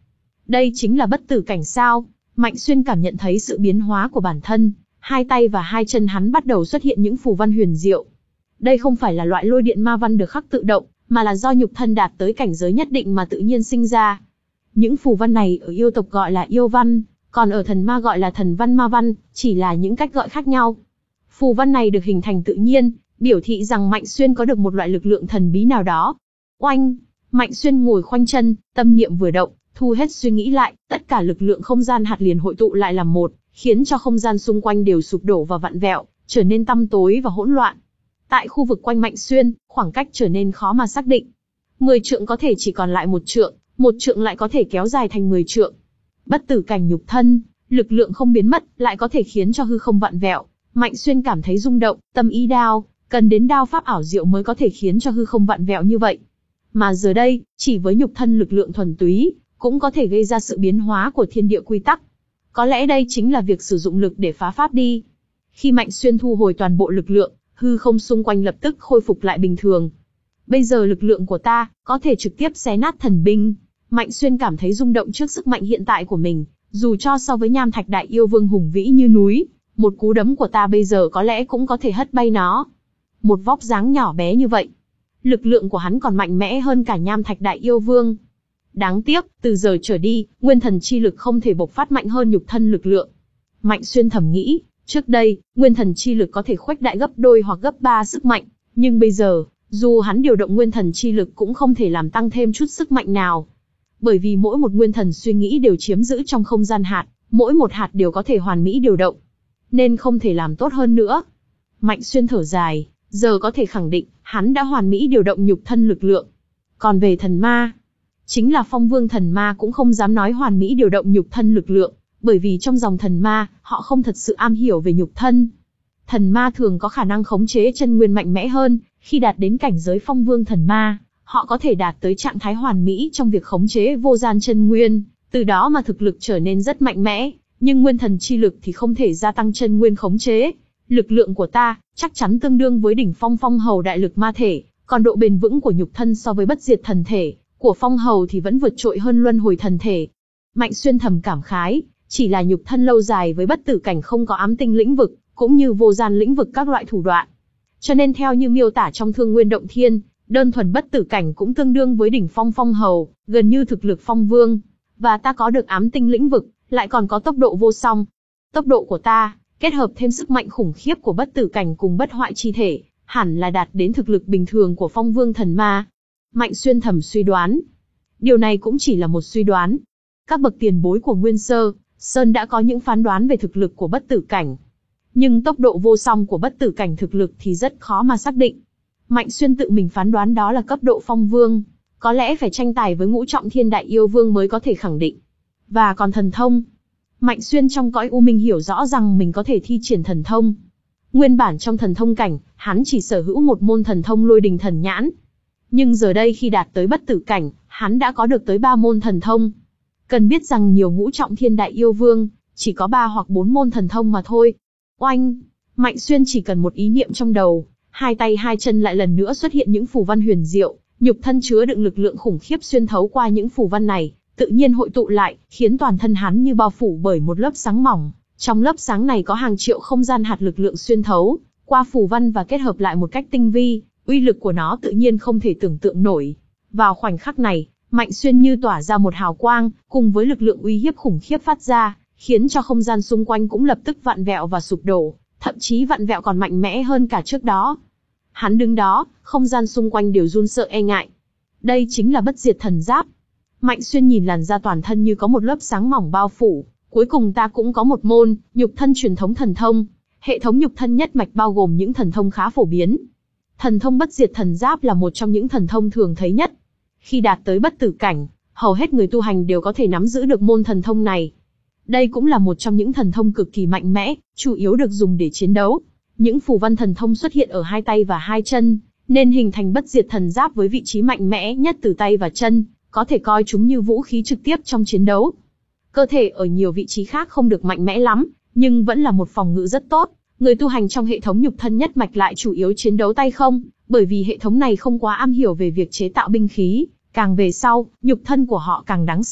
Đây chính là bất tử cảnh sao? Mạnh Xuyên cảm nhận thấy sự biến hóa của bản thân, hai tay và hai chân hắn bắt đầu xuất hiện những phù văn huyền diệu. Đây không phải là loại lôi điện ma văn được khắc tự động, mà là do nhục thân đạt tới cảnh giới nhất định mà tự nhiên sinh ra. Những phù văn này ở yêu tộc gọi là yêu văn, còn ở thần ma gọi là thần văn ma văn, chỉ là những cách gọi khác nhau. Phù văn này được hình thành tự nhiên, biểu thị rằng Mạnh Xuyên có được một loại lực lượng thần bí nào đó. Oanh! Mạnh Xuyên ngồi khoanh chân, tâm niệm vừa động, thu hết suy nghĩ lại, tất cả lực lượng không gian hạt liền hội tụ lại làm một, khiến cho không gian xung quanh đều sụp đổ và vặn vẹo, trở nên tăm tối và hỗn loạn. Tại khu vực quanh Mạnh Xuyên, khoảng cách trở nên khó mà xác định. Mười trượng có thể chỉ còn lại một trượng, một trượng lại có thể kéo dài thành mười trượng. Bất tử cảnh nhục thân, lực lượng không biến mất, lại có thể khiến cho hư không vặn vẹo. Mạnh Xuyên cảm thấy rung động, tâm ý đao, cần đến đao pháp ảo diệu mới có thể khiến cho hư không vặn vẹo như vậy. Mà giờ đây, chỉ với nhục thân lực lượng thuần túy, cũng có thể gây ra sự biến hóa của thiên địa quy tắc. Có lẽ đây chính là việc sử dụng lực để phá pháp đi. Khi Mạnh Xuyên thu hồi toàn bộ lực lượng, hư không xung quanh lập tức khôi phục lại bình thường. Bây giờ lực lượng của ta, có thể trực tiếp xé nát thần binh. Mạnh Xuyên cảm thấy rung động trước sức mạnh hiện tại của mình, dù cho so với Nham Thạch Đại Yêu Vương hùng vĩ như núi, một cú đấm của ta bây giờ có lẽ cũng có thể hất bay nó. Một vóc dáng nhỏ bé như vậy, lực lượng của hắn còn mạnh mẽ hơn cả Nham Thạch Đại Yêu Vương. Đáng tiếc, từ giờ trở đi, nguyên thần chi lực không thể bộc phát mạnh hơn nhục thân lực lượng. Mạnh Xuyên thầm nghĩ, trước đây, nguyên thần chi lực có thể khuếch đại gấp đôi hoặc gấp ba sức mạnh, nhưng bây giờ, dù hắn điều động nguyên thần chi lực cũng không thể làm tăng thêm chút sức mạnh nào. Bởi vì mỗi một nguyên thần suy nghĩ đều chiếm giữ trong không gian hạt, mỗi một hạt đều có thể hoàn mỹ điều động, nên không thể làm tốt hơn nữa. Mạnh Xuyên thở dài, giờ có thể khẳng định, hắn đã hoàn mỹ điều động nhục thân lực lượng. Còn về thần ma, chính là Phong Vương thần ma cũng không dám nói hoàn mỹ điều động nhục thân lực lượng, bởi vì trong dòng thần ma, họ không thật sự am hiểu về nhục thân. Thần ma thường có khả năng khống chế chân nguyên mạnh mẽ hơn, khi đạt đến cảnh giới Phong Vương thần ma, họ có thể đạt tới trạng thái hoàn mỹ trong việc khống chế vô gian chân nguyên, từ đó mà thực lực trở nên rất mạnh mẽ, nhưng nguyên thần chi lực thì không thể gia tăng chân nguyên khống chế. Lực lượng của ta, chắc chắn tương đương với đỉnh phong phong hầu đại lực ma thể, còn độ bền vững của nhục thân so với bất diệt thần thể, của phong hầu thì vẫn vượt trội hơn luân hồi thần thể. Mạnh Xuyên thầm cảm khái, chỉ là nhục thân lâu dài với bất tử cảnh không có ám tinh lĩnh vực, cũng như vô gian lĩnh vực các loại thủ đoạn. Cho nên theo như miêu tả trong Thương Nguyên Động Thiên, đơn thuần bất tử cảnh cũng tương đương với đỉnh phong phong hầu, gần như thực lực phong vương. Và ta có được ám tinh lĩnh vực, lại còn có tốc độ vô song. Tốc độ của ta, kết hợp thêm sức mạnh khủng khiếp của bất tử cảnh cùng bất hoại chi thể, hẳn là đạt đến thực lực bình thường của Phong Vương thần ma. Mạnh Xuyên thầm suy đoán. Điều này cũng chỉ là một suy đoán. Các bậc tiền bối của Nguyên Sơ, Sơn đã có những phán đoán về thực lực của bất tử cảnh. Nhưng tốc độ vô song của bất tử cảnh thực lực thì rất khó mà xác định. Mạnh Xuyên tự mình phán đoán đó là cấp độ Phong Vương, có lẽ phải tranh tài với Ngũ Trọng Thiên Đại Yêu Vương mới có thể khẳng định. Và còn thần thông, Mạnh Xuyên trong cõi u minh hiểu rõ rằng mình có thể thi triển thần thông. Nguyên bản trong thần thông cảnh, hắn chỉ sở hữu một môn thần thông Lôi Đình Thần Nhãn. Nhưng giờ đây khi đạt tới bất tử cảnh, hắn đã có được tới ba môn thần thông. Cần biết rằng nhiều Ngũ Trọng Thiên Đại Yêu Vương, chỉ có ba hoặc bốn môn thần thông mà thôi. Oanh! Mạnh Xuyên chỉ cần một ý niệm trong đầu, hai tay hai chân lại lần nữa xuất hiện những phù văn huyền diệu, nhục thân chứa đựng lực lượng khủng khiếp xuyên thấu qua những phù văn này, tự nhiên hội tụ lại, khiến toàn thân hắn như bao phủ bởi một lớp sáng mỏng. Trong lớp sáng này có hàng triệu không gian hạt lực lượng xuyên thấu qua phù văn và kết hợp lại một cách tinh vi, uy lực của nó tự nhiên không thể tưởng tượng nổi. Vào khoảnh khắc này, Mạnh Xuyên như tỏa ra một hào quang, cùng với lực lượng uy hiếp khủng khiếp phát ra, khiến cho không gian xung quanh cũng lập tức vặn vẹo và sụp đổ, thậm chí vặn vẹo còn mạnh mẽ hơn cả trước đó. Hắn đứng đó, không gian xung quanh đều run sợ e ngại. Đây chính là bất diệt thần giáp. Mạnh Xuyên nhìn làn da toàn thân như có một lớp sáng mỏng bao phủ. Cuối cùng ta cũng có một môn, nhục thân truyền thống thần thông. Hệ thống nhục thân nhất mạch bao gồm những thần thông khá phổ biến. Thần thông bất diệt thần giáp là một trong những thần thông thường thấy nhất. Khi đạt tới bất tử cảnh, hầu hết người tu hành đều có thể nắm giữ được môn thần thông này. Đây cũng là một trong những thần thông cực kỳ mạnh mẽ, chủ yếu được dùng để chiến đấu. Những phù văn thần thông xuất hiện ở hai tay và hai chân, nên hình thành bất diệt thần giáp với vị trí mạnh mẽ nhất từ tay và chân, có thể coi chúng như vũ khí trực tiếp trong chiến đấu. Cơ thể ở nhiều vị trí khác không được mạnh mẽ lắm, nhưng vẫn là một phòng ngự rất tốt. Người tu hành trong hệ thống nhục thân nhất mạch lại chủ yếu chiến đấu tay không, bởi vì hệ thống này không quá am hiểu về việc chế tạo binh khí. Càng về sau, nhục thân của họ càng đáng sợ,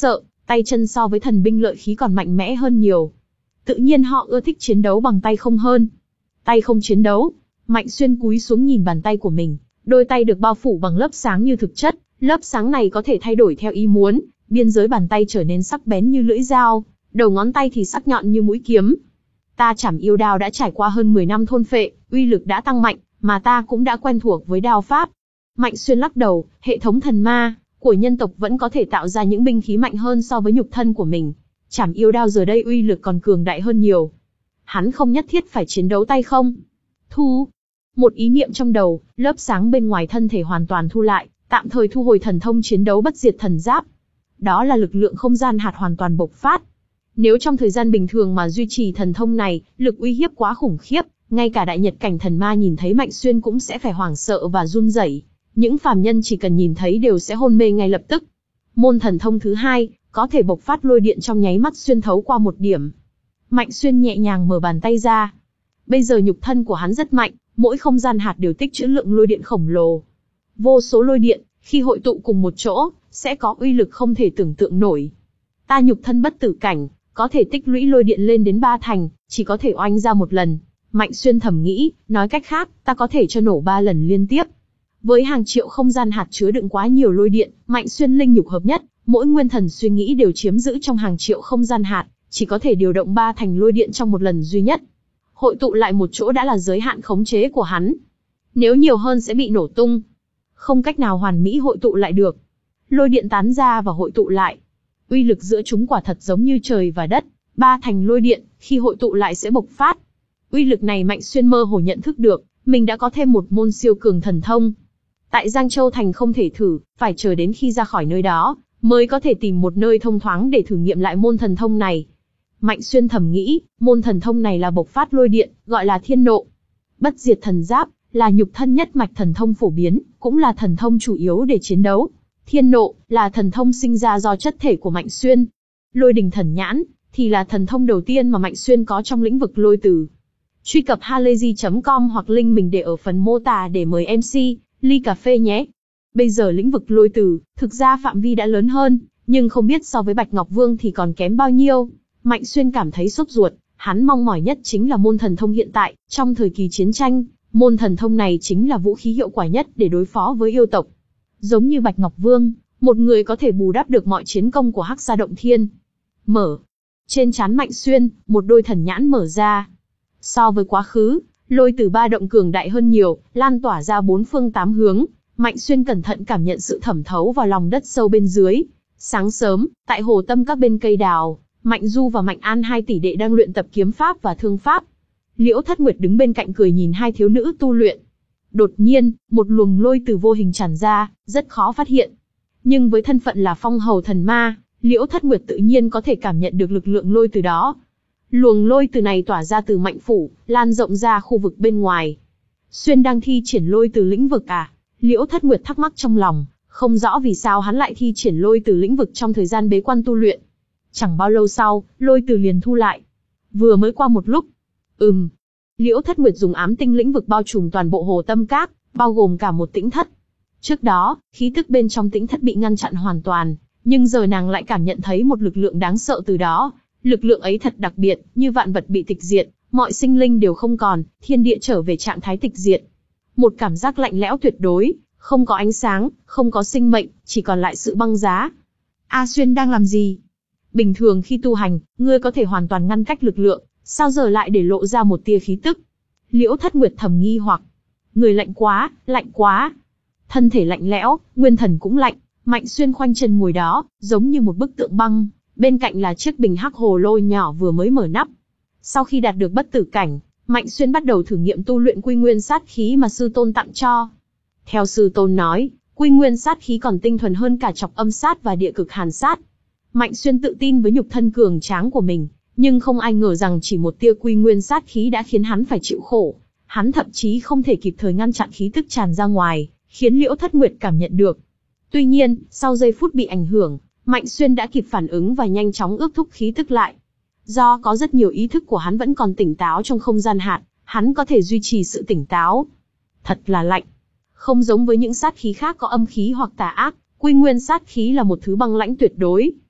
tay chân so với thần binh lợi khí còn mạnh mẽ hơn nhiều. Tự nhiên họ ưa thích chiến đấu bằng tay không hơn. Tay không chiến đấu. Mạnh Xuyên cúi xuống nhìn bàn tay của mình, đôi tay được bao phủ bằng lớp sáng như thực chất, lớp sáng này có thể thay đổi theo ý muốn, biên giới bàn tay trở nên sắc bén như lưỡi dao, đầu ngón tay thì sắc nhọn như mũi kiếm. Ta Trảm Yêu Đao đã trải qua hơn mười năm thôn phệ, uy lực đã tăng mạnh, mà ta cũng đã quen thuộc với đao pháp. Mạnh Xuyên lắc đầu, hệ thống thần ma của nhân tộc vẫn có thể tạo ra những binh khí mạnh hơn so với nhục thân của mình. Trảm Yêu Đao giờ đây uy lực còn cường đại hơn nhiều. Hắn không nhất thiết phải chiến đấu tay không. Thu. Một ý niệm trong đầu, lớp sáng bên ngoài thân thể hoàn toàn thu lại, tạm thời thu hồi thần thông chiến đấu bất diệt thần giáp. Đó là lực lượng không gian hạt hoàn toàn bộc phát. Nếu trong thời gian bình thường mà duy trì thần thông này, lực uy hiếp quá khủng khiếp, ngay cả đại nhật cảnh thần ma nhìn thấy Mạnh Xuyên cũng sẽ phải hoảng sợ và run rẩy. Những phàm nhân chỉ cần nhìn thấy đều sẽ hôn mê ngay lập tức. Môn thần thông thứ hai, có thể bộc phát lôi điện trong nháy mắt xuyên thấu qua một điểm. Mạnh Xuyên nhẹ nhàng mở bàn tay ra. Bây giờ nhục thân của hắn rất mạnh, mỗi không gian hạt đều tích trữ lượng lôi điện khổng lồ. Vô số lôi điện, khi hội tụ cùng một chỗ, sẽ có uy lực không thể tưởng tượng nổi. Ta nhục thân bất tử cảnh, có thể tích lũy lôi điện lên đến ba thành, chỉ có thể oanh ra một lần. Mạnh Xuyên thầm nghĩ, nói cách khác, ta có thể cho nổ ba lần liên tiếp. Với hàng triệu không gian hạt chứa đựng quá nhiều lôi điện, Mạnh Xuyên linh nhục hợp nhất, mỗi nguyên thần suy nghĩ đều chiếm giữ trong hàng triệu không gian hạt, chỉ có thể điều động ba thành lôi điện trong một lần duy nhất. Hội tụ lại một chỗ đã là giới hạn khống chế của hắn. Nếu nhiều hơn sẽ bị nổ tung. Không cách nào hoàn mỹ hội tụ lại được. Lôi điện tán ra và hội tụ lại. Uy lực giữa chúng quả thật giống như trời và đất. Ba thành lôi điện, khi hội tụ lại sẽ bộc phát. Uy lực này Mạnh Xuyên mơ hồ nhận thức được, mình đã có thêm một môn siêu cường thần thông. Tại Giang Châu Thành không thể thử, phải chờ đến khi ra khỏi nơi đó, mới có thể tìm một nơi thông thoáng để thử nghiệm lại môn thần thông này. Mạnh Xuyên thầm nghĩ, môn thần thông này là bộc phát lôi điện, gọi là thiên nộ. Bất diệt thần giáp, là nhục thân nhất mạch thần thông phổ biến, cũng là thần thông chủ yếu để chiến đấu. Thiên nộ, là thần thông sinh ra do chất thể của Mạnh Xuyên. Lôi đình thần nhãn, thì là thần thông đầu tiên mà Mạnh Xuyên có trong lĩnh vực lôi từ. Truy cập halayzi chấm com hoặc link mình để ở phần mô tả để mời em xê, ly cà phê nhé. Bây giờ lĩnh vực lôi từ, thực ra phạm vi đã lớn hơn, nhưng không biết so với Bạch Ngọc Vương thì còn kém bao nhiêu. Mạnh Xuyên cảm thấy sốt ruột, hắn mong mỏi nhất chính là môn thần thông hiện tại, trong thời kỳ chiến tranh, môn thần thông này chính là vũ khí hiệu quả nhất để đối phó với yêu tộc. Giống như Bạch Ngọc Vương, một người có thể bù đắp được mọi chiến công của Hắc Sa Động Thiên. Mở. Trên trán Mạnh Xuyên, một đôi thần nhãn mở ra. So với quá khứ, lôi từ ba động cường đại hơn nhiều, lan tỏa ra bốn phương tám hướng. Mạnh Xuyên cẩn thận cảm nhận sự thẩm thấu vào lòng đất sâu bên dưới. Sáng sớm, tại hồ tâm các bên cây đào, Mạnh Du và Mạnh An hai tỷ đệ đang luyện tập kiếm pháp và thương pháp. Liễu Thất Nguyệt đứng bên cạnh cười nhìn hai thiếu nữ tu luyện. Đột nhiên, một luồng lôi từ vô hình tràn ra, rất khó phát hiện. Nhưng với thân phận là phong hầu thần ma, Liễu Thất Nguyệt tự nhiên có thể cảm nhận được lực lượng lôi từ đó. Luồng lôi từ này tỏa ra từ Mạnh phủ, lan rộng ra khu vực bên ngoài. Xuyên đang thi triển lôi từ lĩnh vực à? Liễu Thất Nguyệt thắc mắc trong lòng, không rõ vì sao hắn lại thi triển lôi từ lĩnh vực trong thời gian bế quan tu luyện. Chẳng bao lâu sau, lôi từ liền thu lại. Vừa mới qua một lúc. Ừm. Liễu Thất Nguyệt dùng ám tinh lĩnh vực bao trùm toàn bộ hồ tâm các, bao gồm cả một tĩnh thất. Trước đó, khí tức bên trong tĩnh thất bị ngăn chặn hoàn toàn, nhưng giờ nàng lại cảm nhận thấy một lực lượng đáng sợ từ đó. Lực lượng ấy thật đặc biệt, như vạn vật bị tịch diệt, mọi sinh linh đều không còn, thiên địa trở về trạng thái tịch diệt. Một cảm giác lạnh lẽo tuyệt đối, không có ánh sáng, không có sinh mệnh, chỉ còn lại sự băng giá. A Xuyên đang làm gì? Bình thường khi tu hành, ngươi có thể hoàn toàn ngăn cách lực lượng, sao giờ lại để lộ ra một tia khí tức? Liễu Thất Nguyệt thầm nghi hoặc. Người lạnh quá, lạnh quá. Thân thể lạnh lẽo, nguyên thần cũng lạnh. Mạnh Xuyên khoanh chân ngồi đó, giống như một bức tượng băng. Bên cạnh là chiếc bình hắc hồ lô nhỏ vừa mới mở nắp. Sau khi đạt được bất tử cảnh, Mạnh Xuyên bắt đầu thử nghiệm tu luyện quy nguyên sát khí mà sư tôn tặng cho. Theo sư tôn nói, quy nguyên sát khí còn tinh thuần hơn cả chọc âm sát và địa cực hàn sát. Mạnh Xuyên tự tin với nhục thân cường tráng của mình, nhưng không ai ngờ rằng chỉ một tia quy nguyên sát khí đã khiến hắn phải chịu khổ. Hắn thậm chí không thể kịp thời ngăn chặn khí tức tràn ra ngoài, khiến Liễu Thất Nguyệt cảm nhận được. Tuy nhiên, sau giây phút bị ảnh hưởng, Mạnh Xuyên đã kịp phản ứng và nhanh chóng ước thúc khí tức lại. Do có rất nhiều ý thức của hắn vẫn còn tỉnh táo trong không gian hạt, hắn có thể duy trì sự tỉnh táo. Thật là lạnh. Không giống với những sát khí khác có âm khí hoặc tà ác, quy nguyên sát khí là một thứ băng lãnh tuyệt đối.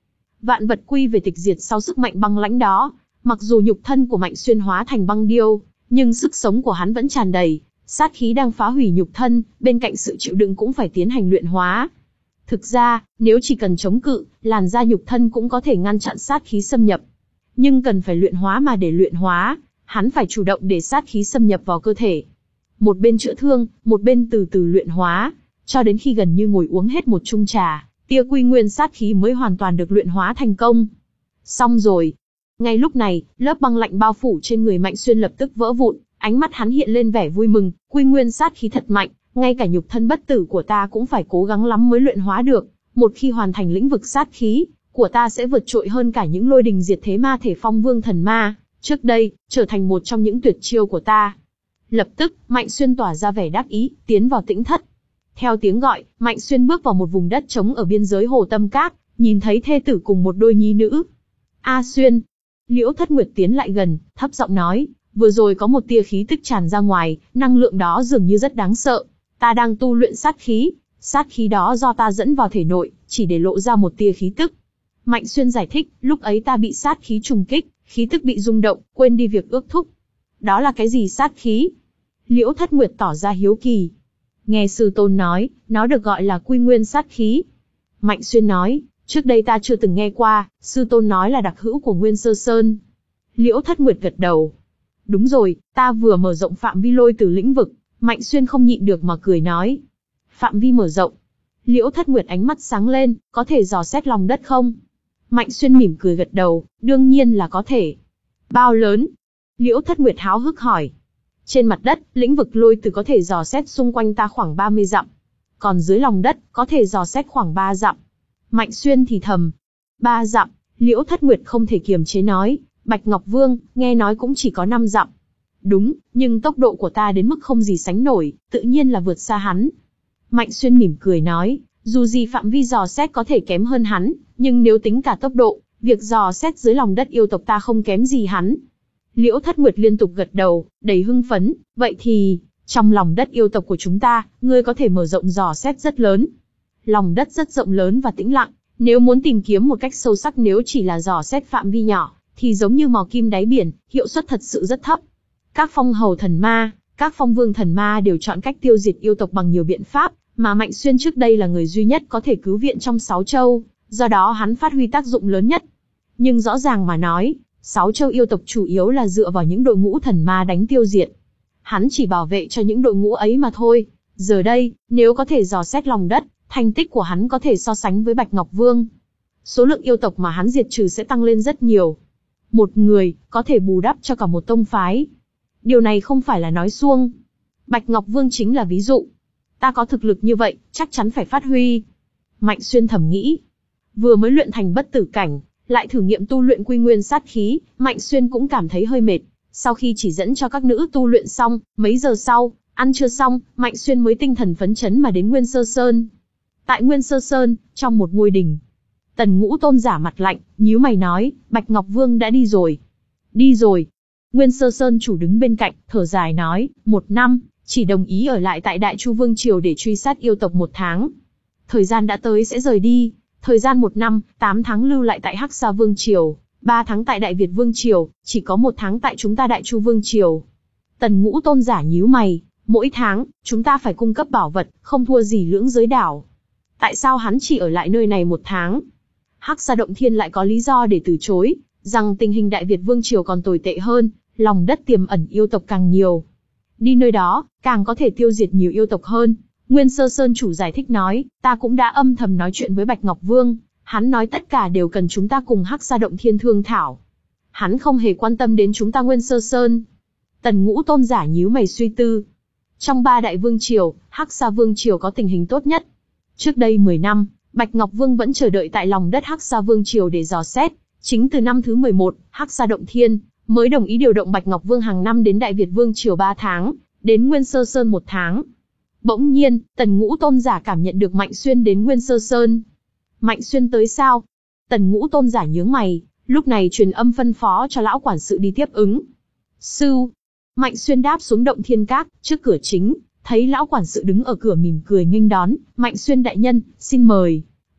vạn vật quy về tịch diệt sau sức mạnh băng lãnh đó. Mặc dù nhục thân của Mạnh Xuyên hóa thành băng điêu, nhưng sức sống của hắn vẫn tràn đầy, sát khí đang phá hủy nhục thân, bên cạnh sự chịu đựng cũng phải tiến hành luyện hóa. Thực ra, nếu chỉ cần chống cự, làn da nhục thân cũng có thể ngăn chặn sát khí xâm nhập. Nhưng cần phải luyện hóa mà để luyện hóa, hắn phải chủ động để sát khí xâm nhập vào cơ thể. Một bên chữa thương, một bên từ từ luyện hóa, cho đến khi gần như ngồi uống hết một chung trà, tia quy nguyên sát khí mới hoàn toàn được luyện hóa thành công. Xong rồi. Ngay lúc này, lớp băng lạnh bao phủ trên người Mạnh Xuyên lập tức vỡ vụn, ánh mắt hắn hiện lên vẻ vui mừng, quy nguyên sát khí thật mạnh, ngay cả nhục thân bất tử của ta cũng phải cố gắng lắm mới luyện hóa được, một khi hoàn thành lĩnh vực sát khí của ta sẽ vượt trội hơn cả những lôi đình diệt thế ma thể phong vương thần ma trước đây, trở thành một trong những tuyệt chiêu của ta. Lập tức, Mạnh Xuyên tỏa ra vẻ đắc ý, tiến vào tĩnh thất. Theo tiếng gọi, Mạnh Xuyên bước vào một vùng đất trống ở biên giới Hồ Tâm Các, nhìn thấy thê tử cùng một đôi nhi nữ. A Xuyên. Liễu Thất Nguyệt tiến lại gần, thấp giọng nói, vừa rồi có một tia khí tức tràn ra ngoài, năng lượng đó dường như rất đáng sợ. Ta đang tu luyện sát khí, sát khí đó do ta dẫn vào thể nội, chỉ để lộ ra một tia khí tức. Mạnh Xuyên giải thích, lúc ấy ta bị sát khí trùng kích, khí tức bị rung động, quên đi việc ước thúc. Đó là cái gì sát khí? Liễu Thất Nguyệt tỏ ra hiếu kỳ. Nghe sư tôn nói, nó được gọi là quy nguyên sát khí. Mạnh Xuyên nói, trước đây ta chưa từng nghe qua, sư tôn nói là đặc hữu của Nguyên Sơ Sơn. Liễu Thất Nguyệt gật đầu. Đúng rồi, ta vừa mở rộng phạm vi lôi từ lĩnh vực. Mạnh Xuyên không nhịn được mà cười nói. Phạm vi mở rộng. Liễu Thất Nguyệt ánh mắt sáng lên, có thể dò xét lòng đất không? Mạnh Xuyên mỉm cười gật đầu, đương nhiên là có thể. Bao lớn? Liễu Thất Nguyệt háo hức hỏi. Trên mặt đất, lĩnh vực lôi từ có thể dò xét xung quanh ta khoảng ba mươi dặm. Còn dưới lòng đất, có thể dò xét khoảng ba dặm. Mạnh Xuyên thì thầm. Ba dặm, Liễu Thất Nguyệt không thể kiềm chế nói. Bạch Ngọc Vương, nghe nói cũng chỉ có năm dặm. Đúng, nhưng tốc độ của ta đến mức không gì sánh nổi, tự nhiên là vượt xa hắn. Mạnh Xuyên mỉm cười nói, dù gì phạm vi dò xét có thể kém hơn hắn, nhưng nếu tính cả tốc độ, việc dò xét dưới lòng đất yêu tộc ta không kém gì hắn. Liễu Thất Nguyệt liên tục gật đầu, đầy hưng phấn, vậy thì, trong lòng đất yêu tộc của chúng ta, ngươi có thể mở rộng dò xét rất lớn. Lòng đất rất rộng lớn và tĩnh lặng, nếu muốn tìm kiếm một cách sâu sắc nếu chỉ là dò xét phạm vi nhỏ, thì giống như mò kim đáy biển, hiệu suất thật sự rất thấp. Các phong hầu thần ma, các phong vương thần ma đều chọn cách tiêu diệt yêu tộc bằng nhiều biện pháp, mà Mạnh Xuyên trước đây là người duy nhất có thể cứu viện trong sáu châu, do đó hắn phát huy tác dụng lớn nhất. Nhưng rõ ràng mà nói, sáu châu yêu tộc chủ yếu là dựa vào những đội ngũ thần ma đánh tiêu diệt. Hắn chỉ bảo vệ cho những đội ngũ ấy mà thôi. Giờ đây, nếu có thể dò xét lòng đất, thành tích của hắn có thể so sánh với Bạch Ngọc Vương. Số lượng yêu tộc mà hắn diệt trừ sẽ tăng lên rất nhiều. Một người, có thể bù đắp cho cả một tông phái. Điều này không phải là nói suông. Bạch Ngọc Vương chính là ví dụ. Ta có thực lực như vậy, chắc chắn phải phát huy. Mạnh Xuyên thầm nghĩ. Vừa mới luyện thành bất tử cảnh, lại thử nghiệm tu luyện quy nguyên sát khí, Mạnh Xuyên cũng cảm thấy hơi mệt. Sau khi chỉ dẫn cho các nữ tu luyện xong, mấy giờ sau, ăn trưa xong, Mạnh Xuyên mới tinh thần phấn chấn mà đến Nguyên Sơ Sơn. Tại Nguyên Sơ Sơn, trong một ngôi đình, Tần Ngũ Tôn giả mặt lạnh, nhíu mày nói, Bạch Ngọc Vương đã đi rồi. Đi rồi. Nguyên Sơ Sơn chủ đứng bên cạnh, thở dài nói, một năm, chỉ đồng ý ở lại tại Đại Chu Vương Triều để truy sát yêu tộc một tháng. Thời gian đã tới sẽ rời đi. Thời gian một năm, tám tháng lưu lại tại Hắc Sa Vương Triều, ba tháng tại Đại Việt Vương Triều, chỉ có một tháng tại chúng ta Đại Chu Vương Triều. Tần Ngũ Tôn giả nhíu mày, mỗi tháng, chúng ta phải cung cấp bảo vật, không thua gì lưỡng giới đảo. Tại sao hắn chỉ ở lại nơi này một tháng? Hắc Sa Động Thiên lại có lý do để từ chối, rằng tình hình Đại Việt Vương Triều còn tồi tệ hơn, lòng đất tiềm ẩn yêu tộc càng nhiều. Đi nơi đó, càng có thể tiêu diệt nhiều yêu tộc hơn. Nguyên Sơ Sơn chủ giải thích nói, ta cũng đã âm thầm nói chuyện với Bạch Ngọc Vương, hắn nói tất cả đều cần chúng ta cùng Hắc Sa Động Thiên thương thảo. Hắn không hề quan tâm đến chúng ta Nguyên Sơ Sơn. Tần Ngũ Tôn giả nhíu mày suy tư. Trong ba đại vương triều, Hắc Sa Vương Triều có tình hình tốt nhất. Trước đây mười năm, Bạch Ngọc Vương vẫn chờ đợi tại lòng đất Hắc Sa Vương Triều để dò xét. Chính từ năm thứ mười một, Hắc Sa Động Thiên mới đồng ý điều động Bạch Ngọc Vương hàng năm đến Đại Việt Vương Triều ba tháng, đến Nguyên Sơ Sơn một tháng. Bỗng nhiên, Tần Ngũ Tôn giả cảm nhận được Mạnh Xuyên đến Nguyên Sơ Sơn. Mạnh Xuyên tới sao? Tần Ngũ Tôn giả nhướng mày, lúc này truyền âm phân phó cho lão quản sự đi tiếp ứng. Sư. Mạnh Xuyên đáp xuống Động Thiên Các, trước cửa chính, thấy lão quản sự đứng ở cửa mỉm cười nghênh đón, Mạnh Xuyên đại nhân, xin mời.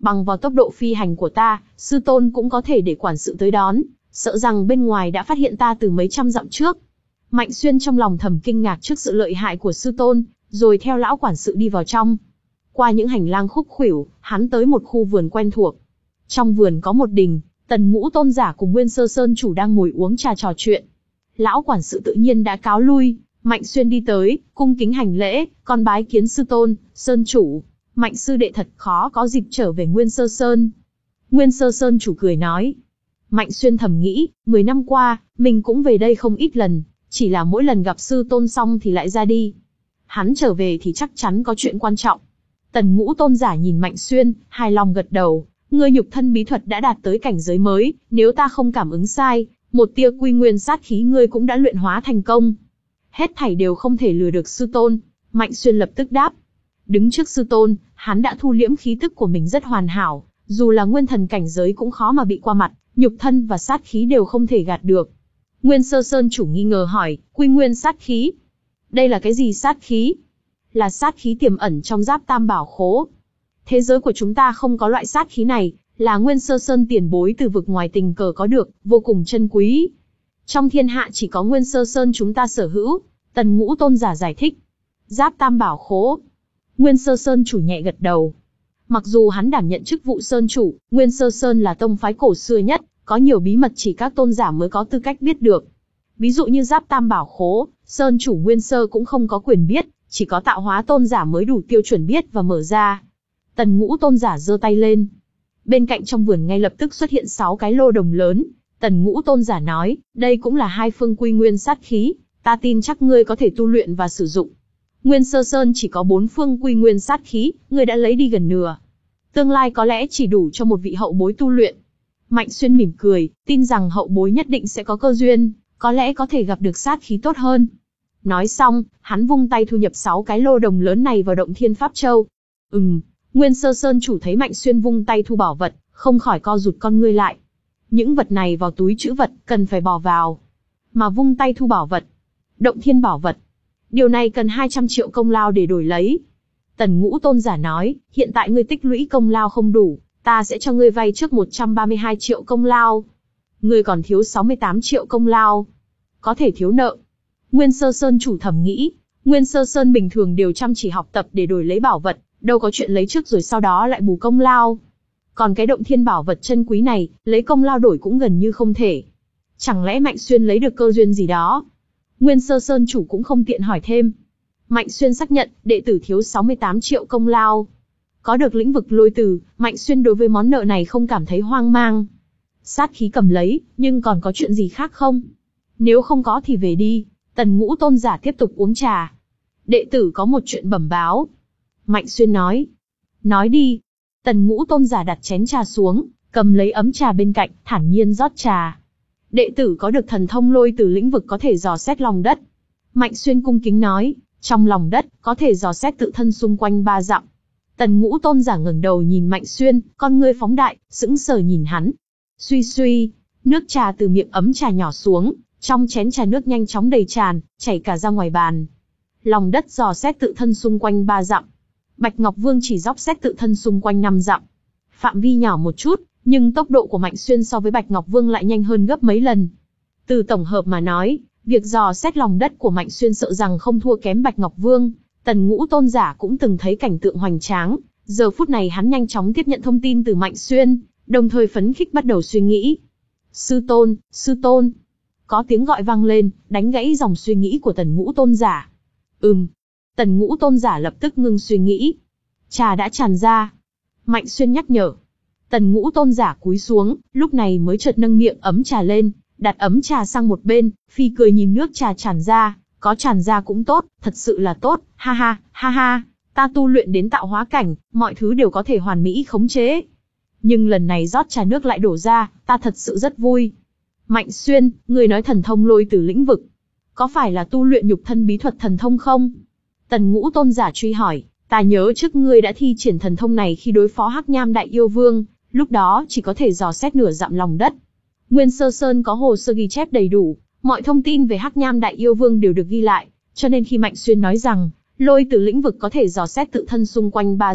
Bằng vào tốc độ phi hành của ta, sư tôn cũng có thể để quản sự tới đón, sợ rằng bên ngoài đã phát hiện ta từ mấy trăm dặm trước. Mạnh Xuyên trong lòng thầm kinh ngạc trước sự lợi hại của sư tôn, rồi theo lão quản sự đi vào trong. Qua những hành lang khúc khuỷu, hắn tới một khu vườn quen thuộc. Trong vườn có một đình, Tần Ngũ tôn giả cùng Nguyên Sơ Sơn chủ đang ngồi uống trà trò chuyện. Lão quản sự tự nhiên đã cáo lui, Mạnh Xuyên đi tới, cung kính hành lễ, con bái kiến sư tôn, Sơn chủ. Mạnh sư đệ thật khó có dịp trở về Nguyên Sơ Sơn. Nguyên Sơ Sơn chủ cười nói. Mạnh Xuyên thầm nghĩ, mười năm qua, mình cũng về đây không ít lần, chỉ là mỗi lần gặp sư tôn xong thì lại ra đi. Hắn trở về thì chắc chắn có chuyện quan trọng. Tần Ngũ tôn giả nhìn Mạnh Xuyên, hài lòng gật đầu. Ngươi nhục thân bí thuật đã đạt tới cảnh giới mới, nếu ta không cảm ứng sai, một tia quy nguyên sát khí ngươi cũng đã luyện hóa thành công. Hết thảy đều không thể lừa được sư tôn. Mạnh Xuyên lập tức đáp. Đứng trước sư tôn, hắn đã thu liễm khí tức của mình rất hoàn hảo, dù là nguyên thần cảnh giới cũng khó mà bị qua mặt, nhục thân và sát khí đều không thể gạt được. Nguyên Sơ Sơn chủ nghi ngờ hỏi, quy nguyên sát khí? Đây là cái gì sát khí? Là sát khí tiềm ẩn trong giáp tam bảo khố. Thế giới của chúng ta không có loại sát khí này, là Nguyên Sơ Sơn tiền bối từ vực ngoài tình cờ có được, vô cùng chân quý. Trong thiên hạ chỉ có Nguyên Sơ Sơn chúng ta sở hữu, Tần Ngũ tôn giả giải thích. Giáp tam bảo khố. Nguyên Sơ Sơn chủ nhẹ gật đầu. Mặc dù hắn đảm nhận chức vụ Sơn chủ, Nguyên Sơ Sơn là tông phái cổ xưa nhất, có nhiều bí mật chỉ các tôn giả mới có tư cách biết được. Ví dụ như Giáp tam bảo khố, Sơn chủ Nguyên Sơ cũng không có quyền biết, chỉ có tạo hóa tôn giả mới đủ tiêu chuẩn biết và mở ra. Tần Ngũ tôn giả giơ tay lên. Bên cạnh trong vườn ngay lập tức xuất hiện sáu cái lô đồng lớn. Tần Ngũ tôn giả nói, đây cũng là hai phương quy nguyên sát khí, ta tin chắc ngươi có thể tu luyện và sử dụng. Nguyên Sơ Sơn chỉ có bốn phương quy nguyên sát khí, ngươi đã lấy đi gần nửa. Tương lai có lẽ chỉ đủ cho một vị hậu bối tu luyện. Mạnh Xuyên mỉm cười, tin rằng hậu bối nhất định sẽ có cơ duyên, có lẽ có thể gặp được sát khí tốt hơn. Nói xong, hắn vung tay thu nhập sáu cái lô đồng lớn này vào động Thiên Pháp Châu. Ừm, Nguyên Sơ Sơn chủ thấy Mạnh Xuyên vung tay thu bảo vật, không khỏi co rụt con ngươi lại. Những vật này vào túi trữ vật, cần phải bỏ vào. Mà vung tay thu bảo vật. Động Thiên bảo vật. Điều này cần hai trăm triệu công lao để đổi lấy. Tần Ngũ tôn giả nói, hiện tại ngươi tích lũy công lao không đủ, ta sẽ cho ngươi vay trước một trăm ba mươi hai triệu công lao. Ngươi còn thiếu sáu mươi tám triệu công lao. Có thể thiếu nợ. Nguyên Sơ Sơn chủ thầm nghĩ, Nguyên Sơ Sơn bình thường đều chăm chỉ học tập để đổi lấy bảo vật, đâu có chuyện lấy trước rồi sau đó lại bù công lao. Còn cái động thiên bảo vật chân quý này, lấy công lao đổi cũng gần như không thể. Chẳng lẽ Mạnh Xuyên lấy được cơ duyên gì đó? Nguyên Sơ Sơn chủ cũng không tiện hỏi thêm. Mạnh Xuyên xác nhận, đệ tử thiếu sáu mươi tám triệu công lao. Có được lĩnh vực lôi tử, Mạnh Xuyên đối với món nợ này không cảm thấy hoang mang. Sát khí cầm lấy, nhưng còn có chuyện gì khác không? Nếu không có thì về đi. Tần Ngũ tôn giả tiếp tục uống trà. Đệ tử có một chuyện bẩm báo. Mạnh Xuyên nói. Nói đi. Tần Ngũ tôn giả đặt chén trà xuống, cầm lấy ấm trà bên cạnh, thản nhiên rót trà. Đệ tử có được thần thông lôi từ lĩnh vực có thể dò xét lòng đất. Mạnh Xuyên cung kính nói, trong lòng đất, có thể dò xét tự thân xung quanh ba dặm. Tần Ngũ tôn giả ngẩng đầu nhìn Mạnh Xuyên, con ngươi phóng đại, sững sờ nhìn hắn. Suy suy, nước trà từ miệng ấm trà nhỏ xuống, trong chén trà nước nhanh chóng đầy tràn, chảy cả ra ngoài bàn. Lòng đất dò xét tự thân xung quanh ba dặm. Bạch Ngọc Vương chỉ dò xét tự thân xung quanh năm dặm. Phạm vi nhỏ một chút, nhưng tốc độ của Mạnh Xuyên so với Bạch Ngọc Vương lại nhanh hơn gấp mấy lần. Từ tổng hợp mà nói, việc dò xét lòng đất của Mạnh Xuyên sợ rằng không thua kém Bạch Ngọc Vương. Tần Ngũ tôn giả cũng từng thấy cảnh tượng hoành tráng. Giờ phút này hắn nhanh chóng tiếp nhận thông tin từ Mạnh Xuyên, đồng thời phấn khích bắt đầu suy nghĩ. Sư tôn, sư tôn. Có tiếng gọi vang lên, đánh gãy dòng suy nghĩ của Tần Ngũ tôn giả. Ừm. Tần Ngũ tôn giả lập tức ngưng suy nghĩ. Trà đã tràn ra. Mạnh Xuyên nhắc nhở. Tần Ngũ tôn giả cúi xuống, lúc này mới chợt nâng miệng ấm trà lên, đặt ấm trà sang một bên, phi cười nhìn nước trà tràn ra, có tràn ra cũng tốt, thật sự là tốt, ha ha, ha ha, ta tu luyện đến tạo hóa cảnh, mọi thứ đều có thể hoàn mỹ khống chế. Nhưng lần này rót trà nước lại đổ ra, ta thật sự rất vui. Mạnh Xuyên, người nói thần thông lôi từ lĩnh vực, có phải là tu luyện nhục thân bí thuật thần thông không? Tần Ngũ tôn giả truy hỏi, ta nhớ trước ngươi đã thi triển thần thông này khi đối phó Hắc Nham Đại Yêu Vương, lúc đó chỉ có thể dò xét nửa dặm lòng đất. Nguyên Sơ Sơn có hồ sơ ghi chép đầy đủ, mọi thông tin về Hắc Nham Đại Yêu Vương đều được ghi lại, cho nên khi Mạnh Xuyên nói rằng, lôi từ lĩnh vực có thể dò xét tự thân xung quanh ba dặm,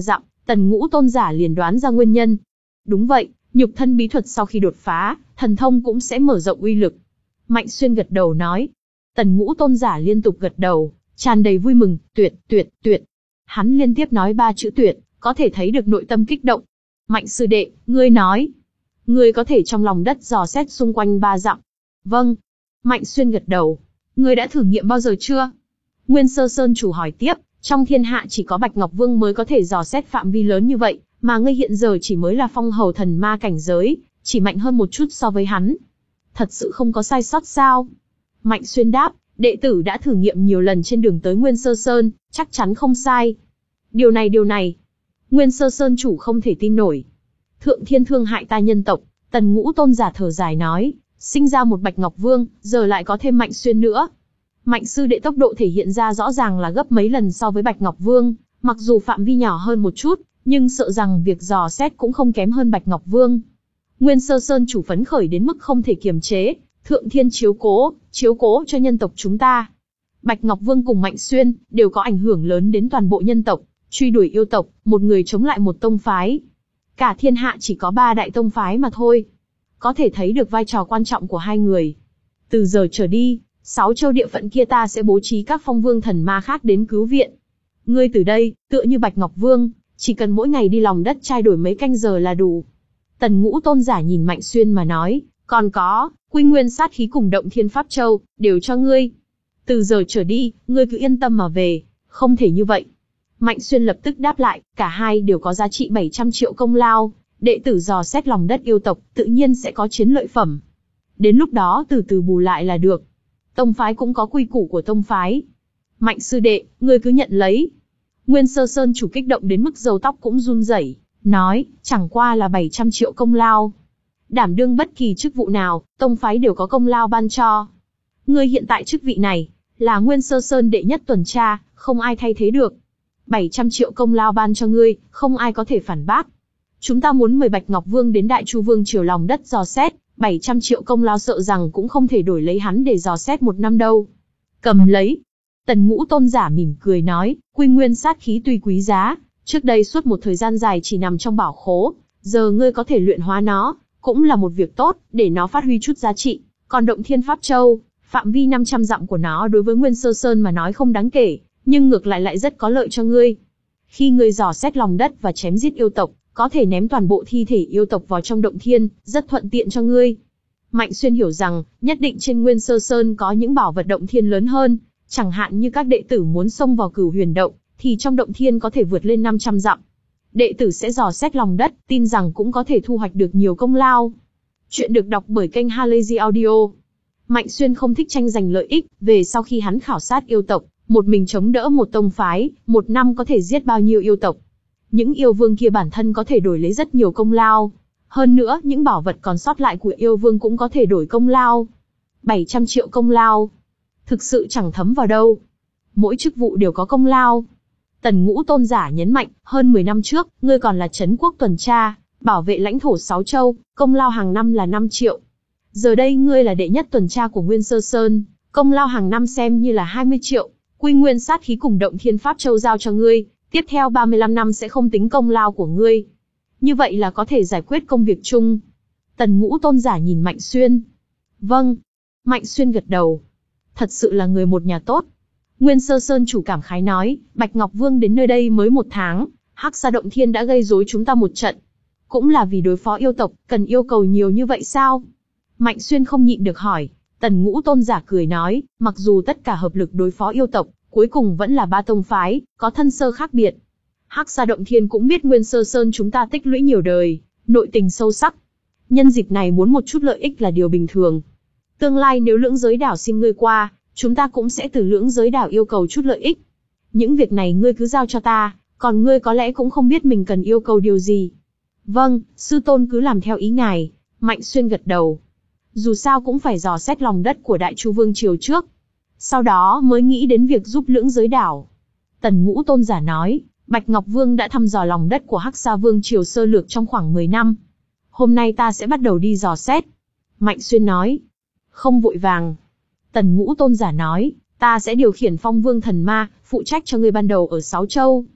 Tần Ngũ tôn giả liền đoán ra nguyên nhân. Đúng vậy, nhục thân bí thuật sau khi đột phá, thần thông cũng sẽ mở rộng uy lực. Mạnh Xuyên gật đầu nói. Tần Ngũ tôn giả liên tục gật đầu, tràn đầy vui mừng, tuyệt, tuyệt, tuyệt. Hắn liên tiếp nói ba chữ tuyệt, có thể thấy được nội tâm kích động. Mạnh sư đệ, ngươi nói. Ngươi có thể trong lòng đất dò xét xung quanh ba dặm. Vâng. Mạnh Xuyên gật đầu. Ngươi đã thử nghiệm bao giờ chưa? Nguyên Sơ Sơn chủ hỏi tiếp, trong thiên hạ chỉ có Bạch Ngọc Vương mới có thể dò xét phạm vi lớn như vậy, mà ngươi hiện giờ chỉ mới là phong hầu thần ma cảnh giới, chỉ mạnh hơn một chút so với hắn. Thật sự không có sai sót sao? Mạnh Xuyên đáp, đệ tử đã thử nghiệm nhiều lần trên đường tới Nguyên Sơ Sơn, chắc chắn không sai. Điều này điều này. Nguyên Sơ Sơn chủ không thể tin nổi. Thượng thiên thương hại ta nhân tộc, Tần Ngũ tôn giả thở dài nói, sinh ra một Bạch Ngọc Vương, giờ lại có thêm Mạnh Xuyên nữa. Mạnh sư đệ tốc độ thể hiện ra rõ ràng là gấp mấy lần so với Bạch Ngọc Vương, mặc dù phạm vi nhỏ hơn một chút, nhưng sợ rằng việc dò xét cũng không kém hơn Bạch Ngọc Vương. Nguyên Sơ Sơn chủ phấn khởi đến mức không thể kiềm chế, thượng thiên chiếu cố, chiếu cố cho nhân tộc chúng ta. Bạch Ngọc Vương cùng Mạnh Xuyên đều có ảnh hưởng lớn đến toàn bộ nhân tộc, truy đuổi yêu tộc, một người chống lại một tông phái. Cả thiên hạ chỉ có ba đại tông phái mà thôi. Có thể thấy được vai trò quan trọng của hai người. Từ giờ trở đi, sáu châu địa phận kia ta sẽ bố trí các phong vương thần ma khác đến cứu viện. Ngươi từ đây, tựa như Bạch Ngọc Vương, chỉ cần mỗi ngày đi lòng đất trao đổi mấy canh giờ là đủ. Tần Ngũ tôn giả nhìn Mạnh Xuyên mà nói, còn có, quy nguyên sát khí cùng động thiên pháp châu, đều cho ngươi. Từ giờ trở đi, ngươi cứ yên tâm mà về, không thể như vậy. Mạnh Xuyên lập tức đáp lại, cả hai đều có giá trị bảy trăm triệu công lao, đệ tử dò xét lòng đất yêu tộc, tự nhiên sẽ có chiến lợi phẩm. Đến lúc đó từ từ bù lại là được. Tông phái cũng có quy củ của tông phái. Mạnh sư đệ, ngươi cứ nhận lấy. Nguyên Sơ Sơn chủ kích động đến mức râu tóc cũng run rẩy, nói, chẳng qua là bảy trăm triệu công lao. Đảm đương bất kỳ chức vụ nào, tông phái đều có công lao ban cho. Ngươi hiện tại chức vị này, là Nguyên Sơ Sơn đệ nhất tuần tra, không ai thay thế được. bảy trăm triệu công lao ban cho ngươi, không ai có thể phản bác. Chúng ta muốn mời Bạch Ngọc Vương đến Đại Chu Vương triều lòng đất dò xét, bảy trăm triệu công lao sợ rằng cũng không thể đổi lấy hắn để dò xét một năm đâu. Cầm lấy. Tần Ngũ tôn giả mỉm cười nói, quy nguyên sát khí tuy quý giá, trước đây suốt một thời gian dài chỉ nằm trong bảo khố, giờ ngươi có thể luyện hóa nó, cũng là một việc tốt, để nó phát huy chút giá trị. Còn động thiên pháp châu, phạm vi năm trăm dặm của nó đối với Nguyên Sơ Sơn mà nói không đáng kể, nhưng ngược lại lại rất có lợi cho ngươi. Khi ngươi dò xét lòng đất và chém giết yêu tộc, có thể ném toàn bộ thi thể yêu tộc vào trong động thiên, rất thuận tiện cho ngươi. Mạnh Xuyên hiểu rằng, nhất định trên Nguyên Sơ Sơn có những bảo vật động thiên lớn hơn, chẳng hạn như các đệ tử muốn xông vào Cửu Huyền động, thì trong động thiên có thể vượt lên năm trăm dặm. Đệ tử sẽ dò xét lòng đất, tin rằng cũng có thể thu hoạch được nhiều công lao. Chuyện được đọc bởi kênh Halazy Audio. Mạnh Xuyên không thích tranh giành lợi ích, về sau khi hắn khảo sát yêu tộc, một mình chống đỡ một tông phái, một năm có thể giết bao nhiêu yêu tộc. Những yêu vương kia bản thân có thể đổi lấy rất nhiều công lao. Hơn nữa, những bảo vật còn sót lại của yêu vương cũng có thể đổi công lao. bảy trăm triệu công lao. Thực sự chẳng thấm vào đâu. Mỗi chức vụ đều có công lao. Tần Ngũ tôn giả nhấn mạnh, hơn mười năm trước, ngươi còn là trấn quốc tuần tra, bảo vệ lãnh thổ sáu châu, công lao hàng năm là năm triệu. Giờ đây ngươi là đệ nhất tuần tra của Nguyên Sơ Sơn, công lao hàng năm xem như là hai mươi triệu. Quy nguyên sát khí cùng động thiên pháp châu giao cho ngươi, tiếp theo ba mươi lăm năm sẽ không tính công lao của ngươi. Như vậy là có thể giải quyết công việc chung. Tần Ngũ tôn giả nhìn Mạnh Xuyên. Vâng. Mạnh Xuyên gật đầu. Thật sự là người một nhà tốt. Nguyên Sơ Sơn chủ cảm khái nói, Bạch Ngọc Vương đến nơi đây mới một tháng, Hắc Sa Động Thiên đã gây rối chúng ta một trận. Cũng là vì đối phó yêu tộc, cần yêu cầu nhiều như vậy sao? Mạnh Xuyên không nhịn được hỏi. Tần Ngũ tôn giả cười nói, mặc dù tất cả hợp lực đối phó yêu tộc, cuối cùng vẫn là ba tông phái, có thân sơ khác biệt. Hắc Sa Động Thiên cũng biết Nguyên Sơ Sơn chúng ta tích lũy nhiều đời, nội tình sâu sắc. Nhân dịp này muốn một chút lợi ích là điều bình thường. Tương lai nếu lưỡng giới đảo xin ngươi qua, chúng ta cũng sẽ từ lưỡng giới đảo yêu cầu chút lợi ích. Những việc này ngươi cứ giao cho ta, còn ngươi có lẽ cũng không biết mình cần yêu cầu điều gì. Vâng, sư tôn cứ làm theo ý ngài. Mạnh Xuyên gật đầu. Dù sao cũng phải dò xét lòng đất của Đại Chu Vương triều trước, sau đó mới nghĩ đến việc giúp lưỡng giới đảo. Tần Ngũ tôn giả nói, Bạch Ngọc Vương đã thăm dò lòng đất của Hắc Sa Vương triều sơ lược trong khoảng mười năm. Hôm nay ta sẽ bắt đầu đi dò xét. Mạnh Xuyên nói. Không vội vàng. Tần Ngũ tôn giả nói, ta sẽ điều khiển phong vương thần ma, phụ trách cho ngươi ban đầu ở sáu châu.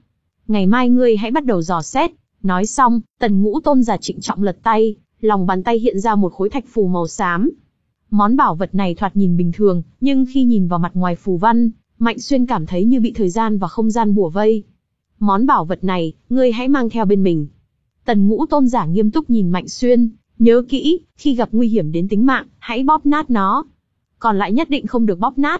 Ngày mai ngươi hãy bắt đầu dò xét. Nói xong, Tần Ngũ Tôn giả trịnh trọng lật tay, lòng bàn tay hiện ra một khối thạch phù màu xám. Món bảo vật này thoạt nhìn bình thường, nhưng khi nhìn vào mặt ngoài phù văn, Mạnh Xuyên cảm thấy như bị thời gian và không gian bủa vây. Món bảo vật này, ngươi hãy mang theo bên mình. Tần Ngũ Tôn giả nghiêm túc nhìn Mạnh Xuyên, nhớ kỹ, khi gặp nguy hiểm đến tính mạng, hãy bóp nát nó. Còn lại nhất định không được bóp nát.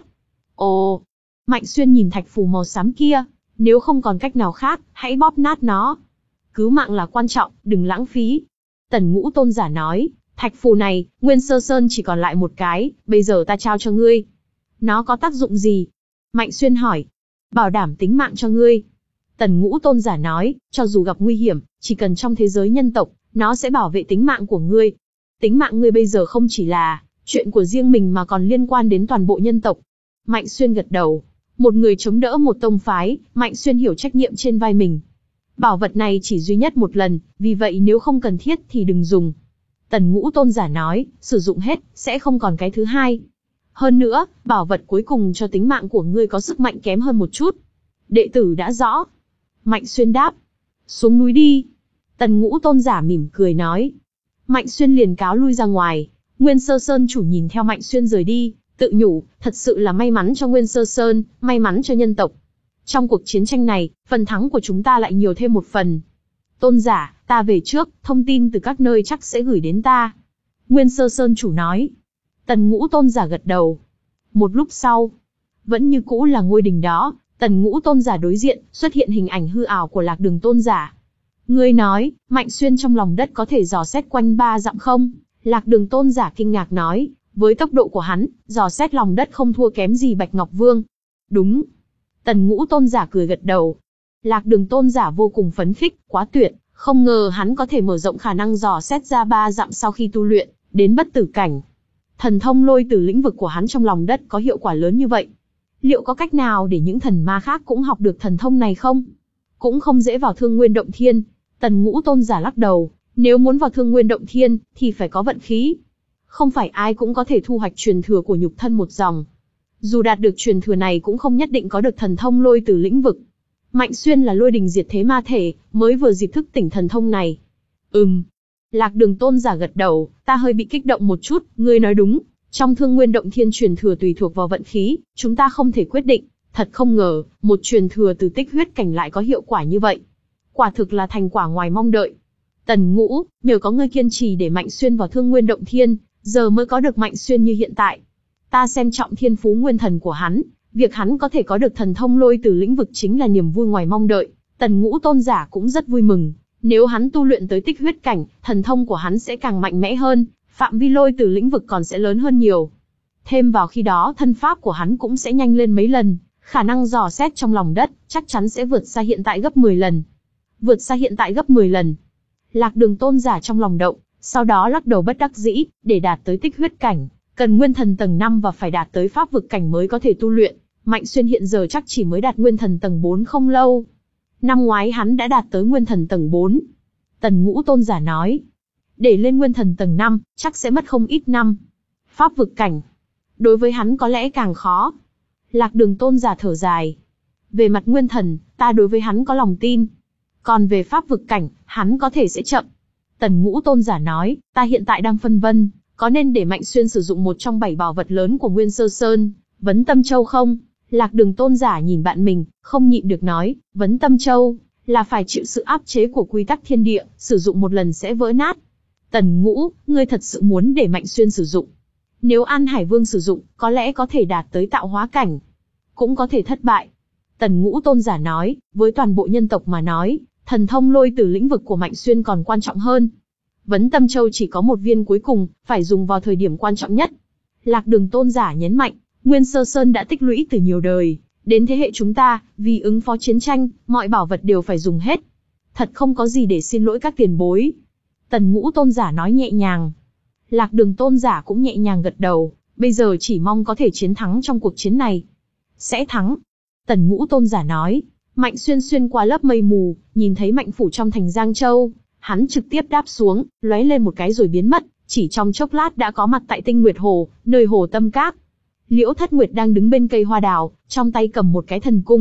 Ồ! Mạnh Xuyên nhìn thạch phù màu xám kia, nếu không còn cách nào khác, hãy bóp nát nó. Cứu mạng là quan trọng, đừng lãng phí. Tần Ngũ Tôn giả nói, thạch phù này, Nguyên Sơ Sơn chỉ còn lại một cái, bây giờ ta trao cho ngươi. Nó có tác dụng gì? Mạnh Xuyên hỏi. Bảo đảm tính mạng cho ngươi. Tần Ngũ Tôn giả nói, cho dù gặp nguy hiểm, chỉ cần trong thế giới nhân tộc, nó sẽ bảo vệ tính mạng của ngươi. Tính mạng ngươi bây giờ không chỉ là chuyện của riêng mình mà còn liên quan đến toàn bộ nhân tộc. Mạnh Xuyên gật đầu. Một người chống đỡ một tông phái, Mạnh Xuyên hiểu trách nhiệm trên vai mình. Bảo vật này chỉ duy nhất một lần, vì vậy nếu không cần thiết thì đừng dùng. Tần Ngũ Tôn giả nói, sử dụng hết, sẽ không còn cái thứ hai. Hơn nữa, bảo vật cuối cùng cho tính mạng của ngươi có sức mạnh kém hơn một chút. Đệ tử đã rõ. Mạnh Xuyên đáp. Xuống núi đi. Tần Ngũ Tôn giả mỉm cười nói. Mạnh Xuyên liền cáo lui ra ngoài. Nguyên Sơ Sơn chủ nhìn theo Mạnh Xuyên rời đi, tự nhủ, thật sự là may mắn cho Nguyên Sơ Sơn, may mắn cho nhân tộc. Trong cuộc chiến tranh này, phần thắng của chúng ta lại nhiều thêm một phần. Tôn giả, ta về trước, thông tin từ các nơi chắc sẽ gửi đến ta. Nguyên Sơ Sơn chủ nói. Tần Ngũ Tôn giả gật đầu. Một lúc sau, vẫn như cũ là ngôi đình đó, Tần Ngũ Tôn giả đối diện, xuất hiện hình ảnh hư ảo của Lạc Đường Tôn giả. Ngươi nói, Mạnh Xuyên trong lòng đất có thể dò xét quanh ba dặm không? Lạc Đường Tôn giả kinh ngạc nói, với tốc độ của hắn, dò xét lòng đất không thua kém gì Bạch Ngọc Vương. Đúng. Tần Ngũ Tôn giả cười gật đầu. Lạc Đường Tôn giả vô cùng phấn khích, quá tuyệt, không ngờ hắn có thể mở rộng khả năng dò xét ra ba dặm sau khi tu luyện, đến bất tử cảnh. Thần thông lôi từ lĩnh vực của hắn trong lòng đất có hiệu quả lớn như vậy. Liệu có cách nào để những thần ma khác cũng học được thần thông này không? Cũng không dễ vào Thương Nguyên Động Thiên. Tần Ngũ Tôn giả lắc đầu, nếu muốn vào Thương Nguyên Động Thiên, thì phải có vận khí. Không phải ai cũng có thể thu hoạch truyền thừa của nhục thân một dòng. Dù đạt được truyền thừa này cũng không nhất định có được thần thông lôi từ lĩnh vực. Mạnh Xuyên là lôi đình diệt thế ma thể, mới vừa dịp thức tỉnh thần thông này. Ừm. Lạc Đường Tôn giả gật đầu, ta hơi bị kích động một chút, ngươi nói đúng. Trong Thương Nguyên Động Thiên truyền thừa tùy thuộc vào vận khí, chúng ta không thể quyết định. Thật không ngờ, một truyền thừa từ tích huyết cảnh lại có hiệu quả như vậy. Quả thực là thành quả ngoài mong đợi. Tần Ngũ, nhờ có ngươi kiên trì để Mạnh Xuyên vào Thương Nguyên Động Thiên, giờ mới có được Mạnh Xuyên như hiện tại. Ta xem trọng thiên phú nguyên thần của hắn, việc hắn có thể có được thần thông lôi từ lĩnh vực chính là niềm vui ngoài mong đợi. Tần Ngũ Tôn giả cũng rất vui mừng. Nếu hắn tu luyện tới tích huyết cảnh, thần thông của hắn sẽ càng mạnh mẽ hơn, phạm vi lôi từ lĩnh vực còn sẽ lớn hơn nhiều. Thêm vào khi đó thân pháp của hắn cũng sẽ nhanh lên mấy lần, khả năng dò xét trong lòng đất chắc chắn sẽ vượt xa hiện tại gấp mười lần. Vượt xa hiện tại gấp mười lần. Lạc Đường Tôn giả trong lòng động, sau đó lắc đầu bất đắc dĩ, để đạt tới tích huyết cảnh, cần nguyên thần tầng năm và phải đạt tới pháp vực cảnh mới có thể tu luyện. Mạnh Xuyên hiện giờ chắc chỉ mới đạt nguyên thần tầng bốn không lâu. Năm ngoái hắn đã đạt tới nguyên thần tầng bốn. Tần Ngũ Tôn giả nói, để lên nguyên thần tầng năm, chắc sẽ mất không ít năm. Pháp vực cảnh, đối với hắn có lẽ càng khó. Lạc Đường Tôn giả thở dài. Về mặt nguyên thần, ta đối với hắn có lòng tin. Còn về pháp vực cảnh, hắn có thể sẽ chậm. Tần Ngũ Tôn giả nói, ta hiện tại đang phân vân, có nên để Mạnh Xuyên sử dụng một trong bảy bảo vật lớn của Nguyên Sơ Sơn, Vấn Tâm Châu không? Lạc Đường Tôn giả nhìn bạn mình, không nhịn được nói, Vấn Tâm Châu là phải chịu sự áp chế của quy tắc thiên địa, sử dụng một lần sẽ vỡ nát. Tần Ngũ, ngươi thật sự muốn để Mạnh Xuyên sử dụng? Nếu An Hải Vương sử dụng, có lẽ có thể đạt tới tạo hóa cảnh, cũng có thể thất bại. Tần Ngũ Tôn giả nói, với toàn bộ nhân tộc mà nói, thần thông lôi từ lĩnh vực của Mạnh Xuyên còn quan trọng hơn. Vấn Tâm Châu chỉ có một viên cuối cùng, phải dùng vào thời điểm quan trọng nhất. Lạc Đường Tôn giả nhấn mạnh, Nguyên Sơ Sơn đã tích lũy từ nhiều đời, đến thế hệ chúng ta, vì ứng phó chiến tranh, mọi bảo vật đều phải dùng hết. Thật không có gì để xin lỗi các tiền bối. Tần Ngũ Tôn giả nói nhẹ nhàng. Lạc Đường Tôn giả cũng nhẹ nhàng gật đầu, bây giờ chỉ mong có thể chiến thắng trong cuộc chiến này. Sẽ thắng. Tần Ngũ Tôn giả nói. Mạnh Xuyên xuyên qua lớp mây mù, nhìn thấy Mạnh phủ trong thành Giang Châu, hắn trực tiếp đáp xuống, lóe lên một cái rồi biến mất, chỉ trong chốc lát đã có mặt tại Tinh Nguyệt Hồ, nơi hồ Tâm Các. Liễu Thất Nguyệt đang đứng bên cây hoa đào, trong tay cầm một cái thần cung,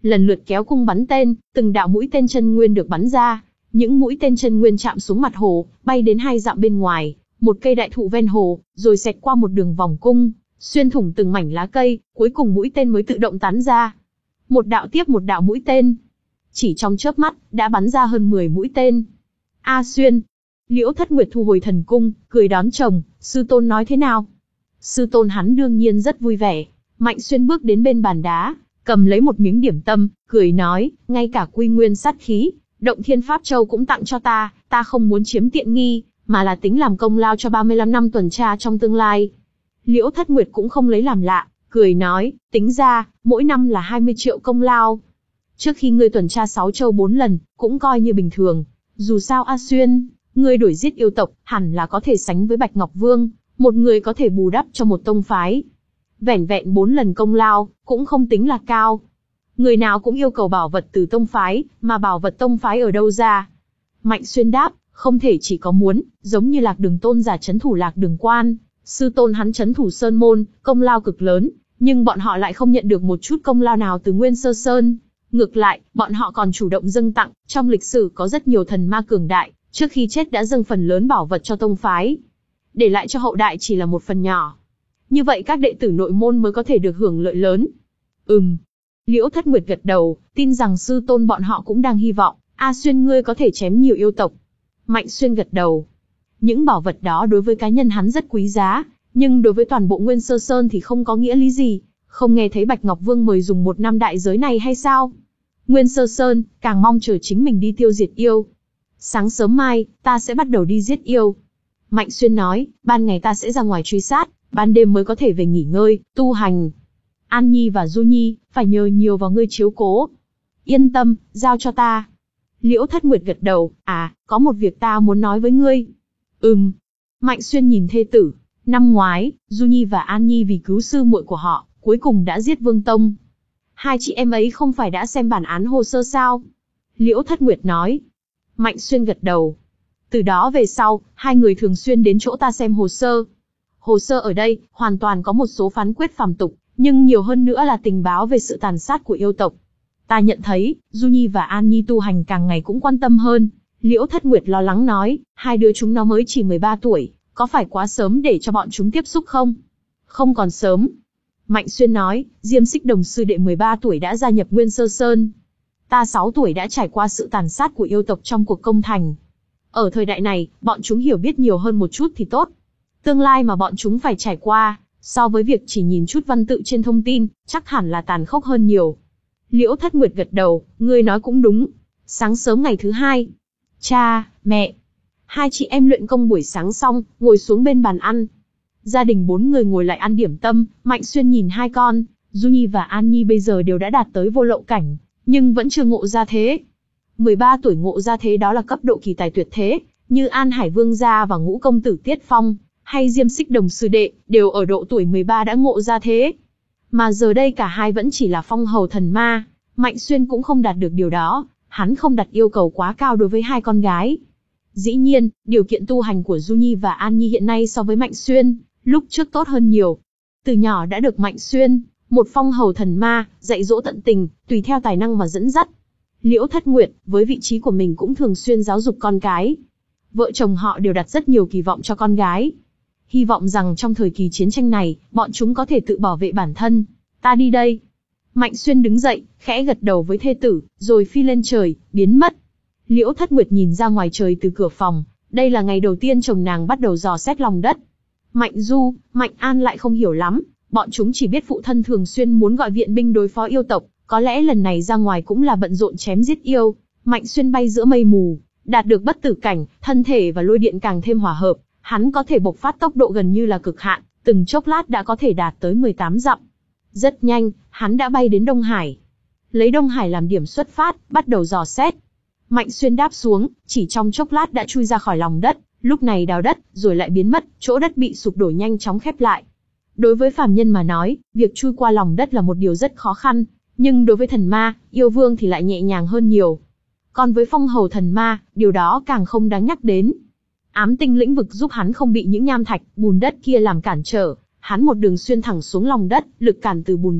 lần lượt kéo cung bắn tên, từng đạo mũi tên chân nguyên được bắn ra. Những mũi tên chân nguyên chạm xuống mặt hồ, bay đến hai dặm bên ngoài, một cây đại thụ ven hồ, rồi xẹt qua một đường vòng cung, xuyên thủng từng mảnh lá cây, cuối cùng mũi tên mới tự động tán ra. Một đạo tiếp một đạo mũi tên. Chỉ trong chớp mắt, đã bắn ra hơn mười mũi tên. A Xuyên. Liễu Thất Nguyệt thu hồi thần cung, cười đón chồng, sư tôn nói thế nào? Sư tôn hắn đương nhiên rất vui vẻ. Mạnh Xuyên bước đến bên bàn đá, cầm lấy một miếng điểm tâm, cười nói, ngay cả quy nguyên sát khí, động thiên pháp châu cũng tặng cho ta, ta không muốn chiếm tiện nghi, mà là tính làm công lao cho ba mươi lăm năm tuần tra trong tương lai. Liễu Thất Nguyệt cũng không lấy làm lạ, cười nói, tính ra, mỗi năm là hai mươi triệu công lao. Trước khi ngươi tuần tra sáu châu bốn lần, cũng coi như bình thường. Dù sao A Xuyên, ngươi đuổi giết yêu tộc, hẳn là có thể sánh với Bạch Ngọc Vương, một người có thể bù đắp cho một tông phái. Vẻn vẹn bốn lần công lao, cũng không tính là cao. Người nào cũng yêu cầu bảo vật từ tông phái, mà bảo vật tông phái ở đâu ra? Mạnh Xuyên đáp, không thể chỉ có muốn, giống như Lạc Đường tôn giả trấn thủ Lạc Đường quan, sư tôn hắn trấn thủ Sơn Môn, công lao cực lớn, nhưng bọn họ lại không nhận được một chút công lao nào từ Nguyên Sơ Sơn. Ngược lại, bọn họ còn chủ động dâng tặng, trong lịch sử có rất nhiều thần ma cường đại, trước khi chết đã dâng phần lớn bảo vật cho tông phái. Để lại cho hậu đại chỉ là một phần nhỏ. Như vậy các đệ tử nội môn mới có thể được hưởng lợi lớn. Ừm. Liễu Thất Nguyệt gật đầu, tin rằng sư tôn bọn họ cũng đang hy vọng, A Xuyên ngươi có thể chém nhiều yêu tộc. Mạnh Xuyên gật đầu. Những bảo vật đó đối với cá nhân hắn rất quý giá, nhưng đối với toàn bộ Nguyên Sơ Sơn thì không có nghĩa lý gì. Không nghe thấy Bạch Ngọc Vương mời dùng một năm đại giới này hay sao? Nguyên Sơ Sơn, càng mong chờ chính mình đi tiêu diệt yêu. Sáng sớm mai, ta sẽ bắt đầu đi giết yêu. Mạnh Xuyên nói, ban ngày ta sẽ ra ngoài truy sát, ban đêm mới có thể về nghỉ ngơi, tu hành. An Nhi và Du Nhi, phải nhờ nhiều vào ngươi chiếu cố. Yên tâm, giao cho ta. Liễu Thất Nguyệt gật đầu, à, có một việc ta muốn nói với ngươi. Ừm. Mạnh Xuyên nhìn thê tử. Năm ngoái, Du Nhi và An Nhi vì cứu sư muội của họ, cuối cùng đã giết Vương Tông. Hai chị em ấy không phải đã xem bản án hồ sơ sao? Liễu Thất Nguyệt nói. Mạnh Xuyên gật đầu. Từ đó về sau, hai người thường xuyên đến chỗ ta xem hồ sơ. Hồ sơ ở đây, hoàn toàn có một số phán quyết phàm tục, nhưng nhiều hơn nữa là tình báo về sự tàn sát của yêu tộc. Ta nhận thấy, Du Nhi và An Nhi tu hành càng ngày cũng quan tâm hơn. Liễu Thất Nguyệt lo lắng nói, hai đứa chúng nó mới chỉ mười ba tuổi, có phải quá sớm để cho bọn chúng tiếp xúc không? Không còn sớm. Mạnh Xuyên nói, Diêm Xích Đồng sư đệ mười ba tuổi đã gia nhập Nguyên Sơ Sơn. Ta sáu tuổi đã trải qua sự tàn sát của yêu tộc trong cuộc công thành. Ở thời đại này, bọn chúng hiểu biết nhiều hơn một chút thì tốt. Tương lai mà bọn chúng phải trải qua, so với việc chỉ nhìn chút văn tự trên thông tin, chắc hẳn là tàn khốc hơn nhiều. Liễu Thất Nguyệt gật đầu, ngươi nói cũng đúng. Sáng sớm ngày thứ hai, cha, mẹ, hai chị em luyện công buổi sáng xong, ngồi xuống bên bàn ăn. Gia đình bốn người ngồi lại ăn điểm tâm, Mạnh Xuyên nhìn hai con, Du Nhi và An Nhi bây giờ đều đã đạt tới vô lậu cảnh, nhưng vẫn chưa ngộ ra thế. mười ba tuổi ngộ ra thế đó là cấp độ kỳ tài tuyệt thế, như An Hải Vương gia và Ngũ công tử Tiết Phong, hay Diêm Xích Đồng sư đệ, đều ở độ tuổi mười ba đã ngộ ra thế. Mà giờ đây cả hai vẫn chỉ là phong hầu thần ma, Mạnh Xuyên cũng không đạt được điều đó, hắn không đặt yêu cầu quá cao đối với hai con gái. Dĩ nhiên, điều kiện tu hành của Du Nhi và An Nhi hiện nay so với Mạnh Xuyên, lúc trước tốt hơn nhiều. Từ nhỏ đã được Mạnh Xuyên, một phong hầu thần ma, dạy dỗ tận tình, tùy theo tài năng mà dẫn dắt. Liễu Thất Nguyệt, với vị trí của mình cũng thường xuyên giáo dục con cái. Vợ chồng họ đều đặt rất nhiều kỳ vọng cho con gái. Hy vọng rằng trong thời kỳ chiến tranh này, bọn chúng có thể tự bảo vệ bản thân. Ta đi đây. Mạnh Xuyên đứng dậy, khẽ gật đầu với thê tử, rồi phi lên trời, biến mất. Liễu Thất Nguyệt nhìn ra ngoài trời từ cửa phòng, đây là ngày đầu tiên chồng nàng bắt đầu dò xét lòng đất. Mạnh Du, Mạnh An lại không hiểu lắm, bọn chúng chỉ biết phụ thân thường xuyên muốn gọi viện binh đối phó yêu tộc, có lẽ lần này ra ngoài cũng là bận rộn chém giết yêu. Mạnh Xuyên bay giữa mây mù, đạt được bất tử cảnh, thân thể và lôi điện càng thêm hòa hợp, hắn có thể bộc phát tốc độ gần như là cực hạn, từng chốc lát đã có thể đạt tới mười tám dặm. Rất nhanh, hắn đã bay đến Đông Hải. Lấy Đông Hải làm điểm xuất phát, bắt đầu dò xét. Mạnh Xuyên đáp xuống, chỉ trong chốc lát đã chui ra khỏi lòng đất, lúc này đào đất, rồi lại biến mất, chỗ đất bị sụp đổ nhanh chóng khép lại. Đối với phàm nhân mà nói, việc chui qua lòng đất là một điều rất khó khăn, nhưng đối với thần ma, yêu vương thì lại nhẹ nhàng hơn nhiều. Còn với phong hầu thần ma, điều đó càng không đáng nhắc đến. Ám tinh lĩnh vực giúp hắn không bị những nham thạch, bùn đất kia làm cản trở, hắn một đường xuyên thẳng xuống lòng đất, lực cản từ bùn đất,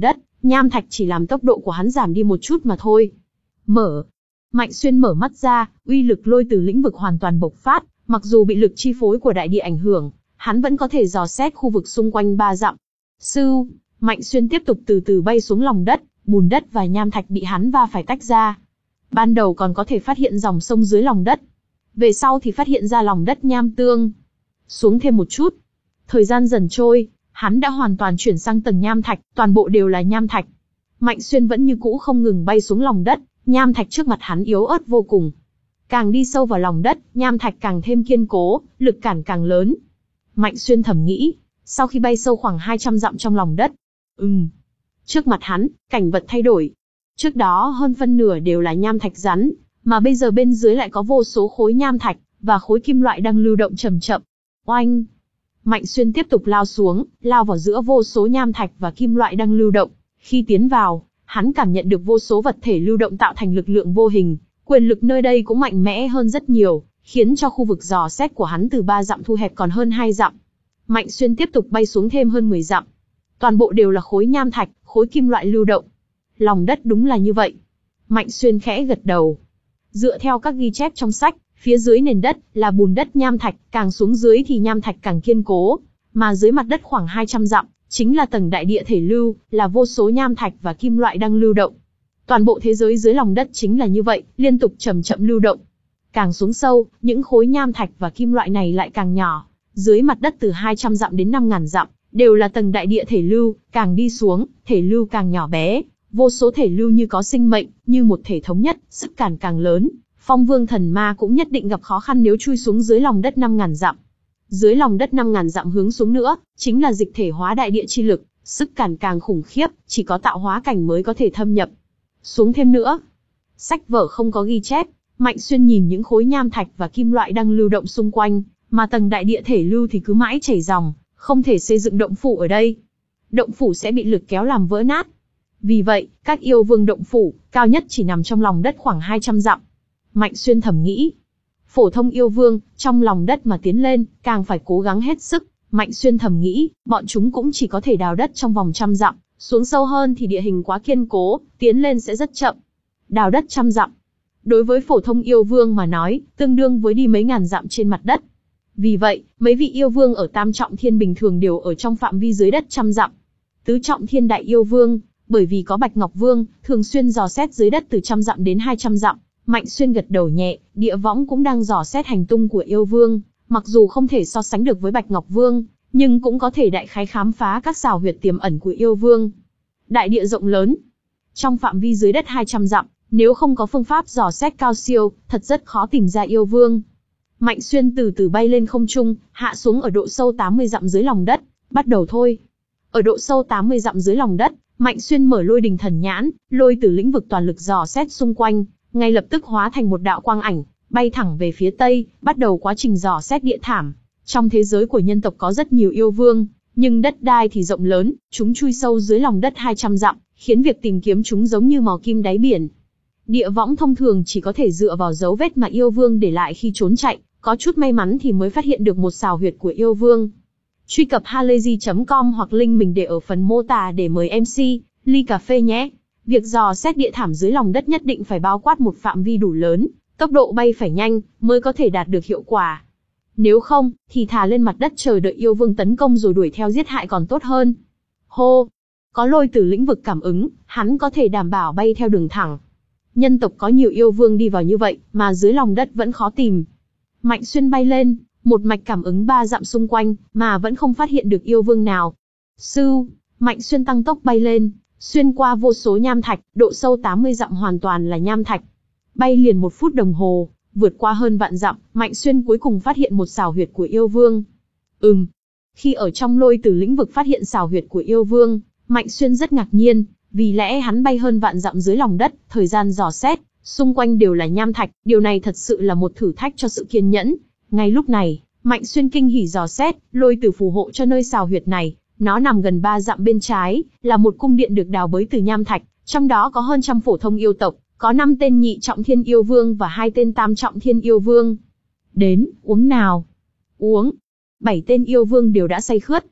nham thạch chỉ làm tốc độ của hắn giảm đi một chút mà thôi. Mở. Mạnh Xuyên mở mắt ra, uy lực lôi từ lĩnh vực hoàn toàn bộc phát, mặc dù bị lực chi phối của đại địa ảnh hưởng, hắn vẫn có thể dò xét khu vực xung quanh ba dặm. Sưu, Mạnh Xuyên tiếp tục từ từ bay xuống lòng đất, bùn đất và nham thạch bị hắn va phải tách ra. Ban đầu còn có thể phát hiện dòng sông dưới lòng đất. Về sau thì phát hiện ra lòng đất nham tương. Xuống thêm một chút. Thời gian dần trôi, hắn đã hoàn toàn chuyển sang tầng nham thạch, toàn bộ đều là nham thạch. Mạnh Xuyên vẫn như cũ không ngừng bay xuống lòng đất, nham thạch trước mặt hắn yếu ớt vô cùng. Càng đi sâu vào lòng đất, nham thạch càng thêm kiên cố, lực cản càng lớn. Mạnh Xuyên thầm nghĩ, sau khi bay sâu khoảng hai trăm dặm trong lòng đất, ừm, trước mặt hắn, cảnh vật thay đổi. Trước đó hơn phân nửa đều là nham thạch rắn, mà bây giờ bên dưới lại có vô số khối nham thạch, và khối kim loại đang lưu động chậm chậm. Oanh! Mạnh Xuyên tiếp tục lao xuống, lao vào giữa vô số nham thạch và kim loại đang lưu động. Khi tiến vào, hắn cảm nhận được vô số vật thể lưu động tạo thành lực lượng vô hình, quyền lực nơi đây cũng mạnh mẽ hơn rất nhiều, khiến cho khu vực dò xét của hắn từ ba dặm thu hẹp còn hơn hai dặm. Mạnh Xuyên tiếp tục bay xuống thêm hơn mười dặm. Toàn bộ đều là khối nham thạch, khối kim loại lưu động. Lòng đất đúng là như vậy. Mạnh Xuyên khẽ gật đầu. Dựa theo các ghi chép trong sách, phía dưới nền đất là bùn đất nham thạch, càng xuống dưới thì nham thạch càng kiên cố, mà dưới mặt đất khoảng hai trăm dặm, chính là tầng đại địa thể lưu, là vô số nham thạch và kim loại đang lưu động. Toàn bộ thế giới dưới lòng đất chính là như vậy, liên tục chậm chậm lưu động. Càng xuống sâu, những khối nham thạch và kim loại này lại càng nhỏ. Dưới mặt đất từ hai trăm dặm đến năm nghìn dặm, đều là tầng đại địa thể lưu, càng đi xuống, thể lưu càng nhỏ bé. Vô số thể lưu như có sinh mệnh, như một thể thống nhất, sức cản càng lớn. Phong Vương Thần Ma cũng nhất định gặp khó khăn nếu chui xuống dưới lòng đất năm nghìn dặm. Dưới lòng đất năm nghìn dặm hướng xuống nữa, chính là dịch thể hóa đại địa chi lực, sức cản càng khủng khiếp, chỉ có tạo hóa cảnh mới có thể thâm nhập. Xuống thêm nữa. Sách vở không có ghi chép, Mạnh Xuyên nhìn những khối nham thạch và kim loại đang lưu động xung quanh, mà tầng đại địa thể lưu thì cứ mãi chảy dòng, không thể xây dựng động phủ ở đây. Động phủ sẽ bị lực kéo làm vỡ nát. Vì vậy, các yêu vương động phủ, cao nhất chỉ nằm trong lòng đất khoảng hai trăm dặm. Mạnh Xuyên thầm nghĩ. Phổ thông yêu vương, trong lòng đất mà tiến lên, càng phải cố gắng hết sức. Mạnh Xuyên thầm nghĩ, bọn chúng cũng chỉ có thể đào đất trong vòng trăm dặm, xuống sâu hơn thì địa hình quá kiên cố, tiến lên sẽ rất chậm. Đào đất trăm dặm. Đối với phổ thông yêu vương mà nói, tương đương với đi mấy ngàn dặm trên mặt đất. Vì vậy, mấy vị yêu vương ở tam trọng thiên bình thường đều ở trong phạm vi dưới đất trăm dặm. Tứ trọng thiên đại yêu vương, bởi vì có Bạch Ngọc Vương, thường xuyên dò xét dưới đất từ trăm dặm đến hai trăm dặm. Mạnh Xuyên gật đầu nhẹ, địa võng cũng đang dò xét hành tung của yêu vương, mặc dù không thể so sánh được với Bạch Ngọc Vương, nhưng cũng có thể đại khái khám phá các xào huyệt tiềm ẩn của yêu vương. Đại địa rộng lớn, trong phạm vi dưới đất hai trăm dặm, nếu không có phương pháp dò xét cao siêu, thật rất khó tìm ra yêu vương. Mạnh Xuyên từ từ bay lên không trung, hạ xuống ở độ sâu tám mươi dặm dưới lòng đất, bắt đầu thôi. Ở độ sâu tám mươi dặm dưới lòng đất, Mạnh Xuyên mở lôi đình thần nhãn, lôi từ lĩnh vực toàn lực dò xét xung quanh, ngay lập tức hóa thành một đạo quang ảnh, bay thẳng về phía tây, bắt đầu quá trình dò xét địa thảm. Trong thế giới của nhân tộc có rất nhiều yêu vương, nhưng đất đai thì rộng lớn, chúng chui sâu dưới lòng đất hai trăm dặm, khiến việc tìm kiếm chúng giống như mò kim đáy biển. Địa võng thông thường chỉ có thể dựa vào dấu vết mà yêu vương để lại khi trốn chạy, có chút may mắn thì mới phát hiện được một xào huyệt của yêu vương. Truy cập halayzi chấm com hoặc link mình để ở phần mô tả để mời em xê, ly cà phê nhé. Việc dò xét địa thảm dưới lòng đất nhất định phải bao quát một phạm vi đủ lớn, tốc độ bay phải nhanh, mới có thể đạt được hiệu quả. Nếu không, thì thà lên mặt đất chờ đợi yêu vương tấn công rồi đuổi theo giết hại còn tốt hơn. Hô! Có lôi từ lĩnh vực cảm ứng, hắn có thể đảm bảo bay theo đường thẳng. Nhân tộc có nhiều yêu vương đi vào như vậy, mà dưới lòng đất vẫn khó tìm. Mạnh Xuyên bay lên, một mạch cảm ứng ba dặm xung quanh, mà vẫn không phát hiện được yêu vương nào. Sưu! Mạnh Xuyên tăng tốc bay lên, xuyên qua vô số nham thạch, độ sâu tám mươi dặm hoàn toàn là nham thạch. Bay liền một phút đồng hồ, vượt qua hơn vạn dặm, Mạnh Xuyên cuối cùng phát hiện một xào huyệt của yêu vương. Ừm. Khi ở trong lôi từ lĩnh vực phát hiện xào huyệt của yêu vương, Mạnh Xuyên rất ngạc nhiên, vì lẽ hắn bay hơn vạn dặm dưới lòng đất, thời gian dò xét, xung quanh đều là nham thạch, điều này thật sự là một thử thách cho sự kiên nhẫn. Ngay lúc này, Mạnh Xuyên kinh hỉ dò xét, lôi từ phù hộ cho nơi xào huyệt này. Nó nằm gần ba dặm bên trái, là một cung điện được đào bới từ nham thạch, trong đó có hơn trăm phổ thông yêu tộc, có năm tên nhị trọng thiên yêu vương và hai tên tam trọng thiên yêu vương. Đến, uống nào. Uống. Bảy tên yêu vương đều đã say khướt.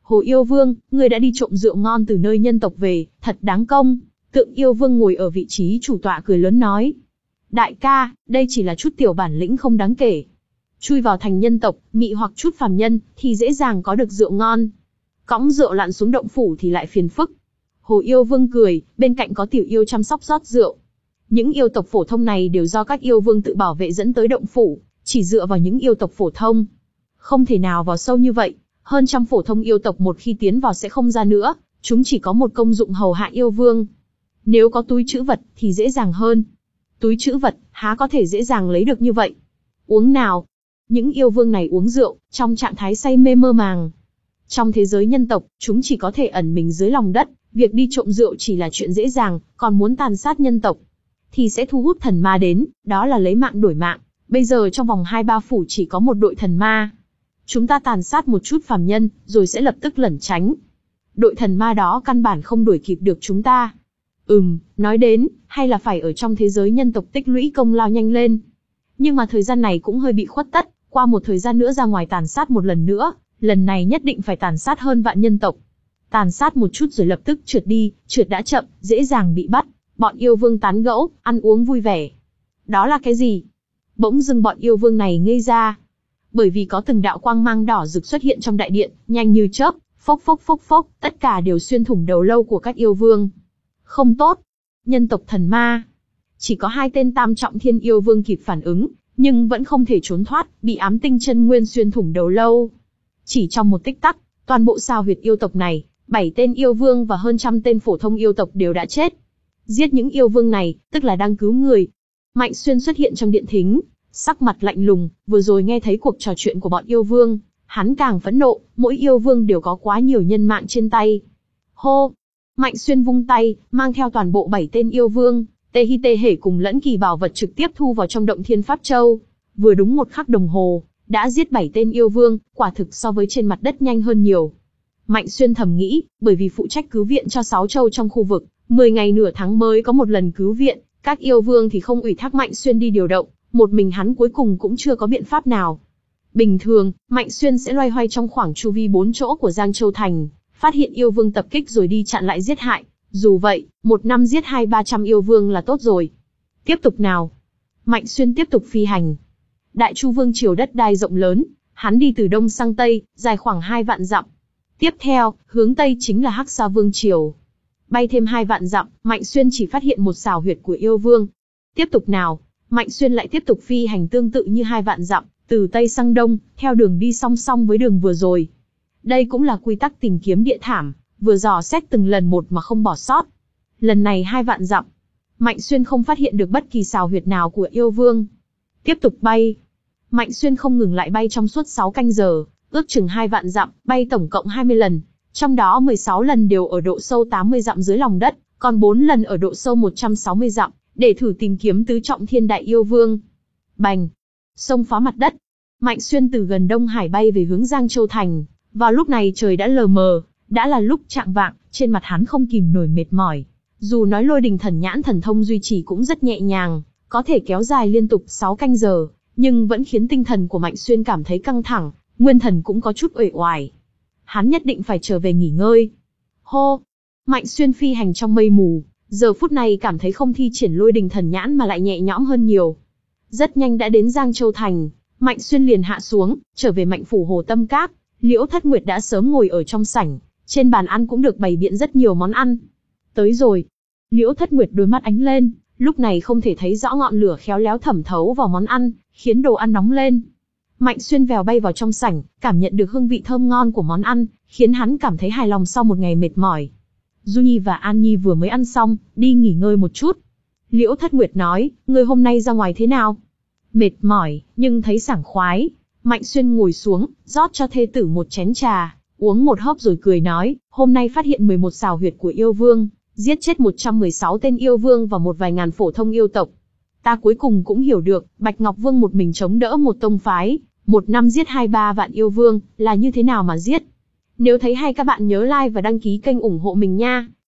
Hồ Yêu Vương, ngươi đã đi trộm rượu ngon từ nơi nhân tộc về, thật đáng công. Tượng Yêu Vương ngồi ở vị trí chủ tọa cười lớn nói. Đại ca, đây chỉ là chút tiểu bản lĩnh không đáng kể. Chui vào thành nhân tộc, mị hoặc chút phàm nhân, thì dễ dàng có được rượu ngon. Cõng rượu lặn xuống động phủ thì lại phiền phức. Hồ Yêu Vương cười, bên cạnh có tiểu yêu chăm sóc rót rượu. Những yêu tộc phổ thông này đều do các yêu vương tự bảo vệ dẫn tới động phủ, chỉ dựa vào những yêu tộc phổ thông. Không thể nào vào sâu như vậy, hơn trăm phổ thông yêu tộc một khi tiến vào sẽ không ra nữa, chúng chỉ có một công dụng hầu hạ yêu vương. Nếu có túi trữ vật thì dễ dàng hơn. Túi trữ vật, há có thể dễ dàng lấy được như vậy. Uống nào. Những yêu vương này uống rượu, trong trạng thái say mê mơ màng. Trong thế giới nhân tộc, chúng chỉ có thể ẩn mình dưới lòng đất, việc đi trộm rượu chỉ là chuyện dễ dàng, còn muốn tàn sát nhân tộc thì sẽ thu hút thần ma đến, đó là lấy mạng đổi mạng. Bây giờ trong vòng hai ba phủ chỉ có một đội thần ma. Chúng ta tàn sát một chút phàm nhân, rồi sẽ lập tức lẩn tránh. Đội thần ma đó căn bản không đuổi kịp được chúng ta. Ừm, nói đến, hay là phải ở trong thế giới nhân tộc tích lũy công lao nhanh lên. Nhưng mà thời gian này cũng hơi bị khuất tất, qua một thời gian nữa ra ngoài tàn sát một lần nữa, lần này nhất định phải tàn sát hơn vạn nhân tộc. Tàn sát một chút rồi lập tức trượt đi, trượt đã chậm, dễ dàng bị bắt. Bọn yêu vương tán gẫu, ăn uống vui vẻ. Đó là cái gì? Bỗng dưng bọn yêu vương này ngây ra. Bởi vì có từng đạo quang mang đỏ rực xuất hiện trong đại điện, nhanh như chớp, phốc phốc phốc phốc, tất cả đều xuyên thủng đầu lâu của các yêu vương. Không tốt. Nhân tộc thần ma. Chỉ có hai tên tam trọng thiên yêu vương kịp phản ứng, nhưng vẫn không thể trốn thoát, bị ám tinh chân nguyên xuyên thủng đầu lâu. Chỉ trong một tích tắc, toàn bộ sao huyệt yêu tộc này, bảy tên yêu vương và hơn trăm tên phổ thông yêu tộc đều đã chết. Giết những yêu vương này, tức là đang cứu người. Mạnh Xuyên xuất hiện trong điện thính, sắc mặt lạnh lùng, vừa rồi nghe thấy cuộc trò chuyện của bọn yêu vương, hắn càng phẫn nộ, mỗi yêu vương đều có quá nhiều nhân mạng trên tay. Hô! Mạnh Xuyên vung tay, mang theo toàn bộ bảy tên yêu vương, Tê Hi Tê Hể cùng lẫn kỳ bảo vật trực tiếp thu vào trong động Thiên Pháp Châu. Vừa đúng một khắc đồng hồ, đã giết bảy tên yêu vương, quả thực so với trên mặt đất nhanh hơn nhiều. Mạnh Xuyên thầm nghĩ, bởi vì phụ trách cứu viện cho sáu châu trong khu vực, mười ngày nửa tháng mới có một lần cứu viện, các yêu vương thì không ủy thác Mạnh Xuyên đi điều động, một mình hắn cuối cùng cũng chưa có biện pháp nào. Bình thường, Mạnh Xuyên sẽ loay hoay trong khoảng chu vi bốn chỗ của Giang Châu Thành, phát hiện yêu vương tập kích rồi đi chặn lại giết hại. Dù vậy, một năm giết hai ba trăm yêu vương là tốt rồi. Tiếp tục nào. Mạnh Xuyên tiếp tục phi hành. Đại Chu Vương triều đất đai rộng lớn, hắn đi từ đông sang tây, dài khoảng hai vạn dặm. Tiếp theo, hướng tây chính là Hắc Sa Vương triều. Bay thêm hai vạn dặm, Mạnh Xuyên chỉ phát hiện một xào huyệt của yêu vương. Tiếp tục nào. Mạnh Xuyên lại tiếp tục phi hành tương tự như hai vạn dặm, từ tây sang đông, theo đường đi song song với đường vừa rồi. Đây cũng là quy tắc tìm kiếm địa thảm, vừa dò xét từng lần một mà không bỏ sót. Lần này hai vạn dặm, Mạnh Xuyên không phát hiện được bất kỳ xào huyệt nào của yêu vương. Tiếp tục bay. Mạnh Xuyên không ngừng lại bay trong suốt sáu canh giờ, ước chừng hai vạn dặm, bay tổng cộng hai mươi lần. Trong đó mười sáu lần đều ở độ sâu tám mươi dặm dưới lòng đất, còn bốn lần ở độ sâu một trăm sáu mươi dặm, để thử tìm kiếm tứ trọng thiên đại yêu vương. Bành! Xông phá mặt đất. Mạnh Xuyên từ gần Đông Hải bay về hướng Giang Châu Thành. Vào lúc này trời đã lờ mờ, đã là lúc chạng vạng, trên mặt hắn không kìm nổi mệt mỏi. Dù nói Lôi Đình Thần Nhãn thần thông duy trì cũng rất nhẹ nhàng, có thể kéo dài liên tục sáu canh giờ, nhưng vẫn khiến tinh thần của Mạnh Xuyên cảm thấy căng thẳng, nguyên thần cũng có chút uể oải. Hắn nhất định phải trở về nghỉ ngơi. Hô! Mạnh Xuyên phi hành trong mây mù, giờ phút này cảm thấy không thi triển Lôi Đình Thần Nhãn mà lại nhẹ nhõm hơn nhiều. Rất nhanh đã đến Giang Châu Thành, Mạnh Xuyên liền hạ xuống, trở về Mạnh phủ Hồ Tâm Các. Liễu Thất Nguyệt đã sớm ngồi ở trong sảnh, trên bàn ăn cũng được bày biện rất nhiều món ăn. Tới rồi. Liễu Thất Nguyệt đôi mắt ánh lên, lúc này không thể thấy rõ ngọn lửa khéo léo thẩm thấu vào món ăn, khiến đồ ăn nóng lên. Mạnh Xuyên vèo bay vào trong sảnh, cảm nhận được hương vị thơm ngon của món ăn, khiến hắn cảm thấy hài lòng sau một ngày mệt mỏi. Du Nhi và An Nhi vừa mới ăn xong, đi nghỉ ngơi một chút. Liễu Thất Nguyệt nói, ngươi hôm nay ra ngoài thế nào? Mệt mỏi, nhưng thấy sảng khoái. Mạnh Xuyên ngồi xuống, rót cho thê tử một chén trà, uống một hớp rồi cười nói, hôm nay phát hiện mười một xào huyệt của yêu vương, giết chết một trăm mười sáu tên yêu vương và một vài ngàn phổ thông yêu tộc. Ta cuối cùng cũng hiểu được, Bạch Ngọc Vương một mình chống đỡ một tông phái, một năm giết hai ba vạn yêu vương, là như thế nào mà giết. Nếu thấy hay các bạn nhớ like và đăng ký kênh ủng hộ mình nha.